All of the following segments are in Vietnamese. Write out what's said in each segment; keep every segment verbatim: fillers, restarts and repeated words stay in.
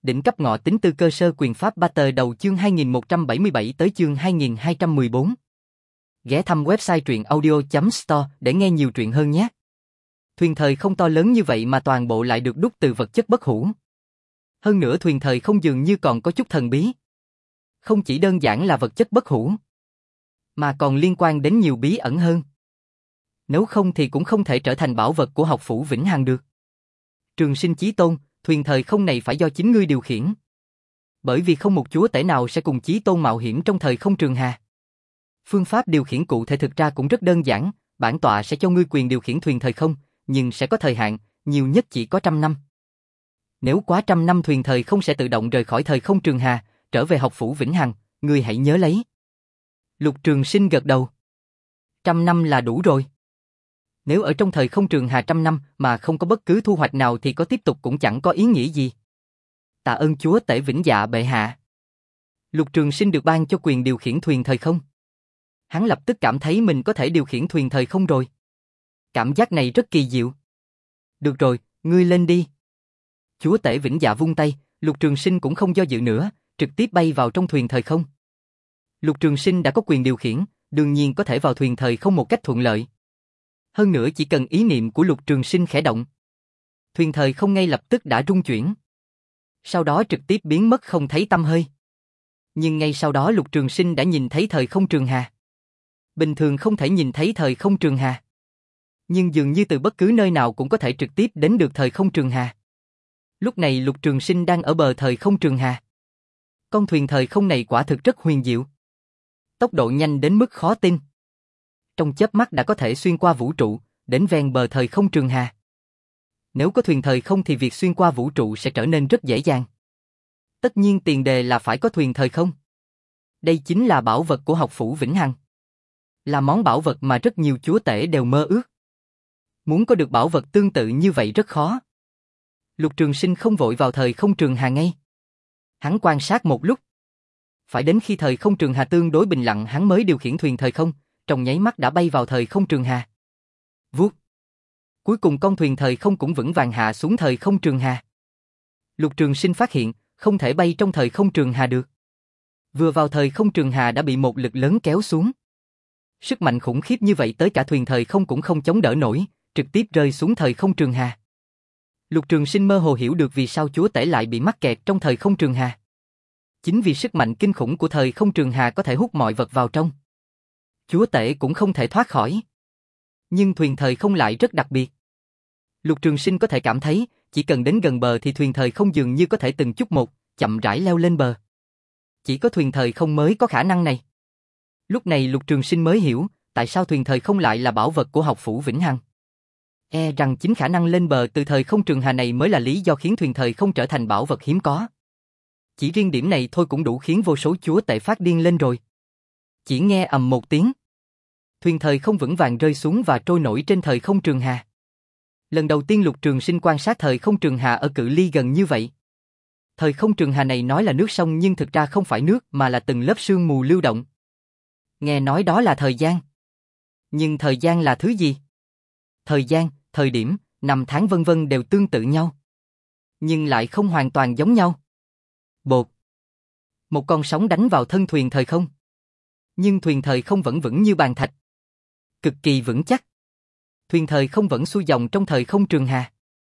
Đỉnh cấp ngọ tính tư cơ sơ quyền pháp Battle đầu chương hai nghìn một trăm bảy mươi bảy tới chương hai nghìn hai trăm mười bốn. Ghé thăm website truyện audio chấm store để nghe nhiều truyện hơn nhé. Thuyền thời không to lớn như vậy mà toàn bộ lại được đúc từ vật chất bất hủ. Hơn nữa thuyền thời không dường như còn có chút thần bí. Không chỉ đơn giản là vật chất bất hủ, mà còn liên quan đến nhiều bí ẩn hơn. Nếu không thì cũng không thể trở thành bảo vật của học phủ Vĩnh Hằng được. Trường Sinh Chí Tôn, thuyền thời không này phải do chính ngươi điều khiển. Bởi vì không một chúa tể nào sẽ cùng Chí Tôn mạo hiểm trong thời không trường hà. Phương pháp điều khiển cụ thể thực ra cũng rất đơn giản, bản tọa sẽ cho ngươi quyền điều khiển thuyền thời không, nhưng sẽ có thời hạn, nhiều nhất chỉ có trăm năm. Nếu quá trăm năm thuyền thời không sẽ tự động rời khỏi thời không trường hà, trở về học phủ Vĩnh Hằng, ngươi hãy nhớ lấy. Lục Trường Sinh gật đầu. Trăm năm là đủ rồi. Nếu ở trong thời không trường hà trăm năm mà không có bất cứ thu hoạch nào thì có tiếp tục cũng chẳng có ý nghĩa gì. Tạ ơn chúa tể Vĩnh Dạ bệ hạ. Lục Trường Sinh được ban cho quyền điều khiển thuyền thời không. Hắn lập tức cảm thấy mình có thể điều khiển thuyền thời không rồi. Cảm giác này rất kỳ diệu. Được rồi, ngươi lên đi. Chúa tể Vĩnh Dạ vung tay, Lục Trường Sinh cũng không do dự nữa, trực tiếp bay vào trong thuyền thời không. Lục Trường Sinh đã có quyền điều khiển, đương nhiên có thể vào thuyền thời không một cách thuận lợi. Hơn nữa chỉ cần ý niệm của Lục Trường Sinh khẽ động, thuyền thời không ngay lập tức đã rung chuyển. Sau đó trực tiếp biến mất không thấy tăm hơi. Nhưng ngay sau đó Lục Trường Sinh đã nhìn thấy thời không trường hà. Bình thường không thể nhìn thấy thời không trường hà, nhưng dường như từ bất cứ nơi nào cũng có thể trực tiếp đến được thời không trường hà. Lúc này Lục Trường Sinh đang ở bờ thời không trường hà. Con thuyền thời không này quả thực rất huyền diệu. Tốc độ nhanh đến mức khó tin. Trong chớp mắt đã có thể xuyên qua vũ trụ, đến ven bờ thời không trường hà. Nếu có thuyền thời không thì việc xuyên qua vũ trụ sẽ trở nên rất dễ dàng. Tất nhiên tiền đề là phải có thuyền thời không. Đây chính là bảo vật của học phủ Vĩnh Hằng. Là món bảo vật mà rất nhiều chúa tể đều mơ ước. Muốn có được bảo vật tương tự như vậy rất khó. Lục Trường Sinh không vội vào thời không trường hà ngay. Hắn quan sát một lúc. Phải đến khi thời không trường hà tương đối bình lặng hắn mới điều khiển thuyền thời không, trong nháy mắt đã bay vào thời không trường hà. Vuốt. Cuối cùng con thuyền thời không cũng vững vàng hạ xuống thời không trường hà. Lục Trường Sinh phát hiện, không thể bay trong thời không trường hà được. Vừa vào thời không trường hà đã bị một lực lớn kéo xuống. Sức mạnh khủng khiếp như vậy tới cả thuyền thời không cũng không chống đỡ nổi, trực tiếp rơi xuống thời không trường hà. Lục Trường Sinh mơ hồ hiểu được vì sao chúa tể lại bị mắc kẹt trong thời không trường hà. Chính vì sức mạnh kinh khủng của thời không trường hà có thể hút mọi vật vào trong. Chúa tể cũng không thể thoát khỏi. Nhưng thuyền thời không lại rất đặc biệt. Lục Trường Sinh có thể cảm thấy, chỉ cần đến gần bờ thì thuyền thời không dường như có thể từng chút một, chậm rãi leo lên bờ. Chỉ có thuyền thời không mới có khả năng này. Lúc này Lục Trường Sinh mới hiểu, tại sao thuyền thời không lại là bảo vật của học phủ Vĩnh Hằng. E rằng chính khả năng lên bờ từ thời không trường hà này mới là lý do khiến thuyền thời không trở thành bảo vật hiếm có. Chỉ riêng điểm này thôi cũng đủ khiến vô số chúa tể phát điên lên rồi. Chỉ nghe ầm một tiếng. Thuyền thời không vững vàng rơi xuống và trôi nổi trên thời không trường hà. Lần đầu tiên Lục Trường Sinh quan sát thời không trường hà ở cự ly gần như vậy. Thời không trường hà này nói là nước sông nhưng thực ra không phải nước mà là từng lớp sương mù lưu động. Nghe nói đó là thời gian. Nhưng thời gian là thứ gì? Thời gian, thời điểm, năm tháng vân vân đều tương tự nhau. Nhưng lại không hoàn toàn giống nhau. Bột. Một con sóng đánh vào thân thuyền thời không. Nhưng thuyền thời không vẫn vững như bàn thạch. Cực kỳ vững chắc. Thuyền thời không vẫn xuôi dòng trong thời không trường hà.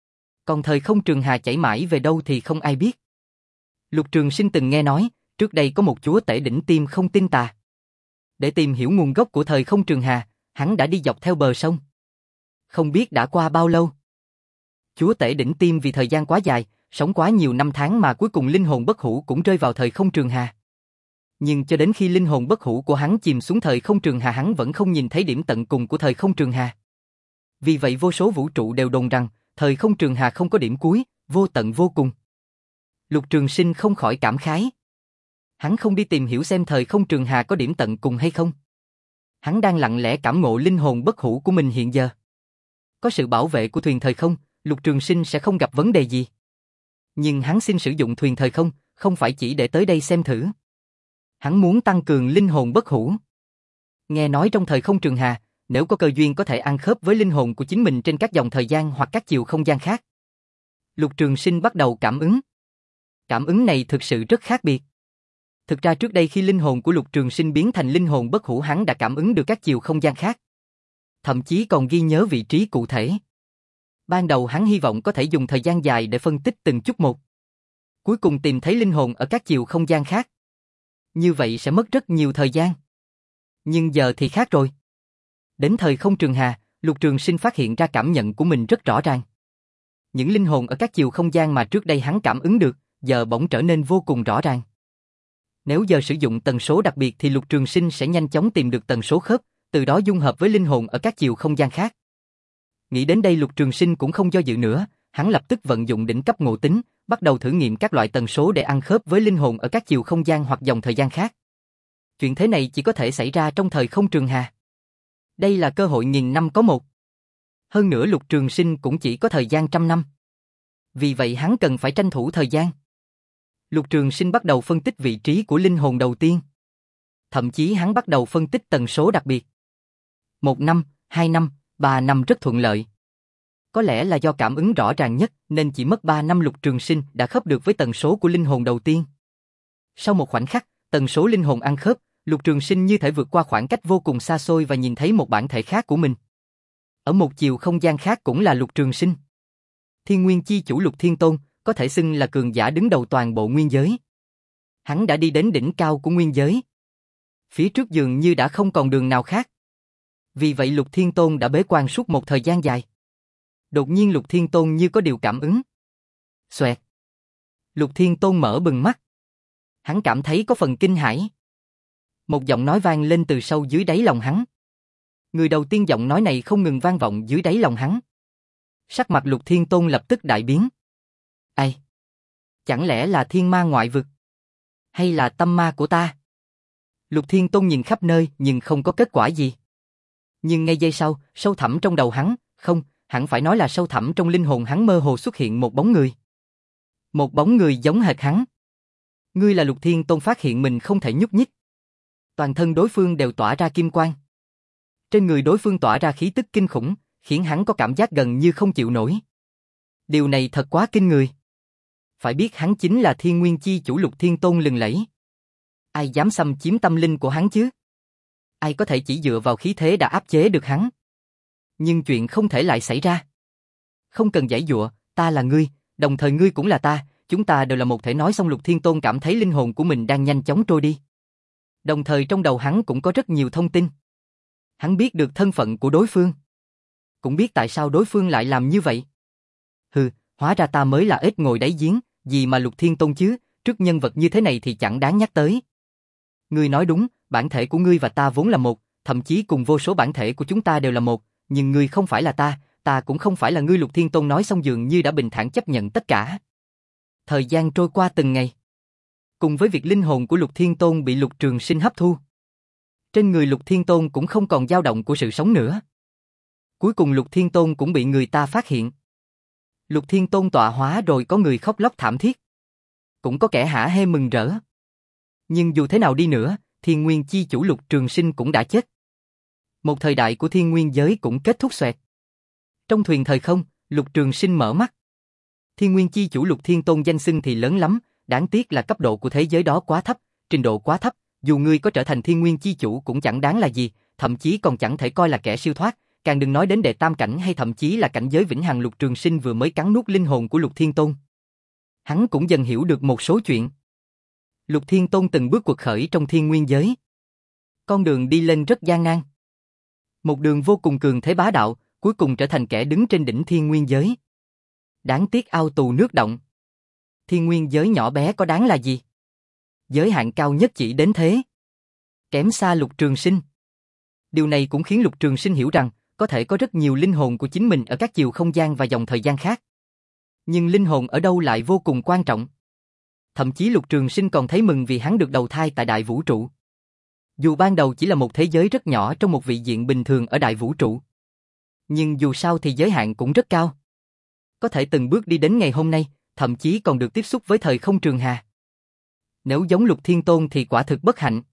Còn thời không trường hà chảy mãi về đâu thì không ai biết. Lục Trường Sinh từng nghe nói, trước đây có một chúa tể đỉnh tiêm không tin tà. Để tìm hiểu nguồn gốc của thời không trường hà, hắn đã đi dọc theo bờ sông. Không biết đã qua bao lâu. Chúa tể đỉnh tiêm vì thời gian quá dài, sống quá nhiều năm tháng mà cuối cùng linh hồn bất hủ cũng rơi vào thời không trường hà. Nhưng cho đến khi linh hồn bất hủ của hắn chìm xuống thời không trường hà hắn vẫn không nhìn thấy điểm tận cùng của thời không trường hà. Vì vậy vô số vũ trụ đều đồn rằng, thời không trường hà không có điểm cuối, vô tận vô cùng. Lục Trường Sinh không khỏi cảm khái. Hắn không đi tìm hiểu xem thời không trường hà có điểm tận cùng hay không. Hắn đang lặng lẽ cảm ngộ linh hồn bất hủ của mình hiện giờ. Có sự bảo vệ của thuyền thời không, Lục Trường Sinh sẽ không gặp vấn đề gì. Nhưng hắn xin sử dụng thuyền thời không, không phải chỉ để tới đây xem thử. Hắn muốn tăng cường linh hồn bất hủ. Nghe nói trong thời không trường hà, nếu có cơ duyên có thể ăn khớp với linh hồn của chính mình trên các dòng thời gian hoặc các chiều không gian khác. Lục Trường Sinh bắt đầu cảm ứng. Cảm ứng này thực sự rất khác biệt. Thực ra trước đây khi linh hồn của Lục Trường Sinh biến thành linh hồn bất hủ, hắn đã cảm ứng được các chiều không gian khác. Thậm chí còn ghi nhớ vị trí cụ thể. Ban đầu hắn hy vọng có thể dùng thời gian dài để phân tích từng chút một. Cuối cùng tìm thấy linh hồn ở các chiều không gian khác. Như vậy sẽ mất rất nhiều thời gian. Nhưng giờ thì khác rồi. Đến thời không trường hà, Lục Trường Sinh phát hiện ra cảm nhận của mình rất rõ ràng. Những linh hồn ở các chiều không gian mà trước đây hắn cảm ứng được, giờ bỗng trở nên vô cùng rõ ràng. Nếu giờ sử dụng tần số đặc biệt thì Lục Trường Sinh sẽ nhanh chóng tìm được tần số khớp, từ đó dung hợp với linh hồn ở các chiều không gian khác. Nghĩ đến đây Lục Trường Sinh cũng không do dự nữa, hắn lập tức vận dụng đỉnh cấp ngộ tính, bắt đầu thử nghiệm các loại tần số để ăn khớp với linh hồn ở các chiều không gian hoặc dòng thời gian khác. Chuyện thế này chỉ có thể xảy ra trong thời không trường hà. Đây là cơ hội nghìn năm có một. Hơn nữa Lục Trường Sinh cũng chỉ có thời gian trăm năm. Vì vậy hắn cần phải tranh thủ thời gian. Lục Trường Sinh bắt đầu phân tích vị trí của linh hồn đầu tiên. Thậm chí hắn bắt đầu phân tích tần số đặc biệt. Một năm, hai năm, ba năm rất thuận lợi. Có lẽ là do cảm ứng rõ ràng nhất nên chỉ mất ba năm Lục Trường Sinh đã khớp được với tần số của linh hồn đầu tiên. Sau một khoảnh khắc, tần số linh hồn ăn khớp, Lục Trường Sinh như thể vượt qua khoảng cách vô cùng xa xôi và nhìn thấy một bản thể khác của mình. Ở một chiều không gian khác cũng là Lục Trường Sinh. Thiên Nguyên Chi Chủ Lục Thiên Tôn, có thể xưng là cường giả đứng đầu toàn bộ nguyên giới. Hắn đã đi đến đỉnh cao của nguyên giới. Phía trước dường như đã không còn đường nào khác. Vì vậy Lục Thiên Tôn đã bế quan suốt một thời gian dài. Đột nhiên Lục Thiên Tôn như có điều cảm ứng. Xoẹt. Lục Thiên Tôn mở bừng mắt. Hắn cảm thấy có phần kinh hãi. Một giọng nói vang lên từ sâu dưới đáy lòng hắn. Người đầu tiên giọng nói này không ngừng vang vọng dưới đáy lòng hắn. Sắc mặt Lục Thiên Tôn lập tức đại biến. Ai? Chẳng lẽ là thiên ma ngoại vực? Hay là tâm ma của ta? Lục Thiên Tôn nhìn khắp nơi nhưng không có kết quả gì. Nhưng ngay giây sau, sâu thẳm trong đầu hắn, không, hẳn phải nói là sâu thẳm trong linh hồn hắn mơ hồ xuất hiện một bóng người. Một bóng người giống hệt hắn. Ngươi là Lục Thiên Tôn phát hiện mình không thể nhúc nhích. Toàn thân đối phương đều tỏa ra kim quang. Trên người đối phương tỏa ra khí tức kinh khủng, khiến hắn có cảm giác gần như không chịu nổi. Điều này thật quá kinh người. Phải biết hắn chính là Thiên Nguyên Chi Chủ Lục Thiên Tôn lừng lẫy. Ai dám xâm chiếm tâm linh của hắn chứ? Ai có thể chỉ dựa vào khí thế đã áp chế được hắn? Nhưng chuyện không thể lại xảy ra. Không cần giãy giụa, ta là ngươi, đồng thời ngươi cũng là ta, chúng ta đều là một thể. Nói xong Lục Thiên Tôn cảm thấy linh hồn của mình đang nhanh chóng trôi đi. Đồng thời trong đầu hắn cũng có rất nhiều thông tin. Hắn biết được thân phận của đối phương. Cũng biết tại sao đối phương lại làm như vậy. Hừ, hóa ra ta mới là ếch ngồi đáy giếng, gì mà Lục Thiên Tôn chứ, trước nhân vật như thế này thì chẳng đáng nhắc tới. Ngươi nói đúng, bản thể của ngươi và ta vốn là một, thậm chí cùng vô số bản thể của chúng ta đều là một, nhưng ngươi không phải là ta, ta cũng không phải là ngươi. Lục Thiên Tôn nói xong dường như đã bình thản chấp nhận tất cả. Thời gian trôi qua từng ngày. Cùng với việc linh hồn của Lục Thiên Tôn bị Lục Trường Sinh hấp thu, trên người Lục Thiên Tôn cũng không còn dao động của sự sống nữa. Cuối cùng Lục Thiên Tôn cũng bị người ta phát hiện. Lục Thiên Tôn tọa hóa rồi, có người khóc lóc thảm thiết, cũng có kẻ hả hê mừng rỡ. Nhưng dù thế nào đi nữa, Thiên Nguyên Chi Chủ Lục Trường Sinh cũng đã chết. Một thời đại của thiên nguyên giới cũng kết thúc xoẹt. Trong thuyền thời không, Lục Trường Sinh mở mắt. Thiên Nguyên Chi Chủ Lục Thiên Tôn danh xưng thì lớn lắm, đáng tiếc là cấp độ của thế giới đó quá thấp, trình độ quá thấp, dù ngươi có trở thành Thiên Nguyên Chi Chủ cũng chẳng đáng là gì, thậm chí còn chẳng thể coi là kẻ siêu thoát, càng đừng nói đến đệ tam cảnh hay thậm chí là cảnh giới vĩnh hằng. Lục Trường Sinh vừa mới cắn nuốt linh hồn của Lục Thiên Tôn. Hắn cũng dần hiểu được một số chuyện. Lục Thiên Tôn từng bước quật khởi trong thiên nguyên giới. Con đường đi lên rất gian nan. Một đường vô cùng cường thế bá đạo, cuối cùng trở thành kẻ đứng trên đỉnh thiên nguyên giới. Đáng tiếc ao tù nước động. Thiên nguyên giới nhỏ bé có đáng là gì? Giới hạn cao nhất chỉ đến thế. Kém xa Lục Trường Sinh. Điều này cũng khiến Lục Trường Sinh hiểu rằng, có thể có rất nhiều linh hồn của chính mình ở các chiều không gian và dòng thời gian khác. Nhưng linh hồn ở đâu lại vô cùng quan trọng. Thậm chí Lục Trường Sinh còn thấy mừng vì hắn được đầu thai tại đại vũ trụ. Dù ban đầu chỉ là một thế giới rất nhỏ trong một vị diện bình thường ở đại vũ trụ. Nhưng dù sao thì giới hạn cũng rất cao. Có thể từng bước đi đến ngày hôm nay, thậm chí còn được tiếp xúc với thời không trường hà. Nếu giống Lục Thiên Tôn thì quả thực bất hạnh.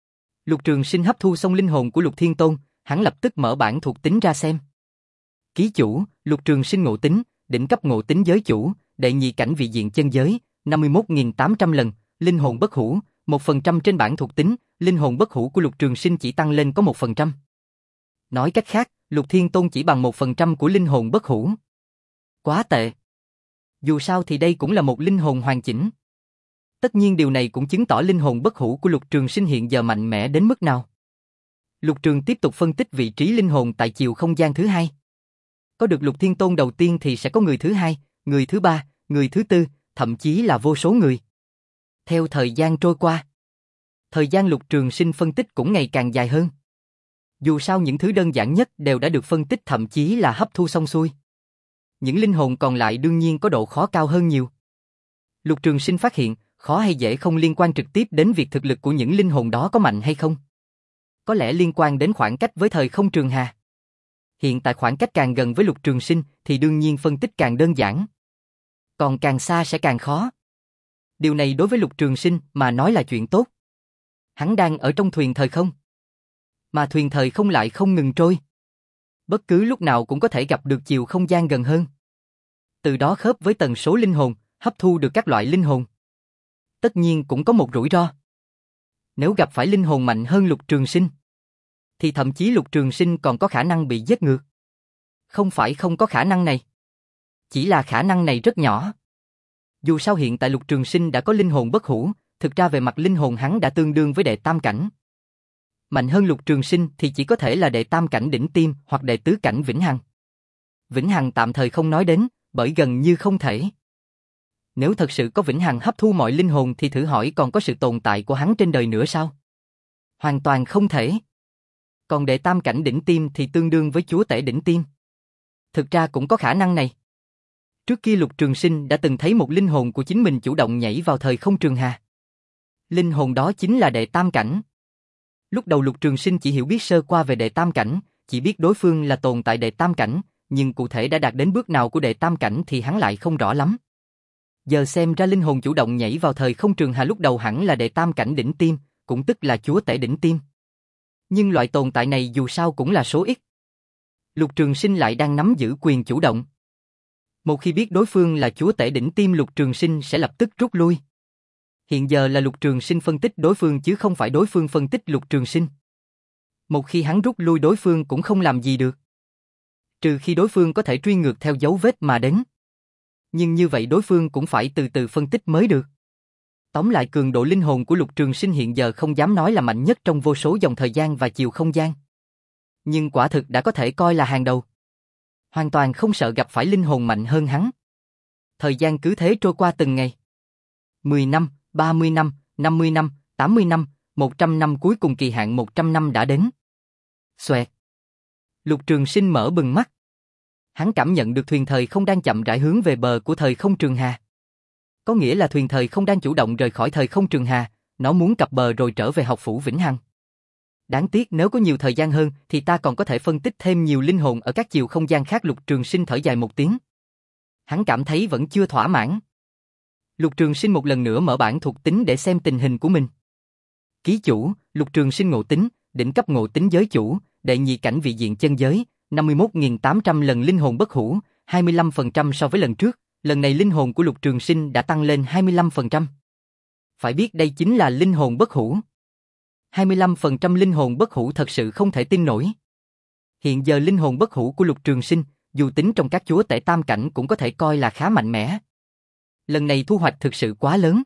Lục Trường Sinh hấp thu xong linh hồn của Lục Thiên Tôn, hắn lập tức mở bản thuộc tính ra xem. Ký chủ, Lục Trường Sinh ngộ tính, đỉnh cấp ngộ tính giới chủ, đệ nhị cảnh vị diện chân giới, năm mươi mốt nghìn tám trăm lần, linh hồn bất hủ, một phần trăm trên bảng thuộc tính, linh hồn bất hủ của Lục Trường Sinh chỉ tăng lên có một phần trăm. Nói cách khác, Lục Thiên Tôn chỉ bằng một phần trăm của linh hồn bất hủ. Quá tệ. Dù sao thì đây cũng là một linh hồn hoàn chỉnh. Tất nhiên điều này cũng chứng tỏ linh hồn bất hủ của Lục Trường Sinh hiện giờ mạnh mẽ đến mức nào. Lục Trường tiếp tục phân tích vị trí linh hồn tại chiều không gian thứ hai. Có được Lục Thiên Tôn đầu tiên thì sẽ có người thứ hai, người thứ ba, người thứ tư, thậm chí là vô số người. Theo thời gian trôi qua, thời gian Lục Trường Sinh phân tích cũng ngày càng dài hơn. Dù sao những thứ đơn giản nhất đều đã được phân tích thậm chí là hấp thu xong xuôi. Những linh hồn còn lại đương nhiên có độ khó cao hơn nhiều. Lục Trường Sinh phát hiện, khó hay dễ không liên quan trực tiếp đến việc thực lực của những linh hồn đó có mạnh hay không. Có lẽ liên quan đến khoảng cách với thời không trường hà. Hiện tại khoảng cách càng gần với Lục Trường Sinh thì đương nhiên phân tích càng đơn giản. Còn càng xa sẽ càng khó. Điều này đối với Lục Trường Sinh mà nói là chuyện tốt. Hắn đang ở trong thuyền thời không. Mà thuyền thời không lại không ngừng trôi. Bất cứ lúc nào cũng có thể gặp được chiều không gian gần hơn. Từ đó khớp với tần số linh hồn, hấp thu được các loại linh hồn. Tất nhiên cũng có một rủi ro. Nếu gặp phải linh hồn mạnh hơn Lục Trường Sinh, thì thậm chí Lục Trường Sinh còn có khả năng bị giết ngược. Không phải không có khả năng này. Chỉ là khả năng này rất nhỏ. Dù sao hiện tại Lục Trường Sinh đã có linh hồn bất hủ, thực ra về mặt linh hồn hắn đã tương đương với đệ tam cảnh. Mạnh hơn Lục Trường Sinh thì chỉ có thể là đệ tam cảnh đỉnh tiêm hoặc đệ tứ cảnh vĩnh hằng. Vĩnh hằng tạm thời không nói đến, bởi gần như không thể. Nếu thật sự có vĩnh hằng hấp thu mọi linh hồn thì thử hỏi còn có sự tồn tại của hắn trên đời nữa sao? Hoàn toàn không thể. Còn đệ tam cảnh đỉnh tiêm thì tương đương với chúa tể đỉnh tiêm. Thực ra cũng có khả năng này. Trước kia Lục Trường Sinh đã từng thấy một linh hồn của chính mình chủ động nhảy vào thời không trường hà. Linh hồn đó chính là đệ tam cảnh. Lúc đầu Lục Trường Sinh chỉ hiểu biết sơ qua về đệ tam cảnh, chỉ biết đối phương là tồn tại đệ tam cảnh, nhưng cụ thể đã đạt đến bước nào của đệ tam cảnh thì hắn lại không rõ lắm. Giờ xem ra linh hồn chủ động nhảy vào thời không trường hà lúc đầu hẳn là đệ tam cảnh đỉnh tiêm, cũng tức là chúa tể đỉnh tiêm. Nhưng loại tồn tại này dù sao cũng là số ít. Lục Trường Sinh lại đang nắm giữ quyền chủ động. Một khi biết đối phương là chúa tể đỉnh tiêm, Lục Trường Sinh sẽ lập tức rút lui. Hiện giờ là Lục Trường Sinh phân tích đối phương chứ không phải đối phương phân tích Lục Trường Sinh. Một khi hắn rút lui đối phương cũng không làm gì được. Trừ khi đối phương có thể truy ngược theo dấu vết mà đến. Nhưng như vậy đối phương cũng phải từ từ phân tích mới được. Tóm lại cường độ linh hồn của Lục Trường Sinh hiện giờ không dám nói là mạnh nhất trong vô số dòng thời gian và chiều không gian. Nhưng quả thực đã có thể coi là hàng đầu. Hoàn toàn không sợ gặp phải linh hồn mạnh hơn hắn. Thời gian cứ thế trôi qua từng ngày. mười năm, ba mươi năm, năm mươi năm, tám mươi năm, một trăm năm, cuối cùng kỳ hạn một trăm năm đã đến. Xoẹt. Lục Trường Sinh mở bừng mắt. Hắn cảm nhận được thuyền thời không đang chậm rãi hướng về bờ của thời không trường hà. Có nghĩa là thuyền thời không đang chủ động rời khỏi thời không trường hà, nó muốn cập bờ rồi trở về học phủ Vĩnh Hằng. Đáng tiếc nếu có nhiều thời gian hơn thì ta còn có thể phân tích thêm nhiều linh hồn ở các chiều không gian khác. Lục Trường Sinh thở dài một tiếng. Hắn cảm thấy vẫn chưa thỏa mãn. Lục Trường Sinh một lần nữa mở bảng thuộc tính để xem tình hình của mình. Ký chủ, Lục Trường Sinh ngộ tính, đỉnh cấp ngộ tính giới chủ, đệ nhị cảnh vị diện chân giới, năm mươi mốt nghìn tám trăm lần linh hồn bất hủ, hai mươi lăm phần trăm so với lần trước, lần này linh hồn của Lục Trường Sinh đã tăng lên hai mươi lăm phần trăm. Phải biết đây chính là linh hồn bất hủ. hai mươi lăm phần trăm linh hồn bất hủ thật sự không thể tin nổi. Hiện giờ linh hồn bất hủ của Lục Trường Sinh, dù tính trong các chúa tể tam cảnh cũng có thể coi là khá mạnh mẽ. Lần này thu hoạch thực sự quá lớn.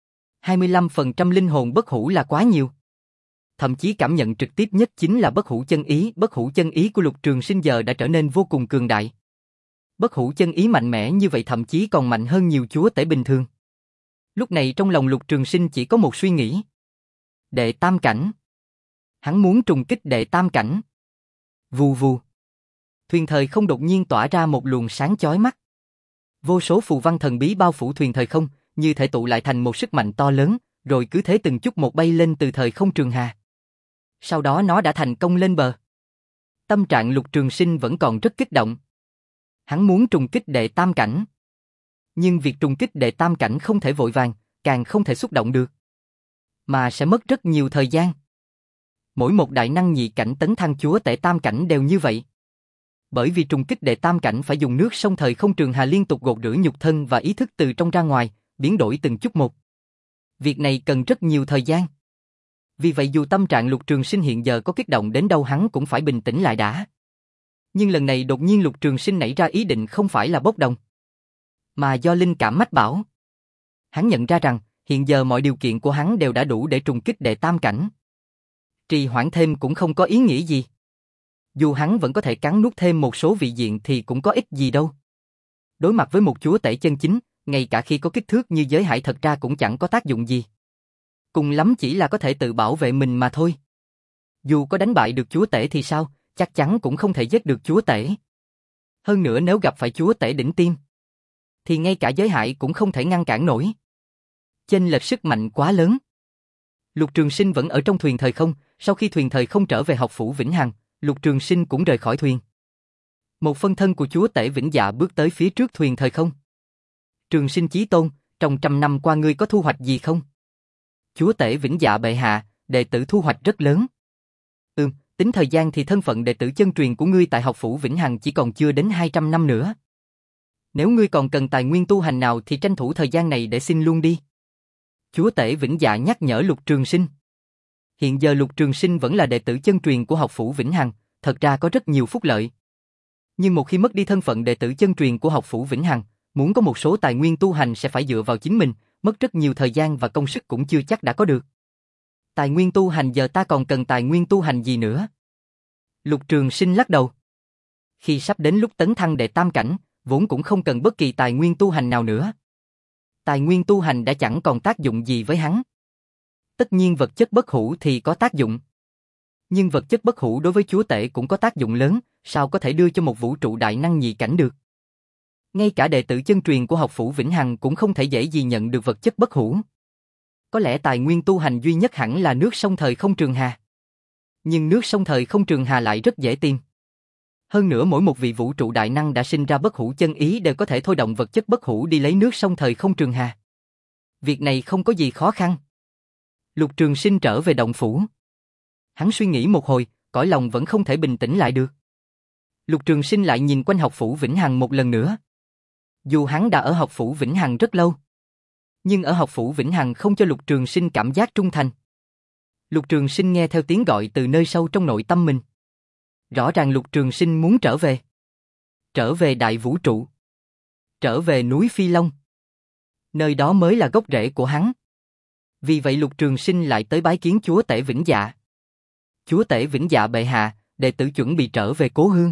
hai mươi lăm phần trăm linh hồn bất hủ là quá nhiều. Thậm chí cảm nhận trực tiếp nhất chính là bất hủ chân ý. Bất hủ chân ý của Lục Trường Sinh giờ đã trở nên vô cùng cường đại. Bất hủ chân ý mạnh mẽ như vậy thậm chí còn mạnh hơn nhiều chúa tể bình thường. Lúc này trong lòng Lục Trường Sinh chỉ có một suy nghĩ. Đệ tam cảnh. Hắn muốn trùng kích đệ tam cảnh. Vù vù. Thuyền thời không đột nhiên tỏa ra một luồng sáng chói mắt. Vô số phù văn thần bí bao phủ thuyền thời không, như thể tụ lại thành một sức mạnh to lớn, rồi cứ thế từng chút một bay lên từ thời không trường hà. Sau đó nó đã thành công lên bờ. Tâm trạng Lục Trường Sinh vẫn còn rất kích động. Hắn muốn trùng kích đệ tam cảnh. Nhưng việc trùng kích đệ tam cảnh không thể vội vàng, càng không thể xúc động được. Mà sẽ mất rất nhiều thời gian. Mỗi một đại năng nhị cảnh tấn thăng chúa tể tam cảnh đều như vậy. Bởi vì trùng kích đệ tam cảnh phải dùng nước sông thời không trường hà liên tục gột rửa nhục thân và ý thức từ trong ra ngoài, biến đổi từng chút một. Việc này cần rất nhiều thời gian. Vì vậy dù tâm trạng Lục Trường Sinh hiện giờ có kích động đến đâu hắn cũng phải bình tĩnh lại đã. Nhưng lần này đột nhiên Lục Trường Sinh nảy ra ý định không phải là bốc đồng, mà do linh cảm mách bảo. Hắn nhận ra rằng, hiện giờ mọi điều kiện của hắn đều đã đủ để trùng kích đệ tam cảnh. Trì hoãn thêm cũng không có ý nghĩa gì. Dù hắn vẫn có thể cắn nuốt thêm một số vị diện thì cũng có ích gì đâu. Đối mặt với một chúa tể chân chính, ngay cả khi có kích thước như giới hải thật ra cũng chẳng có tác dụng gì. Cùng lắm chỉ là có thể tự bảo vệ mình mà thôi. Dù có đánh bại được chúa tể thì sao, chắc chắn cũng không thể giết được chúa tể. Hơn nữa nếu gặp phải chúa tể đỉnh tiêm, thì ngay cả giới hải cũng không thể ngăn cản nổi. Chênh lệch sức mạnh quá lớn. Lục Trường Sinh vẫn ở trong thuyền thời không, sau khi thuyền thời không trở về học phủ Vĩnh Hằng, Lục Trường Sinh cũng rời khỏi thuyền. Một phân thân của chúa tể Vĩnh Dạ bước tới phía trước thuyền thời không. Trường Sinh chí tôn, trong trăm năm qua ngươi có thu hoạch gì không? Chúa tể Vĩnh Dạ bệ hạ, đệ tử thu hoạch rất lớn. Ừm, tính thời gian thì thân phận đệ tử chân truyền của ngươi tại học phủ Vĩnh Hằng chỉ còn chưa đến hai trăm năm nữa. Nếu ngươi còn cần tài nguyên tu hành nào thì tranh thủ thời gian này để xin luôn đi. Chúa tể Vĩnh Dạ nhắc nhở Lục Trường Sinh. Hiện giờ Lục Trường Sinh vẫn là đệ tử chân truyền của học phủ Vĩnh Hằng, thật ra có rất nhiều phúc lợi. Nhưng một khi mất đi thân phận đệ tử chân truyền của học phủ Vĩnh Hằng, muốn có một số tài nguyên tu hành sẽ phải dựa vào chính mình, mất rất nhiều thời gian và công sức cũng chưa chắc đã có được. Tài nguyên tu hành giờ ta còn cần tài nguyên tu hành gì nữa? Lục Trường Sinh lắc đầu. Khi sắp đến lúc tấn thăng đệ tam cảnh, vốn cũng không cần bất kỳ tài nguyên tu hành nào nữa. Tài nguyên tu hành đã chẳng còn tác dụng gì với hắn. Tất nhiên vật chất bất hủ thì có tác dụng. Nhưng vật chất bất hủ đối với chúa tể cũng có tác dụng lớn, sao có thể đưa cho một vũ trụ đại năng nhị cảnh được. Ngay cả đệ tử chân truyền của học phủ Vĩnh Hằng cũng không thể dễ gì nhận được vật chất bất hủ. Có lẽ tài nguyên tu hành duy nhất hẳn là nước sông thời không Trường Hà. Nhưng nước sông thời không Trường Hà lại rất dễ tìm. Hơn nữa mỗi một vị vũ trụ đại năng đã sinh ra bất hủ chân ý đều có thể thôi động vật chất bất hủ đi lấy nước sông thời không Trường Hà. Việc này không có gì khó khăn. Lục Trường Sinh trở về động phủ. Hắn suy nghĩ một hồi, cõi lòng vẫn không thể bình tĩnh lại được. Lục Trường Sinh lại nhìn quanh học phủ Vĩnh Hằng một lần nữa. Dù hắn đã ở học phủ Vĩnh Hằng rất lâu, nhưng ở học phủ Vĩnh Hằng không cho Lục Trường Sinh cảm giác trung thành. Lục Trường Sinh nghe theo tiếng gọi từ nơi sâu trong nội tâm mình. Rõ ràng Lục Trường Sinh muốn trở về. Trở về đại vũ trụ. Trở về núi Phi Long. Nơi đó mới là gốc rễ của hắn. Vì vậy Lục Trường Sinh lại tới bái kiến chúa tể Vĩnh Dạ. Chúa tể Vĩnh Dạ bệ hạ, đệ tử chuẩn bị trở về cố hương.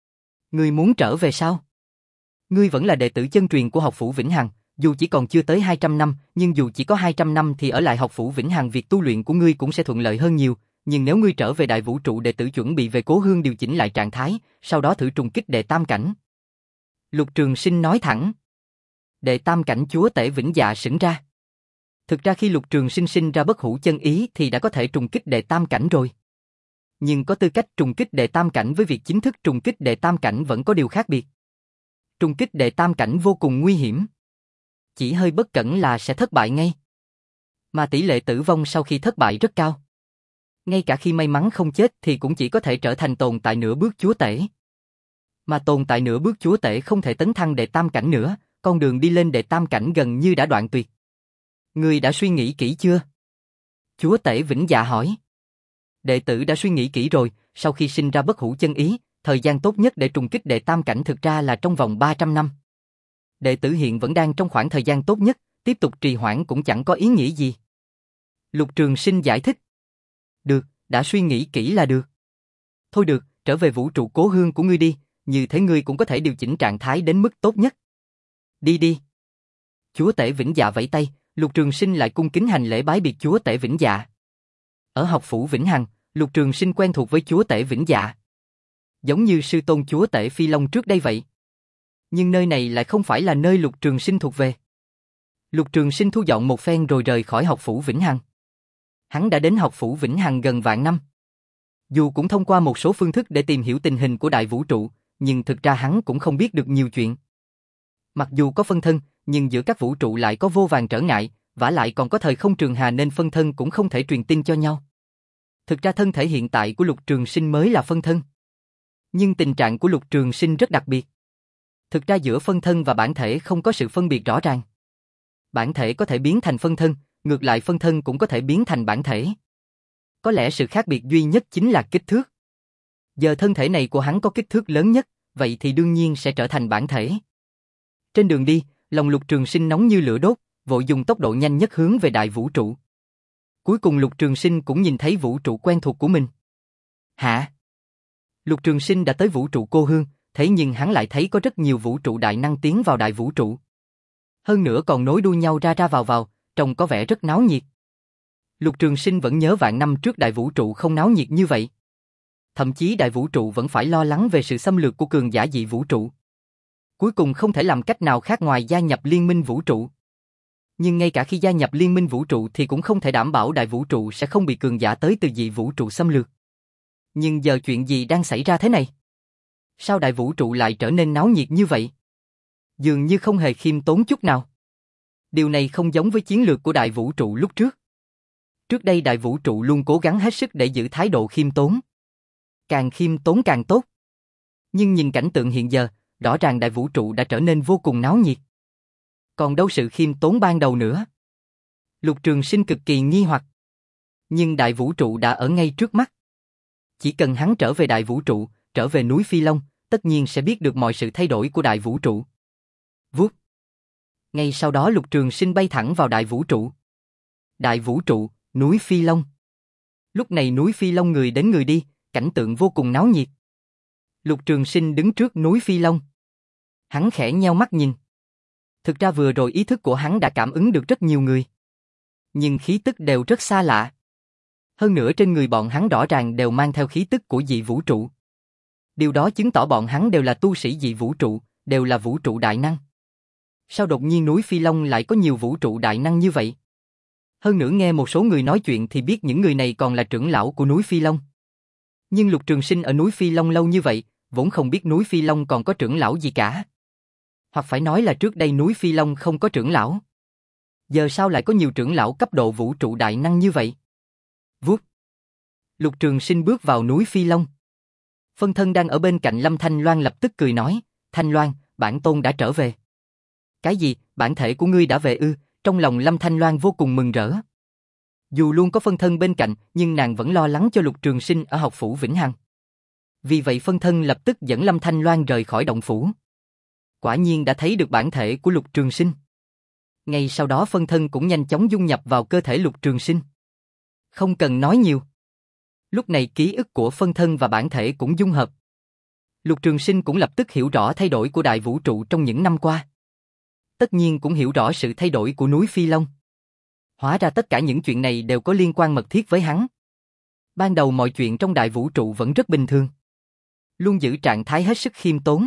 Ngươi muốn trở về sao? Ngươi vẫn là đệ tử chân truyền của học phủ Vĩnh Hằng, dù chỉ còn chưa tới hai trăm năm, nhưng dù chỉ có hai trăm năm thì ở lại học phủ Vĩnh Hằng việc tu luyện của ngươi cũng sẽ thuận lợi hơn nhiều, nhưng nếu ngươi trở về đại vũ trụ đệ tử chuẩn bị về cố hương điều chỉnh lại trạng thái, sau đó thử trùng kích đệ tam cảnh. Lục Trường Sinh nói thẳng. Đệ tam cảnh chúa tể Vĩnh Dạ sững ra. Thực ra khi Lục Trường Sinh sinh ra bất hủ chân ý thì đã có thể trùng kích đệ tam cảnh rồi. Nhưng có tư cách trùng kích đệ tam cảnh với việc chính thức trùng kích đệ tam cảnh vẫn có điều khác biệt. Trùng kích đệ tam cảnh vô cùng nguy hiểm. Chỉ hơi bất cẩn là sẽ thất bại ngay. Mà tỷ lệ tử vong sau khi thất bại rất cao. Ngay cả khi may mắn không chết thì cũng chỉ có thể trở thành tồn tại nửa bước chúa tể. Mà tồn tại nửa bước chúa tể không thể tấn thăng đệ tam cảnh nữa, con đường đi lên đệ tam cảnh gần như đã đoạn tuyệt. Ngươi đã suy nghĩ kỹ chưa? Chúa tể Vĩnh Dạ hỏi. Đệ tử đã suy nghĩ kỹ rồi, sau khi sinh ra bất hủ chân ý, thời gian tốt nhất để trùng kích đệ tam cảnh thực ra là trong vòng ba trăm năm. Đệ tử hiện vẫn đang trong khoảng thời gian tốt nhất, tiếp tục trì hoãn cũng chẳng có ý nghĩa gì. Lục Trường Sinh giải thích. Được, đã suy nghĩ kỹ là được. Thôi được, trở về vũ trụ cố hương của ngươi đi, như thế ngươi cũng có thể điều chỉnh trạng thái đến mức tốt nhất. Đi đi. Chúa tể Vĩnh Dạ vẫy tay, Lục Trường Sinh lại cung kính hành lễ bái biệt chúa tể Vĩnh Dạ. Ở học phủ Vĩnh Hằng, Lục Trường Sinh quen thuộc với chúa tể Vĩnh Dạ. Giống như sư tôn chúa tể Phi Long trước đây vậy. Nhưng nơi này lại không phải là nơi Lục Trường Sinh thuộc về. Lục Trường Sinh thu dọn một phen rồi rời khỏi học phủ Vĩnh Hằng. Hắn đã đến học phủ Vĩnh Hằng gần vạn năm. Dù cũng thông qua một số phương thức để tìm hiểu tình hình của đại vũ trụ, nhưng thực ra hắn cũng không biết được nhiều chuyện. Mặc dù có phân thân, nhưng giữa các vũ trụ lại có vô vàn trở ngại, vả lại còn có thời không trường hà nên phân thân cũng không thể truyền tin cho nhau. Thực ra thân thể hiện tại của Lục Trường Sinh mới là phân thân. Nhưng tình trạng của Lục Trường Sinh rất đặc biệt. Thực ra giữa phân thân và bản thể không có sự phân biệt rõ ràng. Bản thể có thể biến thành phân thân, ngược lại phân thân cũng có thể biến thành bản thể. Có lẽ sự khác biệt duy nhất chính là kích thước. Giờ thân thể này của hắn có kích thước lớn nhất, vậy thì đương nhiên sẽ trở thành bản thể. Trên đường đi, lòng Lục Trường Sinh nóng như lửa đốt, vội dùng tốc độ nhanh nhất hướng về đại vũ trụ. Cuối cùng Lục Trường Sinh cũng nhìn thấy vũ trụ quen thuộc của mình. Hả? Lục Trường Sinh đã tới vũ trụ Cô Hương, thế nhưng hắn lại thấy có rất nhiều vũ trụ đại năng tiến vào đại vũ trụ. Hơn nữa còn nối đuôi nhau ra ra vào vào, trông có vẻ rất náo nhiệt. Lục Trường Sinh vẫn nhớ vạn năm trước đại vũ trụ không náo nhiệt như vậy. Thậm chí đại vũ trụ vẫn phải lo lắng về sự xâm lược của cường giả dị vũ trụ. Cuối cùng không thể làm cách nào khác ngoài gia nhập liên minh vũ trụ. Nhưng ngay cả khi gia nhập liên minh vũ trụ thì cũng không thể đảm bảo đại vũ trụ sẽ không bị cường giả tới từ dị vũ trụ xâm lược. Nhưng giờ chuyện gì đang xảy ra thế này? Sao đại vũ trụ lại trở nên náo nhiệt như vậy? Dường như không hề khiêm tốn chút nào. Điều này không giống với chiến lược của đại vũ trụ lúc trước. Trước đây đại vũ trụ luôn cố gắng hết sức để giữ thái độ khiêm tốn. Càng khiêm tốn càng tốt. Nhưng nhìn cảnh tượng hiện giờ, rõ ràng đại vũ trụ đã trở nên vô cùng náo nhiệt. Còn đâu sự khiêm tốn ban đầu nữa? Lục Trường Sinh cực kỳ nghi hoặc. Nhưng đại vũ trụ đã ở ngay trước mắt. Chỉ cần hắn trở về đại vũ trụ, trở về núi Phi Long, tất nhiên sẽ biết được mọi sự thay đổi của đại vũ trụ. Vút. Ngay sau đó Lục Trường Sinh bay thẳng vào đại vũ trụ. Đại vũ trụ, núi Phi Long. Lúc này núi Phi Long người đến người đi, cảnh tượng vô cùng náo nhiệt. Lục Trường Sinh đứng trước núi Phi Long. Hắn khẽ nheo mắt nhìn. Thực ra vừa rồi ý thức của hắn đã cảm ứng được rất nhiều người. Nhưng khí tức đều rất xa lạ. Hơn nữa trên người bọn hắn rõ ràng đều mang theo khí tức của dị vũ trụ. Điều đó chứng tỏ bọn hắn đều là tu sĩ dị vũ trụ, đều là vũ trụ đại năng. Sao đột nhiên núi Phi Long lại có nhiều vũ trụ đại năng như vậy? Hơn nữa nghe một số người nói chuyện thì biết những người này còn là trưởng lão của núi Phi Long. Nhưng Lục Trường Sinh ở núi Phi Long lâu như vậy, vốn không biết núi Phi Long còn có trưởng lão gì cả. Hoặc phải nói là trước đây núi Phi Long không có trưởng lão. Giờ sao lại có nhiều trưởng lão cấp độ vũ trụ đại năng như vậy? Vút. Lục Trường Sinh bước vào núi Phi Long. Phân thân đang ở bên cạnh Lâm Thanh Loan lập tức cười nói, Thanh Loan, bản tôn đã trở về. Cái gì, bản thể của ngươi đã về ư? Trong lòng Lâm Thanh Loan vô cùng mừng rỡ. Dù luôn có phân thân bên cạnh, nhưng nàng vẫn lo lắng cho Lục Trường Sinh ở học phủ Vĩnh Hằng. Vì vậy phân thân lập tức dẫn Lâm Thanh Loan rời khỏi động phủ. Quả nhiên đã thấy được bản thể của Lục Trường Sinh. Ngay sau đó phân thân cũng nhanh chóng dung nhập vào cơ thể Lục Trường Sinh. Không cần nói nhiều. Lúc này ký ức của phân thân và bản thể cũng dung hợp. Lục Trường Sinh cũng lập tức hiểu rõ thay đổi của đại vũ trụ trong những năm qua. Tất nhiên cũng hiểu rõ sự thay đổi của núi Phi Long. Hóa ra tất cả những chuyện này đều có liên quan mật thiết với hắn. Ban đầu mọi chuyện trong đại vũ trụ vẫn rất bình thường. Luôn giữ trạng thái hết sức khiêm tốn.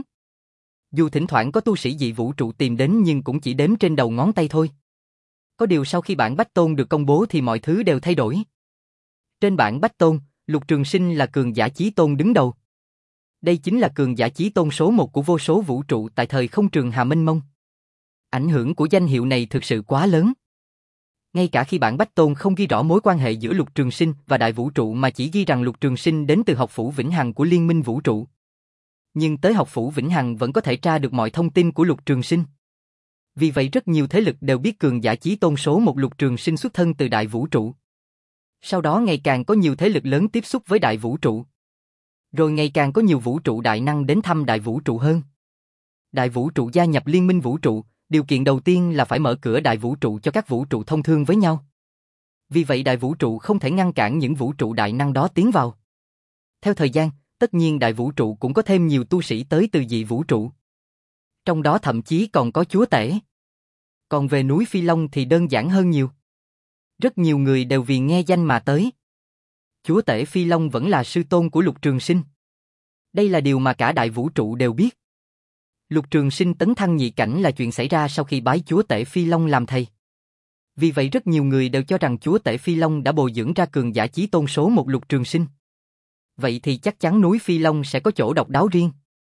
Dù thỉnh thoảng có tu sĩ dị vũ trụ tìm đến nhưng cũng chỉ đếm trên đầu ngón tay thôi. Có điều sau khi bản Bách Tôn được công bố thì mọi thứ đều thay đổi. Trên bản Bách Tôn, Lục Trường Sinh là cường giả chí tôn đứng đầu. Đây chính là cường giả chí tôn số một của vô số vũ trụ tại thời không trường Hà Mênh Mông. Ảnh hưởng của danh hiệu này thực sự quá lớn. Ngay cả khi bản Bách Tôn không ghi rõ mối quan hệ giữa Lục Trường Sinh và đại vũ trụ mà chỉ ghi rằng Lục Trường Sinh đến từ học phủ Vĩnh Hằng của Liên minh vũ trụ. Nhưng tới học phủ Vĩnh Hằng vẫn có thể tra được mọi thông tin của Lục Trường Sinh. Vì vậy rất nhiều thế lực đều biết cường giả chí tôn số một Lục Trường Sinh xuất thân từ đại vũ trụ. Sau đó ngày càng có nhiều thế lực lớn tiếp xúc với đại vũ trụ. Rồi ngày càng có nhiều vũ trụ đại năng đến thăm đại vũ trụ hơn. Đại vũ trụ gia nhập liên minh vũ trụ, điều kiện đầu tiên là phải mở cửa đại vũ trụ cho các vũ trụ thông thương với nhau. Vì vậy đại vũ trụ không thể ngăn cản những vũ trụ đại năng đó tiến vào. Theo thời gian, tất nhiên đại vũ trụ cũng có thêm nhiều tu sĩ tới từ dị vũ trụ. Trong đó thậm chí còn có chúa tể. Còn về núi Phi Long thì đơn giản hơn nhiều. Rất nhiều người đều vì nghe danh mà tới. Chúa tể Phi Long vẫn là sư tôn của Lục Trường Sinh. Đây là điều mà cả đại vũ trụ đều biết. Lục Trường Sinh tấn thăng nhị cảnh là chuyện xảy ra sau khi bái chúa tể Phi Long làm thầy. Vì vậy rất nhiều người đều cho rằng chúa tể Phi Long đã bồi dưỡng ra cường giả chí tôn số một Lục Trường Sinh. Vậy thì chắc chắn núi Phi Long sẽ có chỗ độc đáo riêng.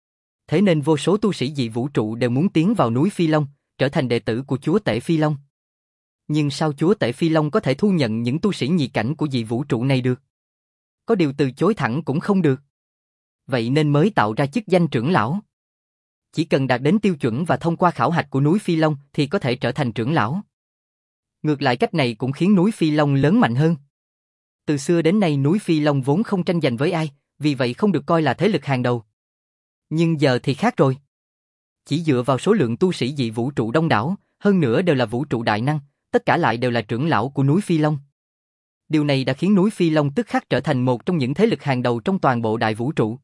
Thế nên vô số tu sĩ dị vũ trụ đều muốn tiến vào núi Phi Long, trở thành đệ tử của chúa tể Phi Long. Nhưng sao chúa tể Phi Long có thể thu nhận những tu sĩ nhị cảnh của dị vũ trụ này được? Có điều từ chối thẳng cũng không được. Vậy nên mới tạo ra chức danh trưởng lão. Chỉ cần đạt đến tiêu chuẩn và thông qua khảo hạch của núi Phi Long thì có thể trở thành trưởng lão. Ngược lại cách này cũng khiến núi Phi Long lớn mạnh hơn. Từ xưa đến nay núi Phi Long vốn không tranh giành với ai, vì vậy không được coi là thế lực hàng đầu. Nhưng giờ thì khác rồi. Chỉ dựa vào số lượng tu sĩ dị vũ trụ đông đảo, hơn nữa đều là vũ trụ đại năng, tất cả lại đều là trưởng lão của núi Phi Long. Điều này đã khiến núi Phi Long tức khắc trở thành một trong những thế lực hàng đầu trong toàn bộ đại vũ trụ.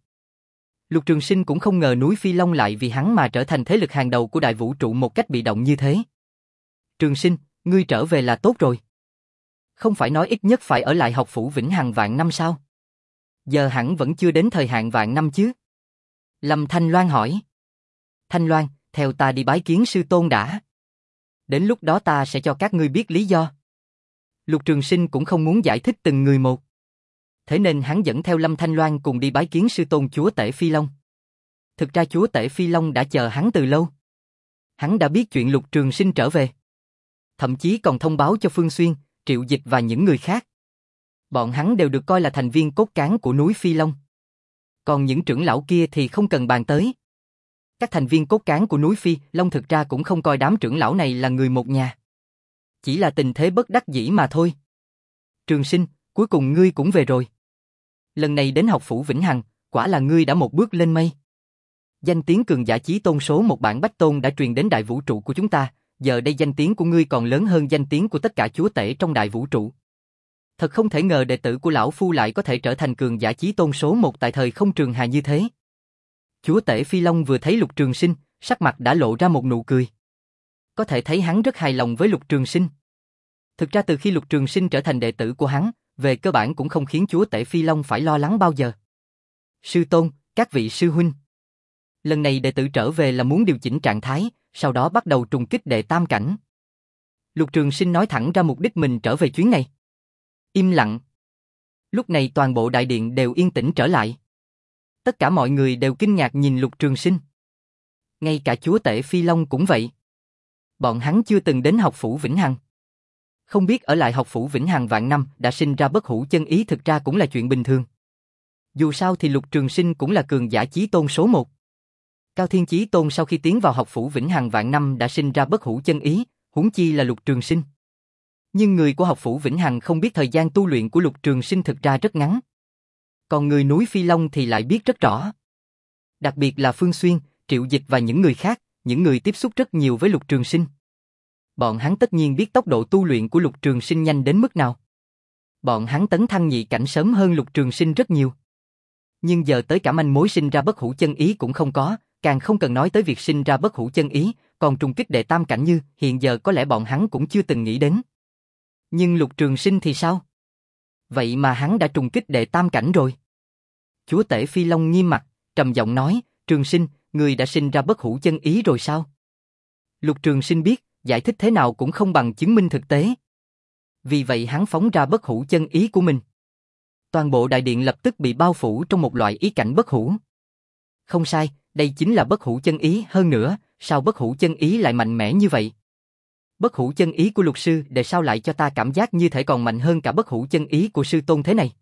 Lục Trường Sinh cũng không ngờ núi Phi Long lại vì hắn mà trở thành thế lực hàng đầu của đại vũ trụ một cách bị động như thế. Trường Sinh, ngươi trở về là tốt rồi. Không phải nói ít nhất phải ở lại học phủ Vĩnh Hằng vạn năm sao? Giờ hẳn vẫn chưa đến thời hạn vạn năm chứ? Lâm Thanh Loan hỏi. Thanh Loan, theo ta đi bái kiến sư tôn đã. Đến lúc đó ta sẽ cho các ngươi biết lý do. Lục Trường Sinh cũng không muốn giải thích từng người một. Thế nên hắn dẫn theo Lâm Thanh Loan cùng đi bái kiến sư tôn chúa tể Phi Long. Thực ra chúa tể Phi Long đã chờ hắn từ lâu. Hắn đã biết chuyện Lục Trường Sinh trở về. Thậm chí còn thông báo cho Phương Xuyên, Triệu Dịch và những người khác. Bọn hắn đều được coi là thành viên cốt cán của núi Phi Long. Còn những trưởng lão kia thì không cần bàn tới. Các thành viên cốt cán của núi Phi Long thực ra cũng không coi đám trưởng lão này là người một nhà. Chỉ là tình thế bất đắc dĩ mà thôi. Trường Sinh, cuối cùng ngươi cũng về rồi. Lần này đến học phủ Vĩnh Hằng, quả là ngươi đã một bước lên mây. Danh tiếng cường giả chí tôn số một bản bách tôn đã truyền đến đại vũ trụ của chúng ta, giờ đây danh tiếng của ngươi còn lớn hơn danh tiếng của tất cả chúa tể trong đại vũ trụ. Thật không thể ngờ đệ tử của lão phu lại có thể trở thành cường giả chí tôn số một tại thời không trường hà như thế. Chúa tể Phi Long vừa thấy Lục Trường Sinh, sắc mặt đã lộ ra một nụ cười. Có thể thấy hắn rất hài lòng với Lục Trường Sinh. Thực ra từ khi Lục Trường Sinh trở thành đệ tử của hắn, về cơ bản cũng không khiến chúa tể Phi Long phải lo lắng bao giờ. Sư tôn, các vị sư huynh. Lần này đệ tử trở về là muốn điều chỉnh trạng thái, sau đó bắt đầu trùng kích đệ tam cảnh. Lục Trường Sinh nói thẳng ra mục đích mình trở về chuyến này. Im lặng. Lúc này toàn bộ đại điện đều yên tĩnh trở lại. Tất cả mọi người đều kinh ngạc nhìn Lục Trường Sinh. Ngay cả chúa tể Phi Long cũng vậy. Bọn hắn chưa từng đến học phủ Vĩnh Hằng. Không biết ở lại học phủ Vĩnh Hằng vạn năm đã sinh ra bất hủ chân ý thực ra cũng là chuyện bình thường. Dù sao thì Lục Trường Sinh cũng là cường giả chí tôn số một. Cao Thiên Chí Tôn sau khi tiến vào học phủ Vĩnh Hằng vạn năm đã sinh ra bất hủ chân ý, huống chi là Lục Trường Sinh. Nhưng người của học phủ Vĩnh Hằng không biết thời gian tu luyện của Lục Trường Sinh thực ra rất ngắn. Còn người núi Phi Long thì lại biết rất rõ. Đặc biệt là Phương Xuyên, Triệu Dịch và những người khác, những người tiếp xúc rất nhiều với Lục Trường Sinh. Bọn hắn tất nhiên biết tốc độ tu luyện của Lục Trường Sinh nhanh đến mức nào. Bọn hắn tấn thăng nhị cảnh sớm hơn Lục Trường Sinh rất nhiều. Nhưng giờ tới cả manh mối sinh ra bất hủ chân ý cũng không có, càng không cần nói tới việc sinh ra bất hủ chân ý, còn trùng kích đệ tam cảnh như hiện giờ có lẽ bọn hắn cũng chưa từng nghĩ đến. Nhưng Lục Trường Sinh thì sao? Vậy mà hắn đã trùng kích đệ tam cảnh rồi. Chúa tể Phi Long nghiêm mặt, trầm giọng nói, Trường Sinh, người đã sinh ra bất hủ chân ý rồi sao? Lục Trường Sinh biết, giải thích thế nào cũng không bằng chứng minh thực tế. Vì vậy hắn phóng ra bất hủ chân ý của mình. Toàn bộ đại điện lập tức bị bao phủ trong một loại ý cảnh bất hủ. Không sai, đây chính là bất hủ chân ý, hơn nữa, sao bất hủ chân ý lại mạnh mẽ như vậy? Bất hủ chân ý của Lục sư để sao lại cho ta cảm giác như thể còn mạnh hơn cả bất hủ chân ý của sư tôn thế này?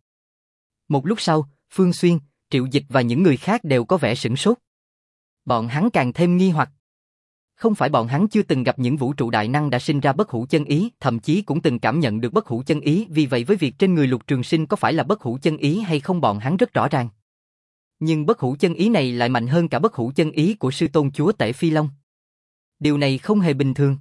Một lúc sau, Phương Xuyên, Triệu Dịch và những người khác đều có vẻ sửng sốt. Bọn hắn càng thêm nghi hoặc. Không phải bọn hắn chưa từng gặp những vũ trụ đại năng đã sinh ra bất hủ chân ý, thậm chí cũng từng cảm nhận được bất hủ chân ý, vì vậy với việc trên người Lục Trường Sinh có phải là bất hủ chân ý hay không bọn hắn rất rõ ràng. Nhưng bất hủ chân ý này lại mạnh hơn cả bất hủ chân ý của sư tôn chúa tể Phi Long. Điều này không hề bình thường.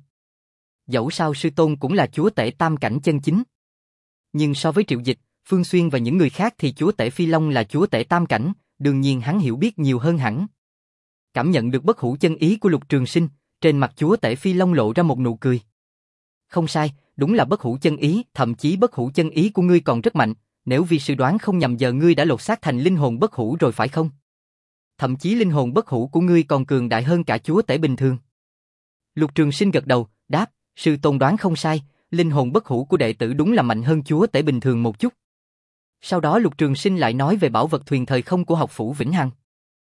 Dẫu sao sư tôn cũng là chúa tể tam cảnh chân chính. Nhưng so với Triệu Dịch, Phương Xuyên và những người khác thì chúa tể Phi Long là chúa tể tam cảnh, đương nhiên hắn hiểu biết nhiều hơn hẳn. Cảm nhận được bất hủ chân ý của Lục Trường Sinh, trên mặt chúa tể Phi Long lộ ra một nụ cười. Không sai, đúng là bất hủ chân ý, thậm chí bất hủ chân ý của ngươi còn rất mạnh, nếu vì sự đoán không nhầm giờ ngươi đã lột xác thành linh hồn bất hủ rồi phải không? Thậm chí linh hồn bất hủ của ngươi còn cường đại hơn cả chúa tể bình thường. Lục Trường Sinh gật đầu, đáp, sư tôn đoán không sai, linh hồn bất hủ của đệ tử đúng là mạnh hơn chúa tể bình thường một chút. Sau đó Lục Trường Sinh lại nói về bảo vật thuyền thời không của học phủ Vĩnh Hằng.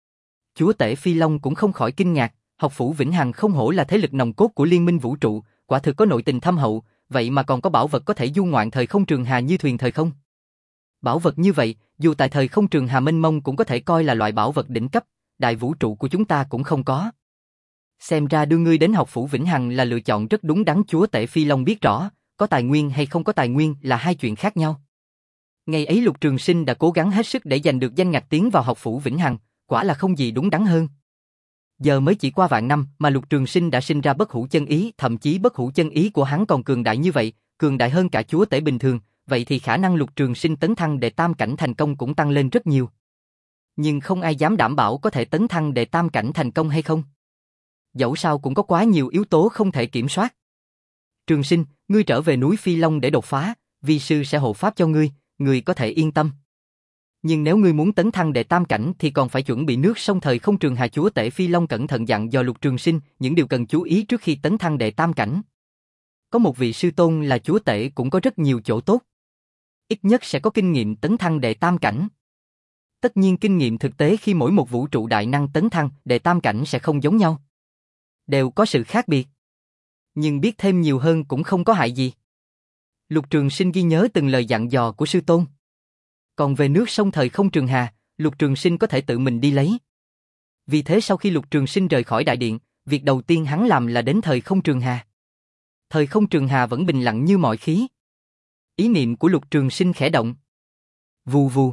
Chúa tể Phi Long cũng không khỏi kinh ngạc, học phủ Vĩnh Hằng không hổ là thế lực nòng cốt của liên minh vũ trụ, quả thực có nội tình thâm hậu, vậy mà còn có bảo vật có thể du ngoạn thời không trường hà như thuyền thời không. Bảo vật như vậy, dù tại thời không trường hà mênh mông cũng có thể coi là loại bảo vật đỉnh cấp, đại vũ trụ của chúng ta cũng không có. Xem ra đưa ngươi đến học phủ Vĩnh Hằng là lựa chọn rất đúng đắn, chúa tể Phi Long biết rõ, có tài nguyên hay không có tài nguyên là hai chuyện khác nhau. Ngày ấy Lục Trường Sinh đã cố gắng hết sức để giành được danh ngạch tiến vào học phủ Vĩnh Hằng, quả là không gì đúng đắn hơn. Giờ mới chỉ qua vạn năm mà Lục Trường Sinh đã sinh ra bất hủ chân ý, thậm chí bất hủ chân ý của hắn còn cường đại như vậy, cường đại hơn cả chúa tể bình thường, vậy thì khả năng Lục Trường Sinh tấn thăng đệ tam cảnh thành công cũng tăng lên rất nhiều. Nhưng không ai dám đảm bảo có thể tấn thăng đệ tam cảnh thành công hay không. Dẫu sao cũng có quá nhiều yếu tố không thể kiểm soát. Trường Sinh, ngươi trở về núi Phi Long để đột phá, vi sư sẽ hộ pháp cho ngươi, ngươi có thể yên tâm. Nhưng nếu ngươi muốn tấn thăng đệ tam cảnh thì còn phải chuẩn bị nước sông thời không trường hà. Chúa tể Phi Long cẩn thận dặn dò Lục Trường Sinh những điều cần chú ý trước khi tấn thăng đệ tam cảnh. Có một vị sư tôn là chúa tể cũng có rất nhiều chỗ tốt. Ít nhất sẽ có kinh nghiệm tấn thăng đệ tam cảnh. Tất nhiên kinh nghiệm thực tế khi mỗi một vũ trụ đại năng tấn thăng đệ tam cảnh sẽ không giống nhau. Đều có sự khác biệt. Nhưng biết thêm nhiều hơn cũng không có hại gì. Lục Trường Sinh ghi nhớ từng lời dặn dò của sư tôn. Còn về nước sông thời không trường hà, Lục Trường Sinh có thể tự mình đi lấy. Vì thế sau khi Lục Trường Sinh rời khỏi đại điện, việc đầu tiên hắn làm là đến thời không trường hà. Thời không trường hà vẫn bình lặng như mọi khí. Ý niệm của Lục Trường Sinh khẽ động. Vù vù.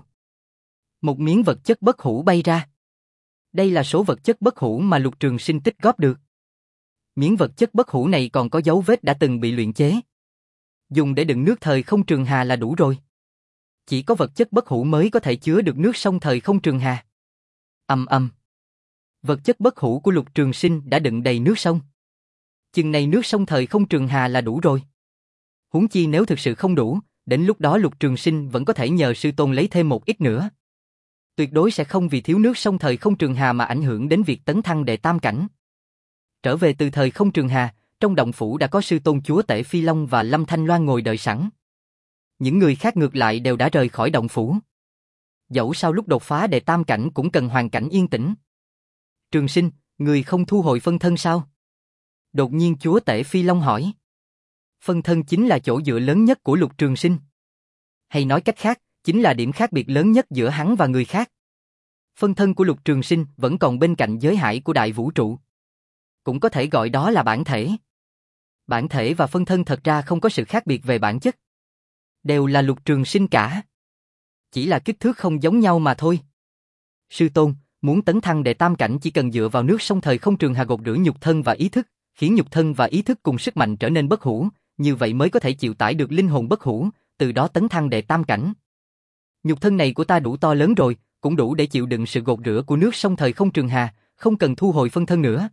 Một miếng vật chất bất hủ bay ra. Đây là số vật chất bất hủ mà Lục Trường Sinh tích góp được. Miếng vật chất bất hủ này còn có dấu vết đã từng bị luyện chế. Dùng để đựng nước thời không trường hà là đủ rồi. Chỉ có vật chất bất hủ mới có thể chứa được nước sông thời không trường hà. Ầm ầm. Vật chất bất hủ của Lục Trường Sinh đã đựng đầy nước sông. Chừng này nước sông thời không trường hà là đủ rồi. Huống chi nếu thực sự không đủ, đến lúc đó Lục Trường Sinh vẫn có thể nhờ sư tôn lấy thêm một ít nữa. Tuyệt đối sẽ không vì thiếu nước sông thời không trường hà mà ảnh hưởng đến việc tấn thăng đệ tam cảnh. Trở về từ thời không trường hà, trong động phủ đã có sư tôn chúa tể Phi Long và Lâm Thanh Loan ngồi đợi sẵn. Những người khác ngược lại đều đã rời khỏi động phủ. Dẫu sao lúc đột phá đệ tam cảnh cũng cần hoàn cảnh yên tĩnh. Trường Sinh, người không thu hồi phân thân sao? Đột nhiên chúa tể Phi Long hỏi. Phân thân chính là chỗ dựa lớn nhất của Lục Trường Sinh. Hay nói cách khác, chính là điểm khác biệt lớn nhất giữa hắn và người khác. Phân thân của Lục Trường Sinh vẫn còn bên cạnh giới hải của đại vũ trụ. Cũng có thể gọi đó là bản thể. Bản thể và phân thân thật ra không có sự khác biệt về bản chất. Đều là Lục Trường Sinh cả. Chỉ là kích thước không giống nhau mà thôi. Sư tôn, muốn tấn thăng đệ tam cảnh chỉ cần dựa vào nước sông thời không trường hà gột rửa nhục thân và ý thức, khiến nhục thân và ý thức cùng sức mạnh trở nên bất hủ, như vậy mới có thể chịu tải được linh hồn bất hủ, từ đó tấn thăng đệ tam cảnh. Nhục thân này của ta đủ to lớn rồi, cũng đủ để chịu đựng sự gột rửa của nước sông thời không trường hà, không cần thu hồi phân thân nữa.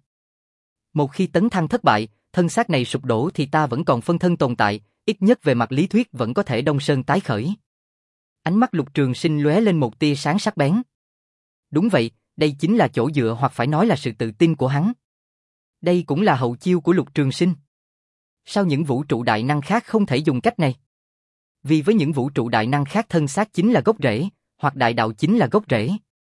Một khi tấn thăng thất bại, thân xác này sụp đổ thì ta vẫn còn phân thân tồn tại, ít nhất về mặt lý thuyết vẫn có thể đông sơn tái khởi. Ánh mắt Lục Trường Sinh lóe lên một tia sáng sắc bén. Đúng vậy, đây chính là chỗ dựa hoặc phải nói là sự tự tin của hắn. Đây cũng là hậu chiêu của Lục Trường Sinh. Sao những vũ trụ đại năng khác không thể dùng cách này? Vì với những vũ trụ đại năng khác thân xác chính là gốc rễ, hoặc đại đạo chính là gốc rễ.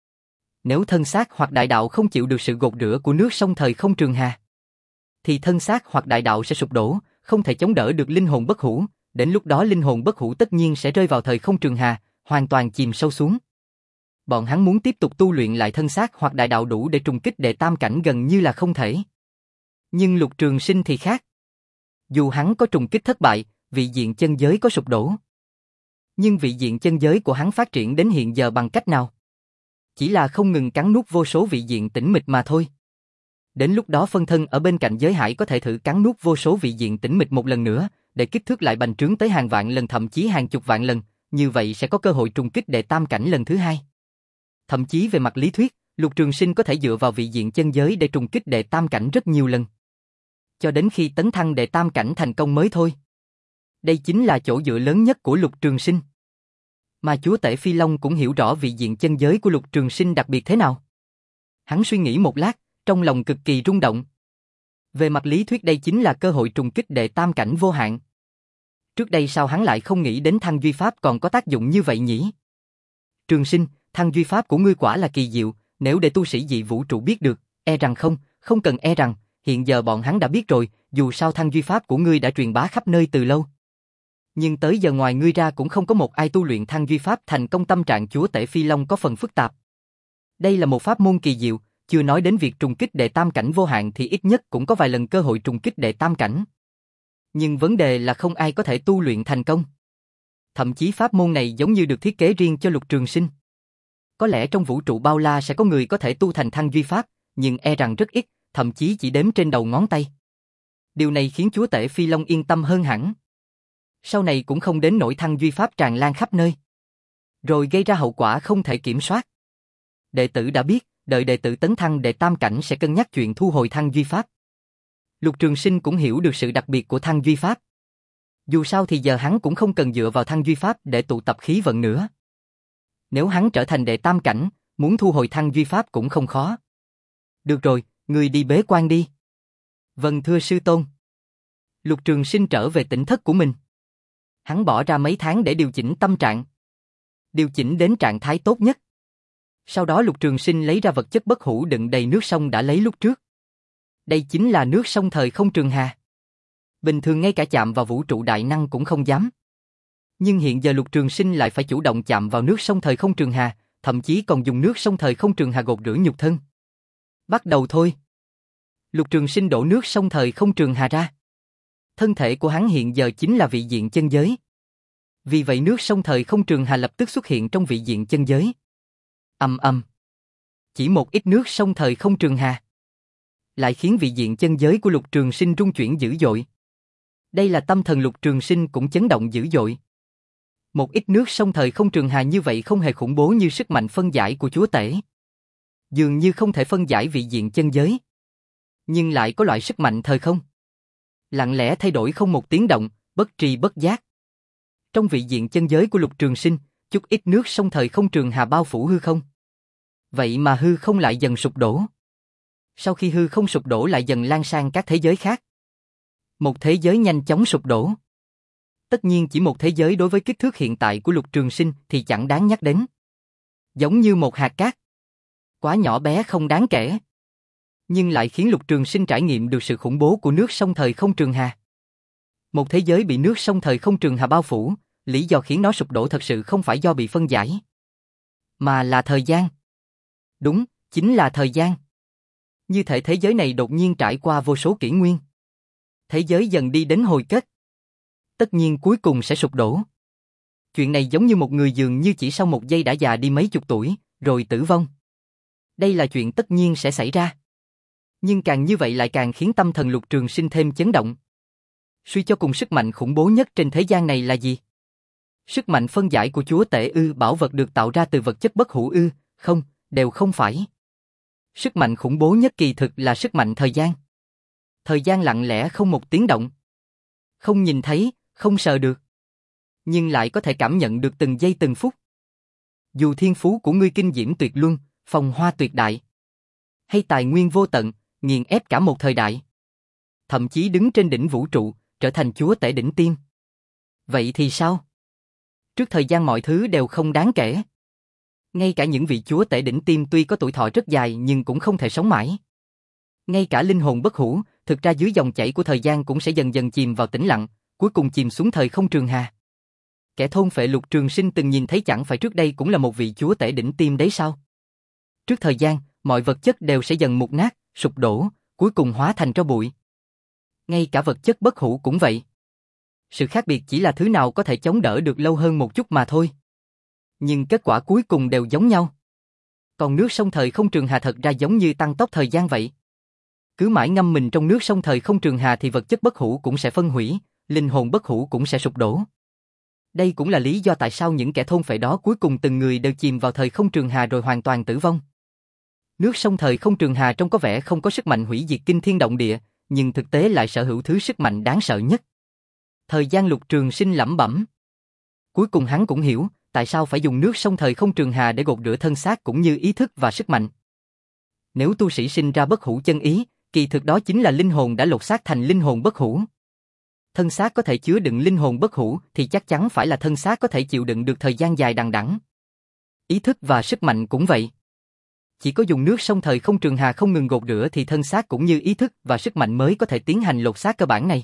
Nếu thân xác hoặc đại đạo không chịu được sự gột rửa của nước sông thời không trường hà, thì thân xác hoặc đại đạo sẽ sụp đổ, không thể chống đỡ được linh hồn bất hủ, đến lúc đó linh hồn bất hủ tất nhiên sẽ rơi vào thời không trường hà, hoàn toàn chìm sâu xuống. Bọn hắn muốn tiếp tục tu luyện lại thân xác hoặc đại đạo đủ để trùng kích đệ tam cảnh gần như là không thể. Nhưng Lục Trường Sinh thì khác. Dù hắn có trùng kích thất bại, vị diện chân giới có sụp đổ. Nhưng vị diện chân giới của hắn phát triển đến hiện giờ bằng cách nào? Chỉ là không ngừng cắn nuốt vô số vị diện tĩnh mịch mà thôi. Đến lúc đó phân thân ở bên cạnh giới hải có thể thử cắn nuốt vô số vị diện tĩnh mịch một lần nữa, để kích thước lại bành trướng tới hàng vạn lần thậm chí hàng chục vạn lần, như vậy sẽ có cơ hội trùng kích đệ tam cảnh lần thứ hai. Thậm chí về mặt lý thuyết, Lục Trường Sinh có thể dựa vào vị diện chân giới để trùng kích đệ tam cảnh rất nhiều lần. Cho đến khi tấn thăng đệ tam cảnh thành công mới thôi. Đây chính là chỗ dựa lớn nhất của Lục Trường Sinh. Mà chúa tể Phi Long cũng hiểu rõ vị diện chân giới của Lục Trường Sinh đặc biệt thế nào. Hắn suy nghĩ một lát, trong lòng cực kỳ rung động. Về mặt lý thuyết đây chính là cơ hội trùng kích đệ tam cảnh vô hạn. Trước đây sao hắn lại không nghĩ đến thăng duy pháp còn có tác dụng như vậy nhỉ? Trường Sinh, thăng duy pháp của ngươi quả là kỳ diệu, nếu để tu sĩ dị vũ trụ biết được, e rằng không, không cần e rằng, hiện giờ bọn hắn đã biết rồi, dù sao thăng duy pháp của ngươi đã truyền bá khắp nơi từ lâu. Nhưng tới giờ ngoài ngươi ra cũng không có một ai tu luyện thăng duy pháp thành công. Tâm trạng chúa tể Phi Long có phần phức tạp. Đây là một pháp môn kỳ diệu, chưa nói đến việc trùng kích đệ tam cảnh vô hạn thì ít nhất cũng có vài lần cơ hội trùng kích đệ tam cảnh. Nhưng vấn đề là không ai có thể tu luyện thành công. Thậm chí pháp môn này giống như được thiết kế riêng cho Lục Trường Sinh. Có lẽ trong vũ trụ bao la sẽ có người có thể tu thành Thăng Duy Pháp, nhưng e rằng rất ít, thậm chí chỉ đếm trên đầu ngón tay. Điều này khiến chúa tể Phi Long yên tâm hơn hẳn. Sau này cũng không đến nỗi Thăng Duy Pháp tràn lan khắp nơi, rồi gây ra hậu quả không thể kiểm soát. Đệ tử đã biết, đợi đệ tử tấn thăng đệ tam cảnh sẽ cân nhắc chuyện thu hồi Thăng Duy Pháp. Lục Trường Sinh cũng hiểu được sự đặc biệt của Thăng Duy Pháp. Dù sao thì giờ hắn cũng không cần dựa vào Thăng Duy Pháp để tụ tập khí vận nữa. Nếu hắn trở thành đệ tam cảnh, muốn thu hồi Thăng Duy Pháp cũng không khó. Được rồi, ngươi đi bế quan đi. Vâng thưa sư tôn. Lục Trường Sinh trở về tỉnh thất của mình. Hắn bỏ ra mấy tháng để điều chỉnh tâm trạng. Điều chỉnh đến trạng thái tốt nhất. Sau đó Lục Trường Sinh lấy ra vật chất bất hủ đựng đầy nước sông đã lấy lúc trước. Đây chính là nước sông thời không Trường Hà. Bình thường ngay cả chạm vào vũ trụ đại năng cũng không dám. Nhưng hiện giờ Lục Trường Sinh lại phải chủ động chạm vào nước sông thời không Trường Hà, thậm chí còn dùng nước sông thời không Trường Hà gột rửa nhục thân. Bắt đầu thôi. Lục Trường Sinh đổ nước sông thời không Trường Hà ra. Thân thể của hắn hiện giờ chính là vị diện chân giới. Vì vậy nước sông thời không Trường Hà lập tức xuất hiện trong vị diện chân giới. Ầm ầm. Chỉ một ít nước sông thời không Trường Hà lại khiến vị diện chân giới của Lục Trường Sinh rung chuyển dữ dội. Đây là tâm thần Lục Trường Sinh cũng chấn động dữ dội. Một ít nước sông thời không Trường Hà như vậy không hề khủng bố như sức mạnh phân giải của chúa tể. Dường như không thể phân giải vị diện chân giới, nhưng lại có loại sức mạnh thời không. Lặng lẽ thay đổi không một tiếng động, bất tri bất giác. Trong vị diện chân giới của Lục Trường Sinh, chút ít nước sông thời không Trường Hà bao phủ hư không. Vậy mà hư không lại dần sụp đổ. Sau khi hư không sụp đổ lại dần lan sang các thế giới khác. Một thế giới nhanh chóng sụp đổ. Tất nhiên chỉ một thế giới đối với kích thước hiện tại của Lục Trường Sinh thì chẳng đáng nhắc đến. Giống như một hạt cát. Quá nhỏ bé không đáng kể. Nhưng lại khiến Lục Trường Sinh trải nghiệm được sự khủng bố của nước sông thời không Trường Hà. Một thế giới bị nước sông thời không Trường Hà bao phủ, lý do khiến nó sụp đổ thật sự không phải do bị phân giải, mà là thời gian. Đúng, chính là thời gian. Như thể thế giới này đột nhiên trải qua vô số kỷ nguyên. Thế giới dần đi đến hồi kết. Tất nhiên cuối cùng sẽ sụp đổ. Chuyện này giống như một người dường như chỉ sau một giây đã già đi mấy chục tuổi, rồi tử vong. Đây là chuyện tất nhiên sẽ xảy ra. Nhưng càng như vậy lại càng khiến tâm thần Lục Trường Sinh thêm chấn động. Suy cho cùng sức mạnh khủng bố nhất trên thế gian này là gì? Sức mạnh phân giải của chúa tể ư? Bảo vật được tạo ra từ vật chất bất hủ ư? Không, đều không phải. Sức mạnh khủng bố nhất kỳ thực là sức mạnh thời gian. Thời gian lặng lẽ không một tiếng động. Không nhìn thấy, không sờ được. Nhưng lại có thể cảm nhận được từng giây từng phút. Dù thiên phú của ngươi kinh diễm tuyệt luân, phong hoa tuyệt đại, hay tài nguyên vô tận, nghiền ép cả một thời đại. Thậm chí đứng trên đỉnh vũ trụ, trở thành chúa tể đỉnh tiên. Vậy thì sao? Trước thời gian mọi thứ đều không đáng kể. Ngay cả những vị chúa tể đỉnh tiên tuy có tuổi thọ rất dài nhưng cũng không thể sống mãi. Ngay cả linh hồn bất hủ, thực ra dưới dòng chảy của thời gian cũng sẽ dần dần chìm vào tĩnh lặng, cuối cùng chìm xuống thời không Trường Hà. Kẻ thôn phệ Lục Trường Sinh từng nhìn thấy chẳng phải trước đây cũng là một vị chúa tể đỉnh tiên đấy sao? Trước thời gian, mọi vật chất đều sẽ dần mục nát, sụp đổ, cuối cùng hóa thành tro bụi. Ngay cả vật chất bất hủ cũng vậy. Sự khác biệt chỉ là thứ nào có thể chống đỡ được lâu hơn một chút mà thôi. Nhưng kết quả cuối cùng đều giống nhau. Còn nước sông thời không Trường Hà thật ra giống như tăng tốc thời gian vậy. Cứ mãi ngâm mình trong nước sông thời không Trường Hà thì vật chất bất hủ cũng sẽ phân hủy, linh hồn bất hủ cũng sẽ sụp đổ. Đây cũng là lý do tại sao những kẻ thôn phệ đó cuối cùng từng người đều chìm vào thời không Trường Hà rồi hoàn toàn tử vong. Nước sông thời không Trường Hà trông có vẻ không có sức mạnh hủy diệt kinh thiên động địa, nhưng thực tế lại sở hữu thứ sức mạnh đáng sợ nhất. Thời gian Lục Trường Sinh lẩm bẩm. Cuối cùng hắn cũng hiểu, tại sao phải dùng nước sông thời không Trường Hà để gột rửa thân xác cũng như ý thức và sức mạnh. Nếu tu sĩ sinh ra bất hủ chân ý, kỳ thực đó chính là linh hồn đã lột xác thành linh hồn bất hủ. Thân xác có thể chứa đựng linh hồn bất hủ thì chắc chắn phải là thân xác có thể chịu đựng được thời gian dài đằng đẵng. Ý thức và sức mạnh cũng vậy. Chỉ có dùng nước sông thời không Trường Hà không ngừng gột rửa thì thân xác cũng như ý thức và sức mạnh mới có thể tiến hành lột xác cơ bản này.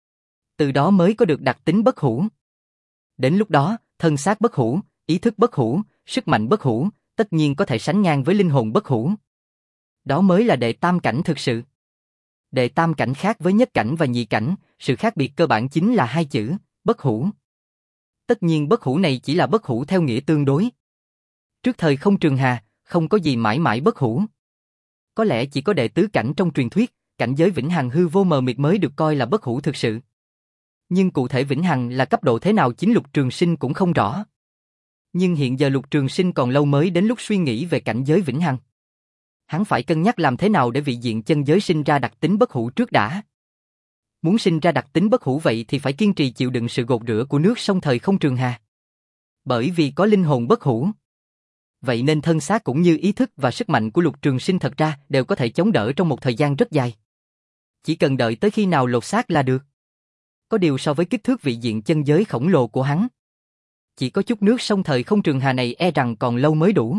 Từ đó mới có được đặc tính bất hủ. Đến lúc đó, thân xác bất hủ, ý thức bất hủ, sức mạnh bất hủ, tất nhiên có thể sánh ngang với linh hồn bất hủ. Đó mới là đệ tam cảnh thực sự. Đệ tam cảnh khác với nhất cảnh và nhị cảnh, sự khác biệt cơ bản chính là hai chữ, bất hủ. Tất nhiên bất hủ này chỉ là bất hủ theo nghĩa tương đối. Trước thời không trường hà, không có gì mãi mãi bất hủ. Có lẽ chỉ có đệ tứ cảnh trong truyền thuyết, cảnh giới vĩnh hằng hư vô mờ mịt mới được coi là bất hủ thực sự. Nhưng cụ thể vĩnh hằng là cấp độ thế nào chính Lục Trường Sinh cũng không rõ. Nhưng hiện giờ Lục Trường Sinh còn lâu mới đến lúc suy nghĩ về cảnh giới vĩnh hằng. Hắn phải cân nhắc làm thế nào để vị diện chân giới sinh ra đặc tính bất hủ trước đã. Muốn sinh ra đặc tính bất hủ vậy thì phải kiên trì chịu đựng sự gột rửa của nước sông thời không trường hà. Bởi vì có linh hồn bất hủ. Vậy nên thân xác cũng như ý thức và sức mạnh của Lục Trường Sinh thật ra đều có thể chống đỡ trong một thời gian rất dài. Chỉ cần đợi tới khi nào lột xác là được. Có điều so với kích thước vị diện chân giới khổng lồ của hắn, chỉ có chút nước sông thời không trường hà này e rằng còn lâu mới đủ.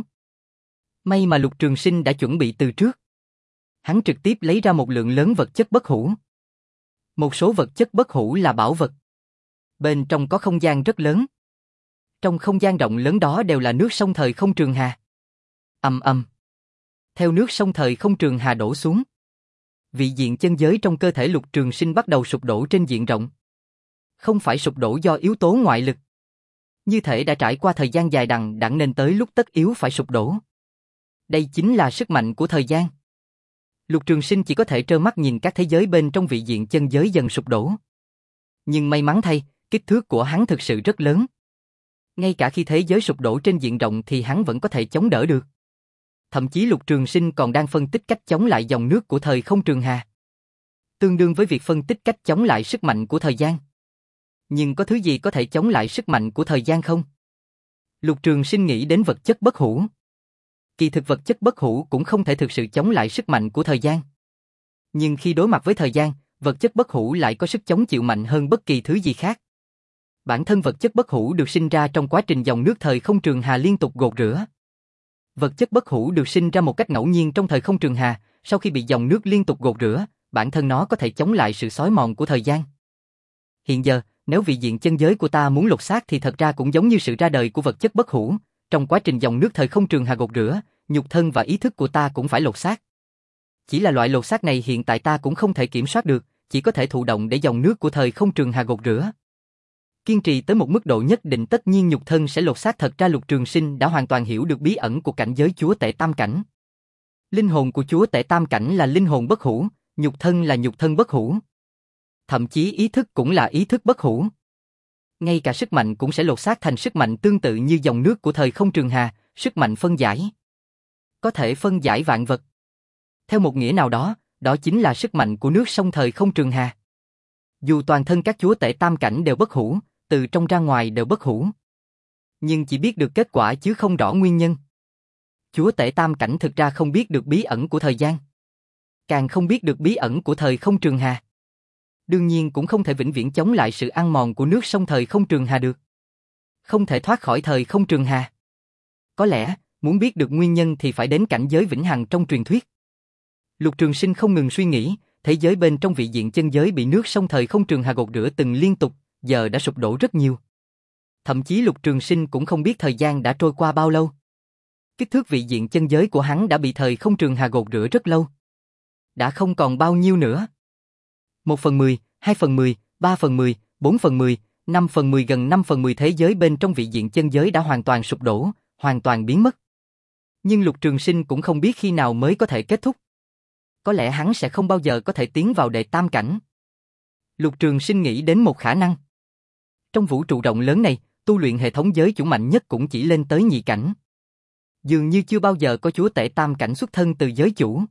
May mà Lục Trường Sinh đã chuẩn bị từ trước. Hắn trực tiếp lấy ra một lượng lớn vật chất bất hủ. Một số vật chất bất hủ là bảo vật. Bên trong có không gian rất lớn. Trong không gian rộng lớn đó đều là nước sông thời không trường hà. Ầm ầm. Theo nước sông thời không trường hà đổ xuống, vị diện chân giới trong cơ thể Lục Trường Sinh bắt đầu sụp đổ trên diện rộng. Không phải sụp đổ do yếu tố ngoại lực. Như thể đã trải qua thời gian dài đằng đẵng nên tới lúc tất yếu phải sụp đổ. Đây chính là sức mạnh của thời gian. Lục Trường Sinh chỉ có thể trơ mắt nhìn các thế giới bên trong vị diện chân giới dần sụp đổ. Nhưng may mắn thay, kích thước của hắn thực sự rất lớn. Ngay cả khi thế giới sụp đổ trên diện rộng thì hắn vẫn có thể chống đỡ được. Thậm chí Lục Trường Sinh còn đang phân tích cách chống lại dòng nước của thời không trường hà. Tương đương với việc phân tích cách chống lại sức mạnh của thời gian. Nhưng có thứ gì có thể chống lại sức mạnh của thời gian không? Lục Trường Sinh nghĩ đến vật chất bất hủ. Kỳ thực vật chất bất hủ cũng không thể thực sự chống lại sức mạnh của thời gian. Nhưng khi đối mặt với thời gian, vật chất bất hủ lại có sức chống chịu mạnh hơn bất kỳ thứ gì khác. Bản thân vật chất bất hủ được sinh ra trong quá trình dòng nước thời không trường hà liên tục gột rửa. Vật chất bất hủ được sinh ra một cách ngẫu nhiên trong thời không trường hà, sau khi bị dòng nước liên tục gột rửa, bản thân nó có thể chống lại sự xói mòn của thời gian. Hiện giờ, nếu vị diện chân giới của ta muốn lột xác thì thật ra cũng giống như sự ra đời của vật chất bất hủ, trong quá trình dòng nước thời không trường hà gột rửa, nhục thân và ý thức của ta cũng phải lột xác. Chỉ là loại lột xác này hiện tại ta cũng không thể kiểm soát được, chỉ có thể thụ động để dòng nước của thời không trường hà gột rửa. Kiên trì tới một mức độ nhất định tất nhiên nhục thân sẽ lột xác. Thật ra Lục Trường Sinh đã hoàn toàn hiểu được bí ẩn của cảnh giới chúa tể tam cảnh. Linh hồn của chúa tể tam cảnh là linh hồn bất hủ, nhục thân là nhục thân bất hủ. Thậm chí ý thức cũng là ý thức bất hủ. Ngay cả sức mạnh cũng sẽ lột xác thành sức mạnh tương tự như dòng nước của thời không trường hà, sức mạnh phân giải. Có thể phân giải vạn vật. Theo một nghĩa nào đó, đó chính là sức mạnh của nước sông thời không trường hà. Dù toàn thân các chúa tể tam cảnh đều bất hủ, từ trong ra ngoài đều bất hủ. Nhưng chỉ biết được kết quả chứ không rõ nguyên nhân. Chúa tể tam cảnh thực ra không biết được bí ẩn của thời gian. Càng không biết được bí ẩn của thời không trường hà. Đương nhiên cũng không thể vĩnh viễn chống lại sự ăn mòn của nước sông thời không trường hà được. Không thể thoát khỏi thời không trường hà. Có lẽ, muốn biết được nguyên nhân thì phải đến cảnh giới vĩnh hằng trong truyền thuyết. Lục Trường Sinh không ngừng suy nghĩ, thế giới bên trong vị diện chân giới bị nước sông thời không trường hà gột rửa từng liên tục, giờ đã sụp đổ rất nhiều. Thậm chí Lục Trường Sinh cũng không biết thời gian đã trôi qua bao lâu. Kích thước vị diện chân giới của hắn đã bị thời không trường hà gột rửa rất lâu. Đã không còn bao nhiêu nữa. Một phần mười, hai phần mười, ba phần mười, bốn phần mười, năm phần mười gần năm phần mười thế giới bên trong vị diện chân giới đã hoàn toàn sụp đổ, hoàn toàn biến mất. Nhưng Lục Trường Sinh cũng không biết khi nào mới có thể kết thúc. Có lẽ hắn sẽ không bao giờ có thể tiến vào đệ tam cảnh. Lục Trường Sinh nghĩ đến một khả năng. Trong vũ trụ rộng lớn này, tu luyện hệ thống giới chủ mạnh nhất cũng chỉ lên tới nhị cảnh. Dường như chưa bao giờ có chúa tể tam cảnh xuất thân từ giới chủ.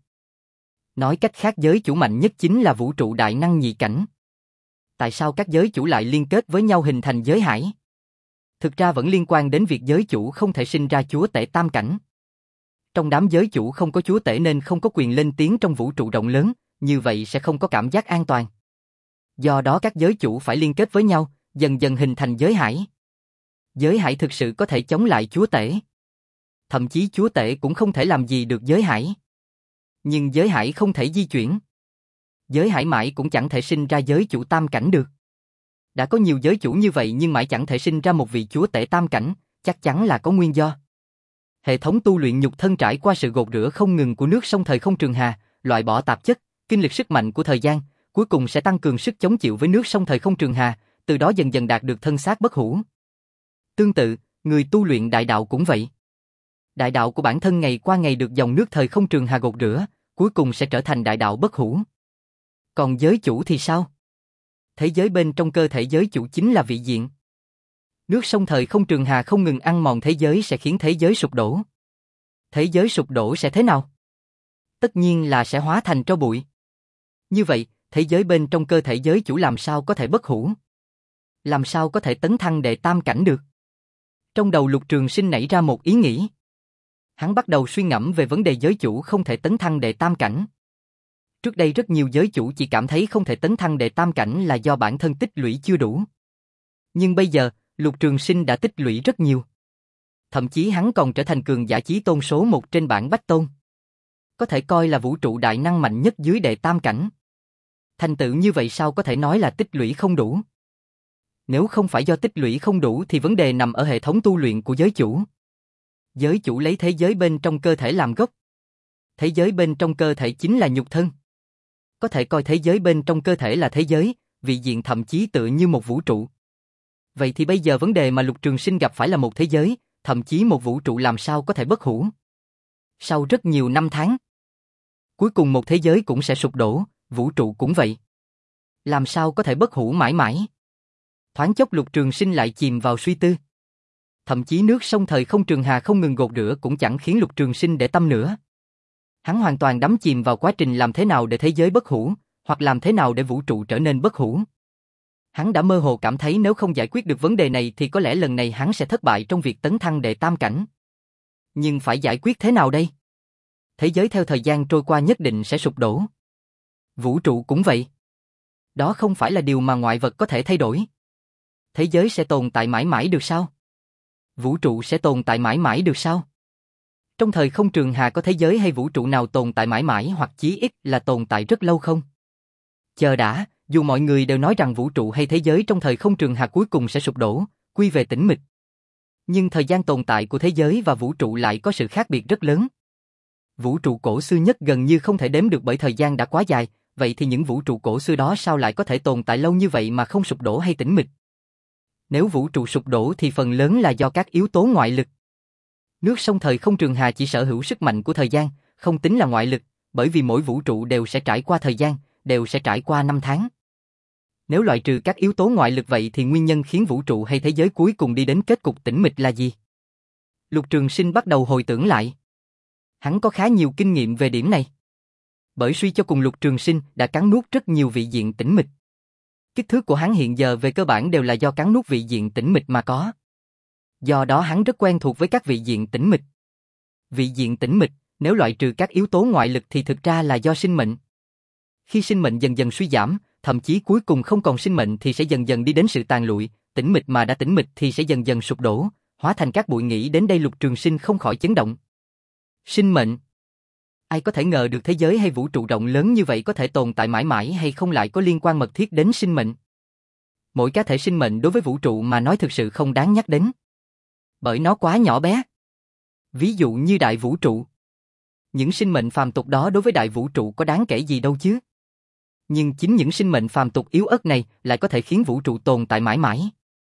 Nói cách khác giới chủ mạnh nhất chính là vũ trụ đại năng nhị cảnh. Tại sao các giới chủ lại liên kết với nhau hình thành giới hải? Thực ra vẫn liên quan đến việc giới chủ không thể sinh ra chúa tể tam cảnh. Trong đám giới chủ không có chúa tể nên không có quyền lên tiếng trong vũ trụ rộng lớn, như vậy sẽ không có cảm giác an toàn. Do đó các giới chủ phải liên kết với nhau, dần dần hình thành giới hải. Giới hải thực sự có thể chống lại chúa tể. Thậm chí chúa tể cũng không thể làm gì được giới hải. Nhưng giới hải không thể di chuyển. Giới hải mãi cũng chẳng thể sinh ra giới chủ tam cảnh được. Đã có nhiều giới chủ như vậy nhưng mãi chẳng thể sinh ra một vị chúa tể tam cảnh, chắc chắn là có nguyên do. Hệ thống tu luyện nhục thân trải qua sự gột rửa không ngừng của nước sông thời không trường hà, loại bỏ tạp chất, kinh lực sức mạnh của thời gian, cuối cùng sẽ tăng cường sức chống chịu với nước sông thời không trường hà, từ đó dần dần đạt được thân xác bất hủ. Tương tự, người tu luyện đại đạo cũng vậy. Đại đạo của bản thân ngày qua ngày được dòng nước thời không trường hà gột rửa, cuối cùng sẽ trở thành đại đạo bất hủ. Còn giới chủ thì sao? Thế giới bên trong cơ thể giới chủ chính là vị diện. Nước sông thời không trường hà không ngừng ăn mòn thế giới sẽ khiến thế giới sụp đổ. Thế giới sụp đổ sẽ thế nào? Tất nhiên là sẽ hóa thành tro bụi. Như vậy, thế giới bên trong cơ thể giới chủ làm sao có thể bất hủ? Làm sao có thể tấn thăng đệ tam cảnh được? Trong đầu Lục Trường Sinh nảy ra một ý nghĩ. Hắn bắt đầu suy ngẫm về vấn đề giới chủ không thể tấn thăng đệ tam cảnh. Trước đây rất nhiều giới chủ chỉ cảm thấy không thể tấn thăng đệ tam cảnh là do bản thân tích lũy chưa đủ. Nhưng bây giờ, Lục Trường Sinh đã tích lũy rất nhiều. Thậm chí hắn còn trở thành cường giả chí tôn số một trên bảng Bách Tôn. Có thể coi là vũ trụ đại năng mạnh nhất dưới đệ tam cảnh. Thành tựu như vậy sao có thể nói là tích lũy không đủ? Nếu không phải do tích lũy không đủ thì vấn đề nằm ở hệ thống tu luyện của giới chủ. Giới chủ lấy thế giới bên trong cơ thể làm gốc. Thế giới bên trong cơ thể chính là nhục thân. Có thể coi thế giới bên trong cơ thể là thế giới, vị diện thậm chí tựa như một vũ trụ. Vậy thì bây giờ vấn đề mà Lục Trường Sinh gặp phải là một thế giới, thậm chí một vũ trụ làm sao có thể bất hủ. Sau rất nhiều năm tháng, cuối cùng một thế giới cũng sẽ sụp đổ, vũ trụ cũng vậy. Làm sao có thể bất hủ mãi mãi? Thoáng chốc Lục Trường Sinh lại chìm vào suy tư. Thậm chí nước sông thời không trường hà không ngừng gột rửa cũng chẳng khiến Lục Trường Sinh để tâm nữa. Hắn hoàn toàn đắm chìm vào quá trình làm thế nào để thế giới bất hủ, hoặc làm thế nào để vũ trụ trở nên bất hủ. Hắn đã mơ hồ cảm thấy nếu không giải quyết được vấn đề này thì có lẽ lần này hắn sẽ thất bại trong việc tấn thăng đệ tam cảnh. Nhưng phải giải quyết thế nào đây? Thế giới theo thời gian trôi qua nhất định sẽ sụp đổ. Vũ trụ cũng vậy. Đó không phải là điều mà ngoại vật có thể thay đổi. Thế giới sẽ tồn tại mãi mãi được sao? Vũ trụ sẽ tồn tại mãi mãi được sao? Trong thời không trường hà có thế giới hay vũ trụ nào tồn tại mãi mãi hoặc chí ít là tồn tại rất lâu không? Chờ đã, dù mọi người đều nói rằng vũ trụ hay thế giới trong thời không trường hà cuối cùng sẽ sụp đổ, quy về tĩnh mịch. Nhưng thời gian tồn tại của thế giới và vũ trụ lại có sự khác biệt rất lớn. Vũ trụ cổ xưa nhất gần như không thể đếm được bởi thời gian đã quá dài, vậy thì những vũ trụ cổ xưa đó sao lại có thể tồn tại lâu như vậy mà không sụp đổ hay tĩnh mịch? Nếu vũ trụ sụp đổ thì phần lớn là do các yếu tố ngoại lực. Nước sông thời không trường hà chỉ sở hữu sức mạnh của thời gian, không tính là ngoại lực, bởi vì mỗi vũ trụ đều sẽ trải qua thời gian, đều sẽ trải qua năm tháng. Nếu loại trừ các yếu tố ngoại lực vậy thì nguyên nhân khiến vũ trụ hay thế giới cuối cùng đi đến kết cục tĩnh mịch là gì? Lục Trường Sinh bắt đầu hồi tưởng lại. Hắn có khá nhiều kinh nghiệm về điểm này. Bởi suy cho cùng Lục Trường Sinh đã cắn nuốt rất nhiều vị diện tĩnh mịch. Kích thước của hắn hiện giờ về cơ bản đều là do cắn nuốt vị diện tĩnh mịch mà có. Do đó hắn rất quen thuộc với các vị diện tĩnh mịch. Vị diện tĩnh mịch, nếu loại trừ các yếu tố ngoại lực thì thực ra là do sinh mệnh. Khi sinh mệnh dần dần suy giảm, thậm chí cuối cùng không còn sinh mệnh thì sẽ dần dần đi đến sự tàn lụi, tĩnh mịch mà đã tĩnh mịch thì sẽ dần dần sụp đổ, hóa thành các bụi. Nghĩ đến đây Lục Trường Sinh không khỏi chấn động. Sinh mệnh? Ai có thể ngờ được thế giới hay vũ trụ rộng lớn như vậy có thể tồn tại mãi mãi hay không lại có liên quan mật thiết đến sinh mệnh? Mỗi cá thể sinh mệnh đối với vũ trụ mà nói thực sự không đáng nhắc đến. Bởi nó quá nhỏ bé. Ví dụ như đại vũ trụ. Những sinh mệnh phàm tục đó đối với đại vũ trụ có đáng kể gì đâu chứ? Nhưng chính những sinh mệnh phàm tục yếu ớt này lại có thể khiến vũ trụ tồn tại mãi mãi.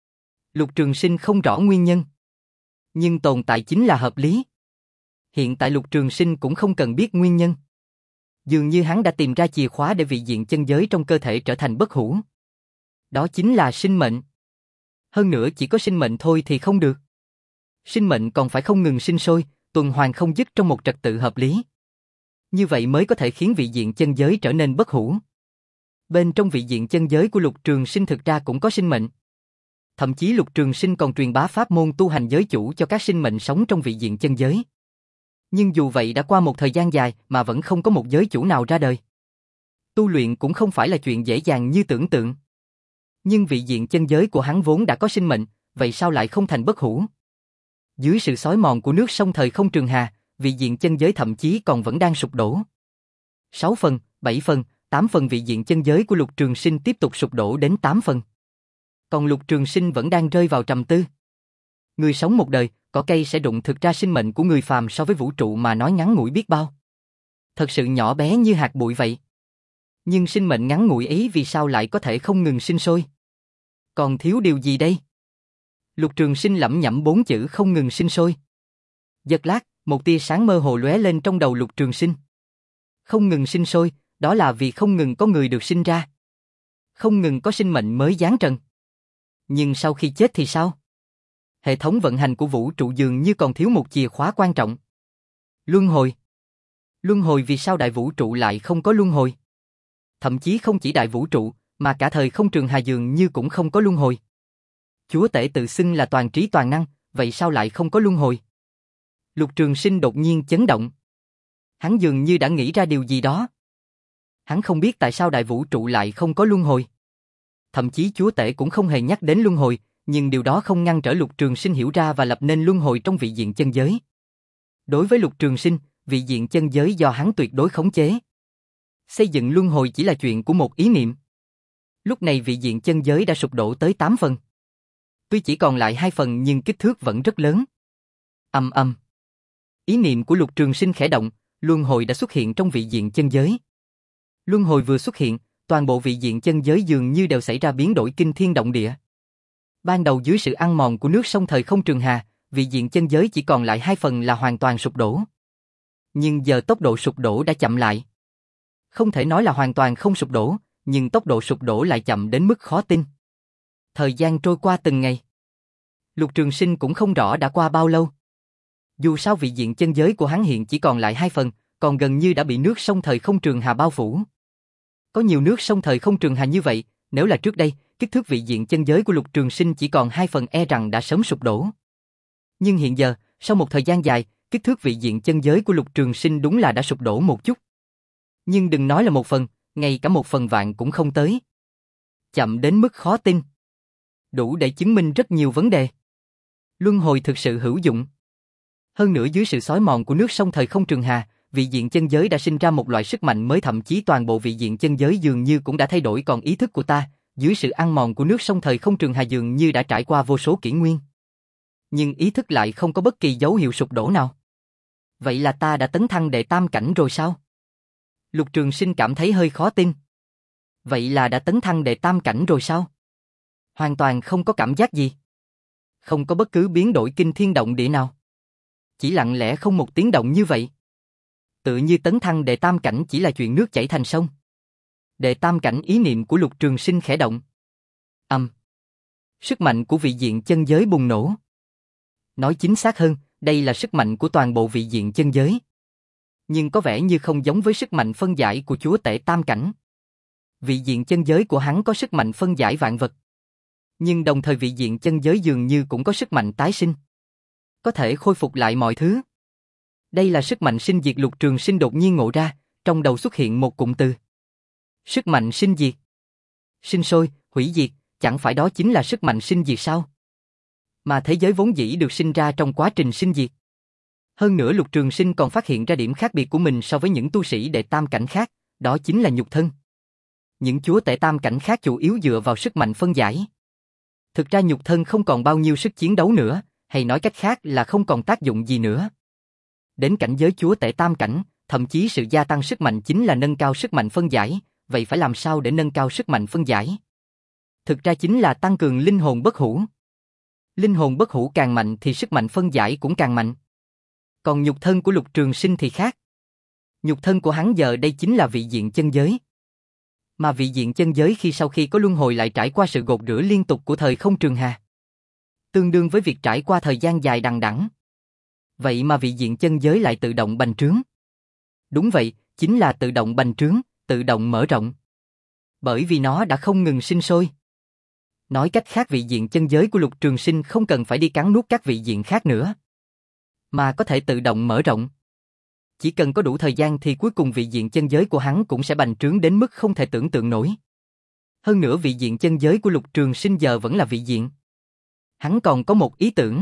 Lục Trường Sinh không rõ nguyên nhân. Nhưng tồn tại chính là hợp lý. Hiện tại Lục Trường Sinh cũng không cần biết nguyên nhân. Dường như hắn đã tìm ra chìa khóa để vị diện chân giới trong cơ thể trở thành bất hủ. Đó chính là sinh mệnh. Hơn nữa chỉ có sinh mệnh thôi thì không được. Sinh mệnh còn phải không ngừng sinh sôi, tuần hoàn không dứt trong một trật tự hợp lý. Như vậy mới có thể khiến vị diện chân giới trở nên bất hủ. Bên trong vị diện chân giới của Lục Trường Sinh thực ra cũng có sinh mệnh. Thậm chí Lục Trường Sinh còn truyền bá pháp môn tu hành giới chủ cho các sinh mệnh sống trong vị diện chân giới. Nhưng dù vậy đã qua một thời gian dài mà vẫn không có một giới chủ nào ra đời. Tu luyện cũng không phải là chuyện dễ dàng như tưởng tượng. Nhưng vị diện chân giới của hắn vốn đã có sinh mệnh, vậy sao lại không thành bất hủ? Dưới sự xói mòn của nước sông thời không trường hà, vị diện chân giới thậm chí còn vẫn đang sụp đổ. sáu phần, bảy phần, tám phần vị diện chân giới của Lục Trường Sinh tiếp tục sụp đổ đến tám phần. Còn Lục Trường Sinh vẫn đang rơi vào trầm tư. Người sống một đời, cỏ cây sẽ đụng thực ra sinh mệnh của người phàm so với vũ trụ mà nói ngắn ngủi biết bao. Thật sự nhỏ bé như hạt bụi vậy. Nhưng sinh mệnh ngắn ngủi ấy vì sao lại có thể không ngừng sinh sôi? Còn thiếu điều gì đây? Lục Trường Sinh lẩm nhẩm bốn chữ không ngừng sinh sôi. Giật lát, một tia sáng mơ hồ lóe lên trong đầu Lục Trường Sinh. Không ngừng sinh sôi, đó là vì không ngừng có người được sinh ra. Không ngừng có sinh mệnh mới giáng trần. Nhưng sau khi chết thì sao? Hệ thống vận hành của vũ trụ dường như còn thiếu một chìa khóa quan trọng. Luân hồi. Luân hồi vì sao đại vũ trụ lại không có luân hồi? Thậm chí không chỉ đại vũ trụ, mà cả thời không trường hà dường như cũng không có luân hồi. Chúa tể tự xưng là toàn trí toàn năng, vậy sao lại không có luân hồi? Lục Trường Sinh đột nhiên chấn động. Hắn dường như đã nghĩ ra điều gì đó. Hắn không biết tại sao đại vũ trụ lại không có luân hồi. Thậm chí chúa tể cũng không hề nhắc đến luân hồi, nhưng điều đó không ngăn trở Lục Trường Sinh hiểu ra và lập nên luân hồi trong vị diện chân giới. Đối với Lục Trường Sinh, vị diện chân giới do hắn tuyệt đối khống chế. Xây dựng luân hồi chỉ là chuyện của một ý niệm. Lúc này vị diện chân giới đã sụp đổ tới tám phần. Tuy chỉ còn lại hai phần nhưng kích thước vẫn rất lớn. Ầm ầm. Ý niệm của Lục Trường Sinh khẽ động, luân hồi đã xuất hiện trong vị diện chân giới. Luân hồi vừa xuất hiện, toàn bộ vị diện chân giới dường như đều xảy ra biến đổi kinh thiên động địa. Ban đầu dưới sự ăn mòn của nước sông thời không trường hà, vị diện chân giới chỉ còn lại hai phần là hoàn toàn sụp đổ. Nhưng giờ tốc độ sụp đổ đã chậm lại. Không thể nói là hoàn toàn không sụp đổ, nhưng tốc độ sụp đổ lại chậm đến mức khó tin. Thời gian trôi qua từng ngày. Lục Trường Sinh cũng không rõ đã qua bao lâu. Dù sao vị diện chân giới của hắn hiện chỉ còn lại hai phần, còn gần như đã bị nước sông thời không trường hà bao phủ. Có nhiều nước sông thời không trường hà như vậy, nếu là trước đây, kích thước vị diện chân giới của Lục Trường Sinh chỉ còn hai phần e rằng đã sớm sụp đổ. Nhưng hiện giờ, sau một thời gian dài, kích thước vị diện chân giới của Lục Trường Sinh đúng là đã sụp đổ một chút. Nhưng đừng nói là một phần, ngay cả một phần vạn cũng không tới. Chậm đến mức khó tin. Đủ để chứng minh rất nhiều vấn đề. Luân hồi thực sự hữu dụng. Hơn nữa dưới sự xói mòn của nước sông thời không trường hà, vị diện chân giới đã sinh ra một loại sức mạnh mới, thậm chí toàn bộ vị diện chân giới dường như cũng đã thay đổi, còn ý thức của ta, dưới sự ăn mòn của nước sông thời không trường hà dường như đã trải qua vô số kỷ nguyên. Nhưng ý thức lại không có bất kỳ dấu hiệu sụp đổ nào. Vậy là ta đã tấn thăng đệ tam cảnh rồi sao? Lục Trường Sinh cảm thấy hơi khó tin. Vậy là đã tấn thăng đệ tam cảnh rồi sao? Hoàn toàn không có cảm giác gì. Không có bất cứ biến đổi kinh thiên động địa nào. Chỉ lặng lẽ không một tiếng động như vậy. Tự như tấn thăng đệ tam cảnh chỉ là chuyện nước chảy thành sông. Đệ tam cảnh, ý niệm của Lục Trường Sinh khẽ động. Âm. Um. Sức mạnh của vị diện chân giới bùng nổ. Nói chính xác hơn, đây là sức mạnh của toàn bộ vị diện chân giới. Nhưng có vẻ như không giống với sức mạnh phân giải của chúa tể tam cảnh. Vị diện chân giới của hắn có sức mạnh phân giải vạn vật. Nhưng đồng thời vị diện chân giới dường như cũng có sức mạnh tái sinh. Có thể khôi phục lại mọi thứ. Đây là sức mạnh sinh diệt. Lục Trường Sinh đột nhiên ngộ ra, trong đầu xuất hiện một cụm từ. Sức mạnh sinh diệt. Sinh sôi, hủy diệt, chẳng phải đó chính là sức mạnh sinh diệt sao? Mà thế giới vốn dĩ được sinh ra trong quá trình sinh diệt. Hơn nữa Lục Trường Sinh còn phát hiện ra điểm khác biệt của mình so với những tu sĩ đệ tam cảnh khác, đó chính là nhục thân. Những chúa tể tam cảnh khác chủ yếu dựa vào sức mạnh phân giải. Thực ra nhục thân không còn bao nhiêu sức chiến đấu nữa, hay nói cách khác là không còn tác dụng gì nữa. Đến cảnh giới chúa tể tam cảnh, thậm chí sự gia tăng sức mạnh chính là nâng cao sức mạnh phân giải, vậy phải làm sao để nâng cao sức mạnh phân giải? Thực ra chính là tăng cường linh hồn bất hủ. Linh hồn bất hủ càng mạnh thì sức mạnh phân giải cũng càng mạnh. Còn nhục thân của Lục Trường Sinh thì khác. Nhục thân của hắn giờ đây chính là vị diện chân giới. Mà vị diện chân giới khi sau khi có luân hồi lại trải qua sự gột rửa liên tục của thời không trường hà. Tương đương với việc trải qua thời gian dài đằng đẵng. Vậy mà vị diện chân giới lại tự động bành trướng. Đúng vậy, chính là tự động bành trướng, tự động mở rộng. Bởi vì nó đã không ngừng sinh sôi. Nói cách khác, vị diện chân giới của Lục Trường Sinh không cần phải đi cắn nuốt các vị diện khác nữa, mà có thể tự động mở rộng. Chỉ cần có đủ thời gian thì cuối cùng vị diện chân giới của hắn cũng sẽ bành trướng đến mức không thể tưởng tượng nổi. Hơn nữa vị diện chân giới của Lục Trường Sinh giờ vẫn là vị diện. Hắn còn có một ý tưởng.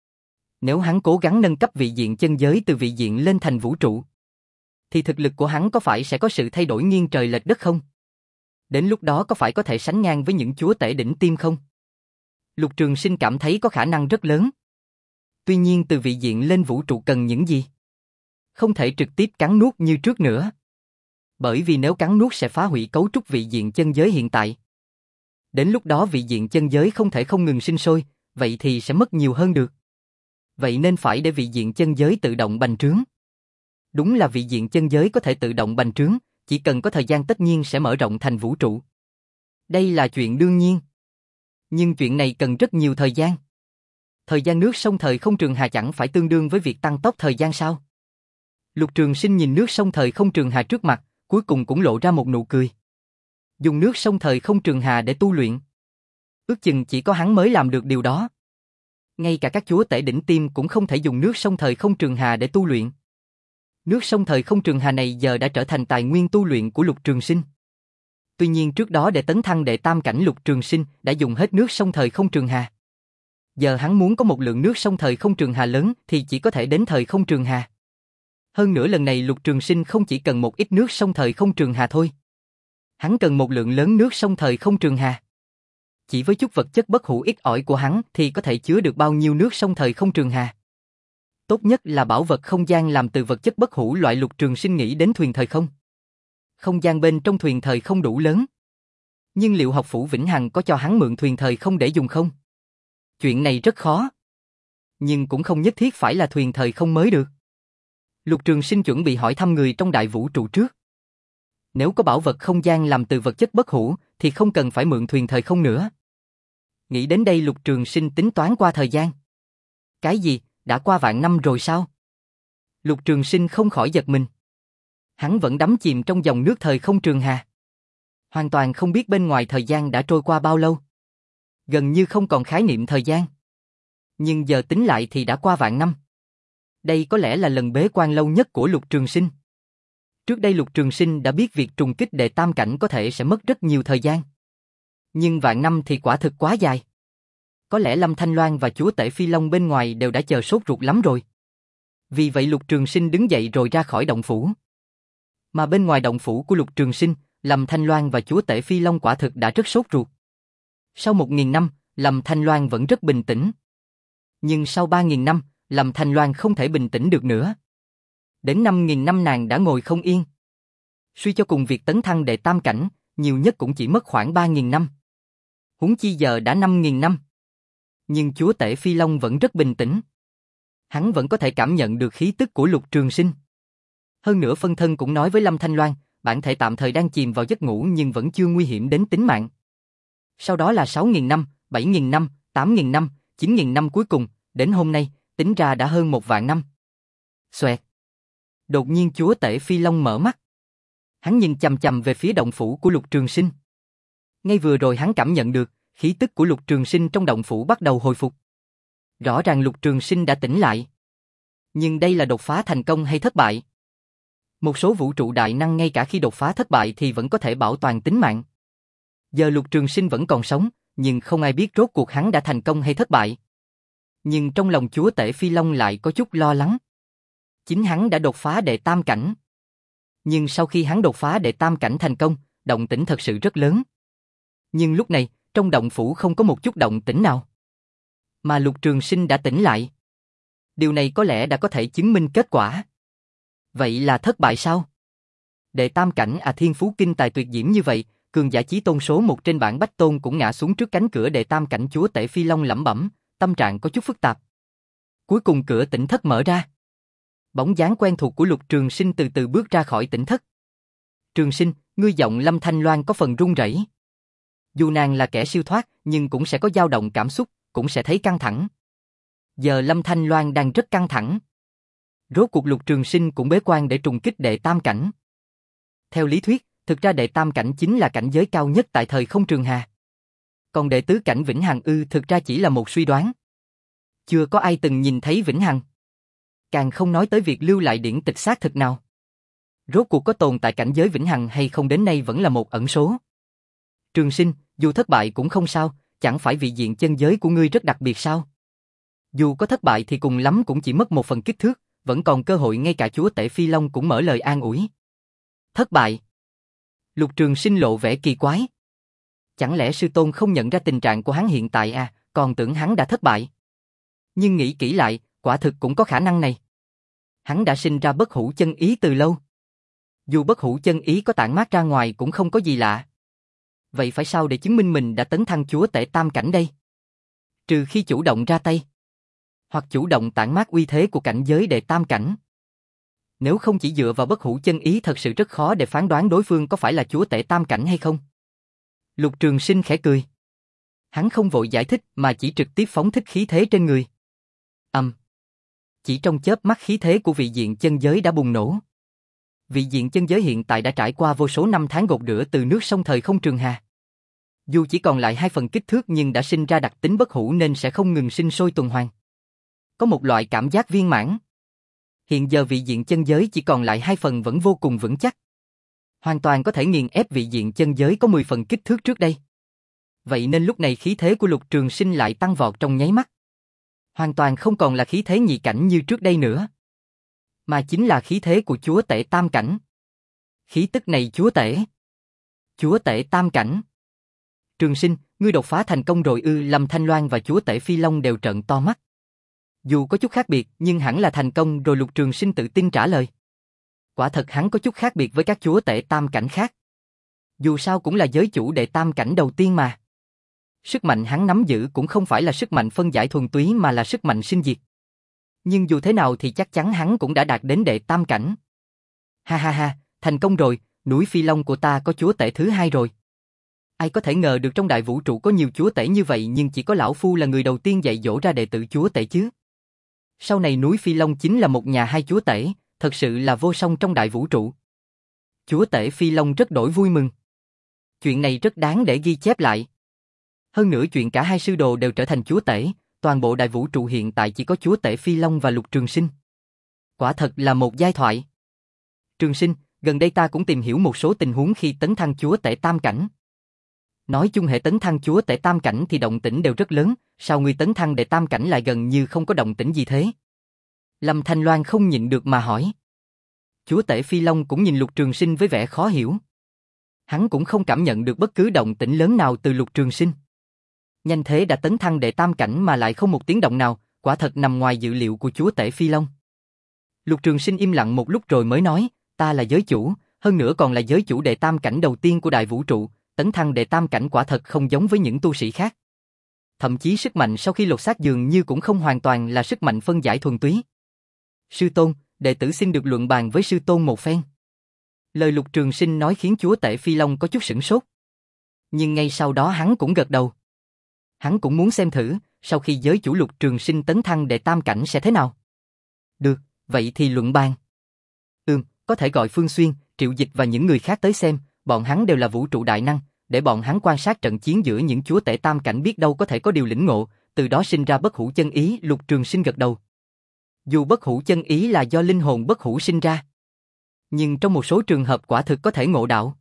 Nếu hắn cố gắng nâng cấp vị diện chân giới từ vị diện lên thành vũ trụ, thì thực lực của hắn có phải sẽ có sự thay đổi nghiêng trời lệch đất không? Đến lúc đó có phải có thể sánh ngang với những chúa tể đỉnh tiêm không? Lục Trường Sinh cảm thấy có khả năng rất lớn. Tuy nhiên từ vị diện lên vũ trụ cần những gì? Không thể trực tiếp cắn nuốt như trước nữa. Bởi vì nếu cắn nuốt sẽ phá hủy cấu trúc vị diện chân giới hiện tại. Đến lúc đó vị diện chân giới không thể không ngừng sinh sôi, vậy thì sẽ mất nhiều hơn được. Vậy nên phải để vị diện chân giới tự động bành trướng. Đúng là vị diện chân giới có thể tự động bành trướng, chỉ cần có thời gian tất nhiên sẽ mở rộng thành vũ trụ. Đây là chuyện đương nhiên. Nhưng chuyện này cần rất nhiều thời gian. Thời gian nước sông thời không trường hà chẳng phải tương đương với việc tăng tốc thời gian sao? Lục Trường Sinh nhìn nước sông thời không trường hà trước mặt, cuối cùng cũng lộ ra một nụ cười. Dùng nước sông thời không trường hà để tu luyện. Ước chừng chỉ có hắn mới làm được điều đó. Ngay cả các chúa tể đỉnh tiêm cũng không thể dùng nước sông thời không trường hà để tu luyện. Nước sông thời không trường hà này giờ đã trở thành tài nguyên tu luyện của Lục Trường Sinh. Tuy nhiên trước đó để tấn thăng đệ tam cảnh Lục Trường Sinh đã dùng hết nước sông thời không trường hà. Giờ hắn muốn có một lượng nước sông thời không trường hà lớn thì chỉ có thể đến thời không trường hà. Hơn nữa lần này Lục Trường Sinh không chỉ cần một ít nước sông thời không trường hà thôi. Hắn cần một lượng lớn nước sông thời không trường hà. Chỉ với chút vật chất bất hủ ít ỏi của hắn thì có thể chứa được bao nhiêu nước sông thời không trường hà. Tốt nhất là bảo vật không gian làm từ vật chất bất hủ loại Lục Trường Sinh nghĩ đến thuyền thời không. Không gian bên trong thuyền thời không đủ lớn. Nhưng liệu học phủ Vĩnh Hằng có cho hắn mượn thuyền thời không để dùng không? Chuyện này rất khó. Nhưng cũng không nhất thiết phải là thuyền thời không mới được. Lục Trường Sinh chuẩn bị hỏi thăm người trong đại vũ trụ trước. Nếu có bảo vật không gian làm từ vật chất bất hủ thì không cần phải mượn thuyền thời không nữa. Nghĩ đến đây Lục Trường Sinh tính toán qua thời gian. Cái gì, đã qua vạn năm rồi sao? Lục Trường Sinh không khỏi giật mình. Hắn vẫn đắm chìm trong dòng nước thời không trường hà. Hoàn toàn không biết bên ngoài thời gian đã trôi qua bao lâu. Gần như không còn khái niệm thời gian. Nhưng giờ tính lại thì đã qua vạn năm. Đây có lẽ là lần bế quan lâu nhất của Lục Trường Sinh. Trước đây Lục Trường Sinh đã biết việc trùng kích đệ tam cảnh có thể sẽ mất rất nhiều thời gian. Nhưng vạn năm thì quả thực quá dài. Có lẽ Lâm Thanh Loan và chúa tể Phi Long bên ngoài đều đã chờ sốt ruột lắm rồi. Vì vậy Lục Trường Sinh đứng dậy rồi ra khỏi động phủ. Mà bên ngoài động phủ của Lục Trường Sinh, Lâm Thanh Loan và chúa tể Phi Long quả thực đã rất sốt ruột. Sau một nghìn năm, Lâm Thanh Loan vẫn rất bình tĩnh. Nhưng sau ba nghìn năm, Lâm Thanh Loan không thể bình tĩnh được nữa. Đến năm nghìn năm nàng đã ngồi không yên. Suy cho cùng việc tấn thăng đệ tam cảnh, nhiều nhất cũng chỉ mất khoảng ba nghìn năm. Huống chi giờ đã năm nghìn năm. Nhưng chúa tể Phi Long vẫn rất bình tĩnh. Hắn vẫn có thể cảm nhận được khí tức của Lục Trường Sinh. Hơn nữa phân thân cũng nói với Lâm Thanh Loan, bản thể tạm thời đang chìm vào giấc ngủ nhưng vẫn chưa nguy hiểm đến tính mạng. Sau đó là sáu nghìn năm, bảy nghìn năm, tám nghìn năm, chín nghìn năm cuối cùng, đến hôm nay, tính ra đã hơn một vạn năm. Xoẹt. Đột nhiên chúa tể Phi Long mở mắt. Hắn nhìn chằm chằm về phía động phủ của Lục Trường Sinh. Ngay vừa rồi hắn cảm nhận được, khí tức của Lục Trường Sinh trong động phủ bắt đầu hồi phục. Rõ ràng Lục Trường Sinh đã tỉnh lại. Nhưng đây là đột phá thành công hay thất bại? Một số vũ trụ đại năng ngay cả khi đột phá thất bại thì vẫn có thể bảo toàn tính mạng. Giờ Lục Trường Sinh vẫn còn sống, nhưng không ai biết rốt cuộc hắn đã thành công hay thất bại. Nhưng trong lòng chúa tể Phi Long lại có chút lo lắng. Chính hắn đã đột phá đệ tam cảnh. Nhưng sau khi hắn đột phá đệ tam cảnh thành công, động tĩnh thật sự rất lớn. Nhưng lúc này, trong động phủ không có một chút động tĩnh nào. Mà Lục Trường Sinh đã tỉnh lại. Điều này có lẽ đã có thể chứng minh kết quả. Vậy là thất bại sao? Đệ tam cảnh à, thiên phú kinh tài tuyệt diễm như vậy, cường giả chí tôn số một trên bảng bách tôn cũng ngã xuống trước cánh cửa đệ tam cảnh. Chúa tể Phi Long lẩm bẩm, tâm trạng có chút phức tạp. Cuối cùng cửa tỉnh thất mở ra. Bóng dáng quen thuộc của Lục Trường Sinh từ từ bước ra khỏi tỉnh thất. Trường Sinh, ngươi giọng Lâm Thanh Loan có phần run rẩy. Dù nàng là kẻ siêu thoát, nhưng cũng sẽ có dao động cảm xúc, cũng sẽ thấy căng thẳng. Giờ Lâm Thanh Loan đang rất căng thẳng. Rốt cuộc Lục Trường Sinh cũng bế quan để trùng kích đệ tam cảnh. Theo lý thuyết, thực ra đệ tam cảnh chính là cảnh giới cao nhất tại thời không trường hà. Còn đệ tứ cảnh Vĩnh Hằng ư thực ra chỉ là một suy đoán. Chưa có ai từng nhìn thấy Vĩnh Hằng. Càng không nói tới việc lưu lại điển tịch xác thực nào. Rốt cuộc có tồn tại cảnh giới Vĩnh Hằng hay không đến nay vẫn là một ẩn số. Trường Sinh, dù thất bại cũng không sao, chẳng phải vị diện chân giới của ngươi rất đặc biệt sao? Dù có thất bại thì cùng lắm cũng chỉ mất một phần kích thước, vẫn còn cơ hội. Ngay cả chúa tể Phi Long cũng mở lời an ủi. Thất bại? Lục Trường Sinh lộ vẻ kỳ quái. Chẳng lẽ sư tôn không nhận ra tình trạng của hắn hiện tại à, còn tưởng hắn đã thất bại. Nhưng nghĩ kỹ lại, quả thực cũng có khả năng này. Hắn đã sinh ra bất hủ chân ý từ lâu. Dù bất hủ chân ý có tản mát ra ngoài cũng không có gì lạ. Vậy phải sao để chứng minh mình đã tấn thăng chúa tể tam cảnh đây? Trừ khi chủ động ra tay, hoặc chủ động tản mát uy thế của cảnh giới đệ tam cảnh. Nếu không chỉ dựa vào bất hủ chân ý thật sự rất khó để phán đoán đối phương có phải là chúa tể tam cảnh hay không. Lục Trường Sinh khẽ cười. Hắn không vội giải thích mà chỉ trực tiếp phóng thích khí thế trên người. Ầm. Um. Chỉ trong chớp mắt khí thế của vị diện chân giới đã bùng nổ. Vị diện chân giới hiện tại đã trải qua vô số năm tháng gột rửa từ nước sông thời không trường hà. Dù chỉ còn lại hai phần kích thước nhưng đã sinh ra đặc tính bất hủ nên sẽ không ngừng sinh sôi tuần hoàn. Có một loại cảm giác viên mãn. Hiện giờ vị diện chân giới chỉ còn lại hai phần vẫn vô cùng vững chắc. Hoàn toàn có thể nghiền ép vị diện chân giới có mười phần kích thước trước đây. Vậy nên lúc này khí thế của Lục Trường Sinh lại tăng vọt trong nháy mắt. Hoàn toàn không còn là khí thế nhị cảnh như trước đây nữa. Mà chính là khí thế của chúa tể tam cảnh. Khí tức này chúa tể. Chúa tể tam cảnh. Trường Sinh, ngươi đột phá thành công rồi ư? Lâm Thanh Loan và chúa tể Phi Long đều trợn to mắt. Dù có chút khác biệt nhưng hẳn là thành công rồi. Lục Trường Sinh tự tin trả lời. Quả thật hắn có chút khác biệt với các chúa tể tam cảnh khác. Dù sao cũng là giới chủ đệ tam cảnh đầu tiên mà. Sức mạnh hắn nắm giữ cũng không phải là sức mạnh phân giải thuần túy mà là sức mạnh sinh diệt. Nhưng dù thế nào thì chắc chắn hắn cũng đã đạt đến đệ tam cảnh. Ha ha ha, thành công rồi, núi Phi Long của ta có chúa tể thứ hai rồi. Ai có thể ngờ được trong đại vũ trụ có nhiều chúa tể như vậy nhưng chỉ có lão phu là người đầu tiên dạy dỗ ra đệ tử chúa tể chứ. Sau này núi Phi Long chính là một nhà hai chúa tể, thật sự là vô song trong đại vũ trụ. Chúa tể Phi Long rất đổi vui mừng. Chuyện này rất đáng để ghi chép lại. Hơn nữa chuyện cả hai sư đồ đều trở thành chúa tể, toàn bộ đại vũ trụ hiện tại chỉ có chúa tể Phi Long và Lục Trường Sinh. Quả thật là một giai thoại. Trường Sinh, gần đây ta cũng tìm hiểu một số tình huống khi tấn thăng chúa tể tam cảnh. Nói chung hệ tấn thăng chúa tể tam cảnh thì động tĩnh đều rất lớn, sao ngươi tấn thăng đệ tam cảnh lại gần như không có động tĩnh gì thế? Lâm Thanh Loan không nhịn được mà hỏi. Chúa tể Phi Long cũng nhìn Lục Trường Sinh với vẻ khó hiểu. Hắn cũng không cảm nhận được bất cứ động tĩnh lớn nào từ Lục Trường Sinh. Nhanh thế đã tấn thăng đệ tam cảnh mà lại không một tiếng động nào, quả thật nằm ngoài dự liệu của chúa tể Phi Long. Lục Trường Sinh im lặng một lúc rồi mới nói, ta là giới chủ, hơn nữa còn là giới chủ đệ tam cảnh đầu tiên của đại vũ trụ, tấn thăng đệ tam cảnh quả thật không giống với những tu sĩ khác. Thậm chí sức mạnh sau khi lột xác dường như cũng không hoàn toàn là sức mạnh phân giải thuần túy. Sư tôn, đệ tử xin được luận bàn với sư tôn một phen. Lời Lục Trường Sinh nói khiến chúa tể Phi Long có chút sửng sốt. Nhưng ngay sau đó hắn cũng gật đầu. Hắn cũng muốn xem thử, sau khi giới chủ Lục Trường Sinh tấn thăng đệ tam cảnh sẽ thế nào. Được, vậy thì luận bàn. Ừm, có thể gọi Phương Xuyên, Triệu Dịch và những người khác tới xem, bọn hắn đều là vũ trụ đại năng, để bọn hắn quan sát trận chiến giữa những chúa tể tam cảnh biết đâu có thể có điều lĩnh ngộ, từ đó sinh ra bất hủ chân ý. Lục Trường Sinh gật đầu. Dù bất hủ chân ý là do linh hồn bất hủ sinh ra, nhưng trong một số trường hợp quả thực có thể ngộ đạo.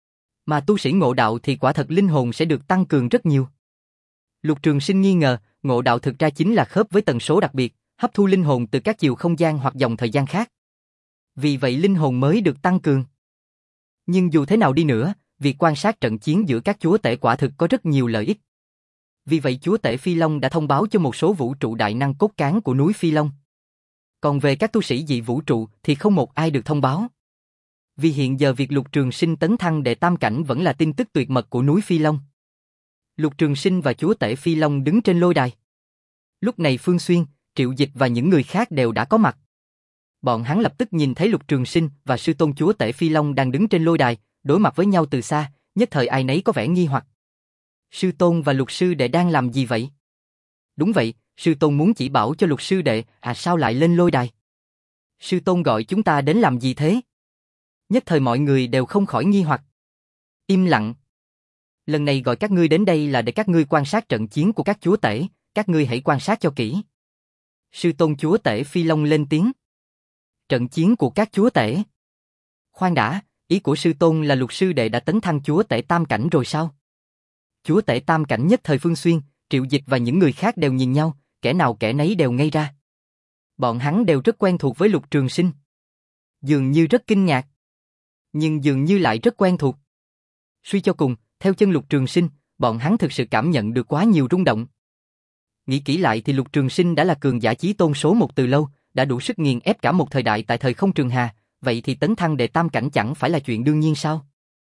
Mà tu sĩ ngộ đạo thì quả thật linh hồn sẽ được tăng cường rất nhiều. Lục Trường Sinh nghi ngờ, ngộ đạo thực ra chính là khớp với tần số đặc biệt, hấp thu linh hồn từ các chiều không gian hoặc dòng thời gian khác. Vì vậy linh hồn mới được tăng cường. Nhưng dù thế nào đi nữa, việc quan sát trận chiến giữa các chúa tể quả thực có rất nhiều lợi ích. Vì vậy chúa tể Phi Long đã thông báo cho một số vũ trụ đại năng cốt cán của núi Phi Long. Còn về các tu sĩ dị vũ trụ thì không một ai được thông báo. Vì hiện giờ việc Lục Trường Sinh tấn thăng đệ tam cảnh vẫn là tin tức tuyệt mật của núi Phi Long. Lục Trường Sinh và chúa tể Phi Long đứng trên lôi đài. Lúc này Phương Xuyên, Triệu Dịch và những người khác đều đã có mặt. Bọn hắn lập tức nhìn thấy Lục Trường Sinh và sư tôn chúa tể Phi Long đang đứng trên lôi đài, đối mặt với nhau từ xa, nhất thời ai nấy có vẻ nghi hoặc. Sư tôn và Lục sư đệ đang làm gì vậy? Đúng vậy, sư tôn muốn chỉ bảo cho Lục sư đệ, à sao lại lên lôi đài? Sư tôn gọi chúng ta đến làm gì thế? Nhất thời mọi người đều không khỏi nghi hoặc. Im lặng. Lần này gọi các ngươi đến đây là để các ngươi quan sát trận chiến của các chúa tể, các ngươi hãy quan sát cho kỹ. Sư tôn chúa tể Phi Long lên tiếng. Trận chiến của các chúa tể. Khoan đã, ý của sư tôn là Lục sư đệ đã tấn thăng chúa tể tam cảnh rồi sao? Chúa tể tam cảnh nhất thời Phương Xuyên, Triệu Dịch và những người khác đều nhìn nhau, kẻ nào kẻ nấy đều ngây ra. Bọn hắn đều rất quen thuộc với Lục Trường Sinh. Dường như rất kinh ngạc. Nhưng dường như lại rất quen thuộc. Suy cho cùng, theo chân Lục Trường Sinh, bọn hắn thực sự cảm nhận được quá nhiều rung động. Nghĩ kỹ lại thì Lục Trường Sinh đã là cường giả chí tôn số một từ lâu, đã đủ sức nghiền ép cả một thời đại tại thời không trường hà, vậy thì tấn thăng đệ tam cảnh chẳng phải là chuyện đương nhiên sao?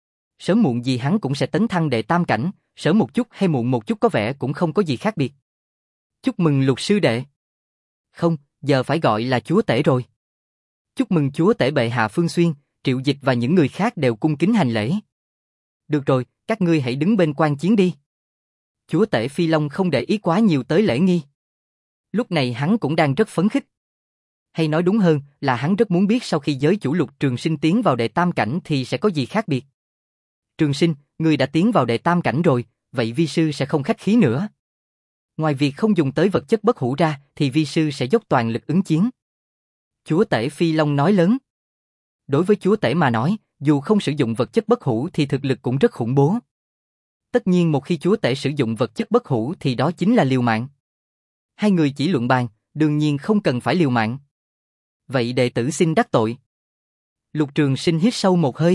Sớm muộn gì hắn cũng sẽ tấn thăng đệ tam cảnh, sớm một chút hay muộn một chút có vẻ cũng không có gì khác biệt. Chúc mừng Lục sư đệ. Không, giờ phải gọi là chúa tể rồi. Chúc mừng chúa tể bệ hạ Phương Xuyên, Triệu Dịch và những người khác đều cung kính hành lễ. Được rồi, các ngươi hãy đứng bên quan chiến đi. Chúa tể Phi Long không để ý quá nhiều tới lễ nghi. Lúc này hắn cũng đang rất phấn khích. Hay nói đúng hơn là hắn rất muốn biết sau khi giới chủ Lục Trường Sinh tiến vào đệ tam cảnh thì sẽ có gì khác biệt. Trường Sinh, ngươi đã tiến vào đệ tam cảnh rồi, vậy vi sư sẽ không khách khí nữa. Ngoài việc không dùng tới vật chất bất hủ ra thì vi sư sẽ dốc toàn lực ứng chiến. Chúa tể Phi Long nói lớn. Đối với chúa tể mà nói, dù không sử dụng vật chất bất hủ thì thực lực cũng rất khủng bố. Tất nhiên một khi chúa tể sử dụng vật chất bất hủ thì đó chính là liều mạng. Hai người chỉ luận bàn, đương nhiên không cần phải liều mạng. Vậy đệ tử xin đắc tội. Lục Trường Sinh hít sâu một hơi.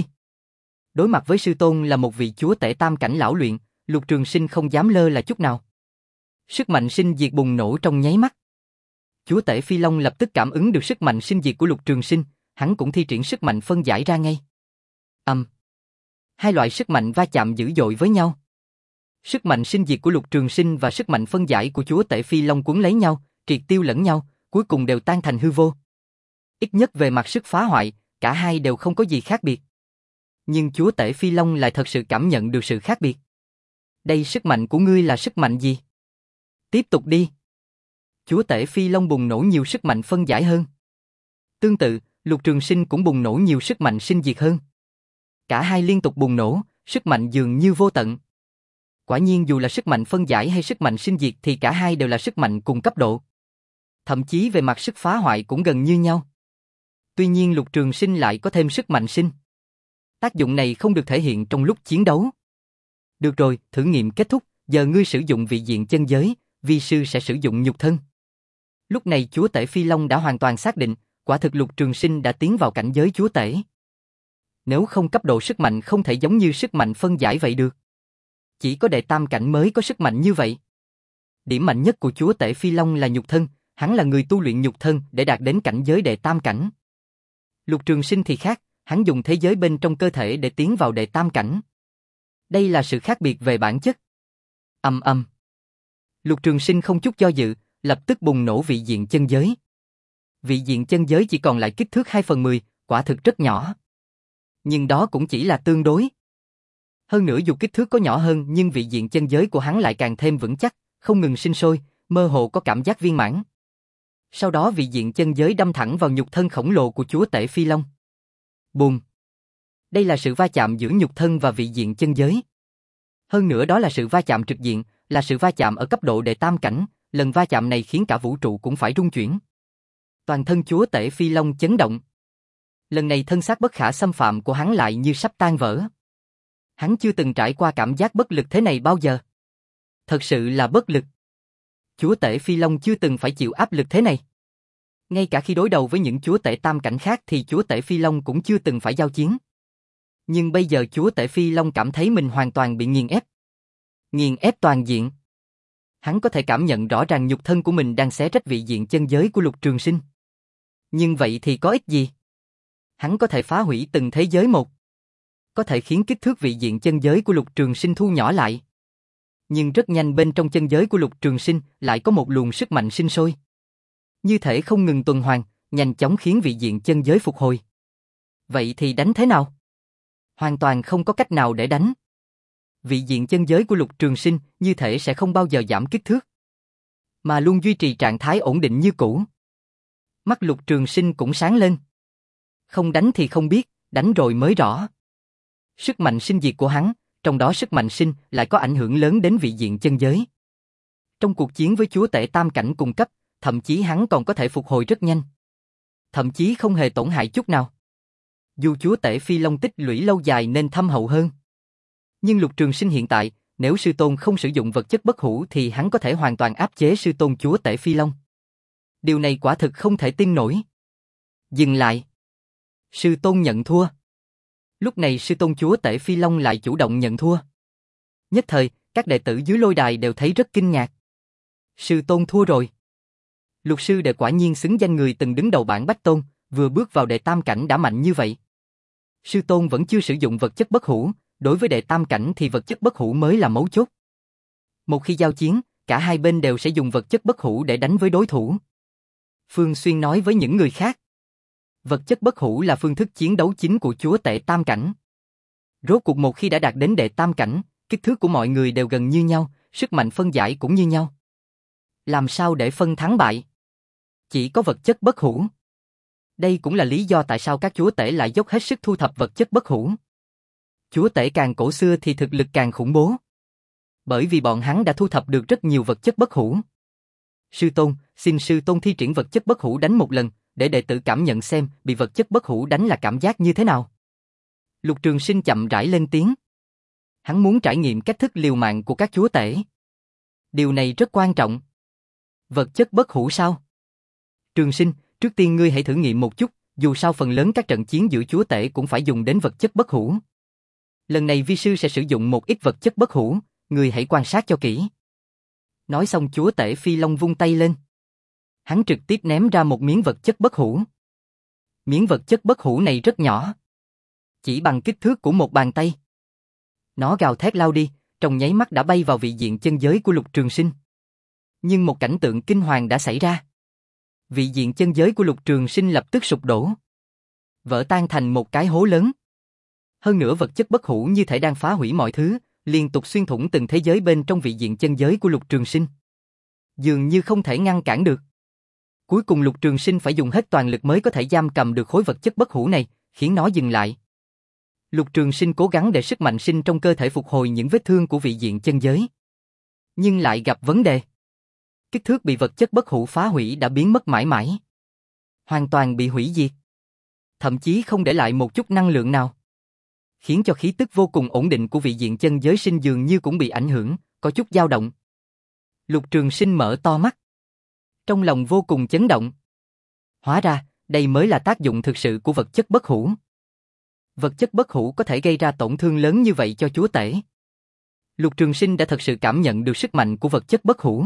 Đối mặt với sư tôn là một vị chúa tể tam cảnh lão luyện, Lục Trường Sinh không dám lơ là chút nào. Sức mạnh sinh diệt bùng nổ trong nháy mắt. Chúa tể Phi Long lập tức cảm ứng được sức mạnh sinh diệt của Lục Trường Sinh, hắn cũng thi triển sức mạnh phân giải ra ngay. Ầm. Um. Hai loại sức mạnh va chạm dữ dội với nhau. Sức mạnh sinh diệt của Lục Trường Sinh và sức mạnh phân giải của chúa tể Phi Long cuốn lấy nhau, triệt tiêu lẫn nhau, cuối cùng đều tan thành hư vô. Ít nhất về mặt sức phá hoại, cả hai đều không có gì khác biệt. Nhưng chúa tể Phi Long lại thật sự cảm nhận được sự khác biệt. Đây sức mạnh của ngươi là sức mạnh gì? Tiếp tục đi. Chúa tể Phi Long bùng nổ nhiều sức mạnh phân giải hơn. Tương tự, Lục Trường Sinh cũng bùng nổ nhiều sức mạnh sinh diệt hơn. Cả hai liên tục bùng nổ, sức mạnh dường như vô tận. Quả nhiên dù là sức mạnh phân giải hay sức mạnh sinh diệt thì cả hai đều là sức mạnh cùng cấp độ. Thậm chí về mặt sức phá hoại cũng gần như nhau. Tuy nhiên Lục Trường Sinh lại có thêm sức mạnh sinh. Tác dụng này không được thể hiện trong lúc chiến đấu. Được rồi, thử nghiệm kết thúc, giờ ngươi sử dụng vị diện chân giới, vi sư sẽ sử dụng nhục thân. Lúc này chúa tể Phi Long đã hoàn toàn xác định, quả thực Lục Trường Sinh đã tiến vào cảnh giới chúa tể. Nếu không cấp độ sức mạnh không thể giống như sức mạnh phân giải vậy được. Chỉ có đệ tam cảnh mới có sức mạnh như vậy. Điểm mạnh nhất của chúa tể Phi Long là nhục thân, hắn là người tu luyện nhục thân để đạt đến cảnh giới đệ tam cảnh. Lục Trường Sinh thì khác, hắn dùng thế giới bên trong cơ thể để tiến vào đệ tam cảnh. Đây là sự khác biệt về bản chất. Ầm ầm. Lục Trường Sinh không chút do dự, lập tức bùng nổ vị diện chân giới. Vị diện chân giới chỉ còn lại kích thước hai phần mười, quả thực rất nhỏ. Nhưng đó cũng chỉ là tương đối. Hơn nữa dù kích thước có nhỏ hơn nhưng vị diện chân giới của hắn lại càng thêm vững chắc, không ngừng sinh sôi, mơ hồ có cảm giác viên mãn. Sau đó vị diện chân giới đâm thẳng vào nhục thân khổng lồ của chúa tể Phi Long. Bùm! Đây là sự va chạm giữa nhục thân và vị diện chân giới. Hơn nữa đó là sự va chạm trực diện, là sự va chạm ở cấp độ đệ tam cảnh, lần va chạm này khiến cả vũ trụ cũng phải rung chuyển. Toàn thân chúa tể Phi Long chấn động. Lần này thân xác bất khả xâm phạm của hắn lại như sắp tan vỡ. Hắn chưa từng trải qua cảm giác bất lực thế này bao giờ. Thật sự là bất lực. Chúa tể Phi Long chưa từng phải chịu áp lực thế này. Ngay cả khi đối đầu với những chúa tể tam cảnh khác thì chúa tể Phi Long cũng chưa từng phải giao chiến. Nhưng bây giờ chúa tể Phi Long cảm thấy mình hoàn toàn bị nghiền ép. Nghiền ép toàn diện. Hắn có thể cảm nhận rõ ràng nhục thân của mình đang xé rách vị diện chân giới của Lục Trường Sinh. Nhưng vậy thì có ích gì? Hắn có thể phá hủy từng thế giới một. Có thể khiến kích thước vị diện chân giới của Lục Trường Sinh thu nhỏ lại. Nhưng rất nhanh bên trong chân giới của Lục Trường Sinh lại có một luồng sức mạnh sinh sôi. Như thể không ngừng tuần hoàn, nhanh chóng khiến vị diện chân giới phục hồi. Vậy thì đánh thế nào? Hoàn toàn không có cách nào để đánh. Vị diện chân giới của Lục Trường Sinh như thể sẽ không bao giờ giảm kích thước, mà luôn duy trì trạng thái ổn định như cũ. Mắt Lục Trường Sinh cũng sáng lên. Không đánh thì không biết, đánh rồi mới rõ. Sức mạnh sinh diệt của hắn, trong đó sức mạnh sinh lại có ảnh hưởng lớn đến vị diện chân giới. Trong cuộc chiến với chúa tể tam cảnh cùng cấp, thậm chí hắn còn có thể phục hồi rất nhanh. Thậm chí không hề tổn hại chút nào. Dù chúa tể Phi Long tích lũy lâu dài nên thâm hậu hơn. Nhưng Lục Trường Sinh hiện tại, nếu sư tôn không sử dụng vật chất bất hủ thì hắn có thể hoàn toàn áp chế sư tôn chúa tể Phi Long. Điều này quả thực không thể tin nổi. Dừng lại. Sư tôn nhận thua. Lúc này sư tôn chúa tể Phi Long lại chủ động nhận thua. Nhất thời, các đệ tử dưới lôi đài đều thấy rất kinh ngạc. Sư tôn thua rồi. Lục sư đệ quả nhiên xứng danh người từng đứng đầu bảng Bách Tôn, Vừa bước vào đệ tam cảnh đã mạnh như vậy. Sư tôn vẫn chưa sử dụng vật chất bất hủ, đối với đệ tam cảnh thì vật chất bất hủ mới là mấu chốt. Một khi giao chiến, cả hai bên đều sẽ dùng vật chất bất hủ để đánh với đối thủ. Phương Xuyên nói với những người khác. Vật chất bất hủ là phương thức chiến đấu chính của chúa tể tam cảnh. Rốt cuộc một khi đã đạt đến đệ tam cảnh, kích thước của mọi người đều gần như nhau, sức mạnh phân giải cũng như nhau. Làm sao để phân thắng bại? Chỉ có vật chất bất hủ. Đây cũng là lý do tại sao các chúa tể lại dốc hết sức thu thập vật chất bất hủ. Chúa tể càng cổ xưa thì thực lực càng khủng bố. Bởi vì bọn hắn đã thu thập được rất nhiều vật chất bất hủ. Sư tôn, xin sư tôn thi triển vật chất bất hủ đánh một lần, để đệ tử cảm nhận xem bị vật chất bất hủ đánh là cảm giác như thế nào. Lục Trường Sinh chậm rãi lên tiếng. Hắn muốn trải nghiệm cách thức liều mạng của các chúa tể. Điều này rất quan trọng. Vật chất bất hủ sao? Trường Sinh, trước tiên ngươi hãy thử nghiệm một chút, dù sao phần lớn các trận chiến giữa chúa tể cũng phải dùng đến vật chất bất hủ. Lần này vi sư sẽ sử dụng một ít vật chất bất hủ, ngươi hãy quan sát cho kỹ. Nói xong chúa tể Phi Long vung tay lên. Hắn trực tiếp ném ra một miếng vật chất bất hủ. Miếng vật chất bất hủ này rất nhỏ. Chỉ bằng kích thước của một bàn tay. Nó gào thét lao đi, trong nháy mắt đã bay vào vị diện chân giới của Lục Trường Sinh. Nhưng một cảnh tượng kinh hoàng đã xảy ra. Vị diện chân giới của Lục Trường Sinh lập tức sụp đổ. Vỡ tan thành một cái hố lớn. Hơn nữa vật chất bất hủ như thể đang phá hủy mọi thứ, liên tục xuyên thủng từng thế giới bên trong vị diện chân giới của Lục Trường Sinh. Dường như không thể ngăn cản được. Cuối cùng Lục Trường Sinh phải dùng hết toàn lực mới có thể giam cầm được khối vật chất bất hủ này, khiến nó dừng lại. Lục Trường Sinh cố gắng để sức mạnh sinh trong cơ thể phục hồi những vết thương của vị diện chân giới. Nhưng lại gặp vấn đề. Kích thước bị vật chất bất hủ phá hủy đã biến mất mãi mãi. Hoàn toàn bị hủy diệt. Thậm chí không để lại một chút năng lượng nào. Khiến cho khí tức vô cùng ổn định của vị diện chân giới sinh dường như cũng bị ảnh hưởng, có chút dao động. Lục Trường Sinh mở to mắt. Trong lòng vô cùng chấn động. Hóa ra, đây mới là tác dụng thực sự của vật chất bất hủ. Vật chất bất hủ có thể gây ra tổn thương lớn như vậy cho chúa tể. Lục Trường Sinh đã thật sự cảm nhận được sức mạnh của vật chất bất hủ.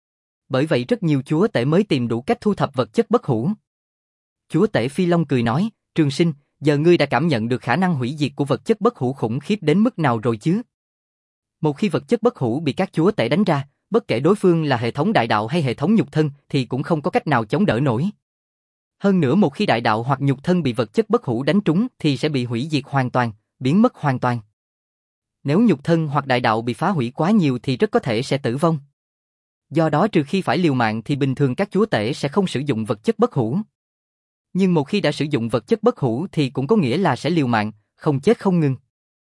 Bởi vậy rất nhiều chúa tể mới tìm đủ cách thu thập vật chất bất hủ. Chúa tể Phi Long cười nói, Trường Sinh, giờ ngươi đã cảm nhận được khả năng hủy diệt của vật chất bất hủ khủng khiếp đến mức nào rồi chứ? Một khi vật chất bất hủ bị các chúa tể đánh ra, bất kể đối phương là hệ thống đại đạo hay hệ thống nhục thân thì cũng không có cách nào chống đỡ nổi. Hơn nữa một khi đại đạo hoặc nhục thân bị vật chất bất hủ đánh trúng thì sẽ bị hủy diệt hoàn toàn, biến mất hoàn toàn. Nếu nhục thân hoặc đại đạo bị phá hủy quá nhiều thì rất có thể sẽ tử vong. Do đó trừ khi phải liều mạng thì bình thường các chúa tể sẽ không sử dụng vật chất bất hủ. Nhưng một khi đã sử dụng vật chất bất hủ thì cũng có nghĩa là sẽ liều mạng, không chết không ngừng.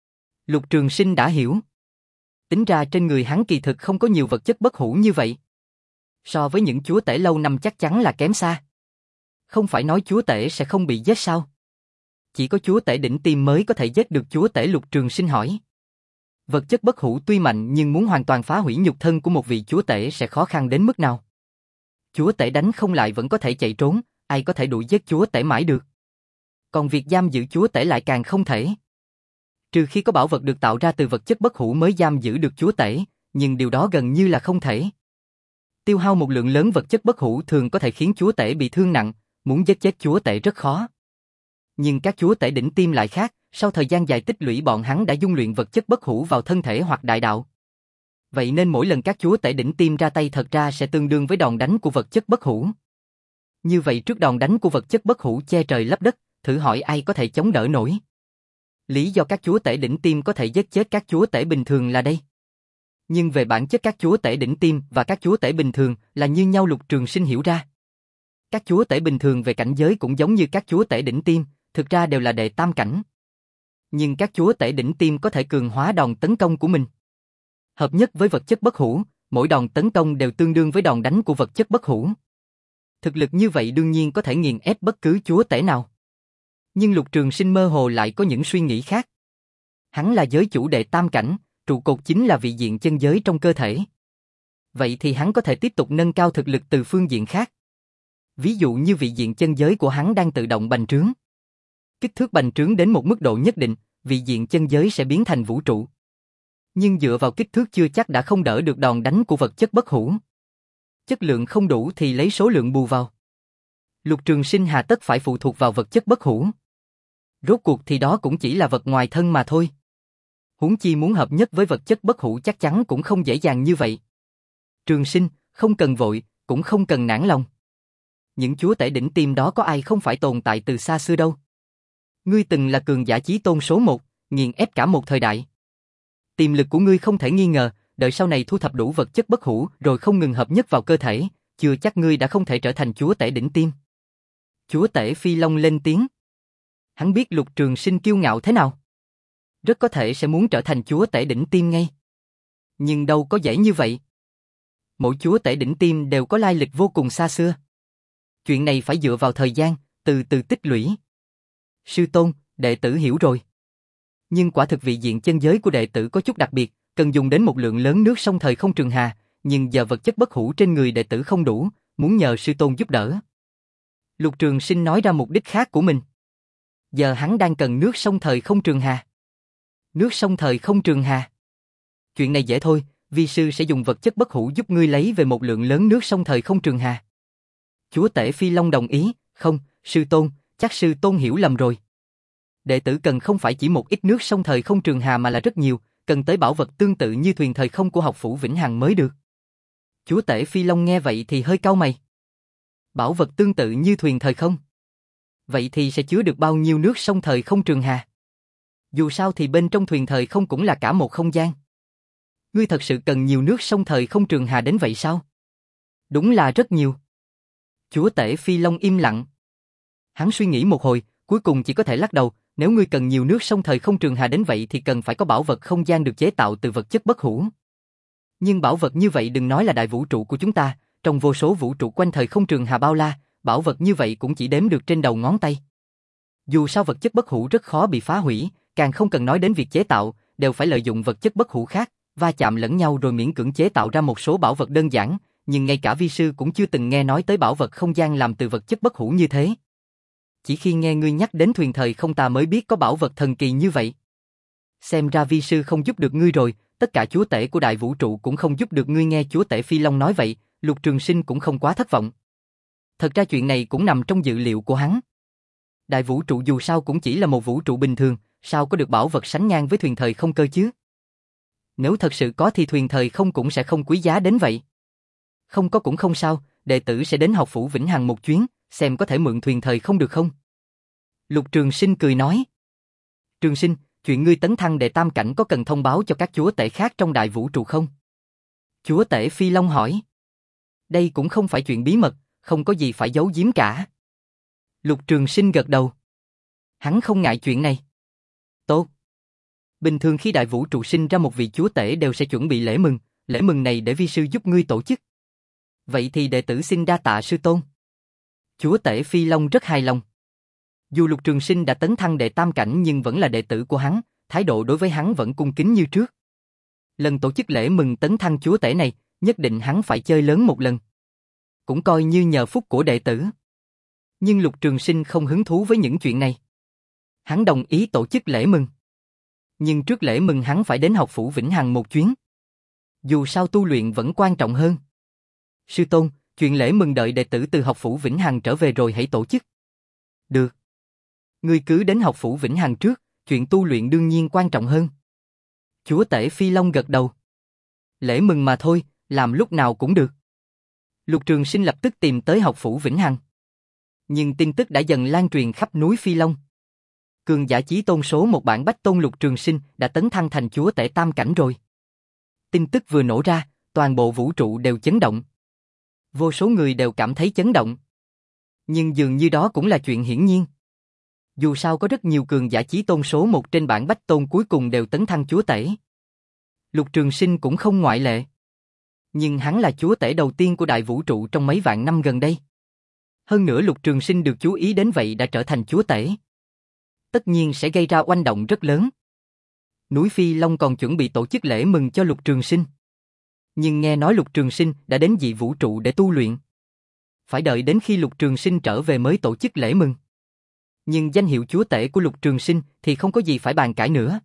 Lục Trường Sinh đã hiểu. Tính ra trên người hắn kỳ thực không có nhiều vật chất bất hủ như vậy. So với những chúa tể lâu năm chắc chắn là kém xa. Không phải nói chúa tể sẽ không bị giết sao? Chỉ có chúa tể đỉnh tiêm mới có thể giết được chúa tể. Lục Trường Sinh hỏi. Vật chất bất hủ tuy mạnh nhưng muốn hoàn toàn phá hủy nhục thân của một vị chúa tể sẽ khó khăn đến mức nào? Chúa tể đánh không lại vẫn có thể chạy trốn, ai có thể đuổi giết chúa tể mãi được? Còn việc giam giữ chúa tể lại càng không thể. Trừ khi có bảo vật được tạo ra từ vật chất bất hủ mới giam giữ được chúa tể, nhưng điều đó gần như là không thể. Tiêu hao một lượng lớn vật chất bất hủ thường có thể khiến chúa tể bị thương nặng, muốn giết chết chúa tể rất khó. Nhưng các chúa tể đỉnh tiêm lại khác, sau thời gian dài tích lũy bọn hắn đã dung luyện vật chất bất hủ vào thân thể hoặc đại đạo. Vậy nên mỗi lần các chúa tể đỉnh tiêm ra tay thật ra sẽ tương đương với đòn đánh của vật chất bất hủ. Như vậy trước đòn đánh của vật chất bất hủ che trời lấp đất, thử hỏi ai có thể chống đỡ nổi. Lý do các chúa tể đỉnh tiêm có thể giết chết các chúa tể bình thường là đây. Nhưng về bản chất các chúa tể đỉnh tiêm và các chúa tể bình thường là như nhau. Lục Trường Sinh hiểu ra. Các chúa tể bình thường về cảnh giới cũng giống như các chúa tể đỉnh tiêm, thực ra đều là đệ tam cảnh. Nhưng các chúa tể đỉnh tiêm có thể cường hóa đòn tấn công của mình. Hợp nhất với vật chất bất hủ, mỗi đòn tấn công đều tương đương với đòn đánh của vật chất bất hủ. Thực lực như vậy đương nhiên có thể nghiền ép bất cứ chúa tể nào. Nhưng Lục Trường Sinh mơ hồ lại có những suy nghĩ khác. Hắn là giới chủ đệ tam cảnh, trụ cột chính là vị diện chân giới trong cơ thể. Vậy thì hắn có thể tiếp tục nâng cao thực lực từ phương diện khác. Ví dụ như vị diện chân giới của hắn đang tự động bành trướng. Kích thước bành trướng đến một mức độ nhất định, vị diện chân giới sẽ biến thành vũ trụ. Nhưng dựa vào kích thước chưa chắc đã không đỡ được đòn đánh của vật chất bất hủ. Chất lượng không đủ thì lấy số lượng bù vào. Lục Trường Sinh hà tất phải phụ thuộc vào vật chất bất hủ. Rốt cuộc thì đó cũng chỉ là vật ngoài thân mà thôi. Huống chi muốn hợp nhất với vật chất bất hủ chắc chắn cũng không dễ dàng như vậy. Trường Sinh, không cần vội, cũng không cần nản lòng. Những chúa tể đỉnh tiêm đó có ai không phải tồn tại từ xa xưa đâu. Ngươi từng là cường giả chí tôn số một, nghiền ép cả một thời đại. Tiềm lực của ngươi không thể nghi ngờ, đợi sau này thu thập đủ vật chất bất hủ rồi không ngừng hợp nhất vào cơ thể, chưa chắc ngươi đã không thể trở thành chúa tể đỉnh tiêm. Chúa tể Phi Long lên tiếng. Hắn biết Lục Trường Sinh kiêu ngạo thế nào. Rất có thể sẽ muốn trở thành chúa tể đỉnh tiêm ngay. Nhưng đâu có dễ như vậy. Mỗi chúa tể đỉnh tiêm đều có lai lịch vô cùng xa xưa. Chuyện này phải dựa vào thời gian, từ từ tích lũy. Sư tôn, đệ tử hiểu rồi. Nhưng quả thực vị diện chân giới của đệ tử có chút đặc biệt, cần dùng đến một lượng lớn nước sông thời không trường hà, nhưng giờ vật chất bất hủ trên người đệ tử không đủ, muốn nhờ sư tôn giúp đỡ. Lục Trường Sinh nói ra mục đích khác của mình. Giờ hắn đang cần nước sông thời không trường hà. Nước sông thời không trường hà. Chuyện này dễ thôi, vi sư sẽ dùng vật chất bất hủ giúp ngươi lấy về một lượng lớn nước sông thời không trường hà. Chúa tể Phi Long đồng ý, không, sư tôn, chắc sư tôn hiểu lầm rồi. Đệ tử cần không phải chỉ một ít nước sông thời không trường hà mà là rất nhiều, cần tới bảo vật tương tự như thuyền thời không của học phủ Vĩnh Hằng mới được. Chúa tể Phi Long nghe vậy thì hơi cau mày. Bảo vật tương tự như thuyền thời không? Vậy thì sẽ chứa được bao nhiêu nước sông thời không trường hà? Dù sao thì bên trong thuyền thời không cũng là cả một không gian. Ngươi thật sự cần nhiều nước sông thời không trường hà đến vậy sao? Đúng là rất nhiều. Chúa tể Phi Long im lặng. Hắn suy nghĩ một hồi, cuối cùng chỉ có thể lắc đầu, nếu ngươi cần nhiều nước sông thời không trường hà đến vậy thì cần phải có bảo vật không gian được chế tạo từ vật chất bất hủ. Nhưng bảo vật như vậy đừng nói là đại vũ trụ của chúng ta, trong vô số vũ trụ quanh thời không trường hà bao la, bảo vật như vậy cũng chỉ đếm được trên đầu ngón tay. Dù sao vật chất bất hủ rất khó bị phá hủy, càng không cần nói đến việc chế tạo, đều phải lợi dụng vật chất bất hủ khác, va chạm lẫn nhau rồi miễn cưỡng chế tạo ra một số bảo vật đơn giản, nhưng ngay cả vi sư cũng chưa từng nghe nói tới bảo vật không gian làm từ vật chất bất hủ như thế. Chỉ khi nghe ngươi nhắc đến thuyền thời không ta mới biết có bảo vật thần kỳ như vậy. Xem ra vi sư không giúp được ngươi rồi, tất cả chúa tể của đại vũ trụ cũng không giúp được ngươi. Nghe chúa tể Phi Long nói vậy, Lục Trường Sinh cũng không quá thất vọng. Thật ra chuyện này cũng nằm trong dự liệu của hắn. Đại vũ trụ dù sao cũng chỉ là một vũ trụ bình thường, sao có được bảo vật sánh ngang với thuyền thời không cơ chứ? Nếu thật sự có thì thuyền thời không cũng sẽ không quý giá đến vậy. Không có cũng không sao, đệ tử sẽ đến học phủ Vĩnh Hằng một chuyến, xem có thể mượn thuyền thời không được không? Lục Trường Sinh cười nói. Trường Sinh, chuyện ngươi tấn thăng đệ tam cảnh có cần thông báo cho các chúa tể khác trong đại vũ trụ không? Chúa tể Phi Long hỏi. Đây cũng không phải chuyện bí mật, không có gì phải giấu giếm cả. Lục Trường Sinh gật đầu. Hắn không ngại chuyện này. Tốt. Bình thường khi đại vũ trụ sinh ra một vị chúa tể đều sẽ chuẩn bị lễ mừng, lễ mừng này để vi sư giúp ngươi tổ chức. Vậy thì đệ tử xin đa tạ sư tôn. Chúa tể Phi Long rất hài lòng. Dù Lục Trường Sinh đã tấn thăng đệ tam cảnh nhưng vẫn là đệ tử của hắn, thái độ đối với hắn vẫn cung kính như trước. Lần tổ chức lễ mừng tấn thăng chúa tể này, nhất định hắn phải chơi lớn một lần. Cũng coi như nhờ phúc của đệ tử. Nhưng Lục Trường Sinh không hứng thú với những chuyện này. Hắn đồng ý tổ chức lễ mừng. Nhưng trước lễ mừng hắn phải đến học phủ Vĩnh Hằng một chuyến. Dù sao tu luyện vẫn quan trọng hơn. Sư tôn, chuyện lễ mừng đợi đệ tử từ học phủ Vĩnh Hằng trở về rồi hãy tổ chức. Được. Ngươi cứ đến học phủ Vĩnh Hằng trước, chuyện tu luyện đương nhiên quan trọng hơn. Chúa tể Phi Long gật đầu. Lễ mừng mà thôi, làm lúc nào cũng được. Lục Trường Sinh lập tức tìm tới học phủ Vĩnh Hằng. Nhưng tin tức đã dần lan truyền khắp núi Phi Long. Cường giả chí tôn số một bản Bách Tôn Lục Trường Sinh đã tấn thăng thành chúa tể tam cảnh rồi. Tin tức vừa nổ ra, toàn bộ vũ trụ đều chấn động. Vô số người đều cảm thấy chấn động. Nhưng dường như đó cũng là chuyện hiển nhiên. Dù sao có rất nhiều cường giả chí tôn số một trên bảng Bách Tôn cuối cùng đều tấn thăng chúa tể. Lục Trường Sinh cũng không ngoại lệ. Nhưng hắn là chúa tể đầu tiên của đại vũ trụ trong mấy vạn năm gần đây. Hơn nữa Lục Trường Sinh được chú ý đến vậy đã trở thành chúa tể. Tất nhiên sẽ gây ra oanh động rất lớn. Núi Phi Long còn chuẩn bị tổ chức lễ mừng cho Lục Trường Sinh. Nhưng nghe nói Lục Trường Sinh đã đến dị vũ trụ để tu luyện. Phải đợi đến khi Lục Trường Sinh trở về mới tổ chức lễ mừng. Nhưng danh hiệu chúa tể của Lục Trường Sinh thì không có gì phải bàn cãi nữa.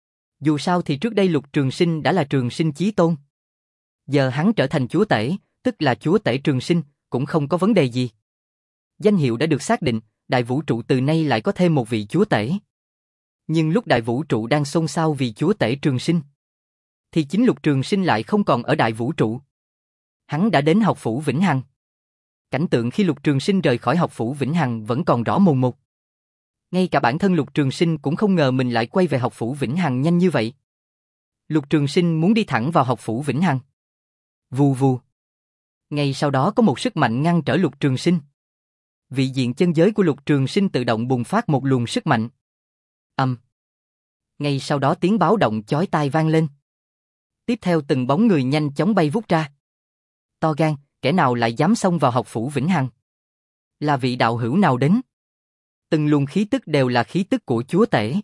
Dù sao thì trước đây Lục Trường Sinh đã là Trường Sinh chí tôn. Giờ hắn trở thành chúa tể, tức là chúa tể Trường Sinh, cũng không có vấn đề gì. Danh hiệu đã được xác định, đại vũ trụ từ nay lại có thêm một vị chúa tể. Nhưng lúc đại vũ trụ đang xôn xao vì chúa tể Trường Sinh, thì chính Lục Trường Sinh lại không còn ở đại vũ trụ. Hắn đã đến học phủ Vĩnh Hằng. Cảnh tượng khi Lục Trường Sinh rời khỏi học phủ Vĩnh Hằng vẫn còn rõ mồn một. Ngay cả bản thân Lục Trường Sinh cũng không ngờ mình lại quay về học phủ Vĩnh Hằng nhanh như vậy. Lục Trường Sinh muốn đi thẳng vào học phủ Vĩnh Hằng. Vù vù. Ngay sau đó có một sức mạnh ngăn trở Lục Trường Sinh. Vị diện chân giới của Lục Trường Sinh tự động bùng phát một luồng sức mạnh. Ầm. Ngay sau đó tiếng báo động chói tai vang lên. Tiếp theo từng bóng người nhanh chóng bay vút ra. To gan, kẻ nào lại dám xông vào học phủ Vĩnh Hằng? Là vị đạo hữu nào đến? Từng luồng khí tức đều là khí tức của chúa tể.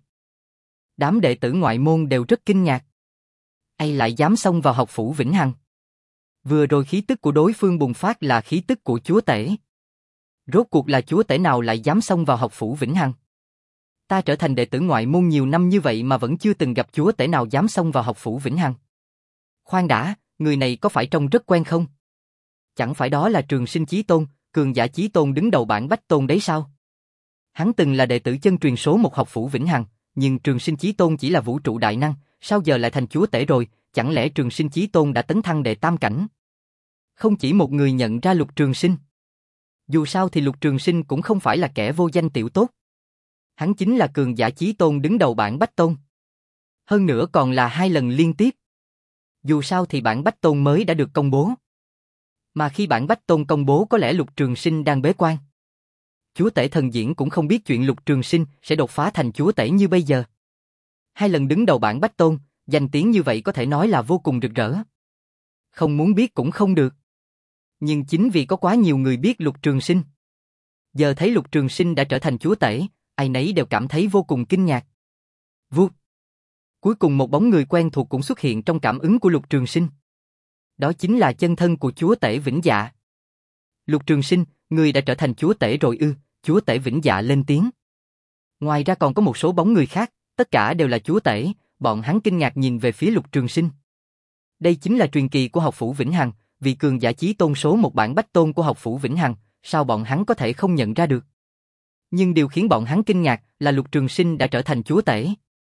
Đám đệ tử ngoại môn đều rất kinh ngạc. Ai lại dám xông vào học phủ Vĩnh Hằng? Vừa rồi khí tức của đối phương bùng phát là khí tức của chúa tể. Rốt cuộc là chúa tể nào lại dám xông vào học phủ Vĩnh Hằng? Ta trở thành đệ tử ngoại môn nhiều năm như vậy mà vẫn chưa từng gặp chúa tể nào dám xông vào học phủ Vĩnh Hằng. Khoan đã, người này có phải trông rất quen không? Chẳng phải đó là Trường Sinh Chí Tôn, cường giả Chí Tôn đứng đầu bảng Bách Tôn đấy sao? Hắn từng là đệ tử chân truyền số một học phủ Vĩnh Hằng, nhưng Trường Sinh Chí Tôn chỉ là vũ trụ đại năng, sao giờ lại thành chúa tể rồi? Chẳng lẽ Trường Sinh Chí Tôn đã tấn thăng đệ tam cảnh? Không chỉ một người nhận ra Lục Trường Sinh. Dù sao thì Lục Trường Sinh cũng không phải là kẻ vô danh tiểu tốt. Hắn chính là cường giả Chí Tôn đứng đầu bảng Bách Tôn. Hơn nữa còn là hai lần liên tiếp. Dù sao thì bảng Bách Tôn mới đã được công bố. Mà khi bảng Bách Tôn công bố có lẽ Lục Trường Sinh đang bế quan. Chúa tể thần diễn cũng không biết chuyện Lục Trường Sinh sẽ đột phá thành chúa tể như bây giờ. Hai lần đứng đầu bảng Bách Tôn, danh tiếng như vậy có thể nói là vô cùng rực rỡ. Không muốn biết cũng không được. Nhưng chính vì có quá nhiều người biết Lục Trường Sinh. Giờ thấy Lục Trường Sinh đã trở thành chúa tể, ai nấy đều cảm thấy vô cùng kinh ngạc. Vút. Cuối cùng một bóng người quen thuộc cũng xuất hiện trong cảm ứng của Lục Trường Sinh. Đó chính là chân thân của chúa tể Vĩnh Dạ. Lục Trường Sinh, người đã trở thành chúa tể rồi ư? Chúa tể Vĩnh Dạ lên tiếng. Ngoài ra còn có một số bóng người khác, tất cả đều là chúa tể, bọn hắn kinh ngạc nhìn về phía Lục Trường Sinh. Đây chính là truyền kỳ của học phủ Vĩnh Hằng, vị cường giả chí tôn số một bảng Bách Tôn của học phủ Vĩnh Hằng, sao bọn hắn có thể không nhận ra được? Nhưng điều khiến bọn hắn kinh ngạc là Lục Trường Sinh đã trở thành chúa tể.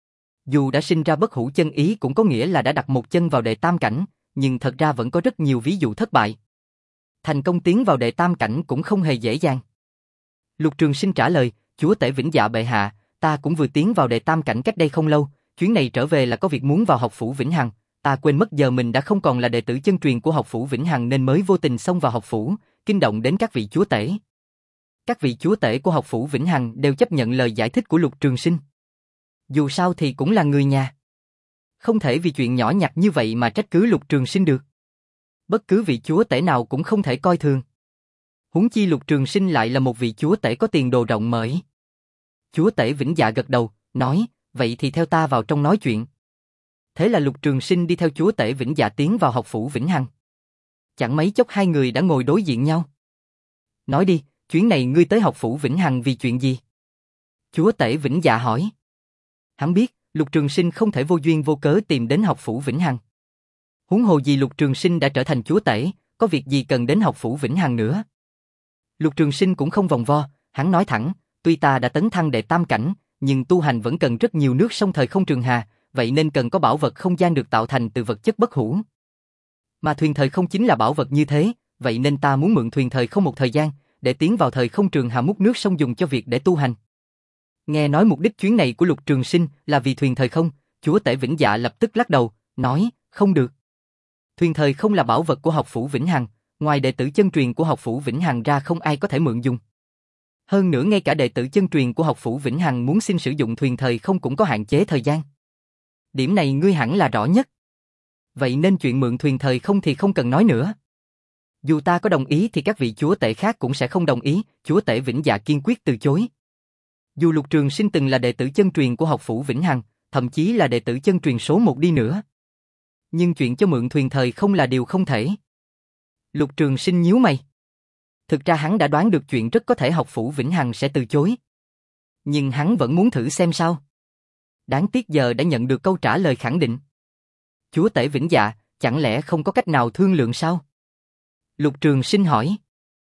Dù đã sinh ra bất hủ chân ý cũng có nghĩa là đã đặt một chân vào đệ tam cảnh, nhưng thật ra vẫn có rất nhiều ví dụ thất bại. Thành công tiến vào đệ tam cảnh cũng không hề dễ dàng. Lục Trường Sinh trả lời, chúa tể Vĩnh Dạ bệ hạ, ta cũng vừa tiến vào đệ tam cảnh cách đây không lâu, chuyến này trở về là có việc muốn vào học phủ Vĩnh Hằng, ta quên mất giờ mình đã không còn là đệ tử chân truyền của học phủ Vĩnh Hằng nên mới vô tình xông vào học phủ, kinh động đến các vị chúa tể. Các vị chúa tể của học phủ Vĩnh Hằng đều chấp nhận lời giải thích của Lục Trường Sinh. Dù sao thì cũng là người nhà. Không thể vì chuyện nhỏ nhặt như vậy mà trách cứ Lục Trường Sinh được. Bất cứ vị chúa tể nào cũng không thể coi thường. Huống chi Lục Trường Sinh lại là một vị chúa tể có tiền đồ rộng mở. Chúa tể Vĩnh Dạ gật đầu, nói, vậy thì theo ta vào trong nói chuyện. Thế là Lục Trường Sinh đi theo chúa tể Vĩnh Dạ tiến vào học phủ Vĩnh Hằng. Chẳng mấy chốc hai người đã ngồi đối diện nhau. Nói đi, chuyến này ngươi tới học phủ Vĩnh Hằng vì chuyện gì? Chúa tể Vĩnh Dạ hỏi. Hắn biết, Lục Trường Sinh không thể vô duyên vô cớ tìm đến học phủ Vĩnh Hằng. Huống hồ gì Lục Trường Sinh đã trở thành chúa tể, có việc gì cần đến học phủ Vĩnh Hằng nữa. Lục Trường Sinh cũng không vòng vo, hắn nói thẳng, tuy ta đã tấn thăng đệ tam cảnh, nhưng tu hành vẫn cần rất nhiều nước sông thời không trường hà, vậy nên cần có bảo vật không gian được tạo thành từ vật chất bất hủ. Mà thuyền thời không chính là bảo vật như thế, vậy nên ta muốn mượn thuyền thời không một thời gian, để tiến vào thời không trường hà múc nước sông dùng cho việc để tu hành. Nghe nói mục đích chuyến này của Lục Trường Sinh là vì thuyền thời không, chúa tể Vĩnh Dạ lập tức lắc đầu, nói, không được. Thuyền thời không là bảo vật của học phủ Vĩnh Hằng, ngoài đệ tử chân truyền của học phủ Vĩnh Hằng ra không ai có thể mượn dùng. Hơn nữa ngay cả đệ tử chân truyền của học phủ Vĩnh Hằng muốn xin sử dụng thuyền thời không cũng có hạn chế thời gian. Điểm này ngươi hẳn là rõ nhất. Vậy nên chuyện mượn thuyền thời không thì không cần nói nữa. Dù ta có đồng ý thì các vị chúa tể khác cũng sẽ không đồng ý, chúa tể Vĩnh Dạ kiên quyết từ chối. Dù Lục Trường Sinh từng là đệ tử chân truyền của học phủ Vĩnh Hằng, thậm chí là đệ tử chân truyền số một đi nữa. Nhưng chuyện cho mượn thuyền thời không là điều không thể. Lục Trường Sinh nhíu mày. Thực ra hắn đã đoán được chuyện rất có thể học phủ Vĩnh Hằng sẽ từ chối. Nhưng hắn vẫn muốn thử xem sao. Đáng tiếc giờ đã nhận được câu trả lời khẳng định. Chúa tể Vĩnh Dạ, chẳng lẽ không có cách nào thương lượng sao? Lục Trường Sinh hỏi.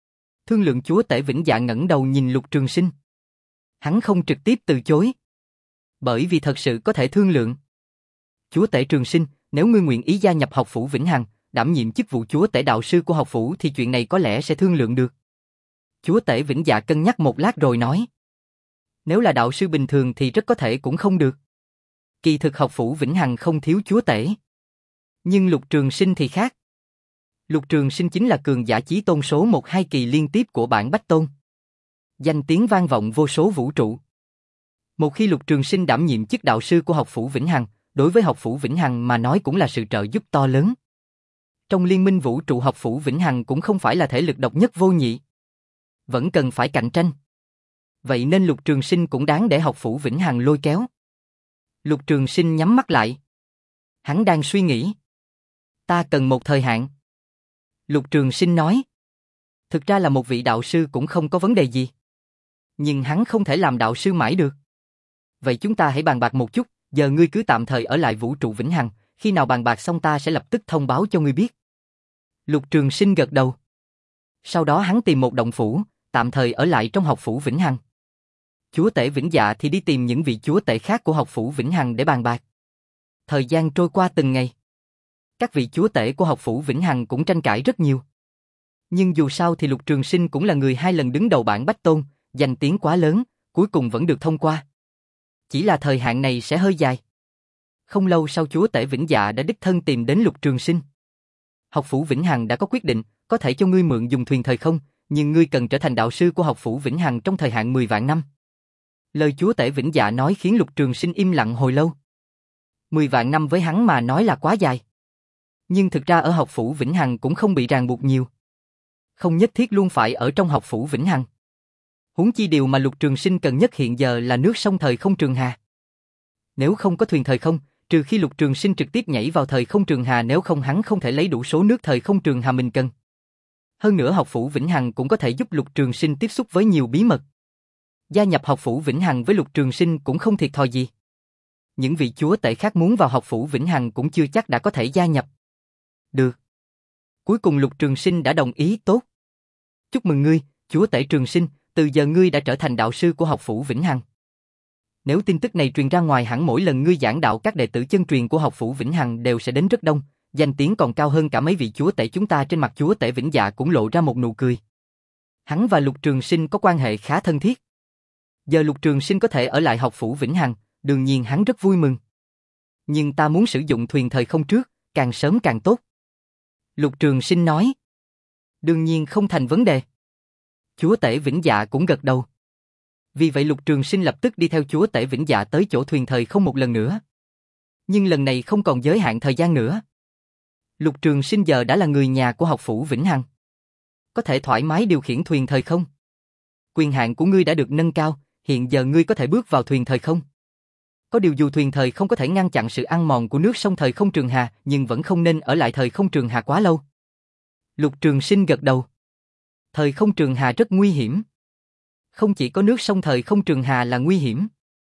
Thương lượng chúa tể Vĩnh Dạ ngẩng đầu nhìn Lục Trường Sinh. Hắn không trực tiếp từ chối. Bởi vì thật sự có thể thương lượng. Chúa tể Trường Sinh, nếu ngươi nguyện ý gia nhập học phủ Vĩnh Hằng, đảm nhiệm chức vụ chúa tể đạo sư của học phủ thì chuyện này có lẽ sẽ thương lượng được. Chúa tể Vĩnh Dạ cân nhắc một lát rồi nói. Nếu là đạo sư bình thường thì rất có thể cũng không được. Kỳ thực học phủ Vĩnh Hằng không thiếu chúa tể. Nhưng Lục Trường Sinh thì khác. Lục Trường Sinh chính là cường giả chí tôn số một hai kỳ liên tiếp của bản Bách Tôn. Danh tiếng vang vọng vô số vũ trụ. Một khi Lục Trường Sinh đảm nhiệm chức đạo sư của học phủ Vĩnh Hằng, đối với học phủ Vĩnh Hằng mà nói cũng là sự trợ giúp to lớn. Trong liên minh vũ trụ học phủ Vĩnh Hằng cũng không phải là thể lực độc nhất vô nhị. Vẫn cần phải cạnh tranh. Vậy nên Lục Trường Sinh cũng đáng để học phủ Vĩnh Hằng lôi kéo. Lục Trường Sinh nhắm mắt lại. Hắn đang suy nghĩ. Ta cần một thời hạn. Lục Trường Sinh nói. Thực ra là một vị đạo sư cũng không có vấn đề gì. Nhưng hắn không thể làm đạo sư mãi được. Vậy chúng ta hãy bàn bạc một chút, giờ ngươi cứ tạm thời ở lại vũ trụ Vĩnh Hằng, khi nào bàn bạc xong ta sẽ lập tức thông báo cho ngươi biết. Lục Trường Sinh gật đầu. Sau đó hắn tìm một động phủ, tạm thời ở lại trong học phủ Vĩnh Hằng. Chúa tể Vĩnh Dạ thì đi tìm những vị chúa tể khác của học phủ Vĩnh Hằng để bàn bạc. Thời gian trôi qua từng ngày. Các vị chúa tể của học phủ Vĩnh Hằng cũng tranh cãi rất nhiều. Nhưng dù sao thì Lục Trường Sinh cũng là người hai lần đứng đầu bảng Bách Tôn, danh tiếng quá lớn, cuối cùng vẫn được thông qua. Chỉ là thời hạn này sẽ hơi dài. Không lâu sau chúa tể Vĩnh Dạ đã đích thân tìm đến Lục Trường Sinh. Học phủ Vĩnh Hằng đã có quyết định, có thể cho ngươi mượn dùng thuyền thời không, nhưng ngươi cần trở thành đạo sư của học phủ Vĩnh Hằng trong thời hạn mười vạn năm. Lời chúa tể Vĩnh Dạ nói khiến Lục Trường Sinh im lặng hồi lâu. mười vạn năm với hắn mà nói là quá dài. Nhưng thực ra ở học phủ Vĩnh Hằng cũng không bị ràng buộc nhiều. Không nhất thiết luôn phải ở trong học phủ Vĩnh Hằng. Huống chi điều mà Lục Trường Sinh cần nhất hiện giờ là nước sông thời không Trường Hà. Nếu không có thuyền thời không, trừ khi Lục Trường Sinh trực tiếp nhảy vào thời không Trường Hà, nếu không hắn không thể lấy đủ số nước thời không Trường Hà mình cần. Hơn nữa học phủ Vĩnh Hằng cũng có thể giúp Lục Trường Sinh tiếp xúc với nhiều bí mật. Gia nhập học phủ Vĩnh Hằng với Lục Trường Sinh cũng không thiệt thòi gì. Những vị chúa tể khác muốn vào học phủ Vĩnh Hằng cũng chưa chắc đã có thể gia nhập. Được. Cuối cùng Lục Trường Sinh đã đồng ý. Tốt. Chúc mừng ngươi, chúa tể Trường Sinh, từ giờ ngươi đã trở thành đạo sư của học phủ Vĩnh Hằng. Nếu tin tức này truyền ra ngoài hẳn mỗi lần ngươi giảng đạo các đệ tử chân truyền của học phủ Vĩnh Hằng đều sẽ đến rất đông, danh tiếng còn cao hơn cả mấy vị chúa tể chúng ta. Trên mặt chúa tể Vĩnh Dạ cũng lộ ra một nụ cười. Hắn và Lục Trường Sinh có quan hệ khá thân thiết. Giờ Lục Trường Sinh có thể ở lại học phủ Vĩnh Hằng, đương nhiên hắn rất vui mừng. Nhưng ta muốn sử dụng thuyền thời không trước, càng sớm càng tốt. Lục Trường Sinh nói. Đương nhiên không thành vấn đề. Chúa tể Vĩnh Dạ cũng gật đầu. Vì vậy Lục Trường Sinh lập tức đi theo chúa tể Vĩnh Dạ tới chỗ thuyền thời không một lần nữa. Nhưng lần này không còn giới hạn thời gian nữa. Lục Trường Sinh giờ đã là người nhà của học phủ Vĩnh Hằng. Có thể thoải mái điều khiển thuyền thời không. Quyền hạn của ngươi đã được nâng cao, hiện giờ ngươi có thể bước vào thuyền thời không. Có điều dù thuyền thời không có thể ngăn chặn sự ăn mòn của nước sông thời không Trường Hà, nhưng vẫn không nên ở lại thời không Trường Hà quá lâu. Lục Trường Sinh gật đầu. Thời không Trường Hà rất nguy hiểm. Không chỉ có nước sông thời không Trường Hà là nguy hiểm,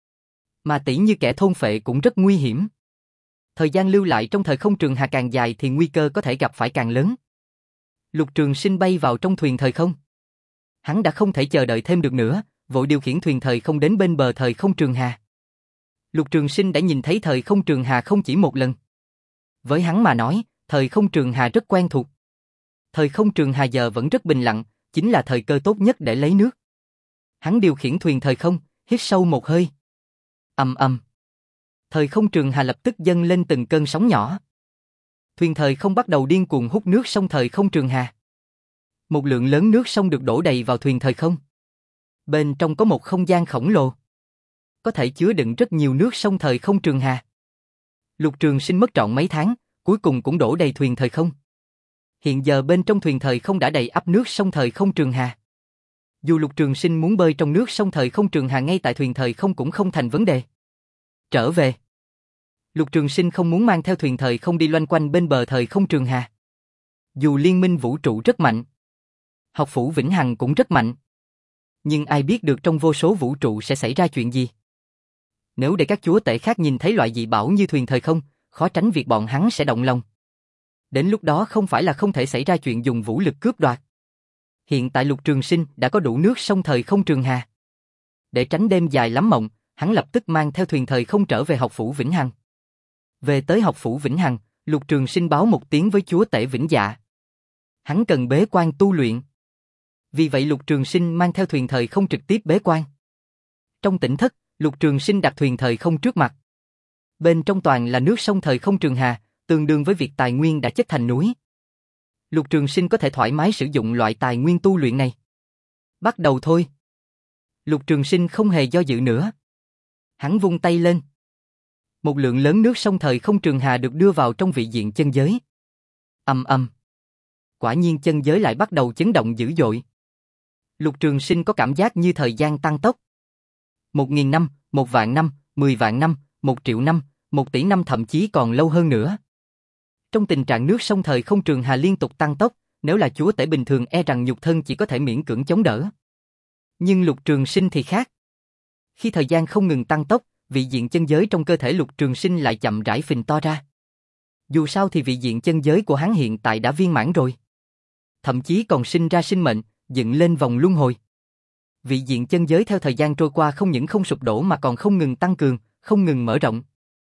mà tỷ như kẻ thôn phệ cũng rất nguy hiểm. Thời gian lưu lại trong thời không Trường Hà càng dài thì nguy cơ có thể gặp phải càng lớn. Lục Trường Sinh bay vào trong thuyền thời không. Hắn đã không thể chờ đợi thêm được nữa, vội điều khiển thuyền thời không đến bên bờ thời không Trường Hà. Lục Trường Sinh đã nhìn thấy thời không Trường Hà không chỉ một lần. Với hắn mà nói, thời không Trường Hà rất quen thuộc. Thời không Trường Hà giờ vẫn rất bình lặng, chính là thời cơ tốt nhất để lấy nước. Hắn điều khiển thuyền thời không, hít sâu một hơi. Ầm ầm. Thời không Trường Hà lập tức dâng lên từng cơn sóng nhỏ. Thuyền thời không bắt đầu điên cuồng hút nước sông thời không Trường Hà. Một lượng lớn nước sông được đổ đầy vào thuyền thời không. Bên trong có một không gian khổng lồ, có thể chứa đựng rất nhiều nước sông thời không Trường Hà. Lục Trường Sinh mất trọn mấy tháng, cuối cùng cũng đổ đầy thuyền thời không. Hiện giờ bên trong thuyền thời không đã đầy ắp nước sông thời không Trường Hà. Dù Lục Trường Sinh muốn bơi trong nước sông thời không Trường Hà ngay tại thuyền thời không cũng không thành vấn đề. Trở về. Lục Trường Sinh không muốn mang theo thuyền thời không đi loanh quanh bên bờ thời không Trường Hà. Dù liên minh vũ trụ rất mạnh, học phủ Vĩnh Hằng cũng rất mạnh, nhưng ai biết được trong vô số vũ trụ sẽ xảy ra chuyện gì. Nếu để các chúa tể khác nhìn thấy loại dị bảo như thuyền thời không, khó tránh việc bọn hắn sẽ động lòng. Đến lúc đó không phải là không thể xảy ra chuyện dùng vũ lực cướp đoạt. Hiện tại Lục Trường Sinh đã có đủ nước sông thời không trường hà. Để tránh đêm dài lắm mộng, hắn lập tức mang theo thuyền thời không trở về học phủ Vĩnh Hằng. Về tới học phủ Vĩnh Hằng, Lục Trường Sinh báo một tiếng với chúa tể Vĩnh Dạ. Hắn cần bế quan tu luyện. Vì vậy Lục Trường Sinh mang theo thuyền thời không trực tiếp bế quan. Trong tỉnh thất, Lục Trường Sinh đặt thuyền thời không trước mặt. Bên trong toàn là nước sông thời không trường hà, tương đương với việc tài nguyên đã chất thành núi. Lục Trường Sinh có thể thoải mái sử dụng loại tài nguyên tu luyện này. Bắt đầu thôi. Lục Trường Sinh không hề do dự nữa. Hắn vung tay lên. Một lượng lớn nước sông thời không trường hà được đưa vào trong vị diện chân giới. Ầm ầm. Quả nhiên chân giới lại bắt đầu chấn động dữ dội. Lục Trường Sinh có cảm giác như thời gian tăng tốc. Một nghìn năm, một vạn năm, mười vạn năm, một triệu năm, một tỷ năm thậm chí còn lâu hơn nữa. Trong tình trạng nước sông thời không trường hà liên tục tăng tốc, nếu là chúa tể bình thường e rằng nhục thân chỉ có thể miễn cưỡng chống đỡ. Nhưng Lục Trường Sinh thì khác. Khi thời gian không ngừng tăng tốc, vị diện chân giới trong cơ thể Lục Trường Sinh lại chậm rãi phình to ra. Dù sao thì vị diện chân giới của hắn hiện tại đã viên mãn rồi. Thậm chí còn sinh ra sinh mệnh, dựng lên vòng luân hồi. Vị diện chân giới theo thời gian trôi qua không những không sụp đổ mà còn không ngừng tăng cường, không ngừng mở rộng.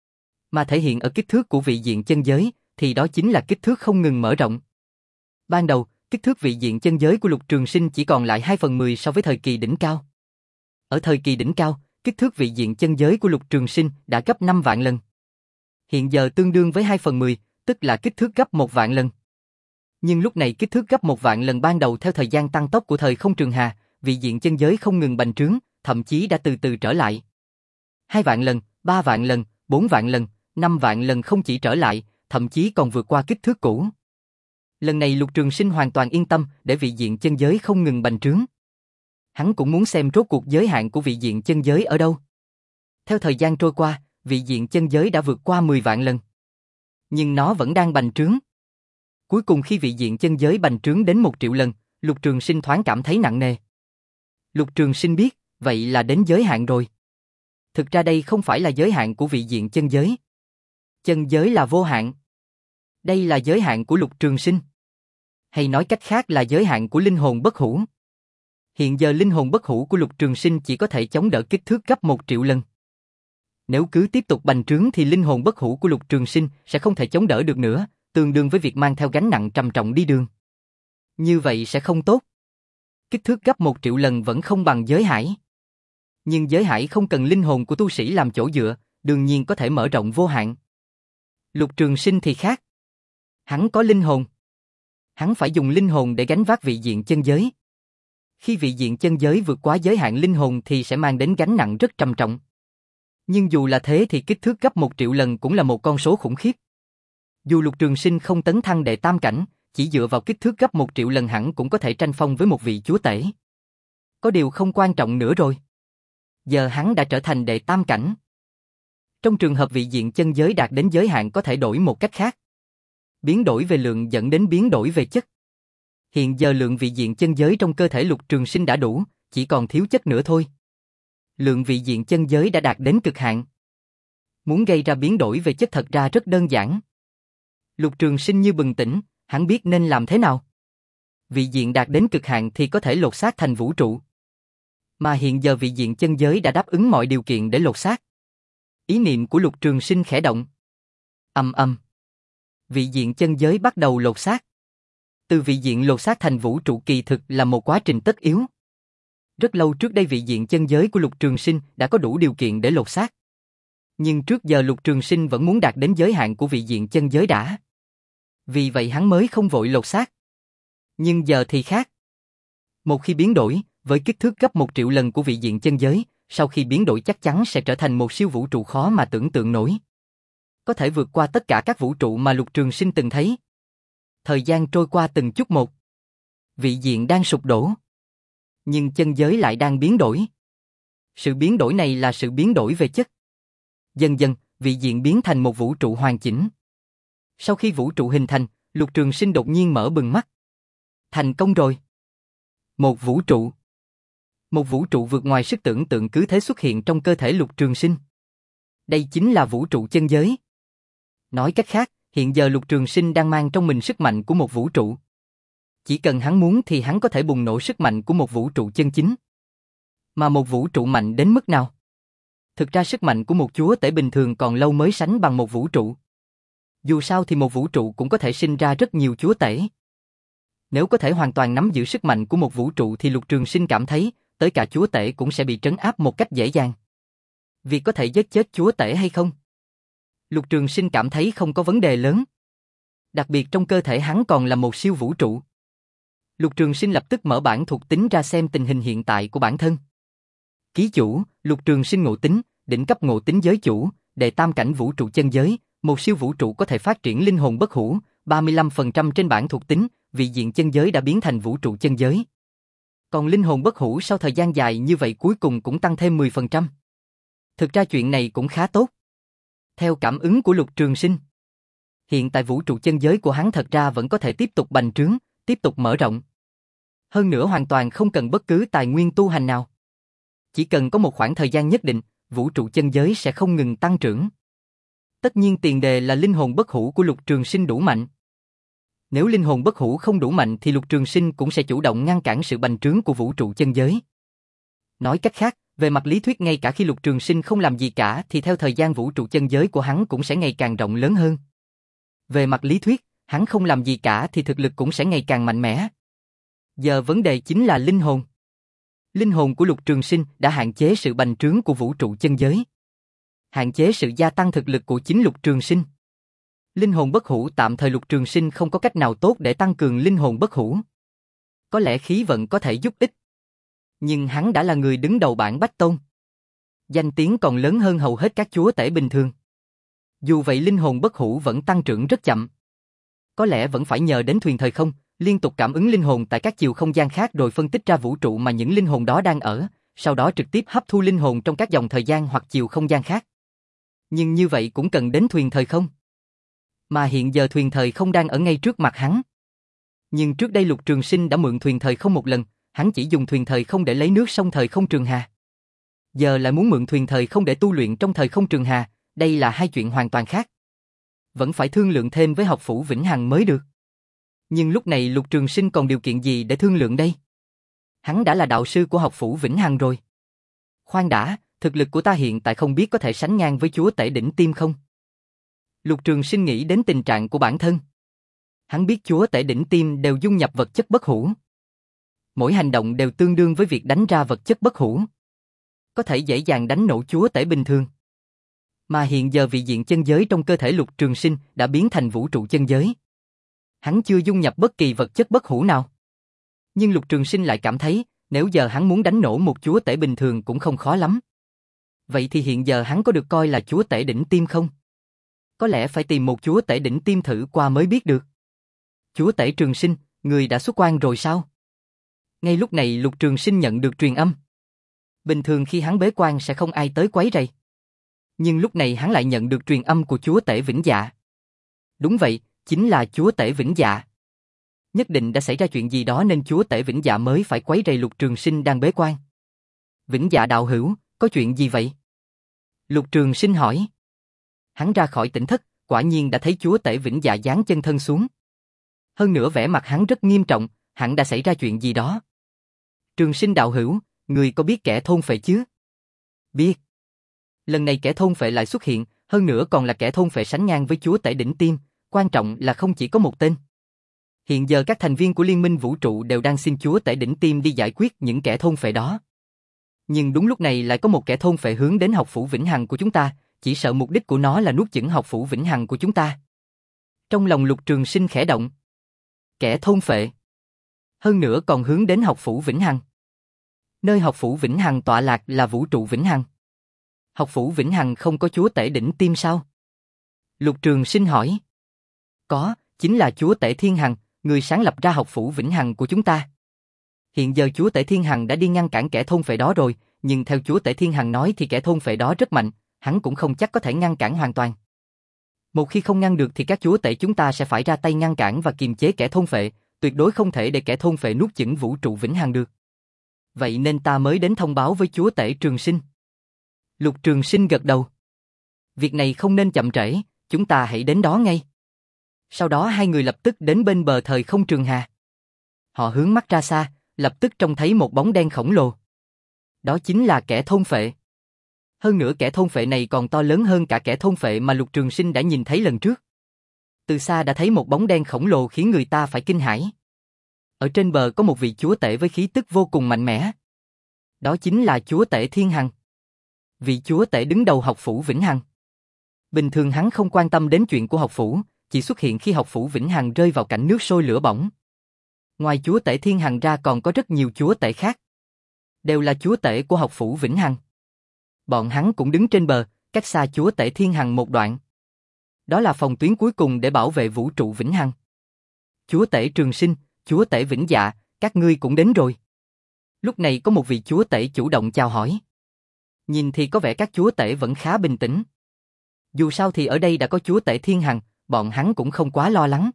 Mà thể hiện ở kích thước của vị diện chân giới, thì đó chính là kích thước không ngừng mở rộng. Ban đầu, kích thước vị diện chân giới của Lục Trường Sinh chỉ còn lại hai phần mười so với thời kỳ đỉnh cao. Ở thời kỳ đỉnh cao, kích thước vị diện chân giới của Lục Trường Sinh đã gấp năm vạn lần. Hiện giờ tương đương với hai phần mười, tức là kích thước gấp một vạn lần. Nhưng lúc này kích thước gấp một vạn lần ban đầu theo thời gian tăng tốc của thời không trường hà, vị diện chân giới không ngừng bành trướng, thậm chí đã từ từ trở lại. Hai vạn lần, ba vạn lần, bốn vạn lần, năm vạn lần không chỉ trở lại, thậm chí còn vượt qua kích thước cũ. Lần này Lục Trường Sinh hoàn toàn yên tâm để vị diện chân giới không ngừng bành trướng. Hắn cũng muốn xem rốt cuộc giới hạn của vị diện chân giới ở đâu. Theo thời gian trôi qua, vị diện chân giới đã vượt qua mười vạn lần. Nhưng nó vẫn đang bành trướng. Cuối cùng khi vị diện chân giới bành trướng đến một triệu lần, Lục Trường Sinh thoáng cảm thấy nặng nề. Lục Trường Sinh biết, vậy là đến giới hạn rồi. Thực ra đây không phải là giới hạn của vị diện chân giới. Chân giới là vô hạn. Đây là giới hạn của Lục Trường Sinh. Hay nói cách khác là giới hạn của linh hồn bất hủ. Hiện giờ linh hồn bất hủ của Lục Trường Sinh chỉ có thể chống đỡ kích thước gấp một triệu lần. Nếu cứ tiếp tục bành trướng thì linh hồn bất hủ của Lục Trường Sinh sẽ không thể chống đỡ được nữa, tương đương với việc mang theo gánh nặng trầm trọng đi đường. Như vậy sẽ không tốt. Kích thước gấp một triệu lần vẫn không bằng giới hải. Nhưng giới hải không cần linh hồn của tu sĩ làm chỗ dựa, đương nhiên có thể mở rộng vô hạn. Lục Trường Sinh thì khác. Hắn có linh hồn. Hắn phải dùng linh hồn để gánh vác vị diện chân giới. Khi vị diện chân giới vượt quá giới hạn linh hồn thì sẽ mang đến gánh nặng rất trầm trọng. Nhưng dù là thế thì kích thước gấp một triệu lần cũng là một con số khủng khiếp. Dù Lục Trường Sinh không tấn thăng đệ tam cảnh, chỉ dựa vào kích thước gấp một triệu lần hẳn cũng có thể tranh phong với một vị chúa tể. Có điều không quan trọng nữa rồi. Giờ hắn đã trở thành đệ tam cảnh. Trong trường hợp vị diện chân giới đạt đến giới hạn có thể đổi một cách khác. Biến đổi về lượng dẫn đến biến đổi về chất. Hiện giờ lượng vị diện chân giới trong cơ thể Lục Trường Sinh đã đủ, chỉ còn thiếu chất nữa thôi. Lượng vị diện chân giới đã đạt đến cực hạn. Muốn gây ra biến đổi về chất thật ra rất đơn giản. Lục Trường Sinh như bừng tỉnh, hắn biết nên làm thế nào. Vị diện đạt đến cực hạn thì có thể lột xác thành vũ trụ. Mà hiện giờ vị diện chân giới đã đáp ứng mọi điều kiện để lột xác. Ý niệm của Lục Trường Sinh khẽ động. Ầm ầm. Vị diện chân giới bắt đầu lột xác. Từ vị diện lột xác thành vũ trụ kỳ thực là một quá trình tất yếu. Rất lâu trước đây vị diện chân giới của Lục Trường Sinh đã có đủ điều kiện để lột xác. Nhưng trước giờ Lục Trường Sinh vẫn muốn đạt đến giới hạn của vị diện chân giới đã. Vì vậy hắn mới không vội lột xác. Nhưng giờ thì khác. Một khi biến đổi, với kích thước gấp một triệu lần của vị diện chân giới, sau khi biến đổi chắc chắn sẽ trở thành một siêu vũ trụ khó mà tưởng tượng nổi. Có thể vượt qua tất cả các vũ trụ mà Lục Trường Sinh từng thấy. Thời gian trôi qua từng chút một. Vị diện đang sụp đổ. Nhưng chân giới lại đang biến đổi. Sự biến đổi này là sự biến đổi về chất. Dần dần, vị diện biến thành một vũ trụ hoàn chỉnh. Sau khi vũ trụ hình thành, Lục Trường Sinh đột nhiên mở bừng mắt. Thành công rồi. Một vũ trụ. Một vũ trụ vượt ngoài sức tưởng tượng cứ thế xuất hiện trong cơ thể Lục Trường Sinh. Đây chính là vũ trụ chân giới. Nói cách khác, hiện giờ Lục Trường Sinh đang mang trong mình sức mạnh của một vũ trụ. Chỉ cần hắn muốn thì hắn có thể bùng nổ sức mạnh của một vũ trụ chân chính. Mà một vũ trụ mạnh đến mức nào? Thực ra sức mạnh của một chúa tể bình thường còn lâu mới sánh bằng một vũ trụ. Dù sao thì một vũ trụ cũng có thể sinh ra rất nhiều chúa tể. Nếu có thể hoàn toàn nắm giữ sức mạnh của một vũ trụ thì Lục Trường Sinh cảm thấy, tới cả chúa tể cũng sẽ bị trấn áp một cách dễ dàng. Việc có thể giết chết chúa tể hay không? Lục Trường Sinh cảm thấy không có vấn đề lớn. Đặc biệt trong cơ thể hắn còn là một siêu vũ trụ. Lục Trường Sinh lập tức mở bản thuộc tính ra xem tình hình hiện tại của bản thân. Ký chủ, Lục Trường Sinh ngộ tính, đỉnh cấp ngộ tính giới chủ, đệ tam cảnh vũ trụ chân giới, một siêu vũ trụ có thể phát triển linh hồn bất hủ, ba mươi lăm phần trăm trên bản thuộc tính, vị diện chân giới đã biến thành vũ trụ chân giới. Còn linh hồn bất hủ sau thời gian dài như vậy cuối cùng cũng tăng thêm mười phần trăm. Thực ra chuyện này cũng khá tốt. Theo cảm ứng của Lục Trường Sinh, hiện tại vũ trụ chân giới của hắn thật ra vẫn có thể tiếp tục bành trướng, tiếp tục mở rộng. Hơn nữa hoàn toàn không cần bất cứ tài nguyên tu hành nào. Chỉ cần có một khoảng thời gian nhất định, vũ trụ chân giới sẽ không ngừng tăng trưởng. Tất nhiên tiền đề là linh hồn bất hủ của Lục Trường Sinh đủ mạnh. Nếu linh hồn bất hủ không đủ mạnh thì Lục Trường Sinh cũng sẽ chủ động ngăn cản sự bành trướng của vũ trụ chân giới. Nói cách khác, về mặt lý thuyết ngay cả khi Lục Trường Sinh không làm gì cả thì theo thời gian vũ trụ chân giới của hắn cũng sẽ ngày càng rộng lớn hơn. Về mặt lý thuyết, hắn không làm gì cả thì thực lực cũng sẽ ngày càng mạnh mẽ. Giờ vấn đề chính là linh hồn. Linh hồn của Lục Trường Sinh đã hạn chế sự bành trướng của vũ trụ chân giới. Hạn chế sự gia tăng thực lực của chính Lục Trường Sinh. Linh hồn bất hủ tạm thời Lục Trường Sinh không có cách nào tốt để tăng cường linh hồn bất hủ. Có lẽ khí vận có thể giúp ích. Nhưng hắn đã là người đứng đầu bảng Bách Tôn. Danh tiếng còn lớn hơn hầu hết các chúa tể bình thường. Dù vậy linh hồn bất hủ vẫn tăng trưởng rất chậm. Có lẽ vẫn phải nhờ đến thuyền thời không, liên tục cảm ứng linh hồn tại các chiều không gian khác rồi phân tích ra vũ trụ mà những linh hồn đó đang ở, sau đó trực tiếp hấp thu linh hồn trong các dòng thời gian hoặc chiều không gian khác. Nhưng như vậy cũng cần đến thuyền thời không. Mà hiện giờ thuyền thời không đang ở ngay trước mặt hắn. Nhưng trước đây Lục Trường Sinh đã mượn thuyền thời không một lần, hắn chỉ dùng thuyền thời không để lấy nước sông thời không Trường Hà. Giờ lại muốn mượn thuyền thời không để tu luyện trong thời không Trường Hà, đây là hai chuyện hoàn toàn khác. Vẫn phải thương lượng thêm với học phủ Vĩnh Hằng mới được. Nhưng lúc này Lục Trường Sinh còn điều kiện gì để thương lượng đây? Hắn đã là đạo sư của học phủ Vĩnh Hằng rồi. Khoan đã, thực lực của ta hiện tại không biết có thể sánh ngang với chúa tể đỉnh tim không? Lục Trường Sinh nghĩ đến tình trạng của bản thân. Hắn biết chúa tể đỉnh tim đều dung nhập vật chất bất hủ. Mỗi hành động đều tương đương với việc đánh ra vật chất bất hủ. Có thể dễ dàng đánh nổ chúa tể bình thường. Mà hiện giờ vị diện chân giới trong cơ thể Lục Trường Sinh đã biến thành vũ trụ chân giới. Hắn chưa dung nhập bất kỳ vật chất bất hủ nào. Nhưng Lục Trường Sinh lại cảm thấy, nếu giờ hắn muốn đánh nổ một chúa tể bình thường cũng không khó lắm. Vậy thì hiện giờ hắn có được coi là chúa tể đỉnh tim không? Có lẽ phải tìm một chúa tể đỉnh tim thử qua mới biết được. Chúa tể Trường Sinh, người đã xuất quan rồi sao? Ngay lúc này Lục Trường Sinh nhận được truyền âm. Bình thường khi hắn bế quan sẽ không ai tới quấy rầy. Nhưng lúc này hắn lại nhận được truyền âm của chúa tể Vĩnh Dạ. Đúng vậy, chính là chúa tể Vĩnh Dạ. Nhất định đã xảy ra chuyện gì đó nên chúa tể Vĩnh Dạ mới phải quấy rầy Lục Trường Sinh đang bế quan. Vĩnh Dạ đạo hữu, có chuyện gì vậy? Lục Trường Sinh hỏi. Hắn ra khỏi tỉnh thất, quả nhiên đã thấy chúa tể Vĩnh Dạ giáng chân thân xuống. Hơn nữa vẻ mặt hắn rất nghiêm trọng, hẳn đã xảy ra chuyện gì đó. Trường Sinh đạo hữu, người có biết kẻ thôn phệ chứ? Biết. Lần này kẻ thôn phệ lại xuất hiện, hơn nữa còn là kẻ thôn phệ sánh ngang với chúa tể đỉnh tim, quan trọng là không chỉ có một tên. Hiện giờ các thành viên của Liên minh vũ trụ đều đang xin chúa tể đỉnh tim đi giải quyết những kẻ thôn phệ đó. Nhưng đúng lúc này lại có một kẻ thôn phệ hướng đến học phủ Vĩnh Hằng của chúng ta, chỉ sợ mục đích của nó là nuốt chửng học phủ Vĩnh Hằng của chúng ta. Trong lòng Lục Trường Sinh khẽ động. Kẻ thôn phệ. Hơn nữa còn hướng đến học phủ Vĩnh Hằng. Nơi học phủ Vĩnh Hằng tọa lạc là vũ trụ Vĩnh Hằng. Học phủ Vĩnh Hằng không có chúa tể đỉnh tim sao? Lục Trường Sinh hỏi. Có, chính là chúa tể Thiên Hằng, người sáng lập ra học phủ Vĩnh Hằng của chúng ta. Hiện giờ chúa tể Thiên Hằng đã đi ngăn cản kẻ thôn phệ đó rồi, nhưng theo chúa tể Thiên Hằng nói thì kẻ thôn phệ đó rất mạnh, hắn cũng không chắc có thể ngăn cản hoàn toàn. Một khi không ngăn được thì các chúa tể chúng ta sẽ phải ra tay ngăn cản và kiềm chế kẻ thôn phệ, tuyệt đối không thể để kẻ thôn phệ nuốt chửng vũ trụ Vĩnh Hằng được. Vậy nên ta mới đến thông báo với chúa tể Trường Sinh. Lục Trường Sinh gật đầu. Việc này không nên chậm trễ, chúng ta hãy đến đó ngay. Sau đó hai người lập tức đến bên bờ thời không Trường Hà. Họ hướng mắt ra xa, lập tức trông thấy một bóng đen khổng lồ. Đó chính là kẻ thôn phệ. Hơn nữa kẻ thôn phệ này còn to lớn hơn cả kẻ thôn phệ mà Lục Trường Sinh đã nhìn thấy lần trước. Từ xa đã thấy một bóng đen khổng lồ khiến người ta phải kinh hãi. Ở trên bờ có một vị chúa tể với khí tức vô cùng mạnh mẽ. Đó chính là chúa tể Thiên Hằng. Vị chúa tể đứng đầu học phủ Vĩnh Hằng. Bình thường hắn không quan tâm đến chuyện của học phủ, chỉ xuất hiện khi học phủ Vĩnh Hằng rơi vào cảnh nước sôi lửa bỏng. Ngoài chúa tể Thiên Hằng ra còn có rất nhiều chúa tể khác. Đều là chúa tể của học phủ Vĩnh Hằng. Bọn hắn cũng đứng trên bờ, cách xa chúa tể Thiên Hằng một đoạn. Đó là phòng tuyến cuối cùng để bảo vệ vũ trụ Vĩnh Hằng. Chúa tể Trường Sinh, chúa tể Vĩnh Dạ, các ngươi cũng đến rồi. Lúc này có một vị chúa tể chủ động chào hỏi. Nhìn thì có vẻ các chúa tể vẫn khá bình tĩnh. Dù sao thì ở đây đã có chúa tể Thiên Hằng, bọn hắn cũng không quá lo lắng.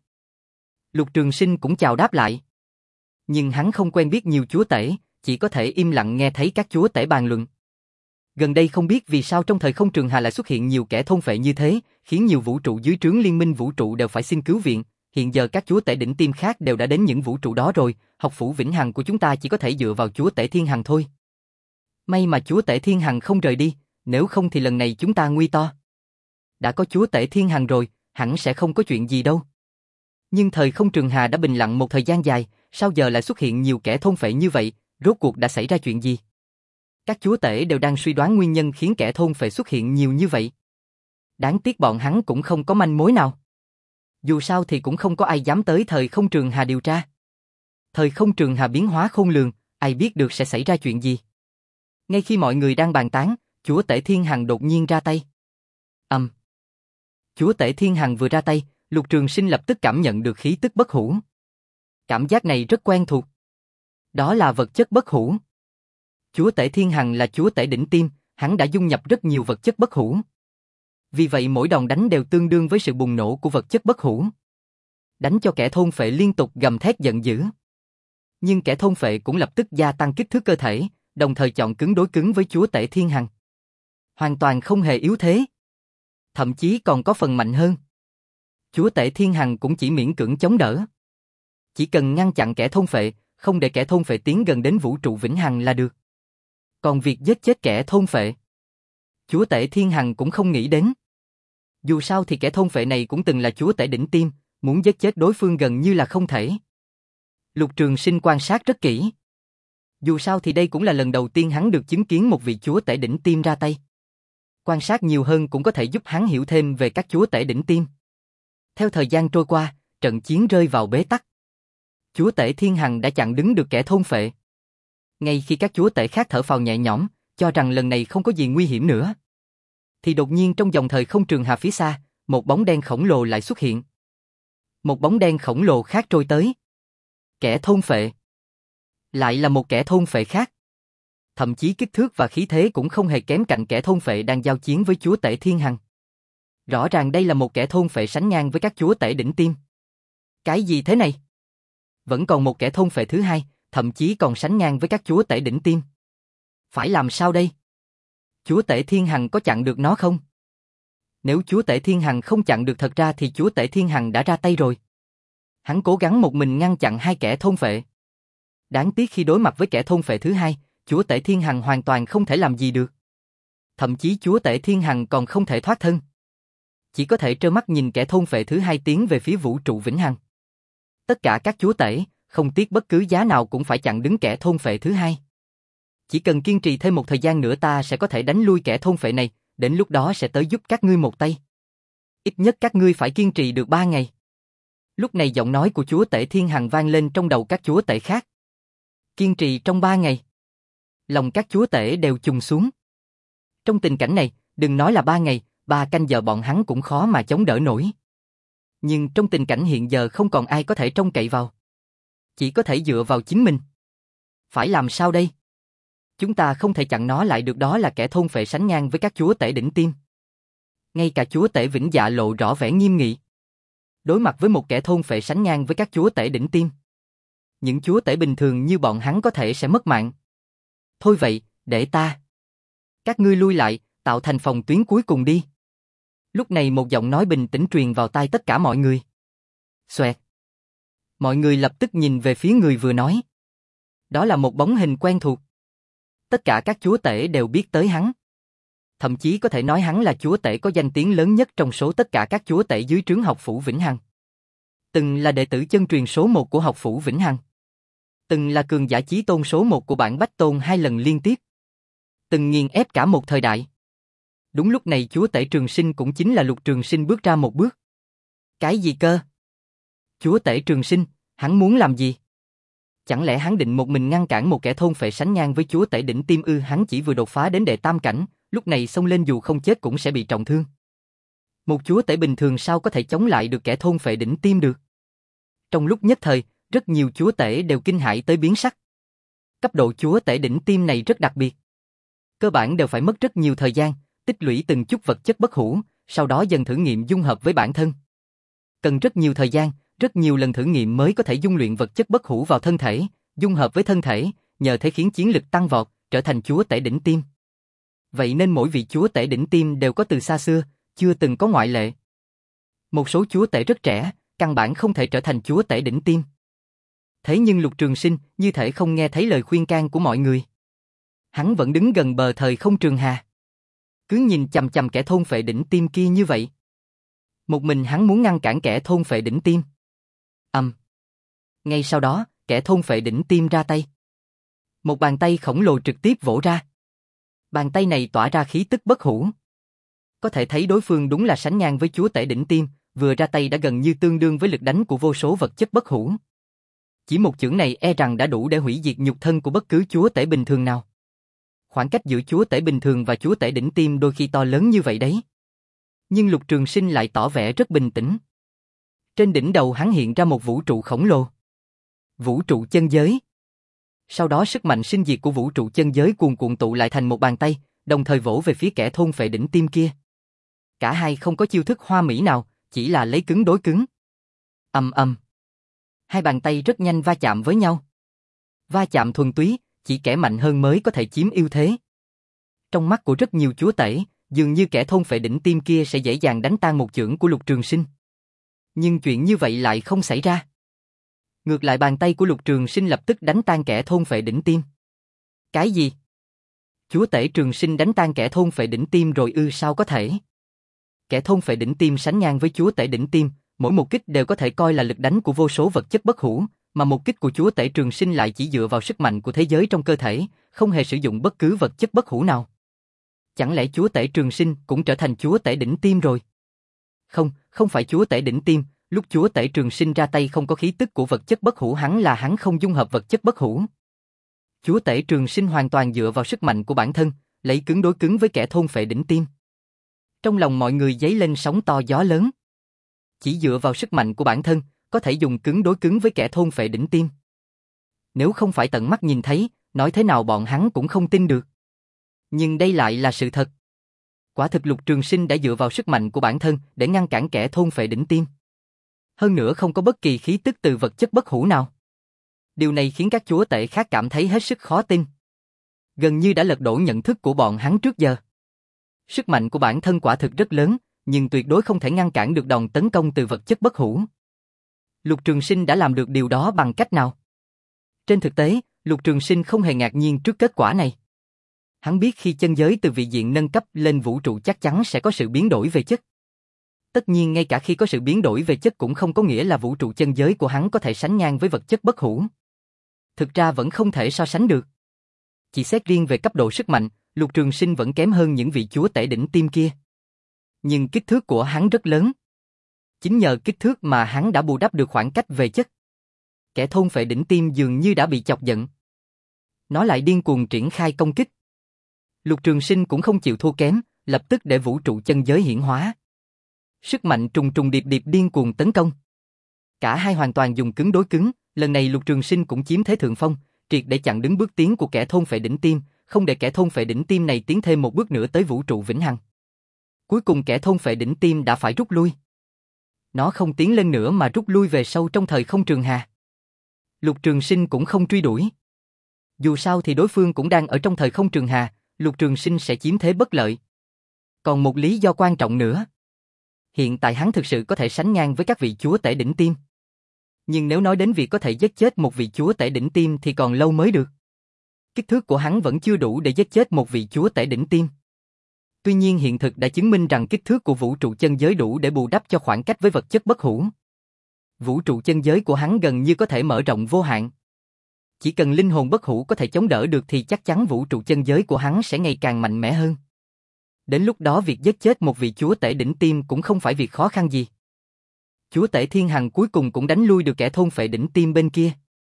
Lục Trường Sinh cũng chào đáp lại. Nhưng hắn không quen biết nhiều chúa tể, chỉ có thể im lặng nghe thấy các chúa tể bàn luận. Gần đây không biết vì sao trong thời không trường hà lại xuất hiện nhiều kẻ thôn phệ như thế, khiến nhiều vũ trụ dưới trướng liên minh vũ trụ đều phải xin cứu viện. Hiện giờ các chúa tể đỉnh tiêm khác đều đã đến những vũ trụ đó rồi, học phủ Vĩnh Hằng của chúng ta chỉ có thể dựa vào chúa tể Thiên Hằng thôi. May mà chúa tể Thiên Hằng không rời đi, nếu không thì lần này chúng ta nguy to. Đã có chúa tể Thiên Hằng rồi, hẳn sẽ không có chuyện gì đâu. Nhưng thời không trường hà đã bình lặng một thời gian dài, sao giờ lại xuất hiện nhiều kẻ thôn phệ như vậy, rốt cuộc đã xảy ra chuyện gì? Các chúa tể đều đang suy đoán nguyên nhân khiến kẻ thôn phệ xuất hiện nhiều như vậy. Đáng tiếc bọn hắn cũng không có manh mối nào. Dù sao thì cũng không có ai dám tới thời không trường hà điều tra. Thời không trường hà biến hóa khôn lường, ai biết được sẽ xảy ra chuyện gì. Ngay khi mọi người đang bàn tán, chúa tể Thiên Hằng đột nhiên ra tay. Ầm. Um. Chúa tể Thiên Hằng vừa ra tay, Lục Trường Sinh lập tức cảm nhận được khí tức bất hủ. Cảm giác này rất quen thuộc. Đó là vật chất bất hủ. Chúa tể Thiên Hằng là chúa tể đỉnh tiêm, hắn đã dung nhập rất nhiều vật chất bất hủ. Vì vậy mỗi đòn đánh đều tương đương với sự bùng nổ của vật chất bất hủ. Đánh cho kẻ thôn phệ liên tục gầm thét giận dữ. Nhưng kẻ thôn phệ cũng lập tức gia tăng kích thước cơ thể, đồng thời chọn cứng đối cứng với chúa tể Thiên Hằng. Hoàn toàn không hề yếu thế. Thậm chí còn có phần mạnh hơn. Chúa tể Thiên Hằng cũng chỉ miễn cưỡng chống đỡ. Chỉ cần ngăn chặn kẻ thôn phệ, không để kẻ thôn phệ tiến gần đến vũ trụ Vĩnh Hằng là được. Còn việc giết chết kẻ thôn phệ, chúa tể Thiên Hằng cũng không nghĩ đến. Dù sao thì kẻ thôn phệ này cũng từng là chúa tể đỉnh tiêm, muốn giết chết đối phương gần như là không thể. Lục Trường Sinh quan sát rất kỹ. Dù sao thì đây cũng là lần đầu tiên hắn được chứng kiến một vị chúa tể đỉnh tiêm ra tay. Quan sát nhiều hơn cũng có thể giúp hắn hiểu thêm về các chúa tể đỉnh tiêm. Theo thời gian trôi qua, trận chiến rơi vào bế tắc. Chúa tể Thiên Hằng đã chặn đứng được kẻ thôn phệ. Ngay khi các chúa tể khác thở phào nhẹ nhõm, cho rằng lần này không có gì nguy hiểm nữa, thì đột nhiên trong dòng thời không trường hà phía xa, một bóng đen khổng lồ lại xuất hiện. Một bóng đen khổng lồ khác trôi tới. Kẻ thôn phệ. Lại là một kẻ thôn phệ khác. Thậm chí kích thước và khí thế cũng không hề kém cạnh kẻ thôn phệ đang giao chiến với chúa tể Thiên Hằng. Rõ ràng đây là một kẻ thôn phệ sánh ngang với các chúa tể đỉnh tiêm. Cái gì thế này? Vẫn còn một kẻ thôn phệ thứ hai, thậm chí còn sánh ngang với các chúa tể đỉnh tiêm. Phải làm sao đây? Chúa tể Thiên Hằng có chặn được nó không? Nếu chúa tể Thiên Hằng không chặn được thật ra thì chúa tể Thiên Hằng đã ra tay rồi. Hắn cố gắng một mình ngăn chặn hai kẻ thôn phệ. Đáng tiếc khi đối mặt với kẻ thôn phệ thứ hai, chúa tể Thiên Hằng hoàn toàn không thể làm gì được. Thậm chí chúa tể Thiên Hằng còn không thể thoát thân. Chỉ có thể trơ mắt nhìn kẻ thôn phệ thứ hai tiến về phía vũ trụ Vĩnh Hằng. Tất cả các chúa tể, không tiếc bất cứ giá nào cũng phải chặn đứng kẻ thôn phệ thứ hai. Chỉ cần kiên trì thêm một thời gian nữa ta sẽ có thể đánh lui kẻ thôn phệ này, đến lúc đó sẽ tới giúp các ngươi một tay. Ít nhất các ngươi phải kiên trì được ba ngày. Lúc này giọng nói của chúa tể Thiên Hằng vang lên trong đầu các chúa tể khác. Kiên trì trong ba ngày. Lòng các chúa tể đều trùng xuống. Trong tình cảnh này, đừng nói là ba ngày, ba canh giờ bọn hắn cũng khó mà chống đỡ nổi. Nhưng trong tình cảnh hiện giờ không còn ai có thể trông cậy vào. Chỉ có thể dựa vào chính mình. Phải làm sao đây? Chúng ta không thể chặn nó lại được, đó là kẻ thôn phệ sánh ngang với các chúa tể đỉnh tiêm. Ngay cả chúa tể Vĩnh Dạ lộ rõ vẻ nghiêm nghị. Đối mặt với một kẻ thôn phệ sánh ngang với các chúa tể đỉnh tiêm, những chúa tể bình thường như bọn hắn có thể sẽ mất mạng. Thôi vậy, để ta. Các ngươi lui lại, tạo thành phòng tuyến cuối cùng đi. Lúc này một giọng nói bình tĩnh truyền vào tai tất cả mọi người. Xoẹt. Mọi người lập tức nhìn về phía người vừa nói. Đó là một bóng hình quen thuộc. Tất cả các chúa tể đều biết tới hắn. Thậm chí có thể nói hắn là chúa tể có danh tiếng lớn nhất trong số tất cả các chúa tể dưới trướng học phủ Vĩnh Hằng. Từng là đệ tử chân truyền số một của học phủ Vĩnh Hằng. Từng là cường giả chí tôn số một của bản Bách Tôn hai lần liên tiếp. Từng nghiền ép cả một thời đại. Đúng lúc này chúa tể Trường Sinh cũng chính là Lục Trường Sinh bước ra một bước. Cái gì cơ? Chúa tể Trường Sinh, hắn muốn làm gì? Chẳng lẽ hắn định một mình ngăn cản một kẻ thôn phệ sánh ngang với chúa tể đỉnh tiêm ư? Hắn chỉ vừa đột phá đến đệ tam cảnh, lúc này xông lên dù không chết cũng sẽ bị trọng thương. Một chúa tể bình thường sao có thể chống lại được kẻ thôn phệ đỉnh tiêm được? Trong lúc nhất thời, rất nhiều chúa tể đều kinh hãi tới biến sắc. Cấp độ chúa tể đỉnh tiêm này rất đặc biệt. Cơ bản đều phải mất rất nhiều thời gian, tích lũy từng chút vật chất bất hủ, sau đó dần thử nghiệm dung hợp với bản thân. Cần rất nhiều thời gian, rất nhiều lần thử nghiệm mới có thể dung luyện vật chất bất hủ vào thân thể, dung hợp với thân thể, nhờ thế khiến chiến lực tăng vọt, trở thành chúa tể đỉnh tiêm. Vậy nên mỗi vị chúa tể đỉnh tiêm đều có từ xa xưa, chưa từng có ngoại lệ. Một số chúa tể rất trẻ, căn bản không thể trở thành chúa tể đỉnh tiêm. Thế nhưng Lục Trường Sinh như thể không nghe thấy lời khuyên can của mọi người. Hắn vẫn đứng gần bờ thời không trường hà. Cứ nhìn chằm chằm kẻ thôn phệ đỉnh tiêm kia như vậy. Một mình hắn muốn ngăn cản kẻ thôn phệ đỉnh tiêm. Ầm. Um. Ngay sau đó, kẻ thôn phệ đỉnh tiêm ra tay. Một bàn tay khổng lồ trực tiếp vỗ ra. Bàn tay này tỏa ra khí tức bất hủ. Có thể thấy đối phương đúng là sánh ngang với chúa tể đỉnh tiêm, vừa ra tay đã gần như tương đương với lực đánh của vô số vật chất bất hủ. Chỉ một chưởng này e rằng đã đủ để hủy diệt nhục thân của bất cứ chúa tể bình thường nào. Khoảng cách giữa chúa tể bình thường và chúa tể đỉnh tiêm đôi khi to lớn như vậy đấy. Nhưng Lục Trường Sinh lại tỏ vẻ rất bình tĩnh. Trên đỉnh đầu hắn hiện ra một vũ trụ khổng lồ. Vũ trụ chân giới. Sau đó sức mạnh sinh diệt của vũ trụ chân giới cuồn cuộn tụ lại thành một bàn tay, đồng thời vỗ về phía kẻ thôn phệ đỉnh tiêm kia. Cả hai không có chiêu thức hoa mỹ nào, chỉ là lấy cứng đối cứng. Ầm ầm. Hai bàn tay rất nhanh va chạm với nhau. Va chạm thuần túy, chỉ kẻ mạnh hơn mới có thể chiếm ưu thế. Trong mắt của rất nhiều chúa tể, dường như kẻ thôn phệ đỉnh tiêm kia sẽ dễ dàng đánh tan một chưởng của Lục Trường Sinh. Nhưng chuyện như vậy lại không xảy ra. Ngược lại bàn tay của Lục Trường Sinh lập tức đánh tan kẻ thôn phệ đỉnh tiêm. Cái gì? Chúa tể Trường Sinh đánh tan kẻ thôn phệ đỉnh tiêm rồi ư? Sao có thể? Kẻ thôn phệ đỉnh tiêm sánh ngang với chúa tể đỉnh tiêm, mỗi một kích đều có thể coi là lực đánh của vô số vật chất bất hủ, mà một kích của chúa tể Trường Sinh lại chỉ dựa vào sức mạnh của thế giới trong cơ thể, không hề sử dụng bất cứ vật chất bất hủ nào. Chẳng lẽ chúa tể Trường Sinh cũng trở thành chúa tể đỉnh tiêm rồi? Không, không phải chúa tể đỉnh tiêm, lúc chúa tể Trường Sinh ra tay không có khí tức của vật chất bất hủ, hắn là hắn không dung hợp vật chất bất hủ. Chúa tể Trường Sinh hoàn toàn dựa vào sức mạnh của bản thân, lấy cứng đối cứng với kẻ thôn phệ đỉnh tiêm. Trong lòng mọi người dấy lên sóng to gió lớn. Chỉ dựa vào sức mạnh của bản thân, có thể dùng cứng đối cứng với kẻ thôn phệ đỉnh tiêm. Nếu không phải tận mắt nhìn thấy, nói thế nào bọn hắn cũng không tin được. Nhưng đây lại là sự thật. Quả thực Lục Trường Sinh đã dựa vào sức mạnh của bản thân để ngăn cản kẻ thôn phệ đỉnh tiêm. Hơn nữa không có bất kỳ khí tức từ vật chất bất hủ nào. Điều này khiến các chúa tể khác cảm thấy hết sức khó tin. Gần như đã lật đổ nhận thức của bọn hắn trước giờ. Sức mạnh của bản thân quả thực rất lớn, nhưng tuyệt đối không thể ngăn cản được đòn tấn công từ vật chất bất hủ. Lục Trường Sinh đã làm được điều đó bằng cách nào? Trên thực tế, Lục Trường Sinh không hề ngạc nhiên trước kết quả này. Hắn biết khi chân giới từ vị diện nâng cấp lên vũ trụ chắc chắn sẽ có sự biến đổi về chất. Tất nhiên ngay cả khi có sự biến đổi về chất cũng không có nghĩa là vũ trụ chân giới của hắn có thể sánh ngang với vật chất bất hủ. Thực ra vẫn không thể so sánh được. Chỉ xét riêng về cấp độ sức mạnh, Lục Trường Sinh vẫn kém hơn những vị chúa tể đỉnh tiêm kia. Nhưng kích thước của hắn rất lớn. Chính nhờ kích thước mà hắn đã bù đắp được khoảng cách về chất. Kẻ thôn phệ đỉnh tiêm dường như đã bị chọc giận. Nó lại điên cuồng triển khai công kích. Lục Trường Sinh cũng không chịu thua kém, lập tức để vũ trụ chân giới hiển hóa. Sức mạnh trùng trùng điệp điệp điên cuồng tấn công. Cả hai hoàn toàn dùng cứng đối cứng, lần này Lục Trường Sinh cũng chiếm thế thượng phong, triệt để chặn đứng bước tiến của kẻ thôn phệ đỉnh tiêm, không để kẻ thôn phệ đỉnh tiêm này tiến thêm một bước nữa tới vũ trụ vĩnh hằng. Cuối cùng kẻ thôn phệ đỉnh tiêm đã phải rút lui. Nó không tiến lên nữa mà rút lui về sâu trong thời không trường hà. Lục Trường Sinh cũng không truy đuổi. Dù sao thì đối phương cũng đang ở trong thời không trường hà, Lục Trường Sinh sẽ chiếm thế bất lợi. Còn một lý do quan trọng nữa. Hiện tại hắn thực sự có thể sánh ngang với các vị chúa tể đỉnh tiêm. Nhưng nếu nói đến việc có thể giết chết một vị chúa tể đỉnh tiêm thì còn lâu mới được. Kích thước của hắn vẫn chưa đủ để giết chết một vị chúa tể đỉnh tiêm. Tuy nhiên hiện thực đã chứng minh rằng kích thước của vũ trụ chân giới đủ để bù đắp cho khoảng cách với vật chất bất hủ. Vũ trụ chân giới của hắn gần như có thể mở rộng vô hạn. Chỉ cần linh hồn bất hủ có thể chống đỡ được thì chắc chắn vũ trụ chân giới của hắn sẽ ngày càng mạnh mẽ hơn. Đến lúc đó việc giết chết một vị chúa tể đỉnh tiêm cũng không phải việc khó khăn gì. Chúa tể Thiên Hằng cuối cùng cũng đánh lui được kẻ thôn phệ đỉnh tiêm bên kia.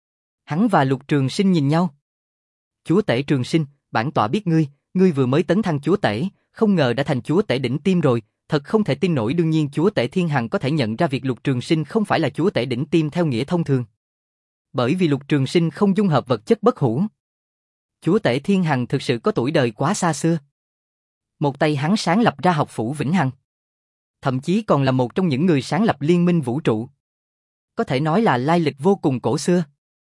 Hắn và Lục Trường Sinh nhìn nhau. Chúa tể Trường Sinh, bản tọa biết ngươi, ngươi vừa mới tấn thăng chúa tể, không ngờ đã thành chúa tể đỉnh tiêm rồi, thật không thể tin nổi. Đương nhiên chúa tể Thiên Hằng có thể nhận ra việc Lục Trường Sinh không phải là chúa tể đỉnh tiêm theo nghĩa thông thường. Bởi vì Lục Trường Sinh không dung hợp vật chất bất hủ. Chúa tể Thiên Hằng thực sự có tuổi đời quá xa xưa. Một tay hắn sáng lập ra học phủ Vĩnh Hằng. Thậm chí còn là một trong những người sáng lập liên minh vũ trụ. Có thể nói là lai lịch vô cùng cổ xưa.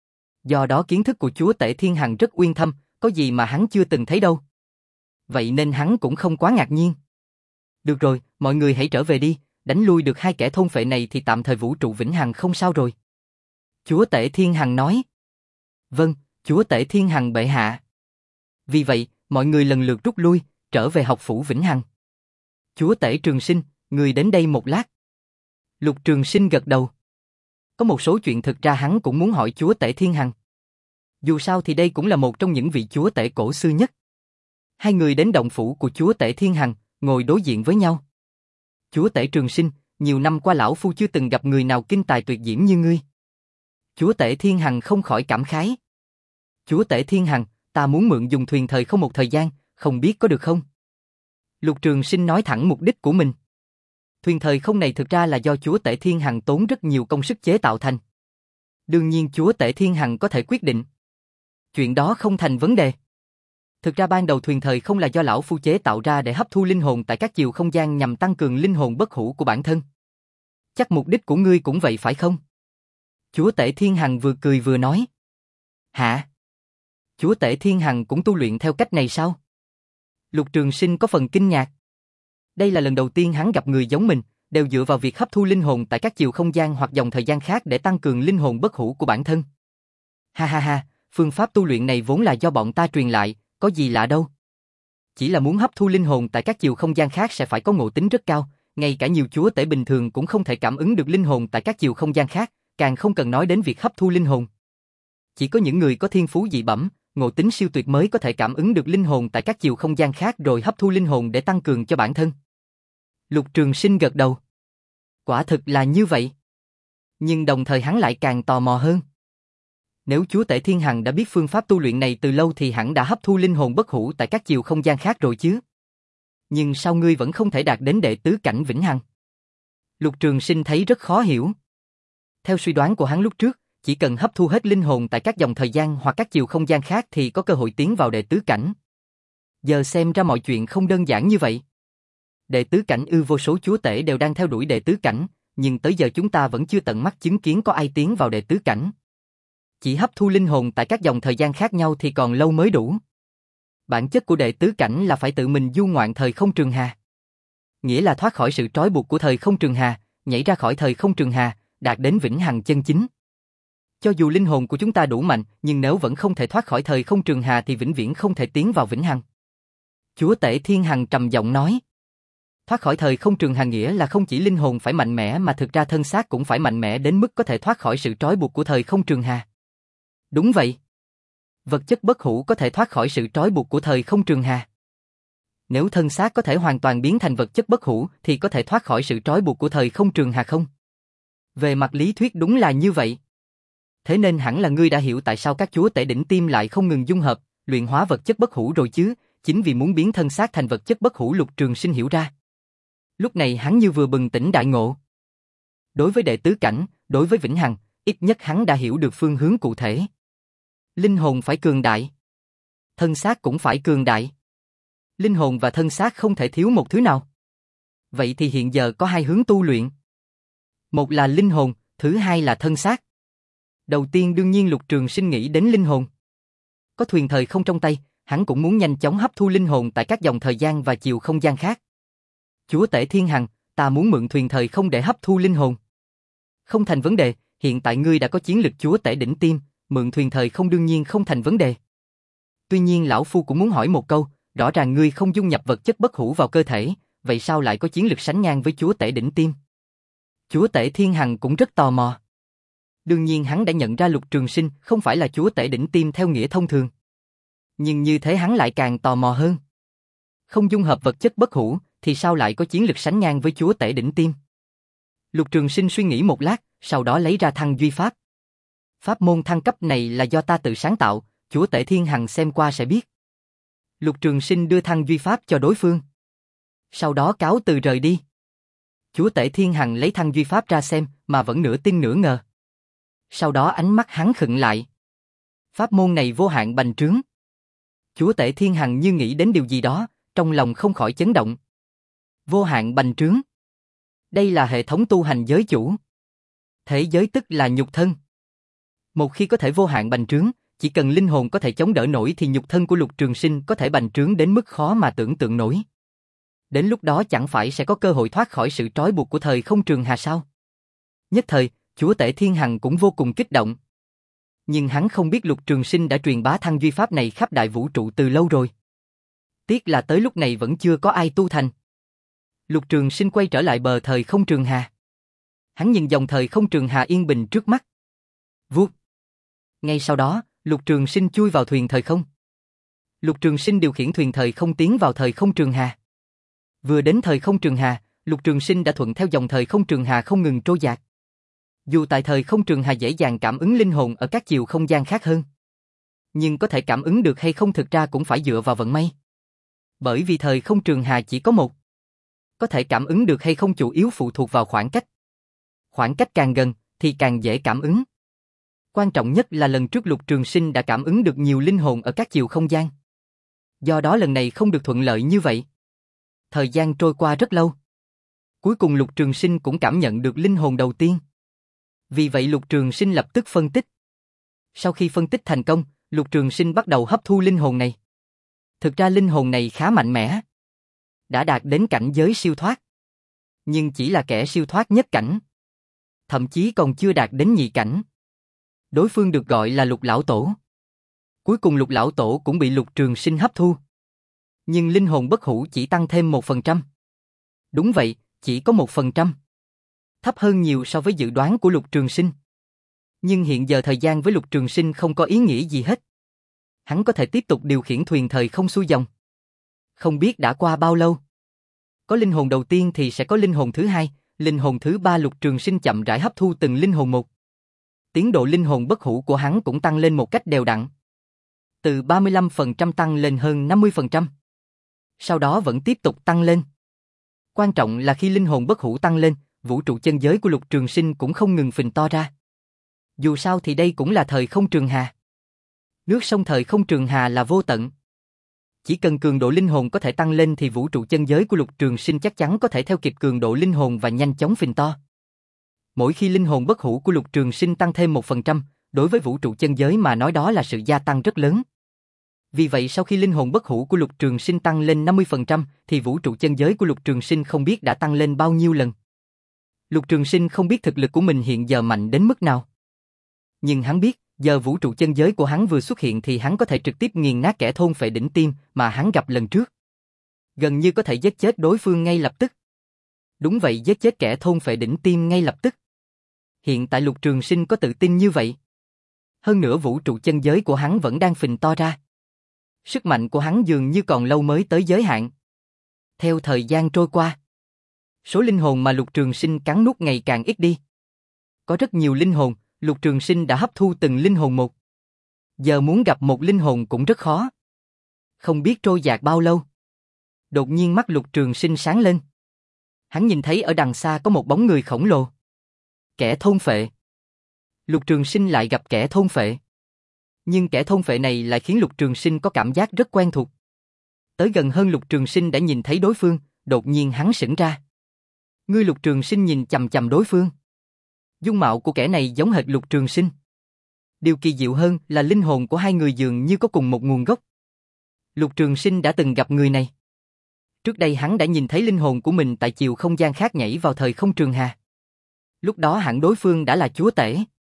Do đó kiến thức của chúa tể Thiên Hằng rất uyên thâm, có gì mà hắn chưa từng thấy đâu. Vậy nên hắn cũng không quá ngạc nhiên. Được rồi, mọi người hãy trở về đi, đánh lui được hai kẻ thôn phệ này thì tạm thời vũ trụ Vĩnh Hằng không sao rồi. Chúa tể Thiên Hằng nói. Vâng, chúa tể Thiên Hằng bệ hạ. Vì vậy, mọi người lần lượt rút lui, trở về học phủ Vĩnh Hằng. Chúa tể Trường Sinh, người đến đây một lát. Lục Trường Sinh gật đầu. Có một số chuyện thực ra hắn cũng muốn hỏi chúa tể Thiên Hằng. Dù sao thì đây cũng là một trong những vị chúa tể cổ xưa nhất. Hai người đến động phủ của chúa tể Thiên Hằng, ngồi đối diện với nhau. Chúa tể Trường Sinh, nhiều năm qua lão phu chưa từng gặp người nào kinh tài tuyệt diễm như ngươi. Chúa tể Thiên Hằng không khỏi cảm khái. Chúa tể Thiên Hằng, ta muốn mượn dùng thuyền thời không một thời gian, không biết có được không? Lục Trường Sinh nói thẳng mục đích của mình. Thuyền thời không này thực ra là do chúa tể Thiên Hằng tốn rất nhiều công sức chế tạo thành. Đương nhiên chúa tể Thiên Hằng có thể quyết định. Chuyện đó không thành vấn đề. Thực ra ban đầu thuyền thời không là do lão phu chế tạo ra để hấp thu linh hồn tại các chiều không gian nhằm tăng cường linh hồn bất hủ của bản thân. Chắc mục đích của ngươi cũng vậy phải không? Chúa tể Thiên Hằng vừa cười vừa nói. Hả? Chúa tể Thiên Hằng cũng tu luyện theo cách này sao? Lục Trường Sinh có phần kinh ngạc. Đây là lần đầu tiên hắn gặp người giống mình, đều dựa vào việc hấp thu linh hồn tại các chiều không gian hoặc dòng thời gian khác để tăng cường linh hồn bất hủ của bản thân. Ha ha ha, phương pháp tu luyện này vốn là do bọn ta truyền lại, có gì lạ đâu. Chỉ là muốn hấp thu linh hồn tại các chiều không gian khác sẽ phải có ngộ tính rất cao, ngay cả nhiều chúa tể bình thường cũng không thể cảm ứng được linh hồn tại các chiều không gian khác, càng không cần nói đến việc hấp thu linh hồn. Chỉ có những người có thiên phú dị bẩm, ngộ tính siêu tuyệt mới có thể cảm ứng được linh hồn tại các chiều không gian khác rồi hấp thu linh hồn để tăng cường cho bản thân. Lục Trường Sinh gật đầu. Quả thực là như vậy. Nhưng đồng thời hắn lại càng tò mò hơn. Nếu chúa tể Thiên Hằng đã biết phương pháp tu luyện này từ lâu thì hẳn đã hấp thu linh hồn bất hủ tại các chiều không gian khác rồi chứ. Nhưng sao ngươi vẫn không thể đạt đến đệ tứ cảnh Vĩnh Hằng? Lục Trường Sinh thấy rất khó hiểu. Theo suy đoán của hắn lúc trước, chỉ cần hấp thu hết linh hồn tại các dòng thời gian hoặc các chiều không gian khác thì có cơ hội tiến vào đệ tứ cảnh. Giờ xem ra mọi chuyện không đơn giản như vậy. Đệ tứ cảnh ư, vô số chúa tể đều đang theo đuổi đệ tứ cảnh, nhưng tới giờ chúng ta vẫn chưa tận mắt chứng kiến có ai tiến vào đệ tứ cảnh. Chỉ hấp thu linh hồn tại các dòng thời gian khác nhau thì còn lâu mới đủ. Bản chất của đệ tứ cảnh là phải tự mình du ngoạn thời không trường hà. Nghĩa là thoát khỏi sự trói buộc của thời không trường hà, nhảy ra khỏi thời không trường hà, đạt đến Vĩnh Hằng chân chính. Cho dù linh hồn của chúng ta đủ mạnh, nhưng nếu vẫn không thể thoát khỏi thời không trường hà thì vĩnh viễn không thể tiến vào Vĩnh Hằng. Chúa tể Thiên Hằng trầm giọng nói. Thoát khỏi thời không trường hà nghĩa là không chỉ linh hồn phải mạnh mẽ mà thực ra thân xác cũng phải mạnh mẽ đến mức có thể thoát khỏi sự trói buộc của thời không trường hà. Đúng vậy. Vật chất bất hủ có thể thoát khỏi sự trói buộc của thời không trường hà. Nếu thân xác có thể hoàn toàn biến thành vật chất bất hủ thì có thể thoát khỏi sự trói buộc của thời không trường hà không? Về mặt lý thuyết đúng là như vậy. Thế nên hẳn là ngươi đã hiểu tại sao các chúa tể đỉnh tiêm lại không ngừng dung hợp, luyện hóa vật chất bất hủ rồi chứ, chính vì muốn biến thân xác thành vật chất bất hủ. Lục Trường Sinh hiểu ra. Lúc này hắn như vừa bừng tỉnh đại ngộ. Đối với đệ tứ cảnh, đối với Vĩnh Hằng, ít nhất hắn đã hiểu được phương hướng cụ thể. Linh hồn phải cường đại. Thân xác cũng phải cường đại. Linh hồn và thân xác không thể thiếu một thứ nào. Vậy thì hiện giờ có hai hướng tu luyện. Một là linh hồn, thứ hai là thân xác. Đầu tiên đương nhiên Lục Trường Sinh nghĩ đến linh hồn. Có thuyền thời không trong tay, hắn cũng muốn nhanh chóng hấp thu linh hồn tại các dòng thời gian và chiều không gian khác. Chúa tể Thiên Hằng, ta muốn mượn thuyền thời không để hấp thu linh hồn. Không thành vấn đề, Hiện tại ngươi đã có chiến lực chúa tể đỉnh tiêm, mượn thuyền thời không đương nhiên không thành vấn đề. Tuy nhiên lão phu cũng muốn hỏi một câu, rõ ràng ngươi không dung nhập vật chất bất hủ vào cơ thể, vậy sao lại có chiến lực sánh ngang với chúa tể đỉnh tiêm? Chúa tể Thiên Hằng cũng rất tò mò. Đương nhiên hắn đã nhận ra Lục Trường Sinh không phải là chúa tể đỉnh tiêm theo nghĩa thông thường. Nhưng như thế hắn lại càng tò mò hơn. Không dung hợp vật chất bất hủ, thì sao lại có chiến lực sánh ngang với chúa tể đỉnh tiêm? Lục Trường Sinh suy nghĩ một lát, sau đó lấy ra Thăng Duy Pháp. Pháp môn thăng cấp này là do ta tự sáng tạo, chúa tể Thiên Hằng xem qua sẽ biết. Lục Trường Sinh đưa Thăng Duy Pháp cho đối phương. Sau đó cáo từ rời đi. Chúa tể Thiên Hằng lấy Thăng Duy Pháp ra xem, mà vẫn nửa tin nửa ngờ. Sau đó ánh mắt hắn khựng lại. Pháp môn này vô hạn bành trướng. Chúa tể Thiên Hằng như nghĩ đến điều gì đó, trong lòng không khỏi chấn động. Vô hạn bành trướng. Đây là hệ thống tu hành giới chủ. Thể giới tức là nhục thân. Một khi có thể vô hạn bành trướng, chỉ cần linh hồn có thể chống đỡ nổi thì nhục thân của Lục Trường Sinh có thể bành trướng đến mức khó mà tưởng tượng nổi. Đến lúc đó chẳng phải sẽ có cơ hội thoát khỏi sự trói buộc của thời không trường hà sao? Nhất thời, chúa tể Thiên Hằng cũng vô cùng kích động. Nhưng hắn không biết Lục Trường Sinh đã truyền bá Thăng Duy Pháp này khắp đại vũ trụ từ lâu rồi. Tiếc là tới lúc này vẫn chưa có ai tu thành. Lục Trường Sinh quay trở lại bờ thời không trường hà. Hắn nhìn dòng thời không trường hà yên bình trước mắt. Vuốt. Ngay sau đó, Lục Trường Sinh chui vào thuyền thời không. Lục Trường Sinh điều khiển thuyền thời không tiến vào thời không trường hà. Vừa đến thời không trường hà, Lục Trường Sinh đã thuận theo dòng thời không trường hà không ngừng trôi dạt. Dù tại thời không trường hà dễ dàng cảm ứng linh hồn ở các chiều không gian khác hơn, nhưng có thể cảm ứng được hay không thực ra cũng phải dựa vào vận may. Bởi vì thời không trường hà chỉ có một. Có thể cảm ứng được hay không chủ yếu phụ thuộc vào khoảng cách. Khoảng cách càng gần thì càng dễ cảm ứng. Quan trọng nhất là lần trước Lục Trường Sinh đã cảm ứng được nhiều linh hồn ở các chiều không gian. Do đó lần này không được thuận lợi như vậy. Thời gian trôi qua rất lâu. Cuối cùng Lục Trường Sinh cũng cảm nhận được linh hồn đầu tiên. Vì vậy Lục Trường Sinh lập tức phân tích. Sau khi phân tích thành công, Lục Trường Sinh bắt đầu hấp thu linh hồn này. Thực ra linh hồn này khá mạnh mẽ. Đã đạt đến cảnh giới siêu thoát. Nhưng chỉ là kẻ siêu thoát nhất cảnh. Thậm chí còn chưa đạt đến nhị cảnh. Đối phương được gọi là Lục Lão Tổ. Cuối cùng Lục Lão Tổ cũng bị Lục Trường Sinh hấp thu. Nhưng linh hồn bất hủ chỉ tăng thêm một phần trăm. Đúng vậy, chỉ có một phần trăm. Thấp hơn nhiều so với dự đoán của Lục Trường Sinh. Nhưng hiện giờ thời gian với Lục Trường Sinh không có ý nghĩa gì hết. Hắn có thể tiếp tục điều khiển thuyền thời không xuôi dòng. Không biết đã qua bao lâu. Có linh hồn đầu tiên thì sẽ có linh hồn thứ hai, linh hồn thứ ba. Lục Trường Sinh chậm rãi hấp thu từng linh hồn một. Tiến độ linh hồn bất hủ của hắn cũng tăng lên một cách đều đặn. Từ ba mươi lăm phần trăm tăng lên hơn năm mươi phần trăm. Sau đó vẫn tiếp tục tăng lên. Quan trọng là khi linh hồn bất hủ tăng lên, vũ trụ chân giới của Lục Trường Sinh cũng không ngừng phình to ra. Dù sao thì đây cũng là thời không trường hà. Nước sông thời không trường hà là vô tận. Chỉ cần cường độ linh hồn có thể tăng lên thì vũ trụ chân giới của Lục Trường Sinh chắc chắn có thể theo kịp cường độ linh hồn và nhanh chóng phình to. Mỗi khi linh hồn bất hủ của Lục Trường Sinh tăng thêm một phần trăm, đối với vũ trụ chân giới mà nói đó là sự gia tăng rất lớn. Vì vậy sau khi linh hồn bất hủ của Lục Trường Sinh tăng lên năm mươi phần trăm thì vũ trụ chân giới của Lục Trường Sinh không biết đã tăng lên bao nhiêu lần. Lục Trường Sinh không biết thực lực của mình hiện giờ mạnh đến mức nào. Nhưng hắn biết, giờ vũ trụ chân giới của hắn vừa xuất hiện thì hắn có thể trực tiếp nghiền nát kẻ thôn phệ đỉnh tiêm mà hắn gặp lần trước. Gần như có thể giết chết đối phương ngay lập tức. Đúng vậy, giết chết kẻ thôn phệ đỉnh tiêm ngay lập tức. Hiện tại Lục Trường Sinh có tự tin như vậy. Hơn nữa vũ trụ chân giới của hắn vẫn đang phình to ra. Sức mạnh của hắn dường như còn lâu mới tới giới hạn. Theo thời gian trôi qua, số linh hồn mà Lục Trường Sinh cắn nuốt ngày càng ít đi. Có rất nhiều linh hồn, Lục Trường Sinh đã hấp thu từng linh hồn một. Giờ muốn gặp một linh hồn cũng rất khó. Không biết trôi dạt bao lâu. Đột nhiên mắt Lục Trường Sinh sáng lên. Hắn nhìn thấy ở đằng xa có một bóng người khổng lồ. Kẻ thôn phệ. Lục Trường Sinh lại gặp kẻ thôn phệ. Nhưng kẻ thôn phệ này lại khiến Lục Trường Sinh có cảm giác rất quen thuộc. Tới gần hơn Lục Trường Sinh đã nhìn thấy đối phương, đột nhiên hắn sững ra. Ngươi Lục Trường Sinh nhìn chằm chằm đối phương. Dung mạo của kẻ này giống hệt Lục Trường Sinh. Điều kỳ diệu hơn là linh hồn của hai người dường như có cùng một nguồn gốc. Lục Trường Sinh đã từng gặp người này. Trước đây hắn đã nhìn thấy linh hồn của mình tại chiều không gian khác nhảy vào thời không trường hà. Lúc đó hẳn đối phương đã là chúa tể.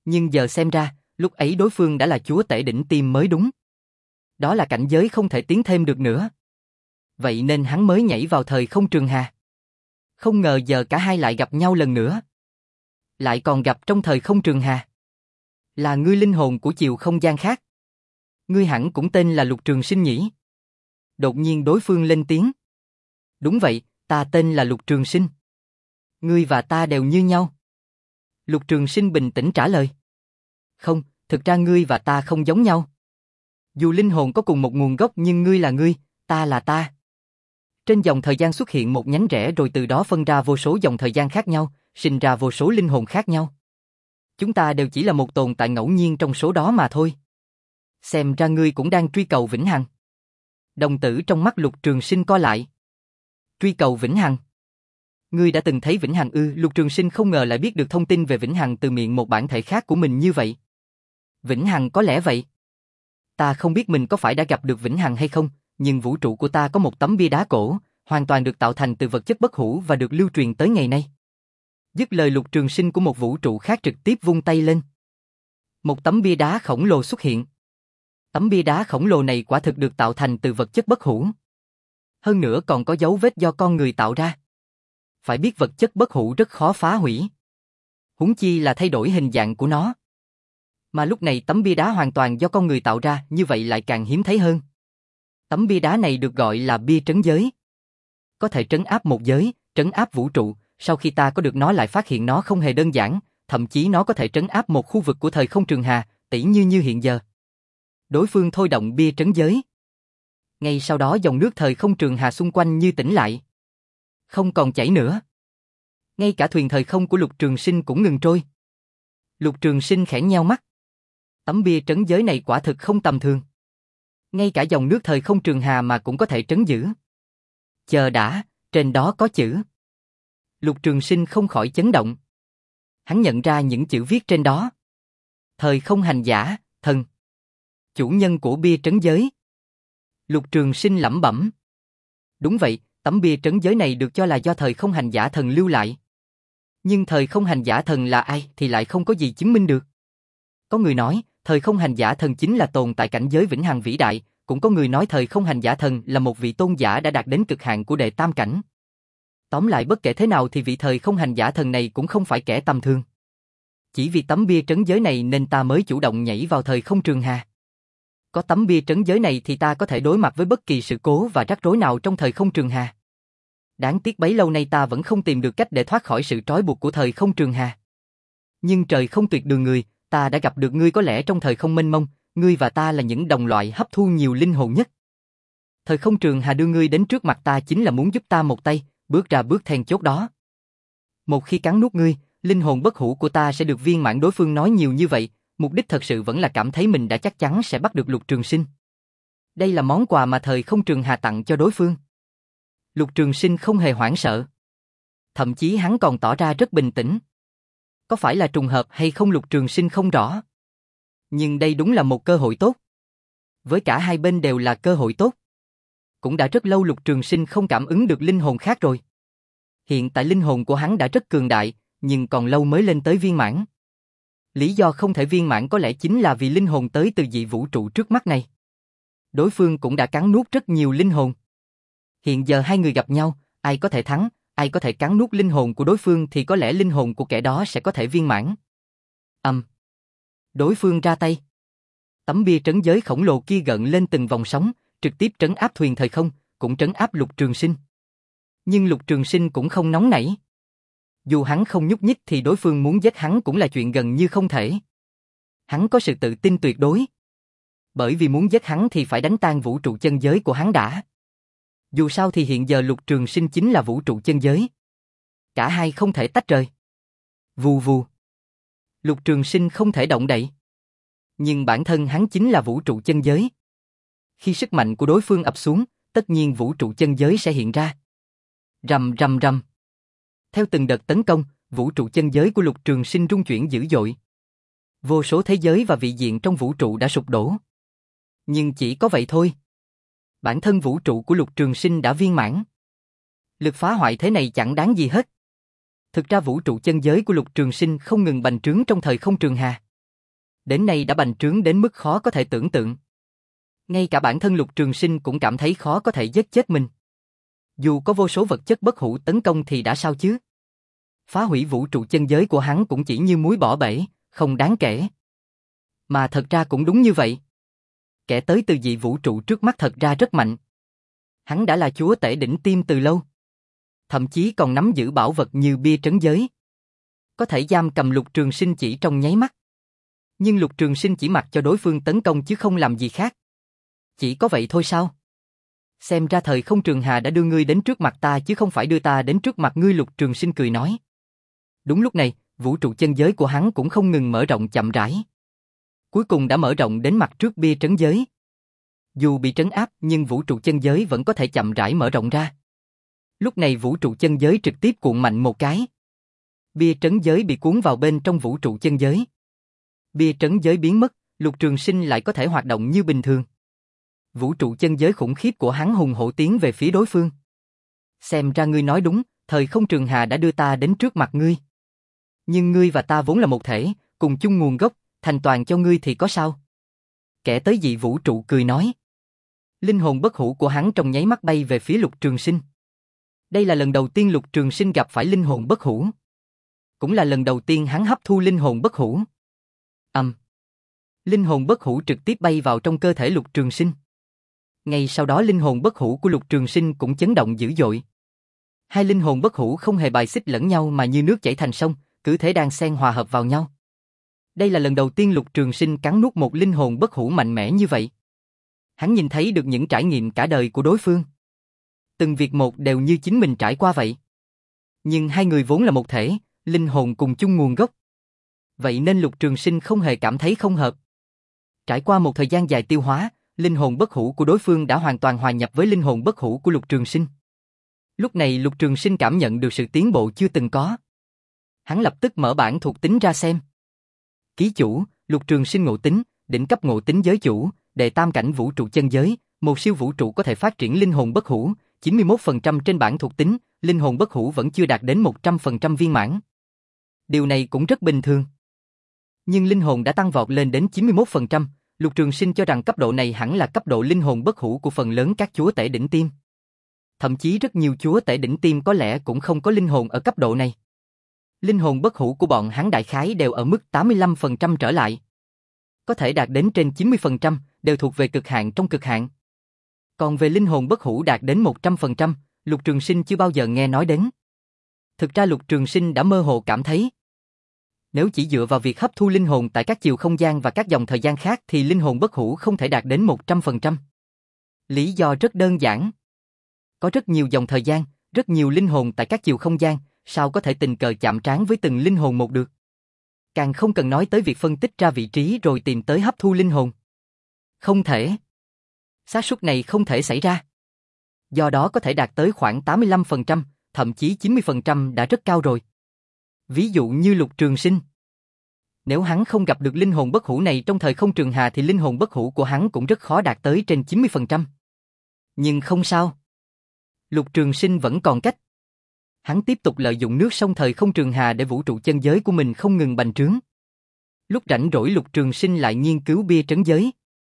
Nhưng giờ xem ra, lúc ấy đối phương đã là chúa tể đỉnh tiêm mới đúng. Đó là cảnh giới không thể tiến thêm được nữa. Vậy nên hắn mới nhảy vào thời không trường hà. Không ngờ giờ cả hai lại gặp nhau lần nữa. Lại còn gặp trong thời không trường hà. Là ngươi linh hồn của chiều không gian khác. Ngươi hẳn cũng tên là Lục Trường Sinh nhỉ? Đột nhiên đối phương lên tiếng. Đúng vậy, ta tên là Lục Trường Sinh. Ngươi và ta đều như nhau. Lục Trường Sinh bình tĩnh trả lời. Không, thực ra ngươi và ta không giống nhau. Dù linh hồn có cùng một nguồn gốc nhưng ngươi là ngươi, ta là ta. Trên dòng thời gian xuất hiện một nhánh rẽ rồi từ đó phân ra vô số dòng thời gian khác nhau, sinh ra vô số linh hồn khác nhau. Chúng ta đều chỉ là một tồn tại ngẫu nhiên trong số đó mà thôi. Xem ra ngươi cũng đang truy cầu vĩnh hằng. Đồng tử trong mắt Lục Trường Sinh co lại. Truy cầu vĩnh hằng. Ngươi đã từng thấy vĩnh hằng ư? Lục Trường Sinh không ngờ lại biết được thông tin về vĩnh hằng từ miệng một bản thể khác của mình như vậy. Vĩnh hằng có lẽ vậy. Ta không biết mình có phải đã gặp được vĩnh hằng hay không, nhưng vũ trụ của ta có một tấm bia đá cổ, hoàn toàn được tạo thành từ vật chất bất hủ và được lưu truyền tới ngày nay. Dứt lời Lục Trường Sinh của một vũ trụ khác trực tiếp vung tay lên. Một tấm bia đá khổng lồ xuất hiện. Tấm bia đá khổng lồ này quả thực được tạo thành từ vật chất bất hủ. Hơn nữa còn có dấu vết do con người tạo ra. Phải biết vật chất bất hủ rất khó phá hủy. Huống chi là thay đổi hình dạng của nó. Mà lúc này tấm bia đá hoàn toàn do con người tạo ra, như vậy lại càng hiếm thấy hơn. Tấm bia đá này được gọi là bia trấn giới. Có thể trấn áp một giới, trấn áp vũ trụ, sau khi ta có được nó lại phát hiện nó không hề đơn giản, thậm chí nó có thể trấn áp một khu vực của thời không trường hà, tỉ như như hiện giờ. Đối phương thôi động bia trấn giới. Ngay sau đó dòng nước thời không trường hà xung quanh như tĩnh lại. Không còn chảy nữa. Ngay cả thuyền thời không của Lục Trường Sinh cũng ngừng trôi. Lục Trường Sinh khẽ nheo mắt. Tấm bia trấn giới này quả thực không tầm thường. Ngay cả dòng nước thời không trường hà mà cũng có thể trấn giữ. Chờ đã, trên đó có chữ. Lục Trường Sinh không khỏi chấn động. Hắn nhận ra những chữ viết trên đó. Thời không hành giả, thần. Chủ nhân của bia trấn giới. Lục Trường Sinh lẩm bẩm. Đúng vậy, tấm bia trấn giới này được cho là do thời không hành giả thần lưu lại. Nhưng thời không hành giả thần là ai thì lại không có gì chứng minh được. Có người nói, thời không hành giả thần chính là tồn tại cảnh giới vĩnh hằng vĩ đại, cũng có người nói thời không hành giả thần là một vị tôn giả đã đạt đến cực hạn của đệ tam cảnh. Tóm lại bất kể thế nào thì vị thời không hành giả thần này cũng không phải kẻ tầm thường. Chỉ vì tấm bia trấn giới này nên ta mới chủ động nhảy vào thời không trường hà. Có tấm bia trấn giới này thì ta có thể đối mặt với bất kỳ sự cố và rắc rối nào trong thời không trường hà. Đáng tiếc bấy lâu nay ta vẫn không tìm được cách để thoát khỏi sự trói buộc của thời không trường hà. Nhưng trời không tuyệt đường người, ta đã gặp được ngươi, có lẽ trong thời không mênh mông, ngươi và ta là những đồng loại hấp thu nhiều linh hồn nhất. Thời không trường hà đưa ngươi đến trước mặt ta chính là muốn giúp ta một tay, bước ra bước then chốt đó. Một khi cắn nuốt ngươi, linh hồn bất hủ của ta sẽ được viên mãn. Đối phương nói nhiều như vậy, mục đích thật sự vẫn là cảm thấy mình đã chắc chắn sẽ bắt được Lục Trường Sinh. Đây là món quà mà thời không trường hà tặng cho đối phương. Lục Trường Sinh không hề hoảng sợ. Thậm chí hắn còn tỏ ra rất bình tĩnh. Có phải là trùng hợp hay không Lục Trường Sinh không rõ. Nhưng đây đúng là một cơ hội tốt. Với cả hai bên đều là cơ hội tốt. Cũng đã rất lâu Lục Trường Sinh không cảm ứng được linh hồn khác rồi. Hiện tại linh hồn của hắn đã rất cường đại, nhưng còn lâu mới lên tới viên mãn. Lý do không thể viên mãn có lẽ chính là vì linh hồn tới từ dị vũ trụ trước mắt này. Đối phương cũng đã cắn nuốt rất nhiều linh hồn. Hiện giờ hai người gặp nhau, ai có thể thắng, ai có thể cắn nuốt linh hồn của đối phương thì có lẽ linh hồn của kẻ đó sẽ có thể viên mãn. Âm. Um. Đối phương ra tay. Tấm bia trấn giới khổng lồ kia gợn lên từng vòng sóng, trực tiếp trấn áp thuyền thời không, cũng trấn áp Lục Trường Sinh. Nhưng Lục Trường Sinh cũng không nóng nảy. Dù hắn không nhúc nhích thì đối phương muốn giết hắn cũng là chuyện gần như không thể. Hắn có sự tự tin tuyệt đối. Bởi vì muốn giết hắn thì phải đánh tan vũ trụ chân giới của hắn đã. Dù sao thì hiện giờ Lục Trường Sinh chính là vũ trụ chân giới. Cả hai không thể tách rời. Vù vù. Lục Trường Sinh không thể động đậy. Nhưng bản thân hắn chính là vũ trụ chân giới. Khi sức mạnh của đối phương ập xuống, tất nhiên vũ trụ chân giới sẽ hiện ra. Rầm rầm rầm. Theo từng đợt tấn công, vũ trụ chân giới của Lục Trường Sinh rung chuyển dữ dội. Vô số thế giới và vị diện trong vũ trụ đã sụp đổ. Nhưng chỉ có vậy thôi. Bản thân vũ trụ của Lục Trường Sinh đã viên mãn. Lực phá hoại thế này chẳng đáng gì hết. Thực ra vũ trụ chân giới của Lục Trường Sinh không ngừng bành trướng trong thời không trường hà. Đến nay đã bành trướng đến mức khó có thể tưởng tượng. Ngay cả bản thân Lục Trường Sinh cũng cảm thấy khó có thể giết chết mình. Dù có vô số vật chất bất hủ tấn công thì đã sao chứ? Phá hủy vũ trụ chân giới của hắn cũng chỉ như muối bỏ bể, không đáng kể. Mà thật ra cũng đúng như vậy. Kẻ tới từ dị vũ trụ trước mắt thật ra rất mạnh. Hắn đã là chúa tể đỉnh tiêm từ lâu. Thậm chí còn nắm giữ bảo vật như bia trấn giới. Có thể giam cầm Lục Trường Sinh chỉ trong nháy mắt. Nhưng Lục Trường Sinh chỉ mặc cho đối phương tấn công chứ không làm gì khác. Chỉ có vậy thôi sao? Xem ra thời không Trường Hà đã đưa ngươi đến trước mặt ta chứ không phải đưa ta đến trước mặt ngươi, Lục Trường Sinh cười nói. Đúng lúc này, vũ trụ chân giới của hắn cũng không ngừng mở rộng chậm rãi. Cuối cùng đã mở rộng đến mặt trước bia trấn giới. Dù bị trấn áp nhưng vũ trụ chân giới vẫn có thể chậm rãi mở rộng ra. Lúc này vũ trụ chân giới trực tiếp cuộn mạnh một cái. Bia trấn giới bị cuốn vào bên trong vũ trụ chân giới. Bia trấn giới biến mất, Lục Trường Sinh lại có thể hoạt động như bình thường. Vũ trụ chân giới khủng khiếp của hắn hùng hổ tiến về phía đối phương. Xem ra ngươi nói đúng, thời không Trường Hà đã đưa ta đến trước mặt ngươi. Nhưng ngươi và ta vốn là một thể, cùng chung nguồn gốc, thành toàn cho ngươi thì có sao? Kẻ tới dị vũ trụ cười nói. Linh hồn bất hủ của hắn trong nháy mắt bay về phía Lục Trường Sinh. Đây là lần đầu tiên Lục Trường Sinh gặp phải linh hồn bất hủ. Cũng là lần đầu tiên hắn hấp thu linh hồn bất hủ. Ầm. Um. Linh hồn bất hủ trực tiếp bay vào trong cơ thể Lục Trường Sinh. Ngay sau đó linh hồn bất hủ của Lục Trường Sinh cũng chấn động dữ dội. Hai linh hồn bất hủ không hề bài xích lẫn nhau mà như nước chảy thành sông, cứ thế đan xen hòa hợp vào nhau. Đây là lần đầu tiên Lục Trường Sinh cắn nuốt một linh hồn bất hủ mạnh mẽ như vậy. Hắn nhìn thấy được những trải nghiệm cả đời của đối phương. Từng việc một đều như chính mình trải qua vậy. Nhưng hai người vốn là một thể, linh hồn cùng chung nguồn gốc. Vậy nên Lục Trường Sinh không hề cảm thấy không hợp. Trải qua một thời gian dài tiêu hóa, linh hồn bất hủ của đối phương đã hoàn toàn hòa nhập với linh hồn bất hủ của Lục Trường Sinh. Lúc này Lục Trường Sinh cảm nhận được sự tiến bộ chưa từng có. Hắn lập tức mở bản thuộc tính ra xem. Ký chủ, Lục Trường Sinh ngộ tính, đỉnh cấp ngộ tính giới chủ, đệ tam cảnh vũ trụ chân giới, một siêu vũ trụ có thể phát triển linh hồn bất hủ, chín mươi mốt phần trăm trên bản thuộc tính, linh hồn bất hủ vẫn chưa đạt đến một trăm phần trăm viên mãn. Điều này cũng rất bình thường. Nhưng linh hồn đã tăng vọt lên đến chín mươi mốt phần trăm, Lục Trường Sinh cho rằng cấp độ này hẳn là cấp độ linh hồn bất hủ của phần lớn các chúa tể đỉnh tiêm. Thậm chí rất nhiều chúa tể đỉnh tiêm có lẽ cũng không có linh hồn ở cấp độ này. Linh hồn bất hủ của bọn hắn đại khái đều ở mức tám mươi lăm phần trăm trở lại. Có thể đạt đến trên chín mươi phần trăm, đều thuộc về cực hạn trong cực hạn. Còn về linh hồn bất hủ đạt đến một trăm phần trăm, Lục Trường Sinh chưa bao giờ nghe nói đến. Thực ra Lục Trường Sinh đã mơ hồ cảm thấy, nếu chỉ dựa vào việc hấp thu linh hồn tại các chiều không gian và các dòng thời gian khác thì linh hồn bất hủ không thể đạt đến một trăm phần trăm. Lý do rất đơn giản. Có rất nhiều dòng thời gian, rất nhiều linh hồn tại các chiều không gian, sao có thể tình cờ chạm trán với từng linh hồn một được. Càng không cần nói tới việc phân tích ra vị trí rồi tìm tới hấp thu linh hồn. Không thể. Xác suất này không thể xảy ra. Do đó có thể đạt tới khoảng tám mươi lăm phần trăm, thậm chí chín mươi phần trăm đã rất cao rồi. Ví dụ như Lục Trường Sinh. Nếu hắn không gặp được linh hồn bất hủ này trong thời không Trường Hà thì linh hồn bất hủ của hắn cũng rất khó đạt tới trên chín mươi phần trăm. Nhưng không sao. Lục Trường Sinh vẫn còn cách. Hắn tiếp tục lợi dụng nước sông thời không Trường Hà để vũ trụ chân giới của mình không ngừng bành trướng. Lúc rảnh rỗi Lục Trường Sinh lại nghiên cứu bia trấn giới.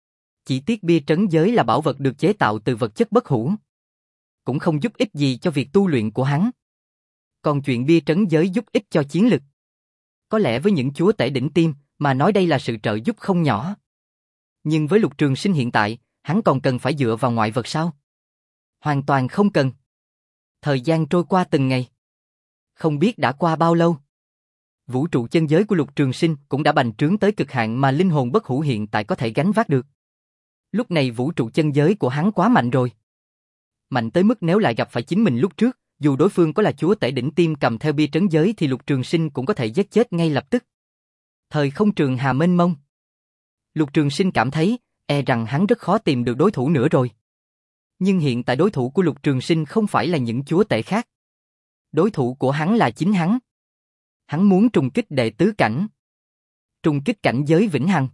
Chỉ tiếc bia trấn giới là bảo vật được chế tạo từ vật chất bất hủ. Cũng không giúp ích gì cho việc tu luyện của hắn. Còn chuyện bia trấn giới giúp ích cho chiến lực. Có lẽ với những chúa tể đỉnh tiêm mà nói đây là sự trợ giúp không nhỏ. Nhưng với Lục Trường Sinh hiện tại, hắn còn cần phải dựa vào ngoại vật sao? Hoàn toàn không cần. Thời gian trôi qua từng ngày. Không biết đã qua bao lâu. Vũ trụ chân giới của Lục Trường Sinh cũng đã bành trướng tới cực hạn mà linh hồn bất hủ hiện tại có thể gánh vác được. Lúc này vũ trụ chân giới của hắn quá mạnh rồi. Mạnh tới mức nếu lại gặp phải chính mình lúc trước, dù đối phương có là chúa tể đỉnh tiêm cầm theo bia trấn giới thì Lục Trường Sinh cũng có thể giết chết ngay lập tức. Thời không Trường Hà mênh mông. Lục Trường Sinh cảm thấy, e rằng hắn rất khó tìm được đối thủ nữa rồi. Nhưng hiện tại đối thủ của Lục Trường Sinh không phải là những chúa tể khác. Đối thủ của hắn là chính hắn. Hắn muốn trùng kích đệ tứ cảnh. Trùng kích cảnh giới vĩnh hằng.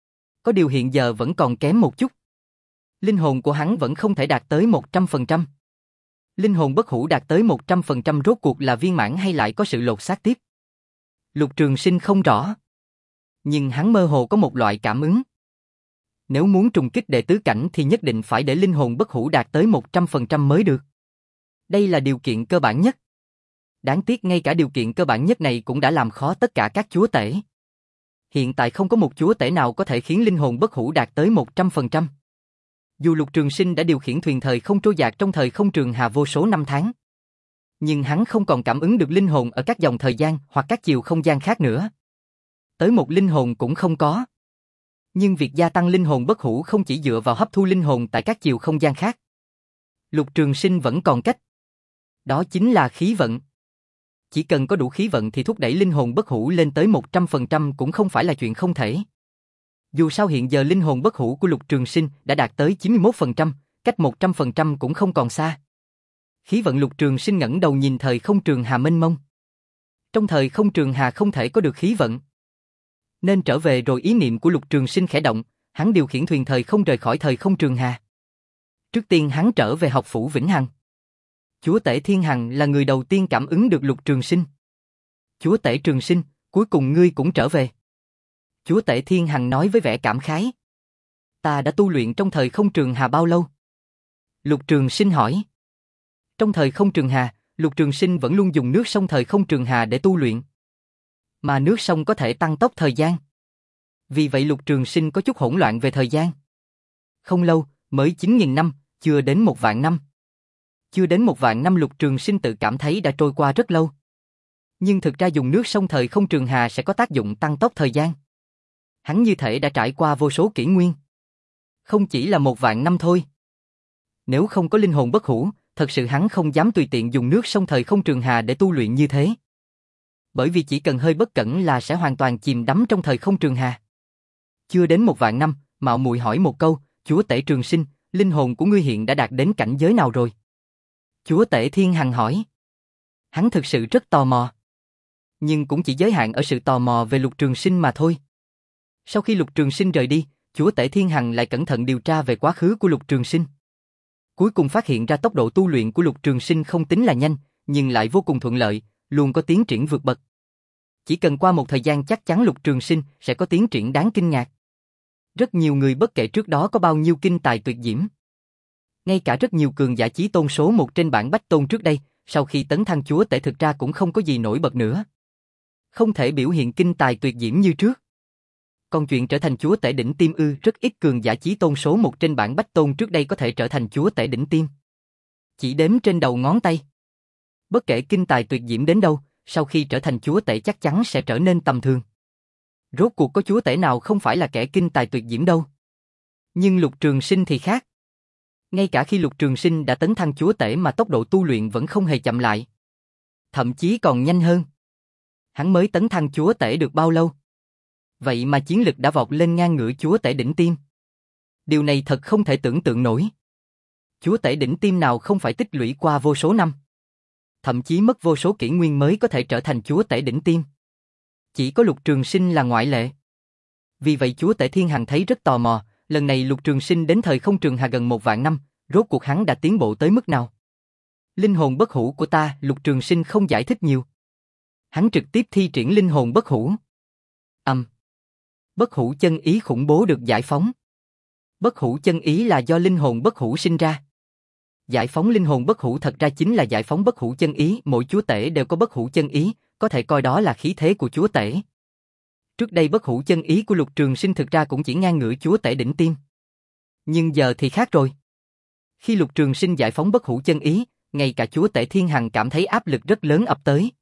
Có điều hiện giờ vẫn còn kém một chút. Linh hồn của hắn vẫn không thể đạt tới một trăm phần trăm. Linh hồn bất hủ đạt tới một trăm phần trăm rốt cuộc là viên mãn hay lại có sự lột xác tiếp? Lục Trường Sinh không rõ. Nhưng hắn mơ hồ có một loại cảm ứng. Nếu muốn trùng kích đệ tứ cảnh thì nhất định phải để linh hồn bất hủ đạt tới một trăm phần trăm mới được. Đây là điều kiện cơ bản nhất. Đáng tiếc ngay cả điều kiện cơ bản nhất này cũng đã làm khó tất cả các chúa tể. Hiện tại không có một chúa tể nào có thể khiến linh hồn bất hủ đạt tới một trăm phần trăm. Dù Lục Trường Sinh đã điều khiển thuyền thời không trôi dạt trong thời không trường hà vô số năm tháng, nhưng hắn không còn cảm ứng được linh hồn ở các dòng thời gian hoặc các chiều không gian khác nữa. Tới một linh hồn cũng không có. Nhưng việc gia tăng linh hồn bất hủ không chỉ dựa vào hấp thu linh hồn tại các chiều không gian khác. Lục Trường Sinh vẫn còn cách. Đó chính là khí vận. Chỉ cần có đủ khí vận thì thúc đẩy linh hồn bất hủ lên tới một trăm phần trăm cũng không phải là chuyện không thể. Dù sao hiện giờ linh hồn bất hủ của Lục Trường Sinh đã đạt tới chín mươi mốt phần trăm, cách một trăm phần trăm cũng không còn xa. Khí vận Lục Trường Sinh ngẩng đầu nhìn thời không trường hà mênh mông. Trong thời không trường hà không thể có được khí vận. Nên trở về rồi ý niệm của Lục Trường Sinh khẽ động, hắn điều khiển thuyền thời không rời khỏi thời không trường hà. Trước tiên hắn trở về học phủ Vĩnh Hằng. Chúa tể Thiên Hằng là người đầu tiên cảm ứng được Lục Trường Sinh. Chúa tể Trường Sinh, cuối cùng ngươi cũng trở về. Chúa tể Thiên Hằng nói với vẻ cảm khái. Ta đã tu luyện trong thời không trường hà bao lâu? Lục Trường Sinh hỏi. Trong thời không trường hà, Lục Trường Sinh vẫn luôn dùng nước sông thời không trường hà để tu luyện. Mà nước sông có thể tăng tốc thời gian. Vì vậy Lục Trường Sinh có chút hỗn loạn về thời gian. Không lâu, mới chín nghìn năm, chưa đến một vạn năm. Chưa đến một vạn năm Lục Trường Sinh tự cảm thấy đã trôi qua rất lâu. Nhưng thực ra dùng nước sông thời không trường hà sẽ có tác dụng tăng tốc thời gian. Hắn như thể đã trải qua vô số kỷ nguyên. Không chỉ là một vạn năm thôi. Nếu không có linh hồn bất hủ, thật sự hắn không dám tùy tiện dùng nước sông thời không trường hà để tu luyện như thế. Bởi vì chỉ cần hơi bất cẩn là sẽ hoàn toàn chìm đắm trong thời không trường hà. Chưa đến một vạn năm, mạo muội hỏi một câu, Chúa tể Trường Sinh, linh hồn của ngươi hiện đã đạt đến cảnh giới nào rồi? Chúa tể Thiên Hằng hỏi. Hắn thực sự rất tò mò. Nhưng cũng chỉ giới hạn ở sự tò mò về Lục Trường Sinh mà thôi. Sau khi Lục Trường Sinh rời đi, Chúa tể Thiên Hằng lại cẩn thận điều tra về quá khứ của Lục Trường Sinh. Cuối cùng phát hiện ra tốc độ tu luyện của Lục Trường Sinh không tính là nhanh, nhưng lại vô cùng thuận lợi, luôn có tiến triển vượt bậc. Chỉ cần qua một thời gian chắc chắn Lục Trường Sinh sẽ có tiến triển đáng kinh ngạc. Rất nhiều người bất kể trước đó có bao nhiêu kinh tài tuyệt diễm. Ngay cả rất nhiều cường giả chí tôn số một trên bảng bách tôn trước đây, sau khi tấn thăng chúa tể thực ra cũng không có gì nổi bật nữa. Không thể biểu hiện kinh tài tuyệt diễm như trước. Còn chuyện trở thành chúa tể đỉnh tiêm ư, rất ít cường giả chí tôn số một trên bảng bách tôn trước đây có thể trở thành chúa tể đỉnh tiêm. Chỉ đếm trên đầu ngón tay. Bất kể kinh tài tuyệt diễm đến đâu, sau khi trở thành chúa tể chắc chắn sẽ trở nên tầm thường. Rốt cuộc có chúa tể nào không phải là kẻ kinh tài tuyệt diễm đâu. Nhưng Lục Trường Sinh thì khác. Ngay cả khi Lục Trường Sinh đã tấn thăng chúa tể mà tốc độ tu luyện vẫn không hề chậm lại. Thậm chí còn nhanh hơn. Hắn mới tấn thăng chúa tể được bao lâu? Vậy mà chiến lực đã vọt lên ngang ngửa chúa tể đỉnh tiêm. Điều này thật không thể tưởng tượng nổi. Chúa tể đỉnh tiêm nào không phải tích lũy qua vô số năm. Thậm chí mất vô số kỷ nguyên mới có thể trở thành chúa tể đỉnh tiêm. Chỉ có Lục Trường Sinh là ngoại lệ. Vì vậy chúa tể Thiên Hằng thấy rất tò mò, lần này Lục Trường Sinh đến thời không trường hà gần một vạn năm, rốt cuộc hắn đã tiến bộ tới mức nào? Linh hồn bất hủ của ta, Lục Trường Sinh không giải thích nhiều. Hắn trực tiếp thi triển linh hồn bất hủ. Âm. Um. Bất hủ chân ý khủng bố được giải phóng. Bất hủ chân ý là do linh hồn bất hủ sinh ra. Giải phóng linh hồn bất hủ thật ra chính là giải phóng bất hủ chân ý, mỗi chúa tể đều có bất hủ chân ý, có thể coi đó là khí thế của chúa tể. Trước đây bất hủ chân ý của Lục Trường Sinh thực ra cũng chỉ ngang ngửa chúa tể đỉnh tiêm. Nhưng giờ thì khác rồi. Khi Lục Trường Sinh giải phóng bất hủ chân ý, ngay cả chúa tể Thiên Hằng cảm thấy áp lực rất lớn ập tới.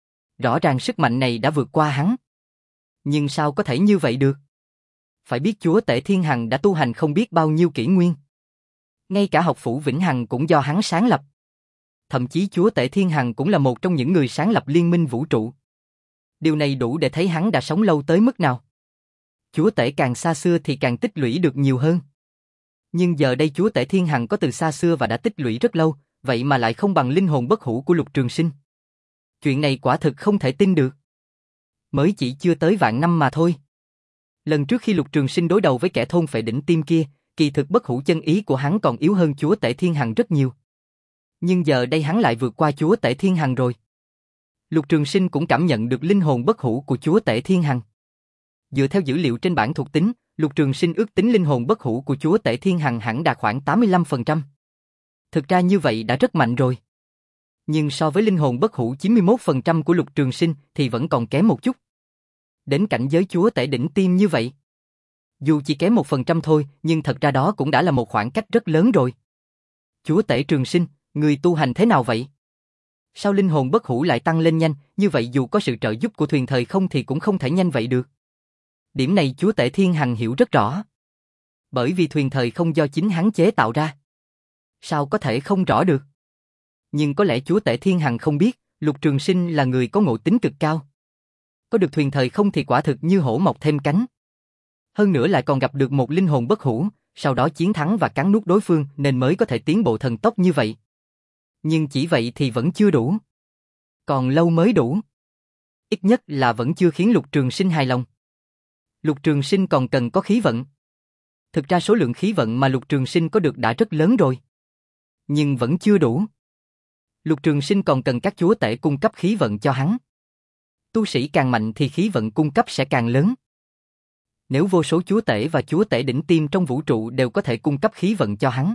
Rõ ràng sức mạnh này đã vượt qua hắn. Nhưng sao có thể như vậy được? Phải biết chúa tể Thiên Hằng đã tu hành không biết bao nhiêu kỷ nguyên. Ngay cả học phủ Vĩnh Hằng cũng do hắn sáng lập. Thậm chí chúa tể Thiên Hằng cũng là một trong những người sáng lập liên minh vũ trụ. Điều này đủ để thấy hắn đã sống lâu tới mức nào. Chúa tể càng xa xưa thì càng tích lũy được nhiều hơn. Nhưng giờ đây chúa tể Thiên Hằng có từ xa xưa và đã tích lũy rất lâu, vậy mà lại không bằng linh hồn bất hủ của Lục Trường Sinh. Chuyện này quả thực không thể tin được. Mới chỉ chưa tới vạn năm mà thôi. Lần trước khi Lục Trường Sinh đối đầu với kẻ thôn phệ đỉnh tiêm kia, kỳ thực bất hủ chân ý của hắn còn yếu hơn chúa tể Thiên Hằng rất nhiều. Nhưng giờ đây hắn lại vượt qua chúa tể Thiên Hằng rồi. Lục Trường Sinh cũng cảm nhận được linh hồn bất hủ của chúa tể Thiên Hằng. Dựa theo dữ liệu trên bảng thuộc tính, Lục Trường Sinh ước tính linh hồn bất hủ của chúa tể Thiên Hằng hẳn đạt khoảng tám mươi lăm phần trăm. Thực ra như vậy đã rất mạnh rồi. Nhưng so với linh hồn bất hủ chín mươi mốt phần trăm của Lục Trường Sinh thì vẫn còn kém một chút. Đến cảnh giới chúa tể đỉnh tiêm như vậy, dù chỉ kém một phần trăm thôi, nhưng thật ra đó cũng đã là một khoảng cách rất lớn rồi. Chúa tể Trường Sinh, người tu hành thế nào vậy? Sao linh hồn bất hủ lại tăng lên nhanh, như vậy dù có sự trợ giúp của thuyền thời không thì cũng không thể nhanh vậy được. Điểm này chúa tể Thiên Hằng hiểu rất rõ. Bởi vì thuyền thời không do chính hắn chế tạo ra. Sao có thể không rõ được? Nhưng có lẽ chúa tể Thiên Hằng không biết, Lục Trường Sinh là người có ngộ tính cực cao. Có được thuyền thời không thì quả thực như hổ mọc thêm cánh. Hơn nữa lại còn gặp được một linh hồn bất hủ, sau đó chiến thắng và cắn nuốt đối phương nên mới có thể tiến bộ thần tốc như vậy. Nhưng chỉ vậy thì vẫn chưa đủ. Còn lâu mới đủ. Ít nhất là vẫn chưa khiến Lục Trường Sinh hài lòng. Lục Trường Sinh còn cần có khí vận. Thực ra số lượng khí vận mà Lục Trường Sinh có được đã rất lớn rồi. Nhưng vẫn chưa đủ. Lục Trường Sinh còn cần các chúa tể cung cấp khí vận cho hắn. Tu sĩ càng mạnh thì khí vận cung cấp sẽ càng lớn. Nếu vô số chúa tể và chúa tể đỉnh tiêm trong vũ trụ đều có thể cung cấp khí vận cho hắn,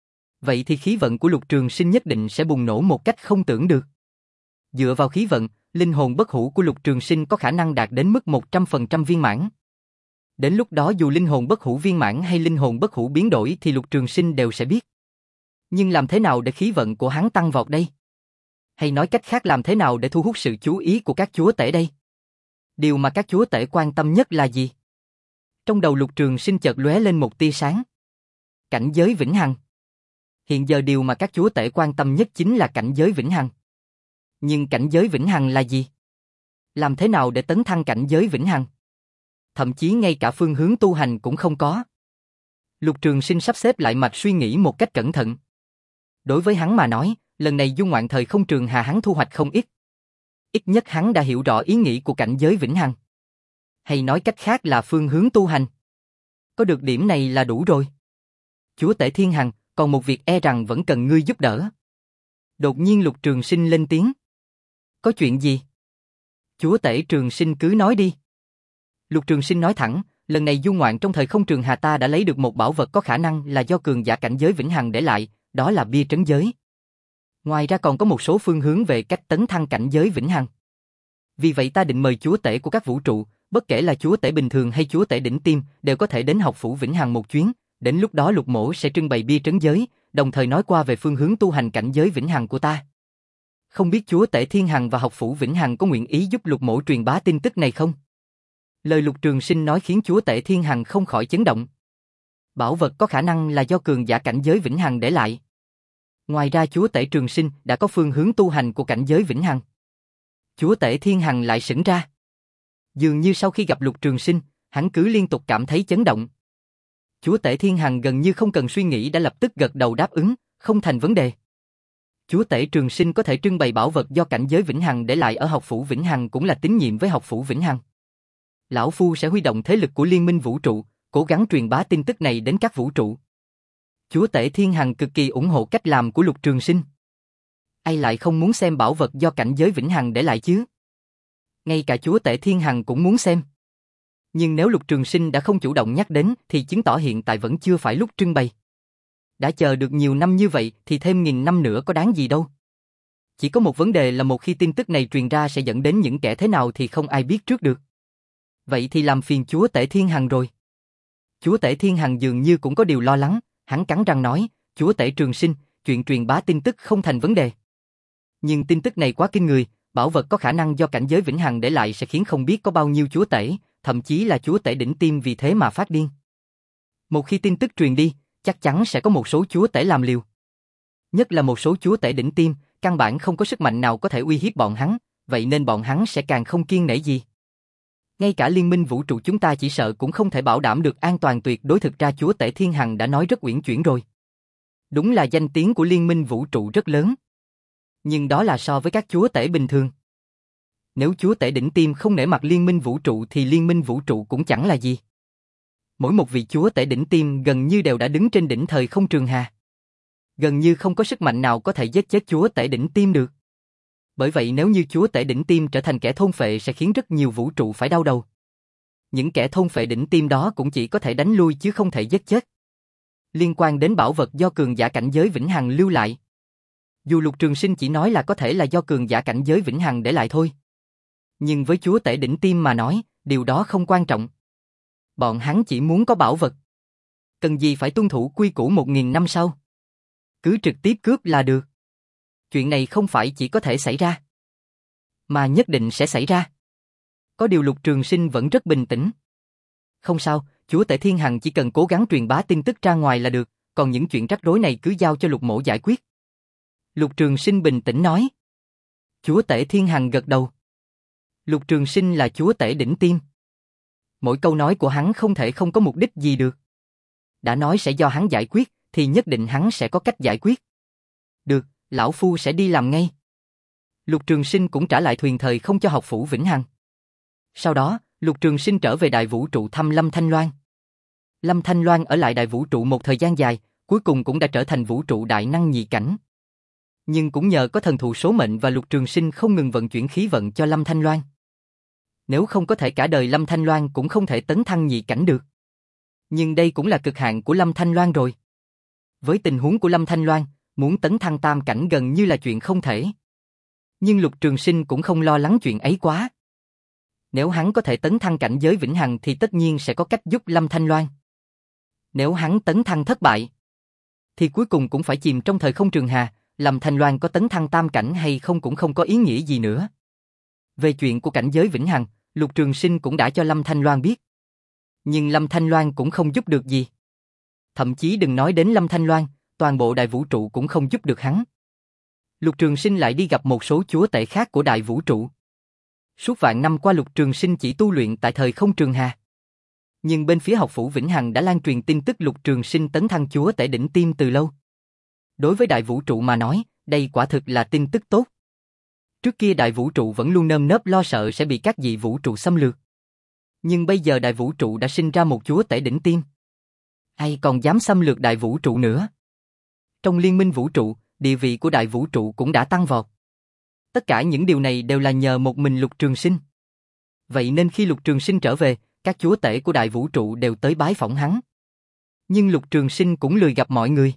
vậy thì khí vận của Lục Trường Sinh nhất định sẽ bùng nổ một cách không tưởng được. Dựa vào khí vận, linh hồn bất hủ của Lục Trường Sinh có khả năng đạt đến mức một trăm phần trăm viên mãn. Đến lúc đó dù linh hồn bất hủ viên mãn hay linh hồn bất hủ biến đổi thì Lục Trường Sinh đều sẽ biết. Nhưng làm thế nào để khí vận của hắn tăng vọt đây? Hay nói cách khác, làm thế nào để thu hút sự chú ý của các chúa tể đây? Điều mà các chúa tể quan tâm nhất là gì? Trong đầu Lục Trường Sinh chợt lóe lên một tia sáng. Cảnh giới vĩnh hằng. Hiện giờ điều mà các chúa tể quan tâm nhất chính là cảnh giới vĩnh hằng. Nhưng cảnh giới vĩnh hằng là gì? Làm thế nào để tấn thăng cảnh giới vĩnh hằng? Thậm chí ngay cả phương hướng tu hành cũng không có. Lục Trường Sinh sắp xếp lại mạch suy nghĩ một cách cẩn thận. Đối với hắn mà nói, lần này du ngoạn thời không trường hà hắn thu hoạch không ít. Ít nhất hắn đã hiểu rõ ý nghĩ của cảnh giới vĩnh hằng. Hay nói cách khác là phương hướng tu hành. Có được điểm này là đủ rồi. Chúa tể Thiên Hằng, còn một việc e rằng vẫn cần ngươi giúp đỡ. Đột nhiên Lục Trường Sinh lên tiếng. Có chuyện gì? Chúa tể Trường Sinh cứ nói đi. Lục Trường Sinh nói thẳng, lần này du ngoạn trong thời không trường hà ta đã lấy được một bảo vật có khả năng là do cường giả cảnh giới vĩnh hằng để lại, đó là bia trấn giới. Ngoài ra còn có một số phương hướng về cách tấn thăng cảnh giới vĩnh hằng. Vì vậy ta định mời chúa tể của các vũ trụ, bất kể là chúa tể bình thường hay chúa tể đỉnh tiêm, đều có thể đến học phủ vĩnh hằng một chuyến, đến lúc đó Lục Mỗ sẽ trưng bày bia trấn giới, đồng thời nói qua về phương hướng tu hành cảnh giới vĩnh hằng của ta. Không biết chúa tể Thiên Hằng và học phủ vĩnh hằng có nguyện ý giúp Lục Mỗ truyền bá tin tức này không? Lời Lục Trường Sinh nói khiến chúa tể Thiên Hằng không khỏi chấn động. Bảo vật có khả năng là do cường giả cảnh giới vĩnh hằng để lại. Ngoài ra chúa tể Trường Sinh đã có phương hướng tu hành của cảnh giới vĩnh hằng. Chúa tể Thiên Hằng lại sững ra. Dường như sau khi gặp Lục Trường Sinh, hắn cứ liên tục cảm thấy chấn động. Chúa tể Thiên Hằng gần như không cần suy nghĩ đã lập tức gật đầu đáp ứng, không thành vấn đề. Chúa tể Trường Sinh có thể trưng bày bảo vật do cảnh giới vĩnh hằng để lại ở học phủ vĩnh hằng cũng là tín nhiệm với học phủ vĩnh hằng. Lão Phu sẽ huy động thế lực của liên minh vũ trụ, cố gắng truyền bá tin tức này đến các vũ trụ. Chúa tể Thiên Hằng cực kỳ ủng hộ cách làm của Lục Trường Sinh. Ai lại không muốn xem bảo vật do cảnh giới vĩnh hằng để lại chứ? Ngay cả chúa tể Thiên Hằng cũng muốn xem. Nhưng nếu Lục Trường Sinh đã không chủ động nhắc đến thì chứng tỏ hiện tại vẫn chưa phải lúc trưng bày. Đã chờ được nhiều năm như vậy thì thêm nghìn năm nữa có đáng gì đâu. Chỉ có một vấn đề là một khi tin tức này truyền ra sẽ dẫn đến những kẻ thế nào thì không ai biết trước được. Vậy thì làm phiền chúa tể Thiên Hằng rồi. Chúa tể Thiên Hằng dường như cũng có điều lo lắng, hắn cắn răng nói, chúa tể Trường Sinh, chuyện truyền bá tin tức không thành vấn đề. Nhưng tin tức này quá kinh người, bảo vật có khả năng do cảnh giới vĩnh hằng để lại sẽ khiến không biết có bao nhiêu chúa tể, thậm chí là chúa tể đỉnh tiêm vì thế mà phát điên. Một khi tin tức truyền đi, chắc chắn sẽ có một số chúa tể làm liều. Nhất là một số chúa tể đỉnh tiêm, căn bản không có sức mạnh nào có thể uy hiếp bọn hắn, vậy nên bọn hắn sẽ càng không kiêng nể gì. Ngay cả liên minh vũ trụ chúng ta chỉ sợ cũng không thể bảo đảm được an toàn tuyệt đối, thực ra chúa tể Thiên Hằng đã nói rất uyển chuyển rồi. Đúng là danh tiếng của liên minh vũ trụ rất lớn. Nhưng đó là so với các chúa tể bình thường. Nếu chúa tể đỉnh tiêm không nể mặt liên minh vũ trụ thì liên minh vũ trụ cũng chẳng là gì. Mỗi một vị chúa tể đỉnh tiêm gần như đều đã đứng trên đỉnh thời không trường hà. Gần như không có sức mạnh nào có thể giết chết chúa tể đỉnh tiêm được. Bởi vậy nếu như chúa tể đỉnh tiêm trở thành kẻ thôn phệ sẽ khiến rất nhiều vũ trụ phải đau đầu. Những kẻ thôn phệ đỉnh tim đó cũng chỉ có thể đánh lui chứ không thể giết chết. Liên quan đến bảo vật do cường giả cảnh giới vĩnh hằng lưu lại. Dù Lục Trường Sinh chỉ nói là có thể là do cường giả cảnh giới vĩnh hằng để lại thôi. Nhưng với chúa tể đỉnh tim mà nói, điều đó không quan trọng. Bọn hắn chỉ muốn có bảo vật. Cần gì phải tuân thủ quy củ một nghìn năm sau. Cứ trực tiếp cướp là được. Chuyện này không phải chỉ có thể xảy ra, mà nhất định sẽ xảy ra. Có điều Lục Trường Sinh vẫn rất bình tĩnh. Không sao, chúa tể Thiên Hằng chỉ cần cố gắng truyền bá tin tức ra ngoài là được, còn những chuyện rắc rối này cứ giao cho Lục Mỗ giải quyết. Lục Trường Sinh bình tĩnh nói. Chúa tể Thiên Hằng gật đầu. Lục Trường Sinh là chúa tể đỉnh tim. Mỗi câu nói của hắn không thể không có mục đích gì được. Đã nói sẽ do hắn giải quyết, thì nhất định hắn sẽ có cách giải quyết. Được, lão phu sẽ đi làm ngay. Lục Trường Sinh cũng trả lại thuyền thời không cho học phủ Vĩnh Hằng. Sau đó, Lục Trường Sinh trở về Đại Vũ Trụ thăm Lâm Thanh Loan. Lâm Thanh Loan ở lại Đại Vũ Trụ một thời gian dài, cuối cùng cũng đã trở thành vũ trụ đại năng nhị cảnh. Nhưng cũng nhờ có thần thụ số mệnh và Lục Trường Sinh không ngừng vận chuyển khí vận cho Lâm Thanh Loan. Nếu không có thể cả đời Lâm Thanh Loan cũng không thể tấn thăng nhị cảnh được. Nhưng đây cũng là cực hạn của Lâm Thanh Loan rồi. Với tình huống của Lâm Thanh Loan, muốn tấn thăng tam cảnh gần như là chuyện không thể. Nhưng Lục Trường Sinh cũng không lo lắng chuyện ấy quá. Nếu hắn có thể tấn thăng cảnh giới vĩnh hằng thì tất nhiên sẽ có cách giúp Lâm Thanh Loan. Nếu hắn tấn thăng thất bại, thì cuối cùng cũng phải chìm trong thời không trường hà, Lâm Thanh Loan có tấn thăng tam cảnh hay không cũng không có ý nghĩa gì nữa. Về chuyện của cảnh giới vĩnh hằng, Lục Trường Sinh cũng đã cho Lâm Thanh Loan biết. Nhưng Lâm Thanh Loan cũng không giúp được gì. Thậm chí đừng nói đến Lâm Thanh Loan, toàn bộ đại vũ trụ cũng không giúp được hắn. Lục Trường Sinh lại đi gặp một số chúa tể khác của đại vũ trụ. Suốt vạn năm qua Lục Trường Sinh chỉ tu luyện tại thời không trường hà. Nhưng bên phía học phủ Vĩnh Hằng đã lan truyền tin tức Lục Trường Sinh tấn thăng chúa tể đỉnh tim từ lâu. Đối với đại vũ trụ mà nói, đây quả thực là tin tức tốt. Trước kia đại vũ trụ vẫn luôn nơm nớp lo sợ sẽ bị các dị vũ trụ xâm lược. Nhưng bây giờ đại vũ trụ đã sinh ra một chúa tể đỉnh tim. Ai còn dám xâm lược đại vũ trụ nữa? Trong liên minh vũ trụ, địa vị của đại vũ trụ cũng đã tăng vọt. Tất cả những điều này đều là nhờ một mình Lục Trường Sinh. Vậy nên khi Lục Trường Sinh trở về, các chúa tể của đại vũ trụ đều tới bái phỏng hắn. Nhưng Lục Trường Sinh cũng lười gặp mọi người.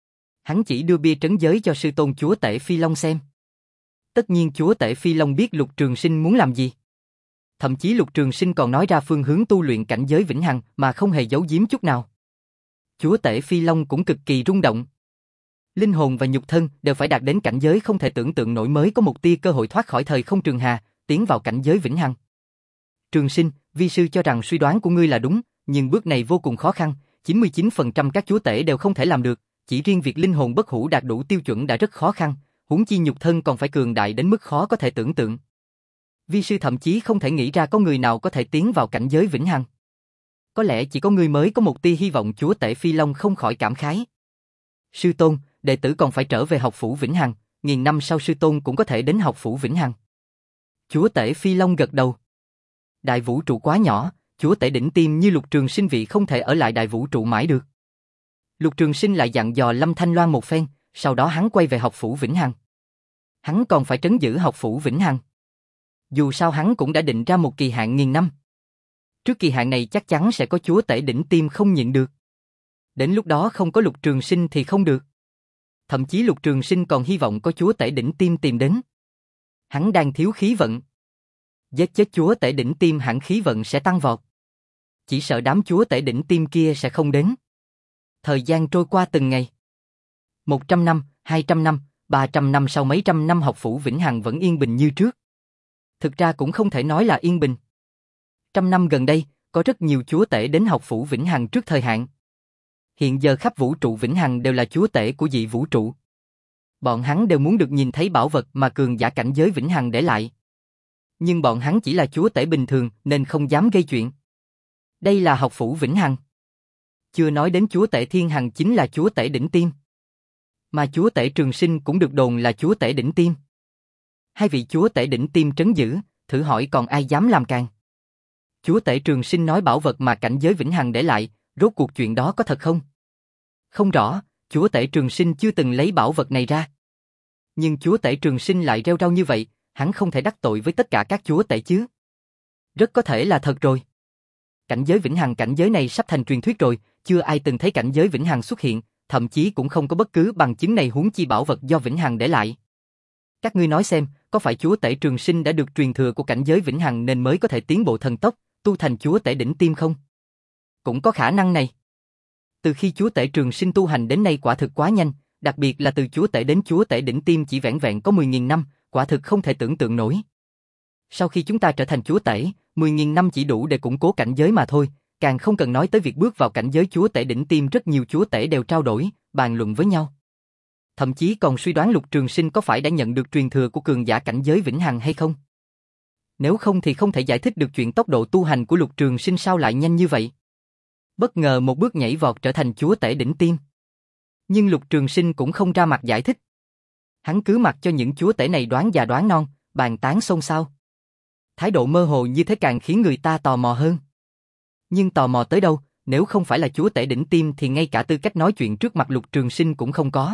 Hắn chỉ đưa bia trấn giới cho sư tôn chúa tể Phi Long xem. Tất nhiên chúa tể Phi Long biết Lục Trường Sinh muốn làm gì. Thậm chí Lục Trường Sinh còn nói ra phương hướng tu luyện cảnh giới vĩnh hằng mà không hề giấu giếm chút nào. Chúa tể Phi Long cũng cực kỳ rung động. Linh hồn và nhục thân đều phải đạt đến cảnh giới không thể tưởng tượng nổi mới có một tia cơ hội thoát khỏi thời không trường hà, tiến vào cảnh giới vĩnh hằng. Trường Sinh, vi sư cho rằng suy đoán của ngươi là đúng, nhưng bước này vô cùng khó khăn, chín mươi chín phần trăm các chúa tể đều không thể làm được, chỉ riêng việc linh hồn bất hủ đạt đủ tiêu chuẩn đã rất khó khăn, huống chi nhục thân còn phải cường đại đến mức khó có thể tưởng tượng. Vi sư thậm chí không thể nghĩ ra có người nào có thể tiến vào cảnh giới vĩnh hằng. Có lẽ chỉ có ngươi mới có một tia hy vọng. Chúa tể Phi Long không khỏi cảm khái. Sư tôn, đệ tử còn phải trở về học phủ Vĩnh Hằng, nghìn năm sau sư tôn cũng có thể đến học phủ Vĩnh Hằng. Chúa tể Phi Long gật đầu. Đại vũ trụ quá nhỏ, chúa tể đỉnh tim như Lục Trường Sinh vị không thể ở lại đại vũ trụ mãi được. Lục Trường Sinh lại dặn dò Lâm Thanh Loan một phen, sau đó hắn quay về học phủ Vĩnh Hằng. Hắn còn phải trấn giữ học phủ Vĩnh Hằng. Dù sao hắn cũng đã định ra một kỳ hạn nghìn năm. Trước kỳ hạn này chắc chắn sẽ có chúa tể đỉnh tim không nhịn được. Đến lúc đó không có Lục Trường Sinh thì không được. Thậm chí Lục Trường Sinh còn hy vọng có chúa tể đỉnh tim tìm đến. Hắn đang thiếu khí vận. Giết chết chúa tể đỉnh tim hẳn khí vận sẽ tăng vọt. Chỉ sợ đám chúa tể đỉnh tim kia sẽ không đến. Thời gian trôi qua từng ngày. Một trăm năm, hai trăm năm, ba trăm năm sau mấy trăm năm học phủ Vĩnh Hằng vẫn yên bình như trước. Thực ra cũng không thể nói là yên bình. Trăm năm gần đây, có rất nhiều chúa tể đến học phủ Vĩnh Hằng trước thời hạn. Hiện giờ khắp vũ trụ Vĩnh Hằng đều là chúa tể của dị vũ trụ. Bọn hắn đều muốn được nhìn thấy bảo vật mà cường giả cảnh giới Vĩnh Hằng để lại. Nhưng bọn hắn chỉ là chúa tể bình thường nên không dám gây chuyện. Đây là học phủ Vĩnh Hằng. Chưa nói đến chúa tể Thiên Hằng chính là chúa tể đỉnh tim. Mà chúa tể Trường Sinh cũng được đồn là chúa tể đỉnh tim. Hai vị chúa tể đỉnh tim trấn giữ, thử hỏi còn ai dám làm càng. Chúa tể Trường Sinh nói bảo vật mà cảnh giới Vĩnh Hằng để lại, rốt cuộc chuyện đó có thật không? Không rõ, chúa tể Trường Sinh chưa từng lấy bảo vật này ra. Nhưng chúa tể Trường Sinh lại rêu rao như vậy, hắn không thể đắc tội với tất cả các chúa tể chứ. Rất có thể là thật rồi. Cảnh giới vĩnh hằng, cảnh giới này sắp thành truyền thuyết rồi, chưa ai từng thấy cảnh giới vĩnh hằng xuất hiện, thậm chí cũng không có bất cứ bằng chứng này, huống chi bảo vật do vĩnh hằng để lại. Các ngươi nói xem, có phải chúa tể trường sinh đã được truyền thừa của cảnh giới vĩnh hằng nên mới có thể tiến bộ thần tốc, tu thành chúa tể đỉnh tiêm không? Cũng có khả năng này. Từ khi chúa tể trường sinh tu hành đến nay quả thực quá nhanh, đặc biệt là từ chúa tể đến chúa tể đỉnh tiêm chỉ vẻn vẹn có mười nghìn năm, quả thực không thể tưởng tượng nổi. Sau khi chúng ta trở thành chúa tể, mười nghìn năm chỉ đủ để củng cố cảnh giới mà thôi, càng không cần nói tới việc bước vào cảnh giới chúa tể đỉnh tiêm. Rất nhiều chúa tể đều trao đổi, bàn luận với nhau. Thậm chí còn suy đoán Lục Trường Sinh có phải đã nhận được truyền thừa của cường giả cảnh giới vĩnh hằng hay không. Nếu không thì không thể giải thích được chuyện tốc độ tu hành của Lục Trường Sinh sao lại nhanh như vậy. Bất ngờ một bước nhảy vọt trở thành chúa tể đỉnh tiêm. Nhưng Lục Trường Sinh cũng không ra mặt giải thích. Hắn cứ mặc cho những chúa tể này đoán già đoán non, bàn tán xôn xao. Thái độ mơ hồ như thế càng khiến người ta tò mò hơn. Nhưng tò mò tới đâu, nếu không phải là chúa tể đỉnh tiêm thì ngay cả tư cách nói chuyện trước mặt Lục Trường Sinh cũng không có.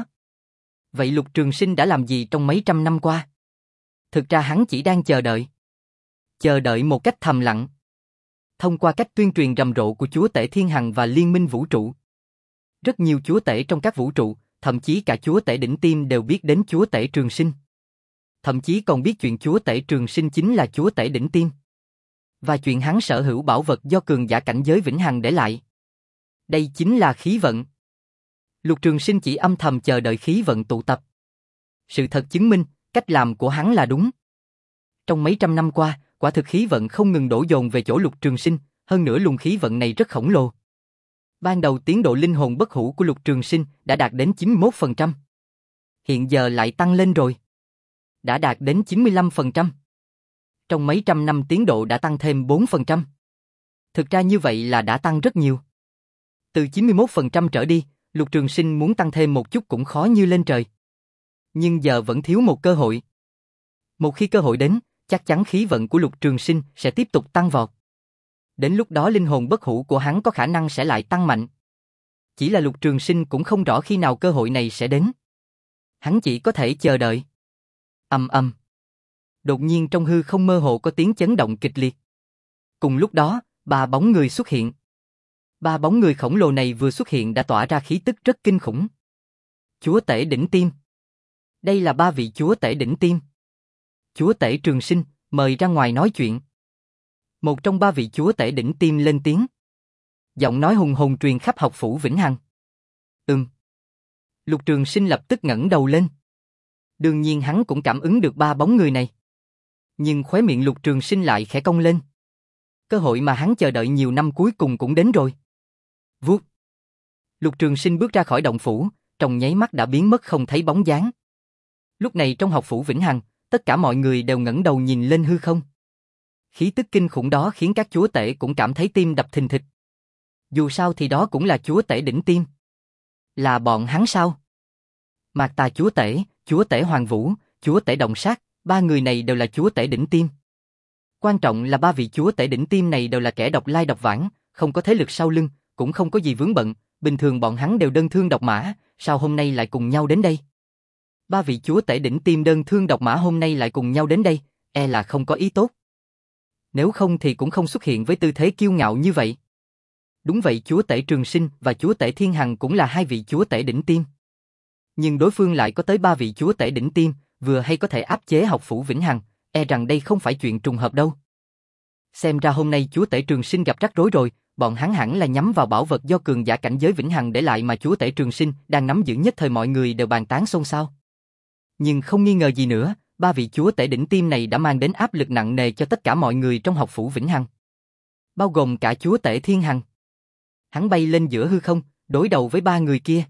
Vậy Lục Trường Sinh đã làm gì trong mấy trăm năm qua? Thực ra hắn chỉ đang chờ đợi. Chờ đợi một cách thầm lặng. Thông qua cách tuyên truyền rầm rộ của chúa tể thiên hằng và liên minh vũ trụ. Rất nhiều chúa tể trong các vũ trụ, thậm chí cả chúa tể đỉnh tiêm đều biết đến chúa tể trường sinh. Thậm chí còn biết chuyện chúa tể trường sinh chính là chúa tể đỉnh tiêm. Và chuyện hắn sở hữu bảo vật do cường giả cảnh giới vĩnh hằng để lại. Đây chính là khí vận. Lục Trường Sinh chỉ âm thầm chờ đợi khí vận tụ tập. Sự thật chứng minh, cách làm của hắn là đúng. Trong mấy trăm năm qua, quả thực khí vận không ngừng đổ dồn về chỗ Lục Trường Sinh, hơn nữa luồng khí vận này rất khổng lồ. Ban đầu tiến độ linh hồn bất hủ của Lục Trường Sinh đã đạt đến chín mươi mốt phần trăm. Hiện giờ lại tăng lên rồi. Đã đạt đến chín mươi lăm phần trăm. Trong mấy trăm năm tiến độ đã tăng thêm bốn phần trăm. Thực ra như vậy là đã tăng rất nhiều. Từ chín mươi mốt phần trăm trở đi, Lục Trường Sinh muốn tăng thêm một chút cũng khó như lên trời. Nhưng giờ vẫn thiếu một cơ hội. Một khi cơ hội đến, chắc chắn khí vận của Lục Trường Sinh sẽ tiếp tục tăng vọt. Đến lúc đó linh hồn bất hủ của hắn có khả năng sẽ lại tăng mạnh. Chỉ là Lục Trường Sinh cũng không rõ khi nào cơ hội này sẽ đến. Hắn chỉ có thể chờ đợi. Ầm ầm. Đột nhiên trong hư không mơ hồ có tiếng chấn động kịch liệt. Cùng lúc đó, ba bóng người xuất hiện. Ba bóng người khổng lồ này vừa xuất hiện đã tỏa ra khí tức rất kinh khủng. Chúa tể đỉnh tiêm. Đây là ba vị chúa tể đỉnh tiêm. Chúa tể Trường Sinh, mời ra ngoài nói chuyện. Một trong ba vị chúa tể đỉnh tiêm lên tiếng. Giọng nói hùng hồn truyền khắp học phủ Vĩnh Hằng. Ừm. Lục Trường Sinh lập tức ngẩng đầu lên. Đương nhiên hắn cũng cảm ứng được ba bóng người này. Nhưng khóe miệng Lục Trường Sinh lại khẽ cong lên. Cơ hội mà hắn chờ đợi nhiều năm cuối cùng cũng đến rồi. Vuốt. Lục Trường Sinh bước ra khỏi động phủ, trong nháy mắt đã biến mất không thấy bóng dáng. Lúc này trong học phủ Vĩnh Hằng, tất cả mọi người đều ngẩng đầu nhìn lên hư không. Khí tức kinh khủng đó khiến các chúa tể cũng cảm thấy tim đập thình thịch. Dù sao thì đó cũng là chúa tể đỉnh tiêm. Là bọn hắn sao? Mạc Tà chúa tể, chúa tể Hoàng Vũ, chúa tể Động Sát, ba người này đều là chúa tể đỉnh tiêm. Quan trọng là ba vị chúa tể đỉnh tiêm này đều là kẻ độc lai độc vãng, không có thế lực sau lưng, cũng không có gì vướng bận, bình thường bọn hắn đều đơn thương độc mã, sao hôm nay lại cùng nhau đến đây? Ba vị chúa tể đỉnh tiêm đơn thương độc mã hôm nay lại cùng nhau đến đây, e là không có ý tốt. Nếu không thì cũng không xuất hiện với tư thế kiêu ngạo như vậy. Đúng vậy, chúa tể Trường Sinh và chúa tể Thiên Hằng cũng là hai vị chúa tể đỉnh tiêm. Nhưng đối phương lại có tới ba vị chúa tể đỉnh tiêm, vừa hay có thể áp chế học phủ Vĩnh Hằng, e rằng đây không phải chuyện trùng hợp đâu. Xem ra hôm nay chúa tể Trường Sinh gặp rắc rối rồi, bọn hắn hẳn là nhắm vào bảo vật do cường giả cảnh giới Vĩnh Hằng để lại mà chúa tể Trường Sinh đang nắm giữ, nhất thời mọi người đều bàn tán xôn xao. Nhưng không nghi ngờ gì nữa, ba vị chúa tể đỉnh tiêm này đã mang đến áp lực nặng nề cho tất cả mọi người trong học phủ Vĩnh Hằng. Bao gồm cả chúa tể Thiên Hằng. Hắn bay lên giữa hư không, đối đầu với ba người kia.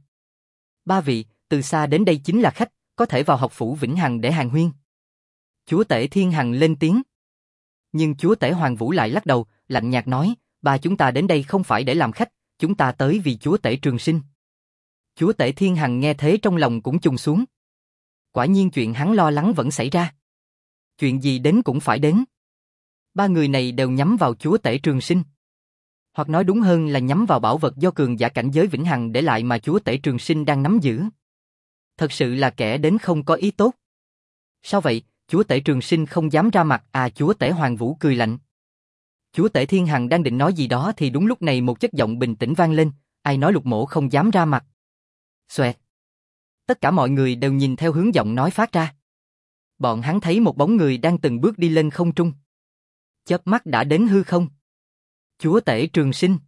Ba vị, từ xa đến đây chính là khách, có thể vào học phủ Vĩnh Hằng để hàn huyên. Chúa tể Thiên Hằng lên tiếng. Nhưng chúa tể Hoàng Vũ lại lắc đầu, lạnh nhạt nói, ba chúng ta đến đây không phải để làm khách, chúng ta tới vì chúa tể Trường Sinh. Chúa tể Thiên Hằng nghe thế trong lòng cũng chùng xuống. Quả nhiên chuyện hắn lo lắng vẫn xảy ra. Chuyện gì đến cũng phải đến. Ba người này đều nhắm vào chúa tể Trường Sinh. Hoặc nói đúng hơn là nhắm vào bảo vật do cường giả cảnh giới Vĩnh Hằng để lại mà chúa tể Trường Sinh đang nắm giữ. Thật sự là kẻ đến không có ý tốt. Sao vậy? Chúa tể Trường Sinh không dám ra mặt. À, chúa tể Hoàng Vũ cười lạnh. Chúa tể Thiên Hằng đang định nói gì đó thì đúng lúc này một chất giọng bình tĩnh vang lên, ai nói Lục Mỗ không dám ra mặt. Xoẹt. Tất cả mọi người đều nhìn theo hướng giọng nói phát ra. Bọn hắn thấy một bóng người đang từng bước đi lên không trung. Chớp mắt đã đến hư không. Chúa tể Trường Sinh.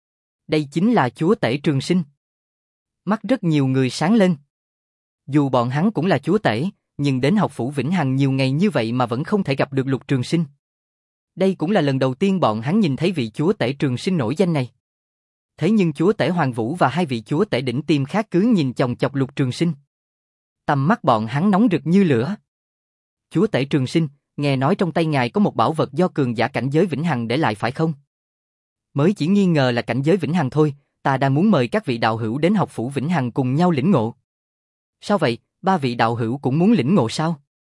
Đây chính là Chúa tể Trường Sinh. Mắt rất nhiều người sáng lên. Dù bọn hắn cũng là chúa tể, nhưng đến học phủ Vĩnh Hằng nhiều ngày như vậy mà vẫn không thể gặp được Lục Trường Sinh. Đây cũng là lần đầu tiên bọn hắn nhìn thấy vị chúa tể Trường Sinh nổi danh này. Thế nhưng chúa tể Hoàng Vũ và hai vị chúa tể đỉnh tiêm khác cứ nhìn chòng chọc Lục Trường Sinh. Tầm mắt bọn hắn nóng rực như lửa. Chúa tể Trường Sinh, nghe nói trong tay ngài có một bảo vật do cường giả cảnh giới Vĩnh Hằng để lại phải không? Mới chỉ nghi ngờ là cảnh giới Vĩnh Hằng thôi, ta đang muốn mời các vị đạo hữu đến học phủ Vĩnh Hằng cùng nhau lĩnh ngộ. Sao vậy, ba vị đạo hữu cũng muốn lĩnh ngộ sao?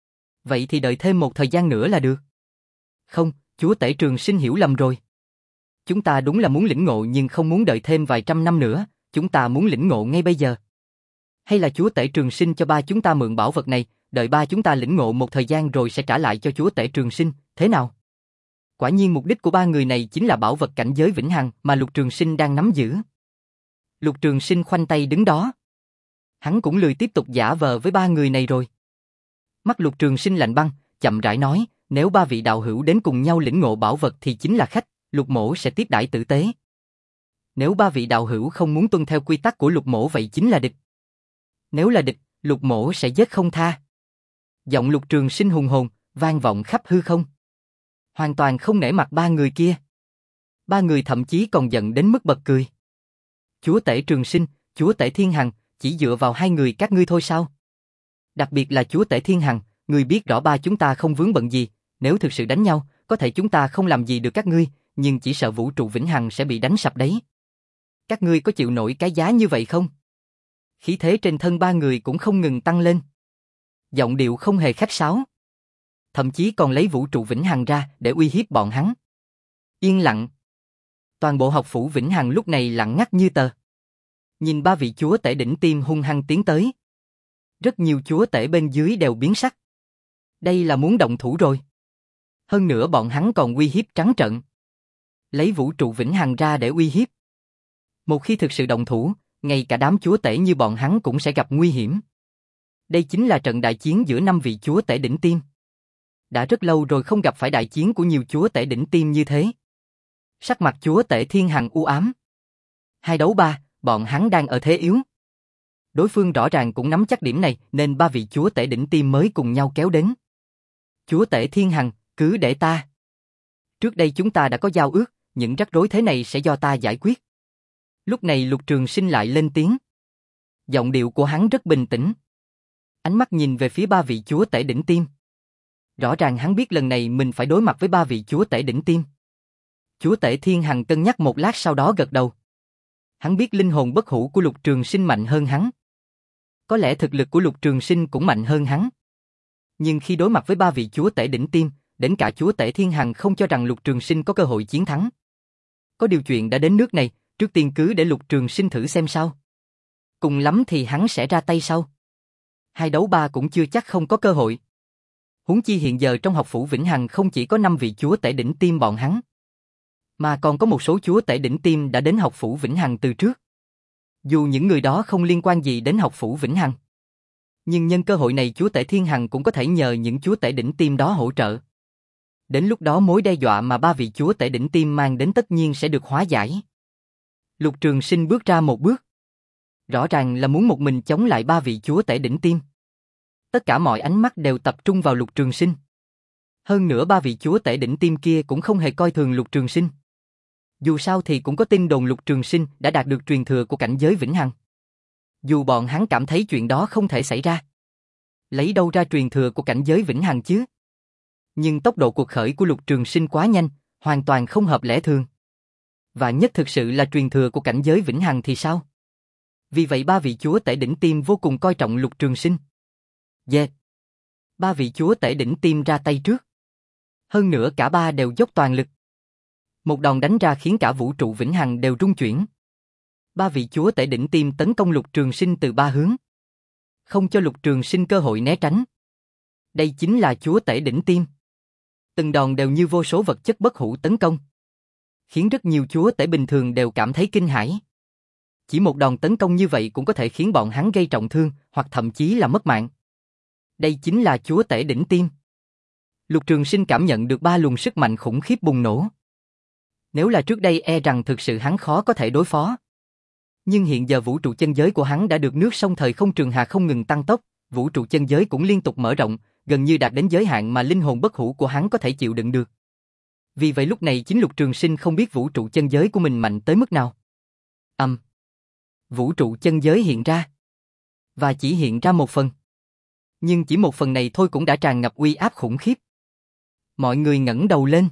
Vậy thì đợi thêm một thời gian nữa là được. Không, chúa tể Trường Sinh hiểu lầm rồi. Chúng ta đúng là muốn lĩnh ngộ nhưng không muốn đợi thêm vài trăm năm nữa, chúng ta muốn lĩnh ngộ ngay bây giờ. Hay là chúa tể Trường Sinh cho ba chúng ta mượn bảo vật này, đợi ba chúng ta lĩnh ngộ một thời gian rồi sẽ trả lại cho chúa tể Trường Sinh, thế nào? Quả nhiên mục đích của ba người này chính là bảo vật cảnh giới Vĩnh Hằng mà Lục Trường Sinh đang nắm giữ. Lục Trường Sinh khoanh tay đứng đó. Hắn cũng lười tiếp tục giả vờ với ba người này rồi. Mắt Lục Trường Sinh lạnh băng, chậm rãi nói, nếu ba vị đạo hữu đến cùng nhau lĩnh ngộ bảo vật thì chính là khách, Lục Mỗ sẽ tiếp đãi tử tế. Nếu ba vị đạo hữu không muốn tuân theo quy tắc của Lục Mỗ vậy chính là địch. Nếu là địch, Lục Mỗ sẽ giết không tha. Giọng Lục Trường Sinh hùng hồn, vang vọng khắp hư không. Hoàn toàn không nể mặt ba người kia. Ba người thậm chí còn giận đến mức bật cười. Chúa tể Trường Sinh, chúa tể Thiên Hằng, chỉ dựa vào hai người các ngươi thôi sao? Đặc biệt là chúa tể Thiên Hằng, ngươi biết rõ ba chúng ta không vướng bận gì, nếu thực sự đánh nhau, có thể chúng ta không làm gì được các ngươi, nhưng chỉ sợ vũ trụ Vĩnh Hằng sẽ bị đánh sập đấy. Các ngươi có chịu nổi cái giá như vậy không? Khí thế trên thân ba người cũng không ngừng tăng lên. Giọng điệu không hề khách sáo. Thậm chí còn lấy vũ trụ Vĩnh Hằng ra để uy hiếp bọn hắn. Yên lặng. Toàn bộ học phủ Vĩnh Hằng lúc này lặng ngắt như tờ. Nhìn ba vị chúa tể đỉnh tiêm hung hăng tiến tới. Rất nhiều chúa tể bên dưới đều biến sắc. Đây là muốn động thủ rồi. Hơn nữa bọn hắn còn uy hiếp trắng trợn. Lấy vũ trụ Vĩnh Hằng ra để uy hiếp. Một khi thực sự động thủ, ngay cả đám chúa tể như bọn hắn cũng sẽ gặp nguy hiểm. Đây chính là trận đại chiến giữa năm vị chúa tể đỉnh tiêm. Đã rất lâu rồi không gặp phải đại chiến của nhiều chúa tể đỉnh tiêm như thế. Sắc mặt chúa tể Thiên Hằng u ám. Hai đấu ba, bọn hắn đang ở thế yếu. Đối phương rõ ràng cũng nắm chắc điểm này nên ba vị chúa tể đỉnh tiêm mới cùng nhau kéo đến. Chúa tể Thiên Hằng, cứ để ta. Trước đây chúng ta đã có giao ước, những rắc rối thế này sẽ do ta giải quyết. Lúc này Lục Trường Sinh lại lên tiếng. Giọng điệu của hắn rất bình tĩnh. Ánh mắt nhìn về phía ba vị chúa tể đỉnh tiêm. Rõ ràng hắn biết lần này mình phải đối mặt với ba vị chúa tể đỉnh tiêm. Chúa tể Thiên Hằng cân nhắc một lát sau đó gật đầu. Hắn biết linh hồn bất hủ của Lục Trường Sinh mạnh hơn hắn. Có lẽ thực lực của Lục Trường Sinh cũng mạnh hơn hắn. Nhưng khi đối mặt với ba vị chúa tể đỉnh tiêm, đến cả chúa tể Thiên Hằng không cho rằng Lục Trường Sinh có cơ hội chiến thắng. Có điều chuyện đã đến nước này, trước tiên cứ để Lục Trường Sinh thử xem sao. Cùng lắm thì hắn sẽ ra tay sau. Hai đấu ba cũng chưa chắc không có cơ hội. Huống chi hiện giờ trong học phủ Vĩnh Hằng không chỉ có năm vị chúa tể đỉnh tiêm bọn hắn, mà còn có một số chúa tể đỉnh tiêm đã đến học phủ Vĩnh Hằng từ trước. Dù những người đó không liên quan gì đến học phủ Vĩnh Hằng, nhưng nhân cơ hội này chúa tể Thiên Hằng cũng có thể nhờ những chúa tể đỉnh tiêm đó hỗ trợ. Đến lúc đó mối đe dọa mà ba vị chúa tể đỉnh tiêm mang đến tất nhiên sẽ được hóa giải. Lục Trường Sinh bước ra một bước. Rõ ràng là muốn một mình chống lại ba vị chúa tể đỉnh tiêm. Tất cả mọi ánh mắt đều tập trung vào Lục Trường Sinh. Hơn nữa ba vị chúa tể đỉnh tiêm kia cũng không hề coi thường Lục Trường Sinh. Dù sao thì cũng có tin đồn Lục Trường Sinh đã đạt được truyền thừa của cảnh giới Vĩnh Hằng. Dù bọn hắn cảm thấy chuyện đó không thể xảy ra. Lấy đâu ra truyền thừa của cảnh giới Vĩnh Hằng chứ? Nhưng tốc độ cuộc khởi của Lục Trường Sinh quá nhanh, hoàn toàn không hợp lẽ thường. Và nhất thực sự là truyền thừa của cảnh giới Vĩnh Hằng thì sao? Vì vậy ba vị chúa tể đỉnh tiêm vô cùng coi trọng Lục Trường Sinh. Yeah. Ba vị chúa tể đỉnh tiêm ra tay trước. Hơn nữa cả ba đều dốc toàn lực. Một đòn đánh ra khiến cả vũ trụ Vĩnh Hằng đều rung chuyển. Ba vị chúa tể đỉnh tiêm tấn công Lục Trường Sinh từ ba hướng. Không cho Lục Trường Sinh cơ hội né tránh. Đây chính là chúa tể đỉnh tiêm. Từng đòn đều như vô số vật chất bất hủ tấn công, khiến rất nhiều chúa tể bình thường đều cảm thấy kinh hãi. Chỉ một đòn tấn công như vậy cũng có thể khiến bọn hắn gây trọng thương, hoặc thậm chí là mất mạng. Đây chính là chúa tể đỉnh tiêm. Lục Trường Sinh cảm nhận được ba luồng sức mạnh khủng khiếp bùng nổ. Nếu là trước đây e rằng thực sự hắn khó có thể đối phó. Nhưng hiện giờ vũ trụ chân giới của hắn đã được nước sông thời không trường hà không ngừng tăng tốc, vũ trụ chân giới cũng liên tục mở rộng, gần như đạt đến giới hạn mà linh hồn bất hủ của hắn có thể chịu đựng được. Vì vậy lúc này chính Lục Trường Sinh không biết vũ trụ chân giới của mình mạnh tới mức nào. Âm. Um, vũ trụ chân giới hiện ra. Và chỉ hiện ra một phần. Nhưng chỉ một phần này thôi cũng đã tràn ngập uy áp khủng khiếp. Mọi người ngẩng đầu lên.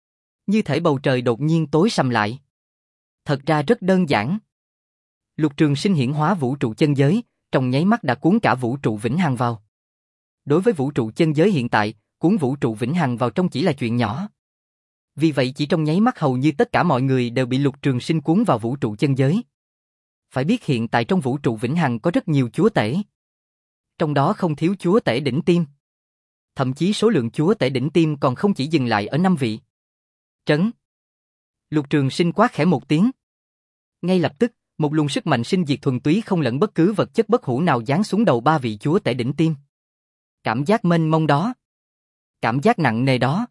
Như thể bầu trời đột nhiên tối sầm lại. Thật ra rất đơn giản. Lục Trường Sinh hiển hóa vũ trụ chân giới, trong nháy mắt đã cuốn cả vũ trụ vĩnh hằng vào. Đối với vũ trụ chân giới hiện tại, cuốn vũ trụ vĩnh hằng vào trong chỉ là chuyện nhỏ. Vì vậy chỉ trong nháy mắt hầu như tất cả mọi người đều bị Lục Trường Sinh cuốn vào vũ trụ chân giới. Phải biết hiện tại trong vũ trụ vĩnh hằng có rất nhiều chúa tể. Trong đó không thiếu chúa tể đỉnh tiêm. Thậm chí số lượng chúa tể đỉnh tiêm còn không chỉ dừng lại ở năm vị. Trấn. Lục Trường Sinh quát khẽ một tiếng. Ngay lập tức, một luồng sức mạnh sinh diệt thuần túy không lẫn bất cứ vật chất bất hủ nào giáng xuống đầu ba vị chúa tể đỉnh tiêm. Cảm giác mênh mông đó, cảm giác nặng nề đó,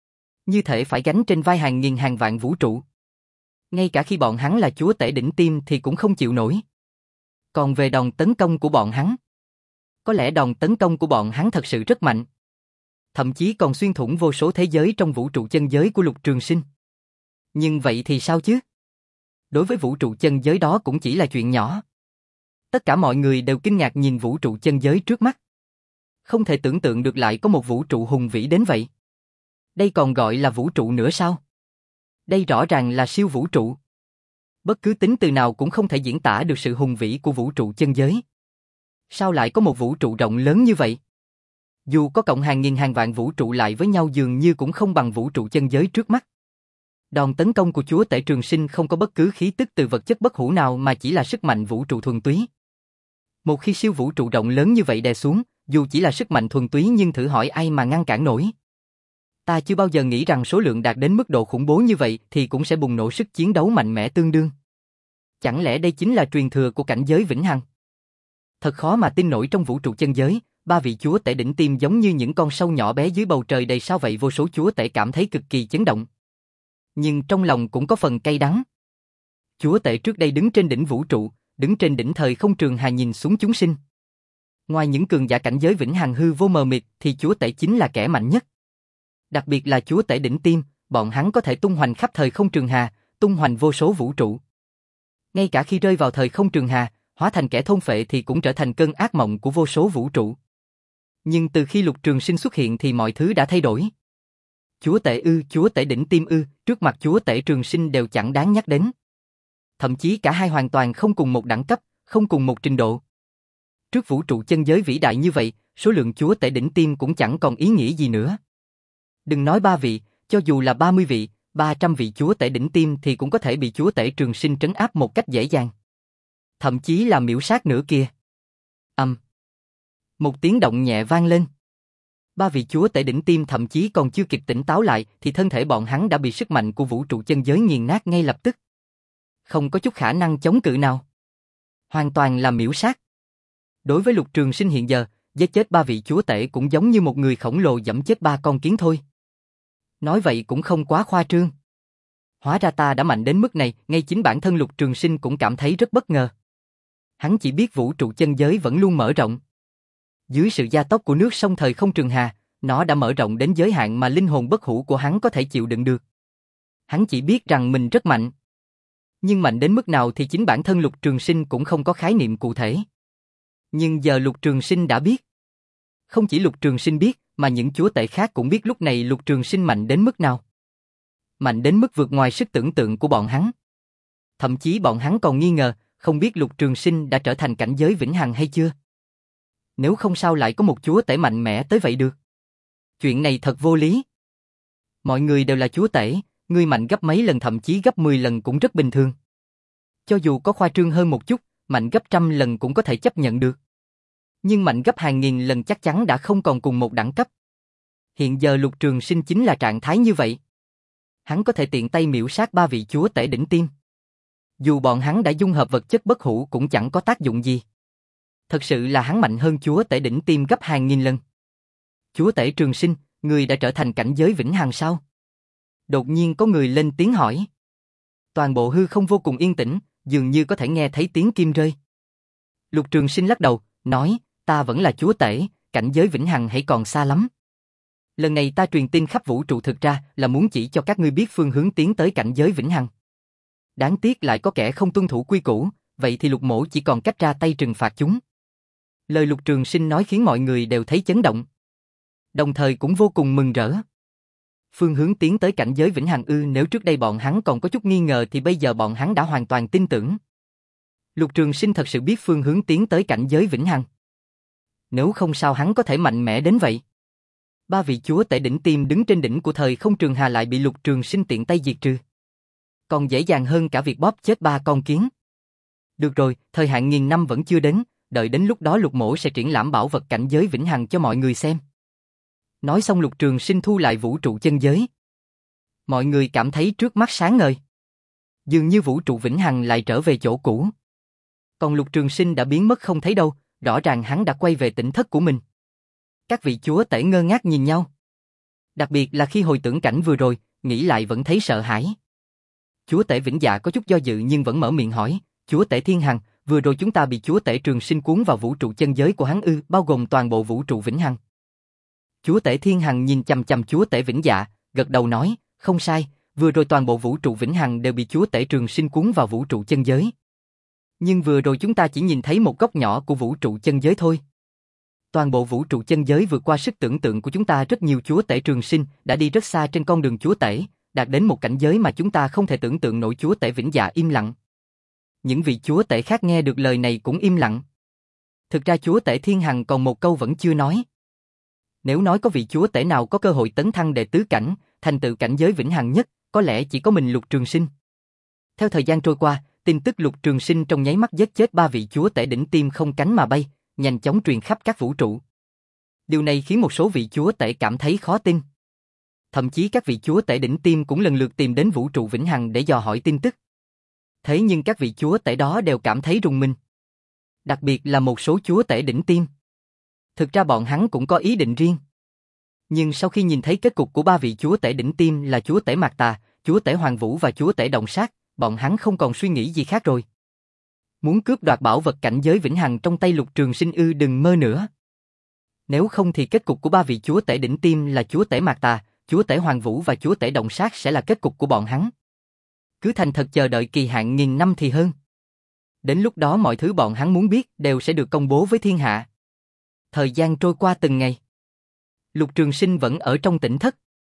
như thể phải gánh trên vai hàng nghìn hàng vạn vũ trụ. Ngay cả khi bọn hắn là chúa tể đỉnh tiêm thì cũng không chịu nổi. Còn về đòn tấn công của bọn hắn, có lẽ đòn tấn công của bọn hắn thật sự rất mạnh. Thậm chí còn xuyên thủng vô số thế giới trong vũ trụ chân giới của Lục Trường Sinh. Nhưng vậy thì sao chứ? Đối với vũ trụ chân giới đó cũng chỉ là chuyện nhỏ. Tất cả mọi người đều kinh ngạc nhìn vũ trụ chân giới trước mắt. Không thể tưởng tượng được lại có một vũ trụ hùng vĩ đến vậy. Đây còn gọi là vũ trụ nữa sao? Đây rõ ràng là siêu vũ trụ. Bất cứ tính từ nào cũng không thể diễn tả được sự hùng vĩ của vũ trụ chân giới. Sao lại có một vũ trụ rộng lớn như vậy? Dù có cộng hàng nghìn hàng vạn vũ trụ lại với nhau dường như cũng không bằng vũ trụ chân giới trước mắt. Đòn tấn công của chúa tể Trường Sinh không có bất cứ khí tức từ vật chất bất hủ nào mà chỉ là sức mạnh vũ trụ thuần túy. Một khi siêu vũ trụ rộng lớn như vậy đè xuống, dù chỉ là sức mạnh thuần túy nhưng thử hỏi ai mà ngăn cản nổi. Ta chưa bao giờ nghĩ rằng số lượng đạt đến mức độ khủng bố như vậy thì cũng sẽ bùng nổ sức chiến đấu mạnh mẽ tương đương. Chẳng lẽ đây chính là truyền thừa của cảnh giới vĩnh hằng? Thật khó mà tin nổi, trong vũ trụ chân giới, ba vị chúa tể đỉnh tiêm giống như những con sâu nhỏ bé dưới bầu trời đầy sao vậy. Vô số chúa tể cảm thấy cực kỳ chấn động. Nhưng trong lòng cũng có phần cay đắng. Chúa tể trước đây đứng trên đỉnh vũ trụ, đứng trên đỉnh thời không trường hà nhìn xuống chúng sinh. Ngoài những cường giả cảnh giới vĩnh hằng hư vô mờ mịt thì chúa tể chính là kẻ mạnh nhất. Đặc biệt là chúa tể đỉnh tiêm, bọn hắn có thể tung hoành khắp thời không trường hà, tung hoành vô số vũ trụ. Ngay cả khi rơi vào thời không trường hà, hóa thành kẻ thôn phệ thì cũng trở thành cơn ác mộng của vô số vũ trụ. Nhưng từ khi Lục Trường Sinh xuất hiện thì mọi thứ đã thay đổi. Chúa tể ư, chúa tể đỉnh tiêm ư, trước mặt chúa tể Trường Sinh đều chẳng đáng nhắc đến. Thậm chí cả hai hoàn toàn không cùng một đẳng cấp, không cùng một trình độ. Trước vũ trụ chân giới vĩ đại như vậy, số lượng chúa tể đỉnh tiêm cũng chẳng còn ý nghĩa gì nữa. Đừng nói ba vị, cho dù là ba mươi vị, ba trăm vị chúa tể đỉnh tiêm thì cũng có thể bị chúa tể Trường Sinh trấn áp một cách dễ dàng. Thậm chí là miểu sát nữa kìa. Âm. Um. Một tiếng động nhẹ vang lên. Ba vị chúa tể đỉnh tiêm thậm chí còn chưa kịp tỉnh táo lại thì thân thể bọn hắn đã bị sức mạnh của vũ trụ chân giới nghiền nát ngay lập tức. Không có chút khả năng chống cự nào. Hoàn toàn là miểu sát. Đối với Lục Trường Sinh hiện giờ, giết chết ba vị chúa tể cũng giống như một người khổng lồ giẫm chết ba con kiến thôi. Nói vậy cũng không quá khoa trương. Hóa ra ta đã mạnh đến mức này, ngay chính bản thân Lục Trường Sinh cũng cảm thấy rất bất ngờ. Hắn chỉ biết vũ trụ chân giới vẫn luôn mở rộng. Dưới sự gia tốc của nước sông thời không trường hà, nó đã mở rộng đến giới hạn mà linh hồn bất hủ của hắn có thể chịu đựng được. Hắn chỉ biết rằng mình rất mạnh. Nhưng mạnh đến mức nào thì chính bản thân Lục Trường Sinh cũng không có khái niệm cụ thể. Nhưng giờ Lục Trường Sinh đã biết. Không chỉ Lục Trường Sinh biết, mà những chúa tể khác cũng biết lúc này Lục Trường Sinh mạnh đến mức nào. Mạnh đến mức vượt ngoài sức tưởng tượng của bọn hắn. Thậm chí bọn hắn còn nghi ngờ, không biết Lục Trường Sinh đã trở thành cảnh giới vĩnh hằng hay chưa. Nếu không sao lại có một chúa tể mạnh mẽ tới vậy được. Chuyện này thật vô lý. Mọi người đều là chúa tể, ngươi mạnh gấp mấy lần thậm chí gấp mười lần cũng rất bình thường. Cho dù có khoa trương hơn một chút, mạnh gấp trăm lần cũng có thể chấp nhận được. Nhưng mạnh gấp hàng nghìn lần chắc chắn đã không còn cùng một đẳng cấp. Hiện giờ Lục Trường Sinh chính là trạng thái như vậy. Hắn có thể tiện tay miểu sát ba vị chúa tể đỉnh tiêm. Dù bọn hắn đã dung hợp vật chất bất hủ cũng chẳng có tác dụng gì. Thật sự là hắn mạnh hơn chúa tể đỉnh tiêm gấp hàng nghìn lần. Chúa tể Trường Sinh, người đã trở thành cảnh giới vĩnh hằng sao? Đột nhiên có người lên tiếng hỏi. Toàn bộ hư không vô cùng yên tĩnh, dường như có thể nghe thấy tiếng kim rơi. Lục Trường Sinh lắc đầu, nói, ta vẫn là chúa tể, cảnh giới vĩnh hằng hãy còn xa lắm. Lần này ta truyền tin khắp vũ trụ thực ra là muốn chỉ cho các ngươi biết phương hướng tiến tới cảnh giới vĩnh hằng. Đáng tiếc lại có kẻ không tuân thủ quy củ, vậy thì Lục Mỗ chỉ còn cách ra tay trừng phạt chúng. Lời Lục Trường Sinh nói khiến mọi người đều thấy chấn động. Đồng thời cũng vô cùng mừng rỡ. Phương hướng tiến tới cảnh giới vĩnh hằng ư? Nếu trước đây bọn hắn còn có chút nghi ngờ thì bây giờ bọn hắn đã hoàn toàn tin tưởng. Lục Trường Sinh thật sự biết phương hướng tiến tới cảnh giới vĩnh hằng. Nếu không sao hắn có thể mạnh mẽ đến vậy. Ba vị chúa tể đỉnh tiêm đứng trên đỉnh của thời không trường hà lại bị Lục Trường Sinh tiện tay diệt trừ. Còn dễ dàng hơn cả việc bóp chết ba con kiến. Được rồi, thời hạn nghìn năm vẫn chưa đến, đợi đến lúc đó Lục Mỗ sẽ triển lãm bảo vật cảnh giới vĩnh hằng cho mọi người xem. Nói xong Lục Trường Sinh thu lại vũ trụ chân giới. Mọi người cảm thấy trước mắt sáng ngời. Dường như vũ trụ vĩnh hằng lại trở về chỗ cũ. Còn Lục Trường Sinh đã biến mất không thấy đâu, rõ ràng hắn đã quay về tỉnh thất của mình. Các vị chúa tể ngơ ngác nhìn nhau. Đặc biệt là khi hồi tưởng cảnh vừa rồi, nghĩ lại vẫn thấy sợ hãi. Chúa tể Vĩnh Dạ có chút do dự nhưng vẫn mở miệng hỏi, chúa tể Thiên Hằng, vừa rồi chúng ta bị chúa tể Trường Sinh cuốn vào vũ trụ chân giới của hắn ư, bao gồm toàn bộ vũ trụ vĩnh hằng. Chúa tể Thiên Hằng nhìn chằm chằm chúa tể Vĩnh Dạ, gật đầu nói, không sai, vừa rồi toàn bộ vũ trụ vĩnh hằng đều bị chúa tể Trường Sinh cuốn vào vũ trụ chân giới. Nhưng vừa rồi chúng ta chỉ nhìn thấy một góc nhỏ của vũ trụ chân giới thôi. Toàn bộ vũ trụ chân giới vượt qua sức tưởng tượng của chúng ta, rất nhiều chúa tể Trường Sinh đã đi rất xa trên con đường chúa tể, đạt đến một cảnh giới mà chúng ta không thể tưởng tượng nổi. Chúa tể Vĩnh Dạ im lặng. Những vị chúa tể khác nghe được lời này cũng im lặng. Thực ra chúa tể Thiên Hằng còn một câu vẫn chưa nói. Nếu nói có vị chúa tể nào có cơ hội tấn thăng đệ tứ cảnh, thành tựu cảnh giới vĩnh hằng nhất, có lẽ chỉ có mình Lục Trường Sinh. Theo thời gian trôi qua, tin tức Lục Trường Sinh trong nháy mắt giết chết ba vị chúa tể đỉnh tiêm không cánh mà bay, nhanh chóng truyền khắp các vũ trụ. Điều này khiến một số vị chúa tể cảm thấy khó tin. Thậm chí các vị chúa tể đỉnh tiêm cũng lần lượt tìm đến vũ trụ vĩnh hằng để dò hỏi tin tức. Thế nhưng các vị chúa tể đó đều cảm thấy rùng mình. Đặc biệt là một số chúa tể đỉnh tiêm. Thực ra bọn hắn cũng có ý định riêng. Nhưng sau khi nhìn thấy kết cục của ba vị chúa tể đỉnh tiêm là chúa tể Mạc Tà, chúa tể Hoàng Vũ và chúa tể Động Sát, bọn hắn không còn suy nghĩ gì khác rồi. Muốn cướp đoạt bảo vật cảnh giới vĩnh hằng trong tay Lục Trường Sinh ư? Đừng mơ nữa. Nếu không thì kết cục của ba vị chúa tể đỉnh tiêm là chúa tể Mạc Tà, chúa tể Hoàng Vũ và chúa tể Động Sát sẽ là kết cục của bọn hắn. Cứ thành thật chờ đợi kỳ hạn nghìn năm thì hơn. Đến lúc đó mọi thứ bọn hắn muốn biết đều sẽ được công bố với thiên hạ. Thời gian trôi qua từng ngày. Lục Trường Sinh vẫn ở trong tỉnh thất.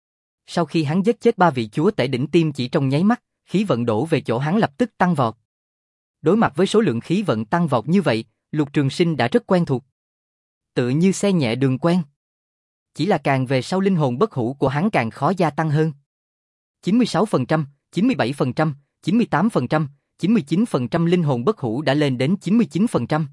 Sau khi hắn giết chết ba vị chúa tể đỉnh tiêm chỉ trong nháy mắt, khí vận đổ về chỗ hắn lập tức tăng vọt. Đối mặt với số lượng khí vận tăng vọt như vậy, Lục Trường Sinh đã rất quen thuộc. Tựa như xe nhẹ đường quen. Chỉ là càng về sau linh hồn bất hủ của hắn càng khó gia tăng hơn. chín mươi sáu phần trăm, chín mươi bảy phần trăm, chín mươi tám phần trăm, chín mươi chín phần trăm linh hồn bất hủ đã lên đến chín mươi chín phần trăm.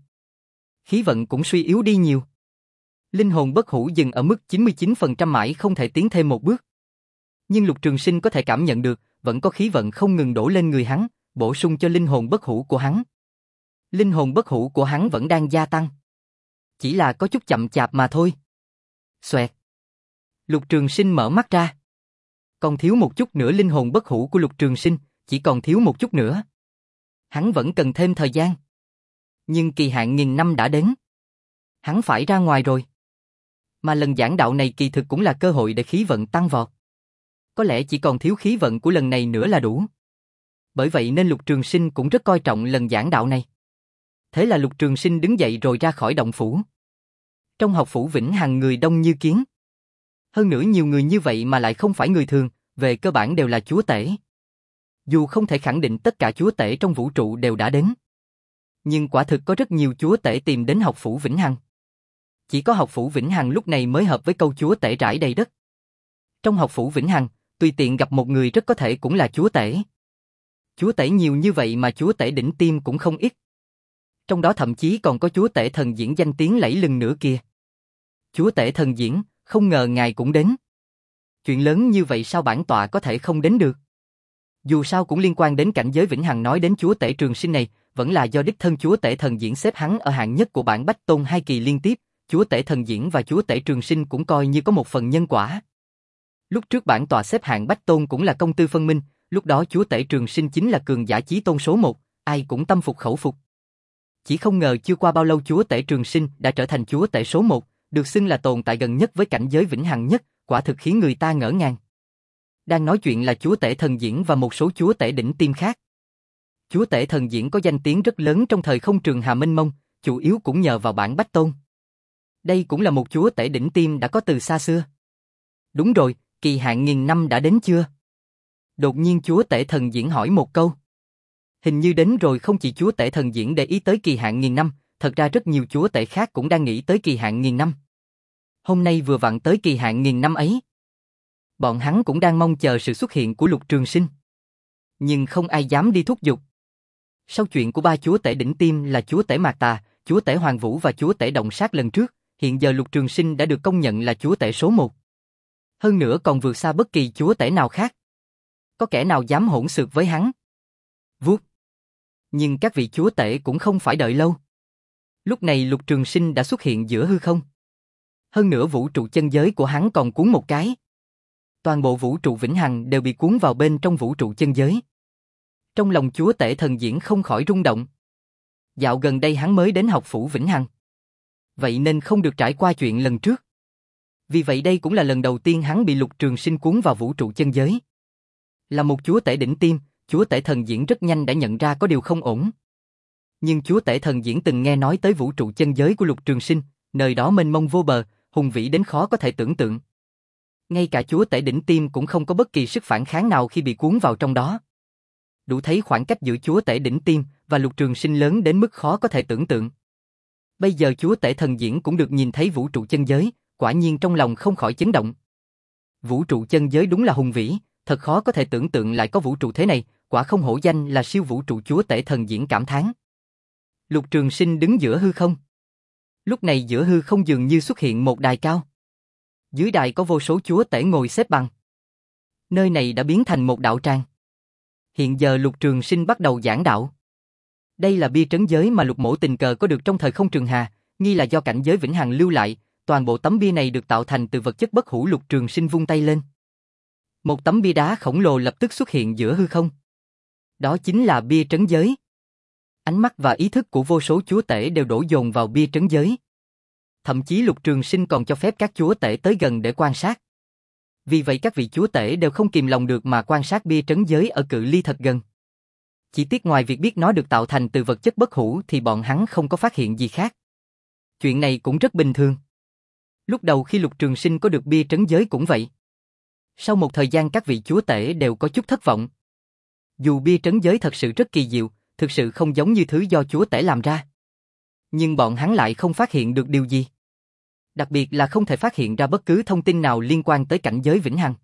Khí vận cũng suy yếu đi nhiều. Linh hồn bất hủ dừng ở mức chín mươi chín phần trăm mãi không thể tiến thêm một bước. Nhưng Lục Trường Sinh có thể cảm nhận được, vẫn có khí vận không ngừng đổ lên người hắn, bổ sung cho linh hồn bất hủ của hắn. Linh hồn bất hủ của hắn vẫn đang gia tăng. Chỉ là có chút chậm chạp mà thôi. Xoẹt. Lục Trường Sinh mở mắt ra. Còn thiếu một chút nữa linh hồn bất hủ của Lục Trường Sinh, chỉ còn thiếu một chút nữa. Hắn vẫn cần thêm thời gian. Nhưng kỳ hạn nghìn năm đã đến. Hắn phải ra ngoài rồi. Mà lần giảng đạo này kỳ thực cũng là cơ hội để khí vận tăng vọt. Có lẽ chỉ còn thiếu khí vận của lần này nữa là đủ. Bởi vậy nên Lục Trường Sinh cũng rất coi trọng lần giảng đạo này. Thế là Lục Trường Sinh đứng dậy rồi ra khỏi động phủ. Trong học phủ vĩnh hằng người đông như kiến. Hơn nữa nhiều người như vậy mà lại không phải người thường, về cơ bản đều là chúa tể. Dù không thể khẳng định tất cả chúa tể trong vũ trụ đều đã đến. Nhưng quả thực có rất nhiều chúa tể tìm đến học phủ vĩnh hằng. Chỉ có học phủ vĩnh hằng lúc này mới hợp với câu chúa tể rải đầy đất. Trong học phủ vĩnh hằng, tùy tiện gặp một người rất có thể cũng là chúa tể. Chúa tể nhiều như vậy mà chúa tể đỉnh tiêm cũng không ít. Trong đó thậm chí còn có chúa tể thần diễn danh tiếng lẫy lừng nữa kìa. Chúa tể thần diễn, không ngờ ngài cũng đến. Chuyện lớn như vậy sao bản tọa có thể không đến được? Dù sao cũng liên quan đến cảnh giới vĩnh hằng, nói đến chúa tể trường sinh này, vẫn là do đích thân chúa tể thần diễn xếp hắn ở hạng nhất của bảng bách tôn hai kỳ liên tiếp, chúa tể thần diễn và chúa tể trường sinh cũng coi như có một phần nhân quả. Lúc trước bản tọa xếp hạng bách tôn cũng là công tư phân minh, lúc đó chúa tể trường sinh chính là cường giả chí tôn số một, ai cũng tâm phục khẩu phục. Chỉ không ngờ chưa qua bao lâu chúa tể trường sinh đã trở thành chúa tể số một, được xưng là tồn tại gần nhất với cảnh giới vĩnh hằng nhất, quả thực khiến người ta ngỡ ngàng. Đang nói chuyện là chúa tể thần diễn và một số chúa tể đỉnh tiêm khác. Chúa tể thần diễn có danh tiếng rất lớn trong thời không trường hà mênh mông, chủ yếu cũng nhờ vào bản bách tôn. Đây cũng là một chúa tể đỉnh tiêm đã có từ xa xưa. Đúng rồi, kỳ hạn nghìn năm đã đến chưa? Đột nhiên chúa tể thần diễn hỏi một câu. Hình như đến rồi. Không chỉ chúa tể thần diễn để ý tới kỳ hạn nghìn năm, thật ra rất nhiều chúa tể khác cũng đang nghĩ tới kỳ hạn nghìn năm. Hôm nay vừa vặn tới kỳ hạn nghìn năm ấy. Bọn hắn cũng đang mong chờ sự xuất hiện của Lục Trường Sinh. Nhưng không ai dám đi thúc giục. Sau chuyện của ba chúa tể đỉnh tiêm là chúa tể Mạc Tà, chúa tể Hoàng Vũ và chúa tể Động Sát lần trước, hiện giờ Lục Trường Sinh đã được công nhận là chúa tể số một. Hơn nữa còn vượt xa bất kỳ chúa tể nào khác. Có kẻ nào dám hỗn xược với hắn? Vuốt. Nhưng các vị chúa tể cũng không phải đợi lâu. Lúc này Lục Trường Sinh đã xuất hiện giữa hư không. Hơn nữa vũ trụ chân giới của hắn còn cuốn một cái. Toàn bộ vũ trụ vĩnh hằng đều bị cuốn vào bên trong vũ trụ chân giới. Trong lòng chúa tể thần diễn không khỏi rung động. Dạo gần đây hắn mới đến học phủ vĩnh hằng. Vậy nên không được trải qua chuyện lần trước. Vì vậy đây cũng là lần đầu tiên hắn bị Lục Trường Sinh cuốn vào vũ trụ chân giới. Là một chúa tể đỉnh tiêm, chúa tể thần diễn rất nhanh đã nhận ra có điều không ổn. Nhưng chúa tể thần diễn từng nghe nói tới vũ trụ chân giới của Lục Trường Sinh, nơi đó mênh mông vô bờ, hùng vĩ đến khó có thể tưởng tượng. Ngay cả chúa tể đỉnh tiêm cũng không có bất kỳ sức phản kháng nào khi bị cuốn vào trong đó. Đủ thấy khoảng cách giữa chúa tể đỉnh tiêm và Lục Trường Sinh lớn đến mức khó có thể tưởng tượng. Bây giờ chúa tể thần diễn cũng được nhìn thấy vũ trụ chân giới, quả nhiên trong lòng không khỏi chấn động. Vũ trụ chân giới đúng là hùng vĩ, thật khó có thể tưởng tượng lại có vũ trụ thế này, quả không hổ danh là siêu vũ trụ, chúa tể thần diễn cảm thán. Lục Trường Sinh đứng giữa hư không. Lúc này giữa hư không dường như xuất hiện một đài cao. Dưới đài có vô số chúa tể ngồi xếp bằng. Nơi này đã biến thành một đạo tràng. Hiện giờ Lục Trường Sinh bắt đầu giảng đạo. Đây là bia trấn giới mà Lục Mỗ tình cờ có được trong thời không trường hà, nghi là do cảnh giới vĩnh hằng lưu lại, toàn bộ tấm bia này được tạo thành từ vật chất bất hủ. Lục Trường Sinh vung tay lên. Một tấm bia đá khổng lồ lập tức xuất hiện giữa hư không. Đó chính là bia trấn giới. Ánh mắt và ý thức của vô số chúa tể đều đổ dồn vào bia trấn giới. Thậm chí Lục Trường Sinh còn cho phép các chúa tể tới gần để quan sát. Vì vậy các vị chúa tể đều không kìm lòng được mà quan sát bia trấn giới ở cự ly thật gần. Chỉ tiếc ngoài việc biết nó được tạo thành từ vật chất bất hủ thì bọn hắn không có phát hiện gì khác. Chuyện này cũng rất bình thường. Lúc đầu khi Lục Trường Sinh có được bia trấn giới cũng vậy. Sau một thời gian các vị chúa tể đều có chút thất vọng. Dù bia trấn giới thật sự rất kỳ diệu, thực sự không giống như thứ do chúa tể làm ra. Nhưng bọn hắn lại không phát hiện được điều gì. Đặc biệt là không thể phát hiện ra bất cứ thông tin nào liên quan tới cảnh giới vĩnh hằng.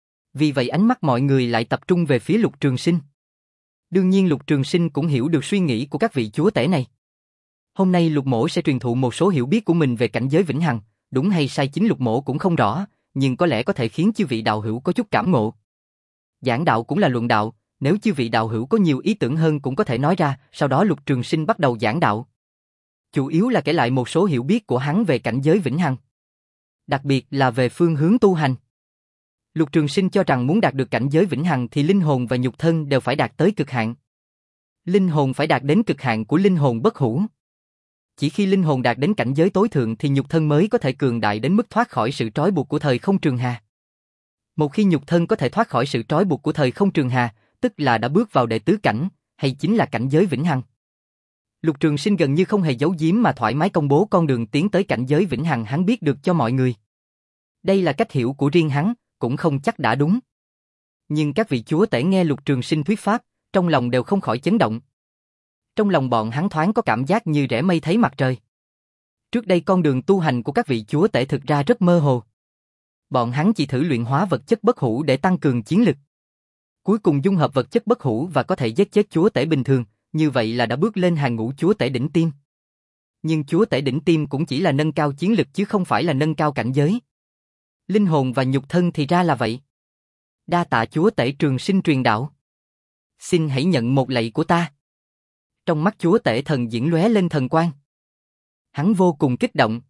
Vì vậy ánh mắt mọi người lại tập trung về phía Lục Trường Sinh. Đương nhiên Lục Trường Sinh cũng hiểu được suy nghĩ của các vị chúa tể này. Hôm nay Lục Mỗ sẽ truyền thụ một số hiểu biết của mình về cảnh giới vĩnh hằng, đúng hay sai chính Lục Mỗ cũng không rõ, nhưng có lẽ có thể khiến chư vị đạo hữu có chút cảm ngộ. Giảng đạo cũng là luận đạo, nếu chư vị đạo hữu có nhiều ý tưởng hơn cũng có thể nói ra. Sau đó Lục Trường Sinh bắt đầu giảng đạo. Chủ yếu là kể lại một số hiểu biết của hắn về cảnh giới vĩnh hằng. Đặc biệt là về phương hướng tu hành. Lục Trường Sinh cho rằng muốn đạt được cảnh giới vĩnh hằng thì linh hồn và nhục thân đều phải đạt tới cực hạn. Linh hồn phải đạt đến cực hạn của linh hồn bất hủ. Chỉ khi linh hồn đạt đến cảnh giới tối thượng thì nhục thân mới có thể cường đại đến mức thoát khỏi sự trói buộc của thời không trường hà. Một khi nhục thân có thể thoát khỏi sự trói buộc của thời không trường hà, tức là đã bước vào đệ tứ cảnh, hay chính là cảnh giới vĩnh hằng. Lục Trường Sinh gần như không hề giấu giếm mà thoải mái công bố con đường tiến tới cảnh giới vĩnh hằng hắn biết được cho mọi người. Đây là cách hiểu của riêng hắn, cũng không chắc đã đúng. Nhưng các vị chúa tể nghe Lục Trường Sinh thuyết pháp, trong lòng đều không khỏi chấn động. Trong lòng bọn hắn thoáng có cảm giác như rẽ mây thấy mặt trời. Trước đây con đường tu hành của các vị chúa tể thực ra rất mơ hồ. Bọn hắn chỉ thử luyện hóa vật chất bất hủ để tăng cường chiến lực. Cuối cùng dung hợp vật chất bất hủ và có thể giết chết chúa tể bình thường, như vậy là đã bước lên hàng ngũ chúa tể đỉnh tiêm. Nhưng chúa tể đỉnh tiêm cũng chỉ là nâng cao chiến lực chứ không phải là nâng cao cảnh giới. Linh hồn và nhục thân thì ra là vậy. Đa tạ chúa tể trường sinh truyền đạo. Xin hãy nhận một lạy của ta. Trong mắt chúa tể thần diễn lóe lên thần quang. Hắn vô cùng kích động.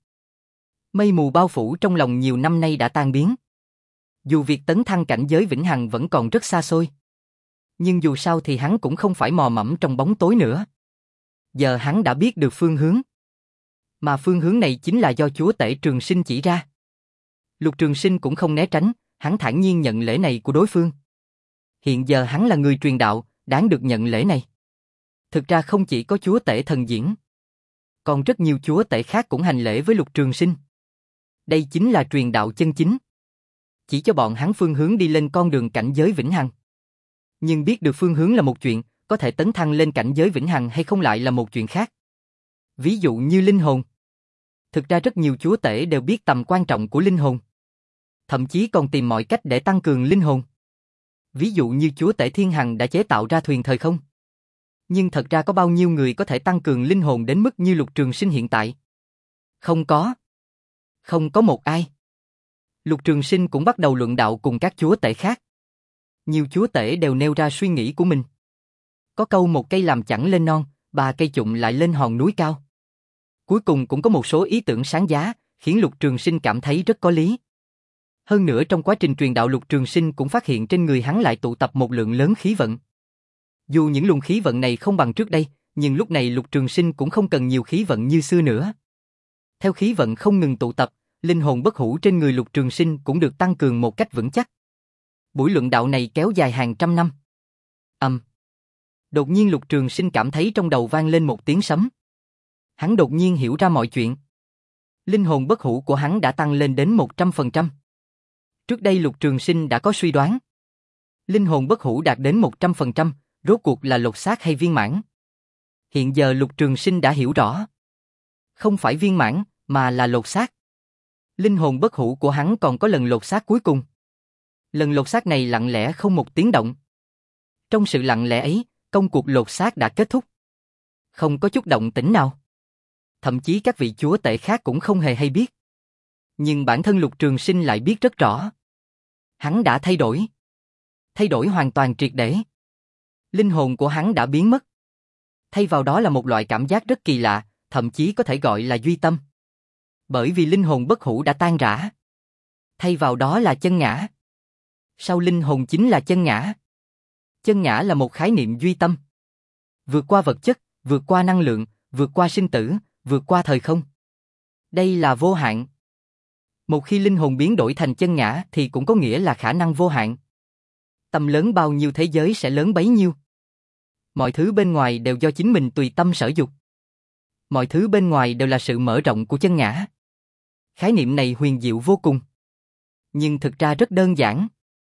Mây mù bao phủ trong lòng nhiều năm nay đã tan biến. Dù việc tấn thăng cảnh giới vĩnh hằng vẫn còn rất xa xôi. Nhưng dù sao thì hắn cũng không phải mò mẫm trong bóng tối nữa. Giờ hắn đã biết được phương hướng. Mà phương hướng này chính là do chúa tể trường sinh chỉ ra. Lục Trường Sinh cũng không né tránh, hắn thản nhiên nhận lễ này của đối phương. Hiện giờ hắn là người truyền đạo, đáng được nhận lễ này. Thực ra không chỉ có chúa tể thần diễn, còn rất nhiều chúa tể khác cũng hành lễ với Lục Trường Sinh. Đây chính là truyền đạo chân chính. Chỉ cho bọn hắn phương hướng đi lên con đường cảnh giới vĩnh hằng. Nhưng biết được phương hướng là một chuyện, có thể tấn thăng lên cảnh giới vĩnh hằng hay không lại là một chuyện khác. Ví dụ như linh hồn. Thực ra rất nhiều chúa tể đều biết tầm quan trọng của linh hồn. Thậm chí còn tìm mọi cách để tăng cường linh hồn. Ví dụ như chúa tể Thiên Hằng đã chế tạo ra thuyền thời không. Nhưng thật ra có bao nhiêu người có thể tăng cường linh hồn đến mức như Lục Trường Sinh hiện tại? Không có. Không có một ai. Lục Trường Sinh cũng bắt đầu luận đạo cùng các chúa tể khác. Nhiều chúa tể đều nêu ra suy nghĩ của mình. Có câu một cây làm chẳng lên non, ba cây chụng lại lên hòn núi cao. Cuối cùng cũng có một số ý tưởng sáng giá, khiến Lục Trường Sinh cảm thấy rất có lý. Hơn nữa trong quá trình truyền đạo Lục Trường Sinh cũng phát hiện trên người hắn lại tụ tập một lượng lớn khí vận. Dù những luồng khí vận này không bằng trước đây, nhưng lúc này Lục Trường Sinh cũng không cần nhiều khí vận như xưa nữa. Theo khí vận không ngừng tụ tập, linh hồn bất hủ trên người Lục Trường Sinh cũng được tăng cường một cách vững chắc. Buổi luận đạo này kéo dài hàng trăm năm. Ầm. Um. Đột nhiên Lục Trường Sinh cảm thấy trong đầu vang lên một tiếng sấm. Hắn đột nhiên hiểu ra mọi chuyện. Linh hồn bất hủ của hắn đã tăng lên đến một trăm phần trăm. Trước đây Lục Trường Sinh đã có suy đoán. Linh hồn bất hủ đạt đến một trăm phần trăm, rốt cuộc là lột xác hay viên mãn. Hiện giờ Lục Trường Sinh đã hiểu rõ. Không phải viên mãn, mà là lột xác. Linh hồn bất hủ của hắn còn có lần lột xác cuối cùng. Lần lột xác này lặng lẽ không một tiếng động. Trong sự lặng lẽ ấy, công cuộc lột xác đã kết thúc. Không có chút động tĩnh nào. Thậm chí các vị chúa tể khác cũng không hề hay biết. Nhưng bản thân Lục Trường Sinh lại biết rất rõ. Hắn đã thay đổi. Thay đổi hoàn toàn triệt để. Linh hồn của hắn đã biến mất. Thay vào đó là một loại cảm giác rất kỳ lạ, thậm chí có thể gọi là duy tâm. Bởi vì linh hồn bất hủ đã tan rã. Thay vào đó là chân ngã. Sau linh hồn chính là chân ngã. Chân ngã là một khái niệm duy tâm. Vượt qua vật chất, vượt qua năng lượng, vượt qua sinh tử, vượt qua thời không. Đây là vô hạn. Một khi linh hồn biến đổi thành chân ngã thì cũng có nghĩa là khả năng vô hạn. Tâm lớn bao nhiêu thế giới sẽ lớn bấy nhiêu. Mọi thứ bên ngoài đều do chính mình tùy tâm sở dục. Mọi thứ bên ngoài đều là sự mở rộng của chân ngã. Khái niệm này huyền diệu vô cùng. Nhưng thực ra rất đơn giản.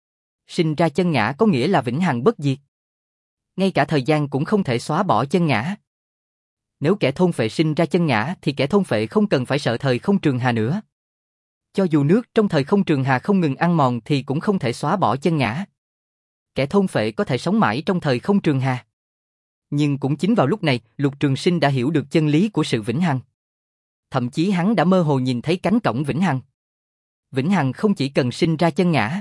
Sinh ra chân ngã có nghĩa là vĩnh hằng bất diệt. Ngay cả thời gian cũng không thể xóa bỏ chân ngã. Nếu kẻ thôn phệ sinh ra chân ngã thì kẻ thôn phệ không cần phải sợ thời không trường hà nữa. Cho dù nước trong thời không trường hà không ngừng ăn mòn thì cũng không thể xóa bỏ chân ngã. Kẻ thôn phệ có thể sống mãi trong thời không trường hà. Nhưng cũng chính vào lúc này, Lục Trường Sinh đã hiểu được chân lý của sự vĩnh hằng. Thậm chí hắn đã mơ hồ nhìn thấy cánh cổng vĩnh hằng. Vĩnh hằng không chỉ cần sinh ra chân ngã,